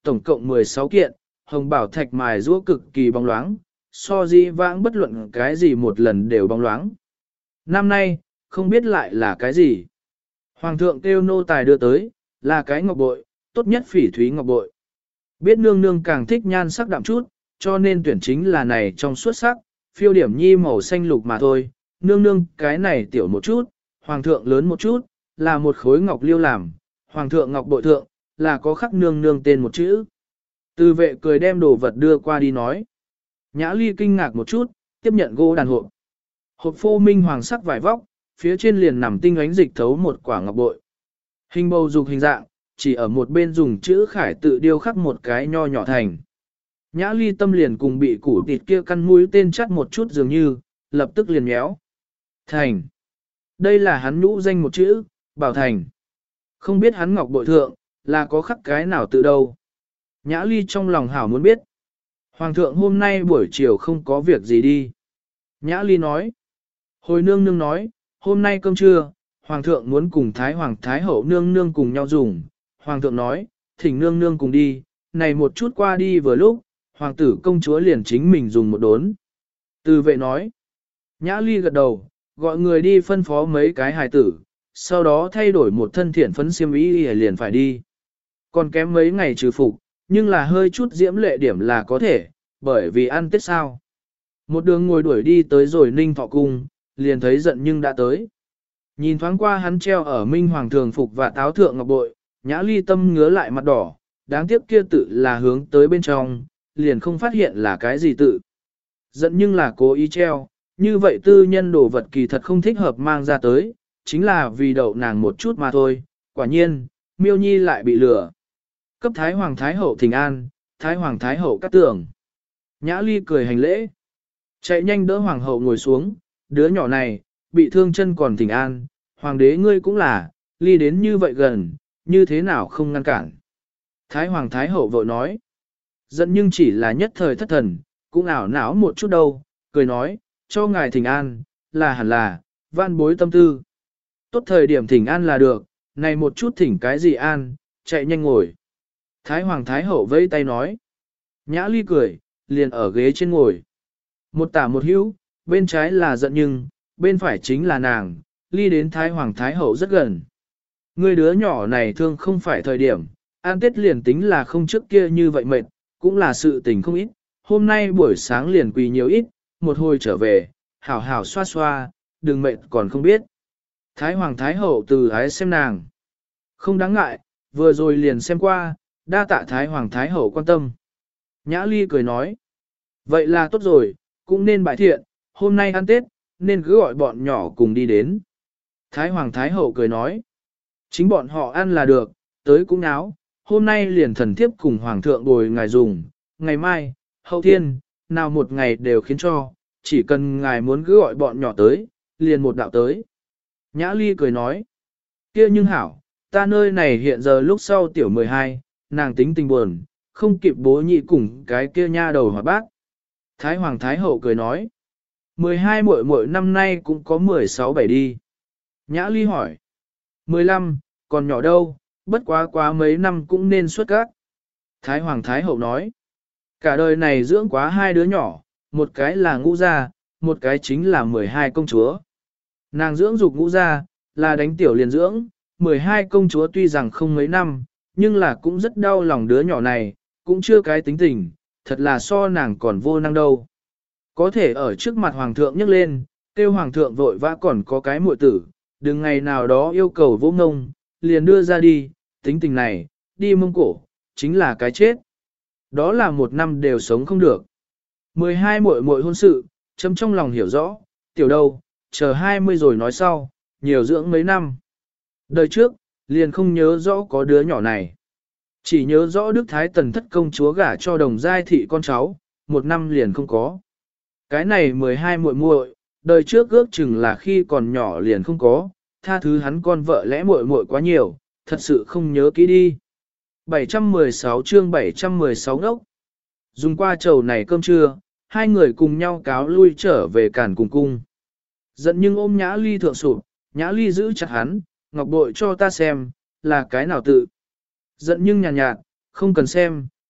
tổng cộng 16 kiện, hồng bảo thạch mài rũa cực kỳ bóng loáng, so dĩ vãng bất luận cái gì một lần đều bóng loáng. Năm nay, không biết lại là cái gì. Hoàng thượng kêu nô tài đưa tới, là cái ngọc bội, tốt nhất phỉ thúy ngọc bội. Biết nương nương càng thích nhan sắc đậm chút, cho nên tuyển chính là này trong suốt sắc, phiêu điểm nhi màu xanh lục mà thôi. Nương nương cái này tiểu một chút, hoàng thượng lớn một chút, là một khối ngọc liêu làm, hoàng thượng ngọc bội thượng, là có khắc nương nương tên một chữ. Từ vệ cười đem đồ vật đưa qua đi nói. Nhã Ly kinh ngạc một chút, tiếp nhận gỗ đàn hộp. Hộp phô minh hoàng sắc vải vóc, phía trên liền nằm tinh ánh dịch thấu một quả ngọc bội. Hình bầu dục hình dạng, chỉ ở một bên dùng chữ khải tự điêu khắc một cái nho nhỏ thành. Nhã Ly tâm liền cùng bị củ thịt kia căn mũi tên chắt một chút dường như, lập tức liền méo. Thành. Đây là hắn nhũ danh một chữ, Bảo Thành. Không biết hắn ngọc bội thượng, là có khắc cái nào tự đâu. Nhã Ly trong lòng hảo muốn biết. Hoàng thượng hôm nay buổi chiều không có việc gì đi. Nhã Ly nói. Hồi nương nương nói, hôm nay cơm trưa, Hoàng thượng muốn cùng Thái Hoàng Thái Hậu nương nương cùng nhau dùng. Hoàng thượng nói, thỉnh nương nương cùng đi, này một chút qua đi vừa lúc, Hoàng tử công chúa liền chính mình dùng một đốn. Từ vệ nói. Nhã Ly gật đầu, gọi người đi phân phó mấy cái hài tử, sau đó thay đổi một thân thiện phấn xiêm y liền phải đi. Còn kém mấy ngày trừ phục, nhưng là hơi chút diễm lệ điểm là có thể, bởi vì ăn Tết sao. Một đường ngồi đuổi đi tới rồi Ninh Thọ Cung, liền thấy giận nhưng đã tới. Nhìn thoáng qua hắn treo ở Minh Hoàng thường phục và táo thượng ngọc bội, Nhã Ly tâm ngứa lại mặt đỏ, đáng tiếc kia tự là hướng tới bên trong, liền không phát hiện là cái gì tự. Giận nhưng là cố ý treo, như vậy tư nhân đồ vật kỳ thật không thích hợp mang ra tới, chính là vì đậu nàng một chút mà thôi. Quả nhiên, Miêu Nhi lại bị lừa. Cấp Thái Hoàng Thái Hậu thỉnh an, Thái Hoàng Thái Hậu cắt tưởng. Nhã Ly cười hành lễ. Chạy nhanh đỡ Hoàng hậu ngồi xuống, đứa nhỏ này, bị thương chân còn thỉnh an, Hoàng đế ngươi cũng là, ly đến như vậy gần, như thế nào không ngăn cản. Thái Hoàng Thái Hậu vội nói. Giận nhưng chỉ là nhất thời thất thần, cũng ảo não một chút đâu, cười nói, cho ngài thỉnh an, là hẳn là, van bối tâm tư. Tốt thời điểm thỉnh an là được, này một chút thỉnh cái gì an, chạy nhanh ngồi. Thái Hoàng Thái Hậu vẫy tay nói. Nhã Ly cười, liền ở ghế trên ngồi. Một tả một hữu, bên trái là giận nhưng, bên phải chính là nàng, ly đến Thái Hoàng Thái Hậu rất gần. Người đứa nhỏ này thương không phải thời điểm, an Tết liền tính là không trước kia như vậy mệt, cũng là sự tình không ít. Hôm nay buổi sáng liền quỳ nhiều ít, một hồi trở về, hảo hảo xoa xoa, đừng mệt còn không biết. Thái Hoàng Thái Hậu từ ái xem nàng. Không đáng ngại, vừa rồi liền xem qua, đa tạ Thái Hoàng Thái Hậu quan tâm. Nhã Ly cười nói. Vậy là tốt rồi, cũng nên bại thiện, hôm nay ăn Tết, nên cứ gọi bọn nhỏ cùng đi đến. Thái Hoàng Thái Hậu cười nói. Chính bọn họ ăn là được, tới cũng náo, hôm nay liền thần thiếp cùng Hoàng thượng bồi ngài dùng, ngày mai, hậu thiên, nào một ngày đều khiến cho, chỉ cần ngài muốn cứ gọi bọn nhỏ tới, liền một đạo tới. Nhã Ly cười nói. Kia nhưng hảo, ta nơi này hiện giờ lúc sau tiểu 12, nàng tính tình buồn, không kịp bố nhị cùng cái kia nha đầu hoạt bác. Thái Hoàng Thái Hậu cười nói. 12 muội muội năm nay cũng có 16-17 đi. Nhã Ly hỏi. 15, còn nhỏ đâu, bất quá quá mấy năm cũng nên xuất các. Thái Hoàng Thái Hậu nói. Cả đời này dưỡng quá hai đứa nhỏ, một cái là Ngũ Gia, một cái chính là 12 công chúa. Nàng dưỡng dục Ngũ Gia, là đánh tiểu liền dưỡng, 12 công chúa tuy rằng không mấy năm, nhưng là cũng rất đau lòng đứa nhỏ này, cũng chưa cái tính tình, thật là so nàng còn vô năng đâu. Có thể ở trước mặt Hoàng thượng nhấc lên, kêu Hoàng thượng vội vã còn có cái muội tử, đừng ngày nào đó yêu cầu vô ngông, liền đưa ra đi, tính tình này, đi Mông Cổ, chính là cái chết. Đó là một năm đều sống không được. 12 muội muội hôn sự, chấm trong lòng hiểu rõ, tiểu đâu, chờ 20 rồi nói sau, nhiều dưỡng mấy năm. Đời trước, liền không nhớ rõ có đứa nhỏ này. Chỉ nhớ rõ Đức Thái Tần thất công chúa gả cho đồng giai thị con cháu, một năm liền không có. Cái này 12 muội muội, đời trước ước chừng là khi còn nhỏ liền không có, tha thứ hắn con vợ lẽ muội muội quá nhiều, thật sự không nhớ kỹ đi. 716 chương 716 ngốc. Dùng qua chầu này cơm trưa, hai người cùng nhau cáo lui trở về Càn Cùng cung. Giận nhưng ôm Nhã Ly thượng sụp, Nhã Ly giữ chặt hắn, ngọc bội cho ta xem, là cái nào tự. Giận nhưng nhàn nhạt, không cần xem,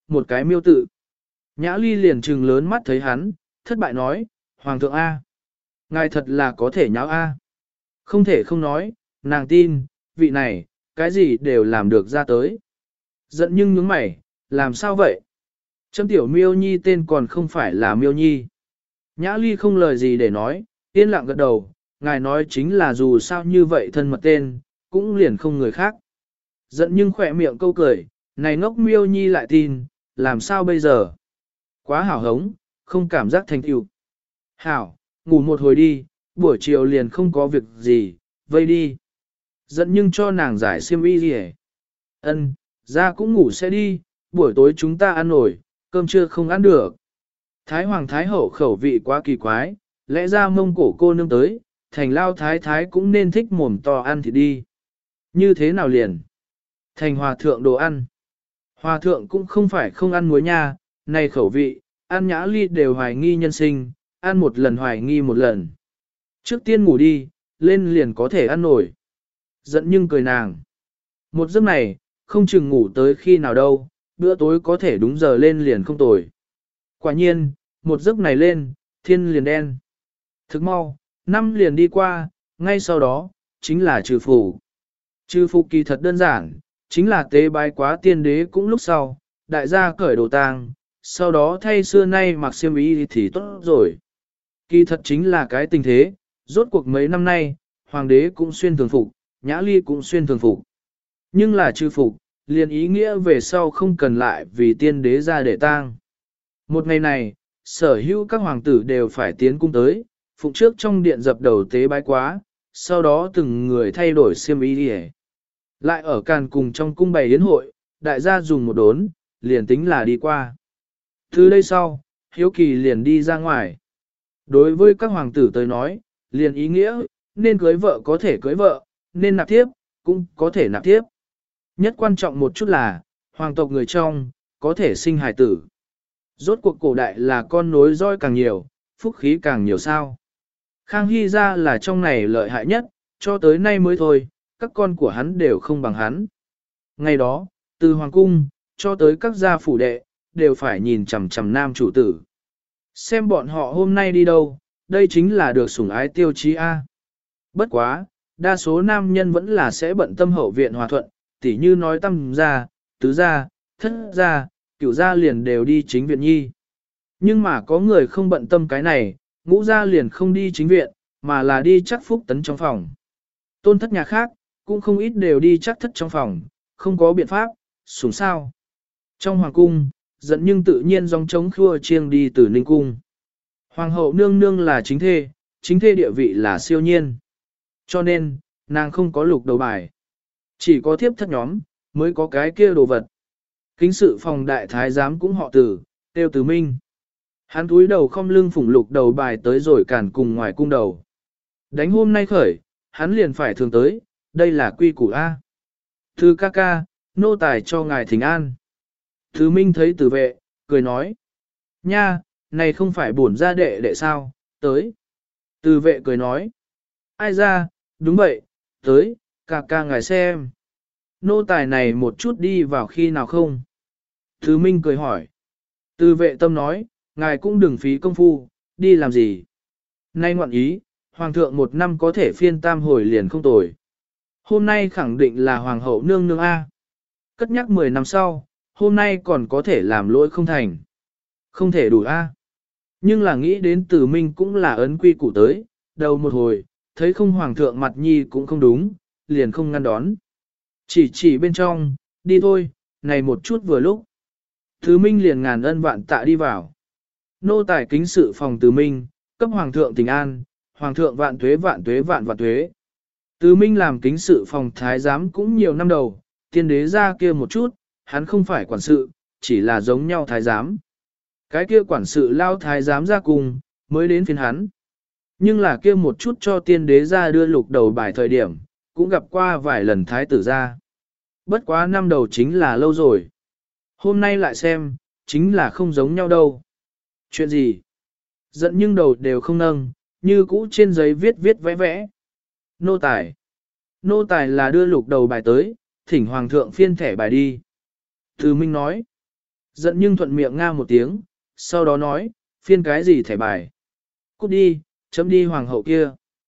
một cái miêu tự. Nhã Ly liền trừng lớn mắt thấy hắn, thất bại nói, Hoàng thượng A. Ngài thật là có thể nháo A. Không thể không nói, nàng tin, vị này, cái gì đều làm được ra tới. Giận nhưng nhướng mày, làm sao vậy? Châm tiểu miêu nhi tên còn không phải là miêu nhi. Nhã Ly không lời gì để nói, yên lặng gật đầu, ngài nói chính là dù sao như vậy thân mật tên, cũng liền không người khác. Giận nhưng khỏe miệng câu cười, này ngốc miêu nhi lại tin, làm sao bây giờ? Quá hảo hống, không cảm giác thành tựu. Hảo, ngủ một hồi đi, buổi chiều liền không có việc gì, vây đi. Giận nhưng cho nàng giải xiêm y gì hết. Ân, ra cũng ngủ sẽ đi, buổi tối chúng ta ăn nổi, cơm trưa không ăn được. Thái hoàng thái hậu khẩu vị quá kỳ quái, lẽ ra mông cổ cô nương tới, thành lao thái thái cũng nên thích mồm to ăn thì đi. Như thế nào liền? Thành hòa thượng đồ ăn. Hòa thượng cũng không phải không ăn muối nha, này khẩu vị, ăn Nhã Ly đều hoài nghi nhân sinh, ăn một lần hoài nghi một lần. Trước tiên ngủ đi, lên liền có thể ăn nổi. Giận nhưng cười nàng. Một giấc này, không chừng ngủ tới khi nào đâu, bữa tối có thể đúng giờ lên liền không tồi. Quả nhiên, một giấc này lên, thiên liền đen. Thức mau, năm liền đi qua, ngay sau đó, chính là trừ phủ. Trừ phủ kỳ thật đơn giản, chính là tế bái quá tiên đế cũng lúc sau, đại gia cởi đồ tang, sau đó thay xưa nay mặc xiêm y thì tốt rồi. Kỳ thật chính là cái tình thế, rốt cuộc mấy năm nay, hoàng đế cũng xuyên thường phục, Nhã Ly cũng xuyên thường phục. Nhưng là trừ phục, liền ý nghĩa về sau không cần lại vì tiên đế ra để tang. Một ngày này, sở hữu các hoàng tử đều phải tiến cung tới, phụng trước trong điện dập đầu tế bái quá, sau đó từng người thay đổi xiêm y đi. Lại ở càn cùng trong cung bày yến hội, đại gia dùng một đốn, liền tính là đi qua. Từ đây sau, hiếu kỳ liền đi ra ngoài. Đối với các hoàng tử tới nói, liền ý nghĩa, nên cưới vợ có thể cưới vợ, nên nạp thiếp, cũng có thể nạp thiếp. Nhất quan trọng một chút là, hoàng tộc người trong, có thể sinh hài tử. Rốt cuộc cổ đại là con nối roi càng nhiều, phúc khí càng nhiều sao. Khang Hy ra là trong này lợi hại nhất, cho tới nay mới thôi, các con của hắn đều không bằng hắn. Ngày đó, từ hoàng cung, cho tới các gia phủ đệ, đều phải nhìn chằm chằm nam chủ tử. Xem bọn họ hôm nay đi đâu, đây chính là được sủng ái tiêu chí A. Bất quá, đa số nam nhân vẫn là sẽ bận tâm hậu viện hòa thuận, tỉ như nói tam gia, tứ gia, thất gia, cửu gia liền đều đi chính viện nhi. Nhưng mà có người không bận tâm cái này, ngũ gia liền không đi chính viện, mà là đi chắc phúc tấn trong phòng. Tôn thất nhà khác, cũng không ít đều đi chắc thất trong phòng, không có biện pháp, sủng sao. Trong hoàng cung, giận nhưng tự nhiên dòng trống khua chiêng đi từ Ninh Cung. Hoàng hậu nương nương là chính thê địa vị là siêu nhiên. Cho nên, nàng không có lục đầu bài. Chỉ có thiếp thất nhóm, mới có cái kia đồ vật. Kính sự phòng đại thái giám cũng họ Từ, tiêu Từ Minh. Hắn túi đầu không lưng phủng lục đầu bài tới rồi cản cùng ngoài cung đầu. Đánh hôm nay khởi, hắn liền phải thường tới, đây là quy củ A. Thư ca ca, nô tài cho ngài thỉnh an. Từ Minh thấy Từ vệ, cười nói. Nha, này không phải bổn gia đệ đệ sao, tới. Từ vệ cười nói. Ai ra, đúng vậy, tới, ca ca ngài xem. Nô tài này một chút đi vào khi nào không? Từ Minh cười hỏi. Từ vệ tâm nói, ngài cũng đừng phí công phu, đi làm gì? Nay ngoạn ý, hoàng thượng một năm có thể phiên tam hồi liền không tồi. Hôm nay khẳng định là hoàng hậu nương nương A. Cất nhắc 10 năm sau, hôm nay còn có thể làm lỗi không thành. Không thể đủ A. Nhưng là nghĩ đến Từ Minh cũng là ấn quy củ tới, đầu một hồi, thấy không hoàng thượng mặt nhi cũng không đúng, liền không ngăn đón. Chỉ bên trong, đi thôi, này một chút vừa lúc. Từ Minh liền ngàn ân vạn tạ đi vào. Nô tài kính sự phòng Từ Minh, cấp hoàng thượng tình an, hoàng thượng vạn tuế vạn tuế vạn vạn tuế. Từ Minh làm kính sự phòng thái giám cũng nhiều năm đầu, tiên đế ra kia một chút, hắn không phải quản sự, chỉ là giống nhau thái giám. Cái kia quản sự lao thái giám ra cùng, mới đến phiên hắn. Nhưng là kia một chút cho tiên đế ra đưa lục đầu bài thời điểm, cũng gặp qua vài lần thái tử ra. Bất quá năm đầu chính là lâu rồi. Hôm nay lại xem, chính là không giống nhau đâu. Chuyện gì? Giận nhưng đầu đều không nâng, như cũ trên giấy viết viết vẽ vẽ. Nô tài. Nô tài là đưa lục đầu bài tới, thỉnh hoàng thượng phiên thẻ bài đi. Từ Minh nói. Giận nhưng thuận miệng nga một tiếng, sau đó nói, phiên cái gì thẻ bài. Cút đi, chấm đi hoàng hậu kia.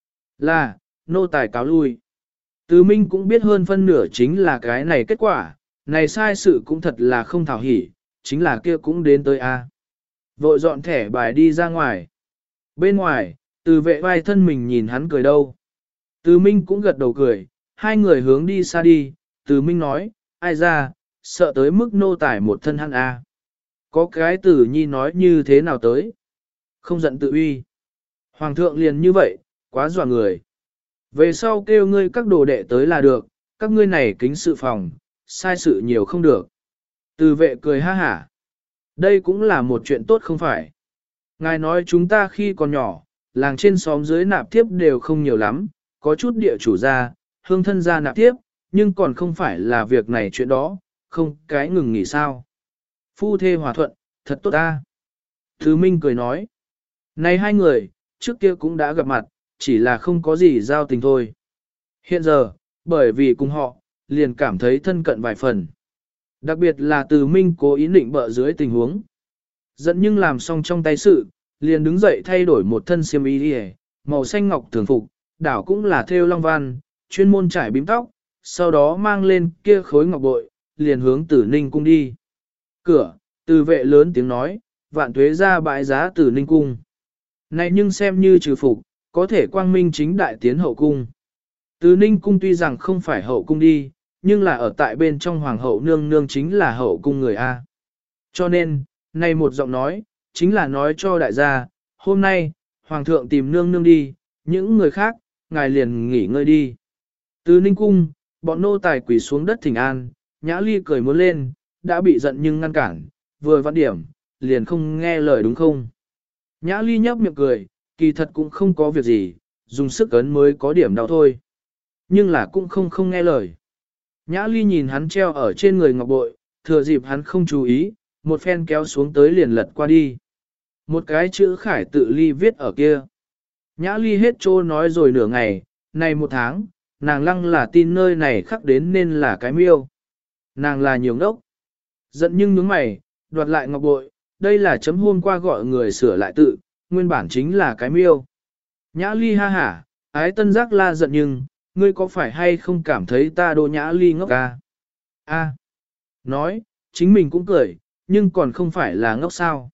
Là, nô tài cáo lui. Từ Minh cũng biết hơn phân nửa chính là cái này kết quả, này sai sự cũng thật là không thảo hỉ, chính là kia cũng đến tới A. Vội dọn thẻ bài đi ra ngoài. Bên ngoài, từ vệ vai thân mình nhìn hắn cười đâu. Từ Minh cũng gật đầu cười, hai người hướng đi xa đi, từ Minh nói, ai ra, sợ tới mức nô tải một thân hắn A. Có cái tử nhi nói như thế nào tới? Không giận tự uy. Hoàng thượng liền như vậy, quá dọa người. Về sau kêu ngươi các đồ đệ tới là được, các ngươi này kính sự phòng, sai sự nhiều không được. Từ vệ cười ha hả. Đây cũng là một chuyện tốt không phải. Ngài nói chúng ta khi còn nhỏ, làng trên xóm dưới nạp tiếp đều không nhiều lắm, có chút địa chủ gia, hương thân gia nạp tiếp, nhưng còn không phải là việc này chuyện đó, không cái ngừng nghỉ sao. Phu thê hòa thuận, thật tốt ta. Thứ Minh cười nói. Này hai người, trước kia cũng đã gặp mặt, chỉ là không có gì giao tình thôi. Hiện giờ, bởi vì cùng họ, liền cảm thấy thân cận vài phần. Đặc biệt là từ Minh cố ý định bợ dưới tình huống. Giận nhưng làm xong trong tay sự, liền đứng dậy thay đổi một thân xiêm y đi màu xanh ngọc thường phục, đảo cũng là thêu long văn, chuyên môn trải bím tóc, sau đó mang lên kia khối ngọc bội, liền hướng Tử Ninh cung đi. Cửa, từ vệ lớn tiếng nói, vạn tuế ra bãi giá Tử Ninh cung. Này nhưng xem như trừ phục, có thể quang minh chính đại tiến hậu cung. Tử Ninh cung tuy rằng không phải hậu cung đi, nhưng là ở tại bên trong hoàng hậu nương nương chính là hậu cung người A. Cho nên, này một giọng nói, chính là nói cho đại gia, hôm nay, hoàng thượng tìm nương nương đi, những người khác, ngài liền nghỉ ngơi đi. Từ Ninh cung, bọn nô tài quỳ xuống đất thỉnh an, Nhã Ly cười muốn lên, đã bị giận nhưng ngăn cản, vừa vặn điểm, liền không nghe lời đúng không? Nhã Ly nhấp miệng cười, kỳ thật cũng không có việc gì, dùng sức ấn mới có điểm đau thôi. Nhưng là cũng không nghe lời. Nhã Ly nhìn hắn treo ở trên người ngọc bội, thừa dịp hắn không chú ý, một phen kéo xuống tới liền lật qua đi. Một cái chữ khải tự ly viết ở kia. Nhã Ly hết trô nói rồi nửa ngày, này một tháng, nàng lăng là tin nơi này khắc đến nên là cái miêu. Nàng là nhiều ngốc. Giận nhưng nhướng mày, đoạt lại ngọc bội, đây là chấm hôm qua gọi người sửa lại tự, nguyên bản chính là cái miêu. Nhã Ly ha hả, ái tân giác la giận nhưng, ngươi có phải hay không cảm thấy ta Đỗ Nhã Ly ngốc à? A. Nói, chính mình cũng cười, nhưng còn không phải là ngốc sao.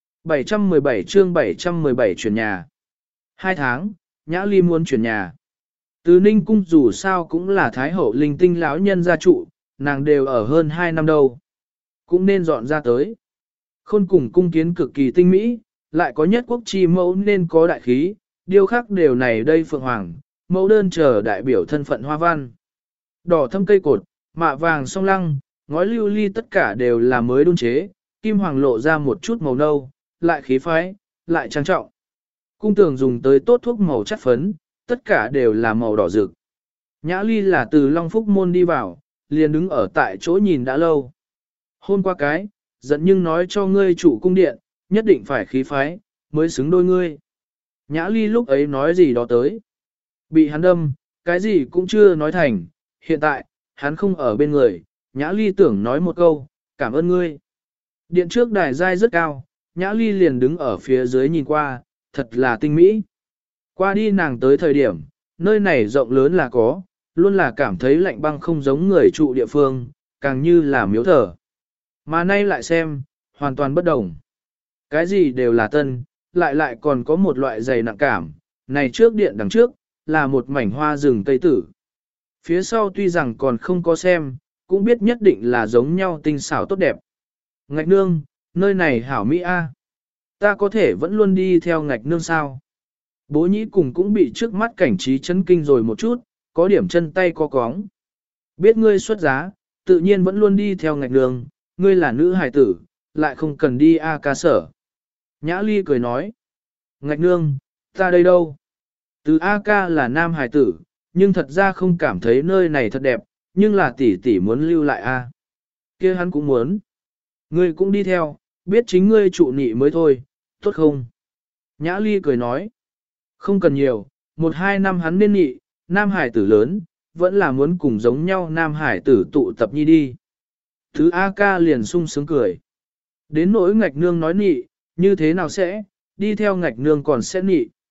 717 chương 717 chuyển nhà. 2 tháng, Nhã Ly muốn chuyển nhà. Từ Ninh cung dù sao cũng là Thái hậu linh tinh lão nhân gia trụ, nàng đều ở hơn 2 năm đâu. Cũng nên dọn ra tới. Khôn cùng cung kiến cực kỳ tinh mỹ, lại có nhất quốc chi mẫu nên có đại khí, điêu khắc đều này đây phượng hoàng, mẫu đơn chờ đại biểu thân phận hoa văn. Đỏ thâm cây cột, mạ vàng song lăng, ngói lưu ly tất cả đều là mới đun chế, kim hoàng lộ ra một chút màu nâu, lại khí phái, lại trang trọng. Cung tường dùng tới tốt thuốc màu chất phấn, tất cả đều là màu đỏ rực. Nhã Ly là từ Long Phúc Môn đi vào, liền đứng ở tại chỗ nhìn đã lâu. Hôm qua cái, giận nhưng nói cho ngươi chủ cung điện, nhất định phải khí phái, mới xứng đôi ngươi. Nhã Ly lúc ấy nói gì đó tới. Bị hắn đâm, cái gì cũng chưa nói thành, hiện tại, hắn không ở bên người, Nhã Ly tưởng nói một câu, cảm ơn ngươi. Điện trước đài giai rất cao, Nhã Ly liền đứng ở phía dưới nhìn qua, thật là tinh mỹ. Qua đi nàng tới thời điểm, nơi này rộng lớn là có, luôn là cảm thấy lạnh băng không giống người trụ địa phương, càng như là miếu thờ. Mà nay lại xem, hoàn toàn bất đồng. Cái gì đều là tân, lại còn có một loại dày nặng cảm, này trước điện đằng trước, là một mảnh hoa rừng tây tử. Phía sau tuy rằng còn không có xem, cũng biết nhất định là giống nhau tinh xảo tốt đẹp. Ngạch nương, nơi này hảo Mỹ A. Ta có thể vẫn luôn đi theo ngạch nương sao? Bố nhĩ cùng cũng bị trước mắt cảnh trí chấn kinh rồi một chút, có điểm chân tay co cóng. Biết ngươi xuất giá, tự nhiên vẫn luôn đi theo ngạch nương, ngươi là nữ hài tử, lại không cần đi A ca sở. Nhã Ly cười nói. Ngạch nương, ta đây đâu? Từ A ca là nam hài tử, nhưng thật ra không cảm thấy nơi này thật đẹp, nhưng là tỷ tỷ muốn lưu lại A. Kia hắn cũng muốn. Ngươi cũng đi theo, biết chính ngươi trụ nị mới thôi, tốt không? Nhã Ly cười nói. Không cần nhiều, 1-2 năm hắn nên nị, nam hải tử lớn, vẫn là muốn cùng giống nhau nam hải tử tụ tập nhi đi. Thứ A ca liền sung sướng cười. Đến nỗi ngạch nương nói nị, như thế nào sẽ, đi theo ngạch nương còn sẽ nị.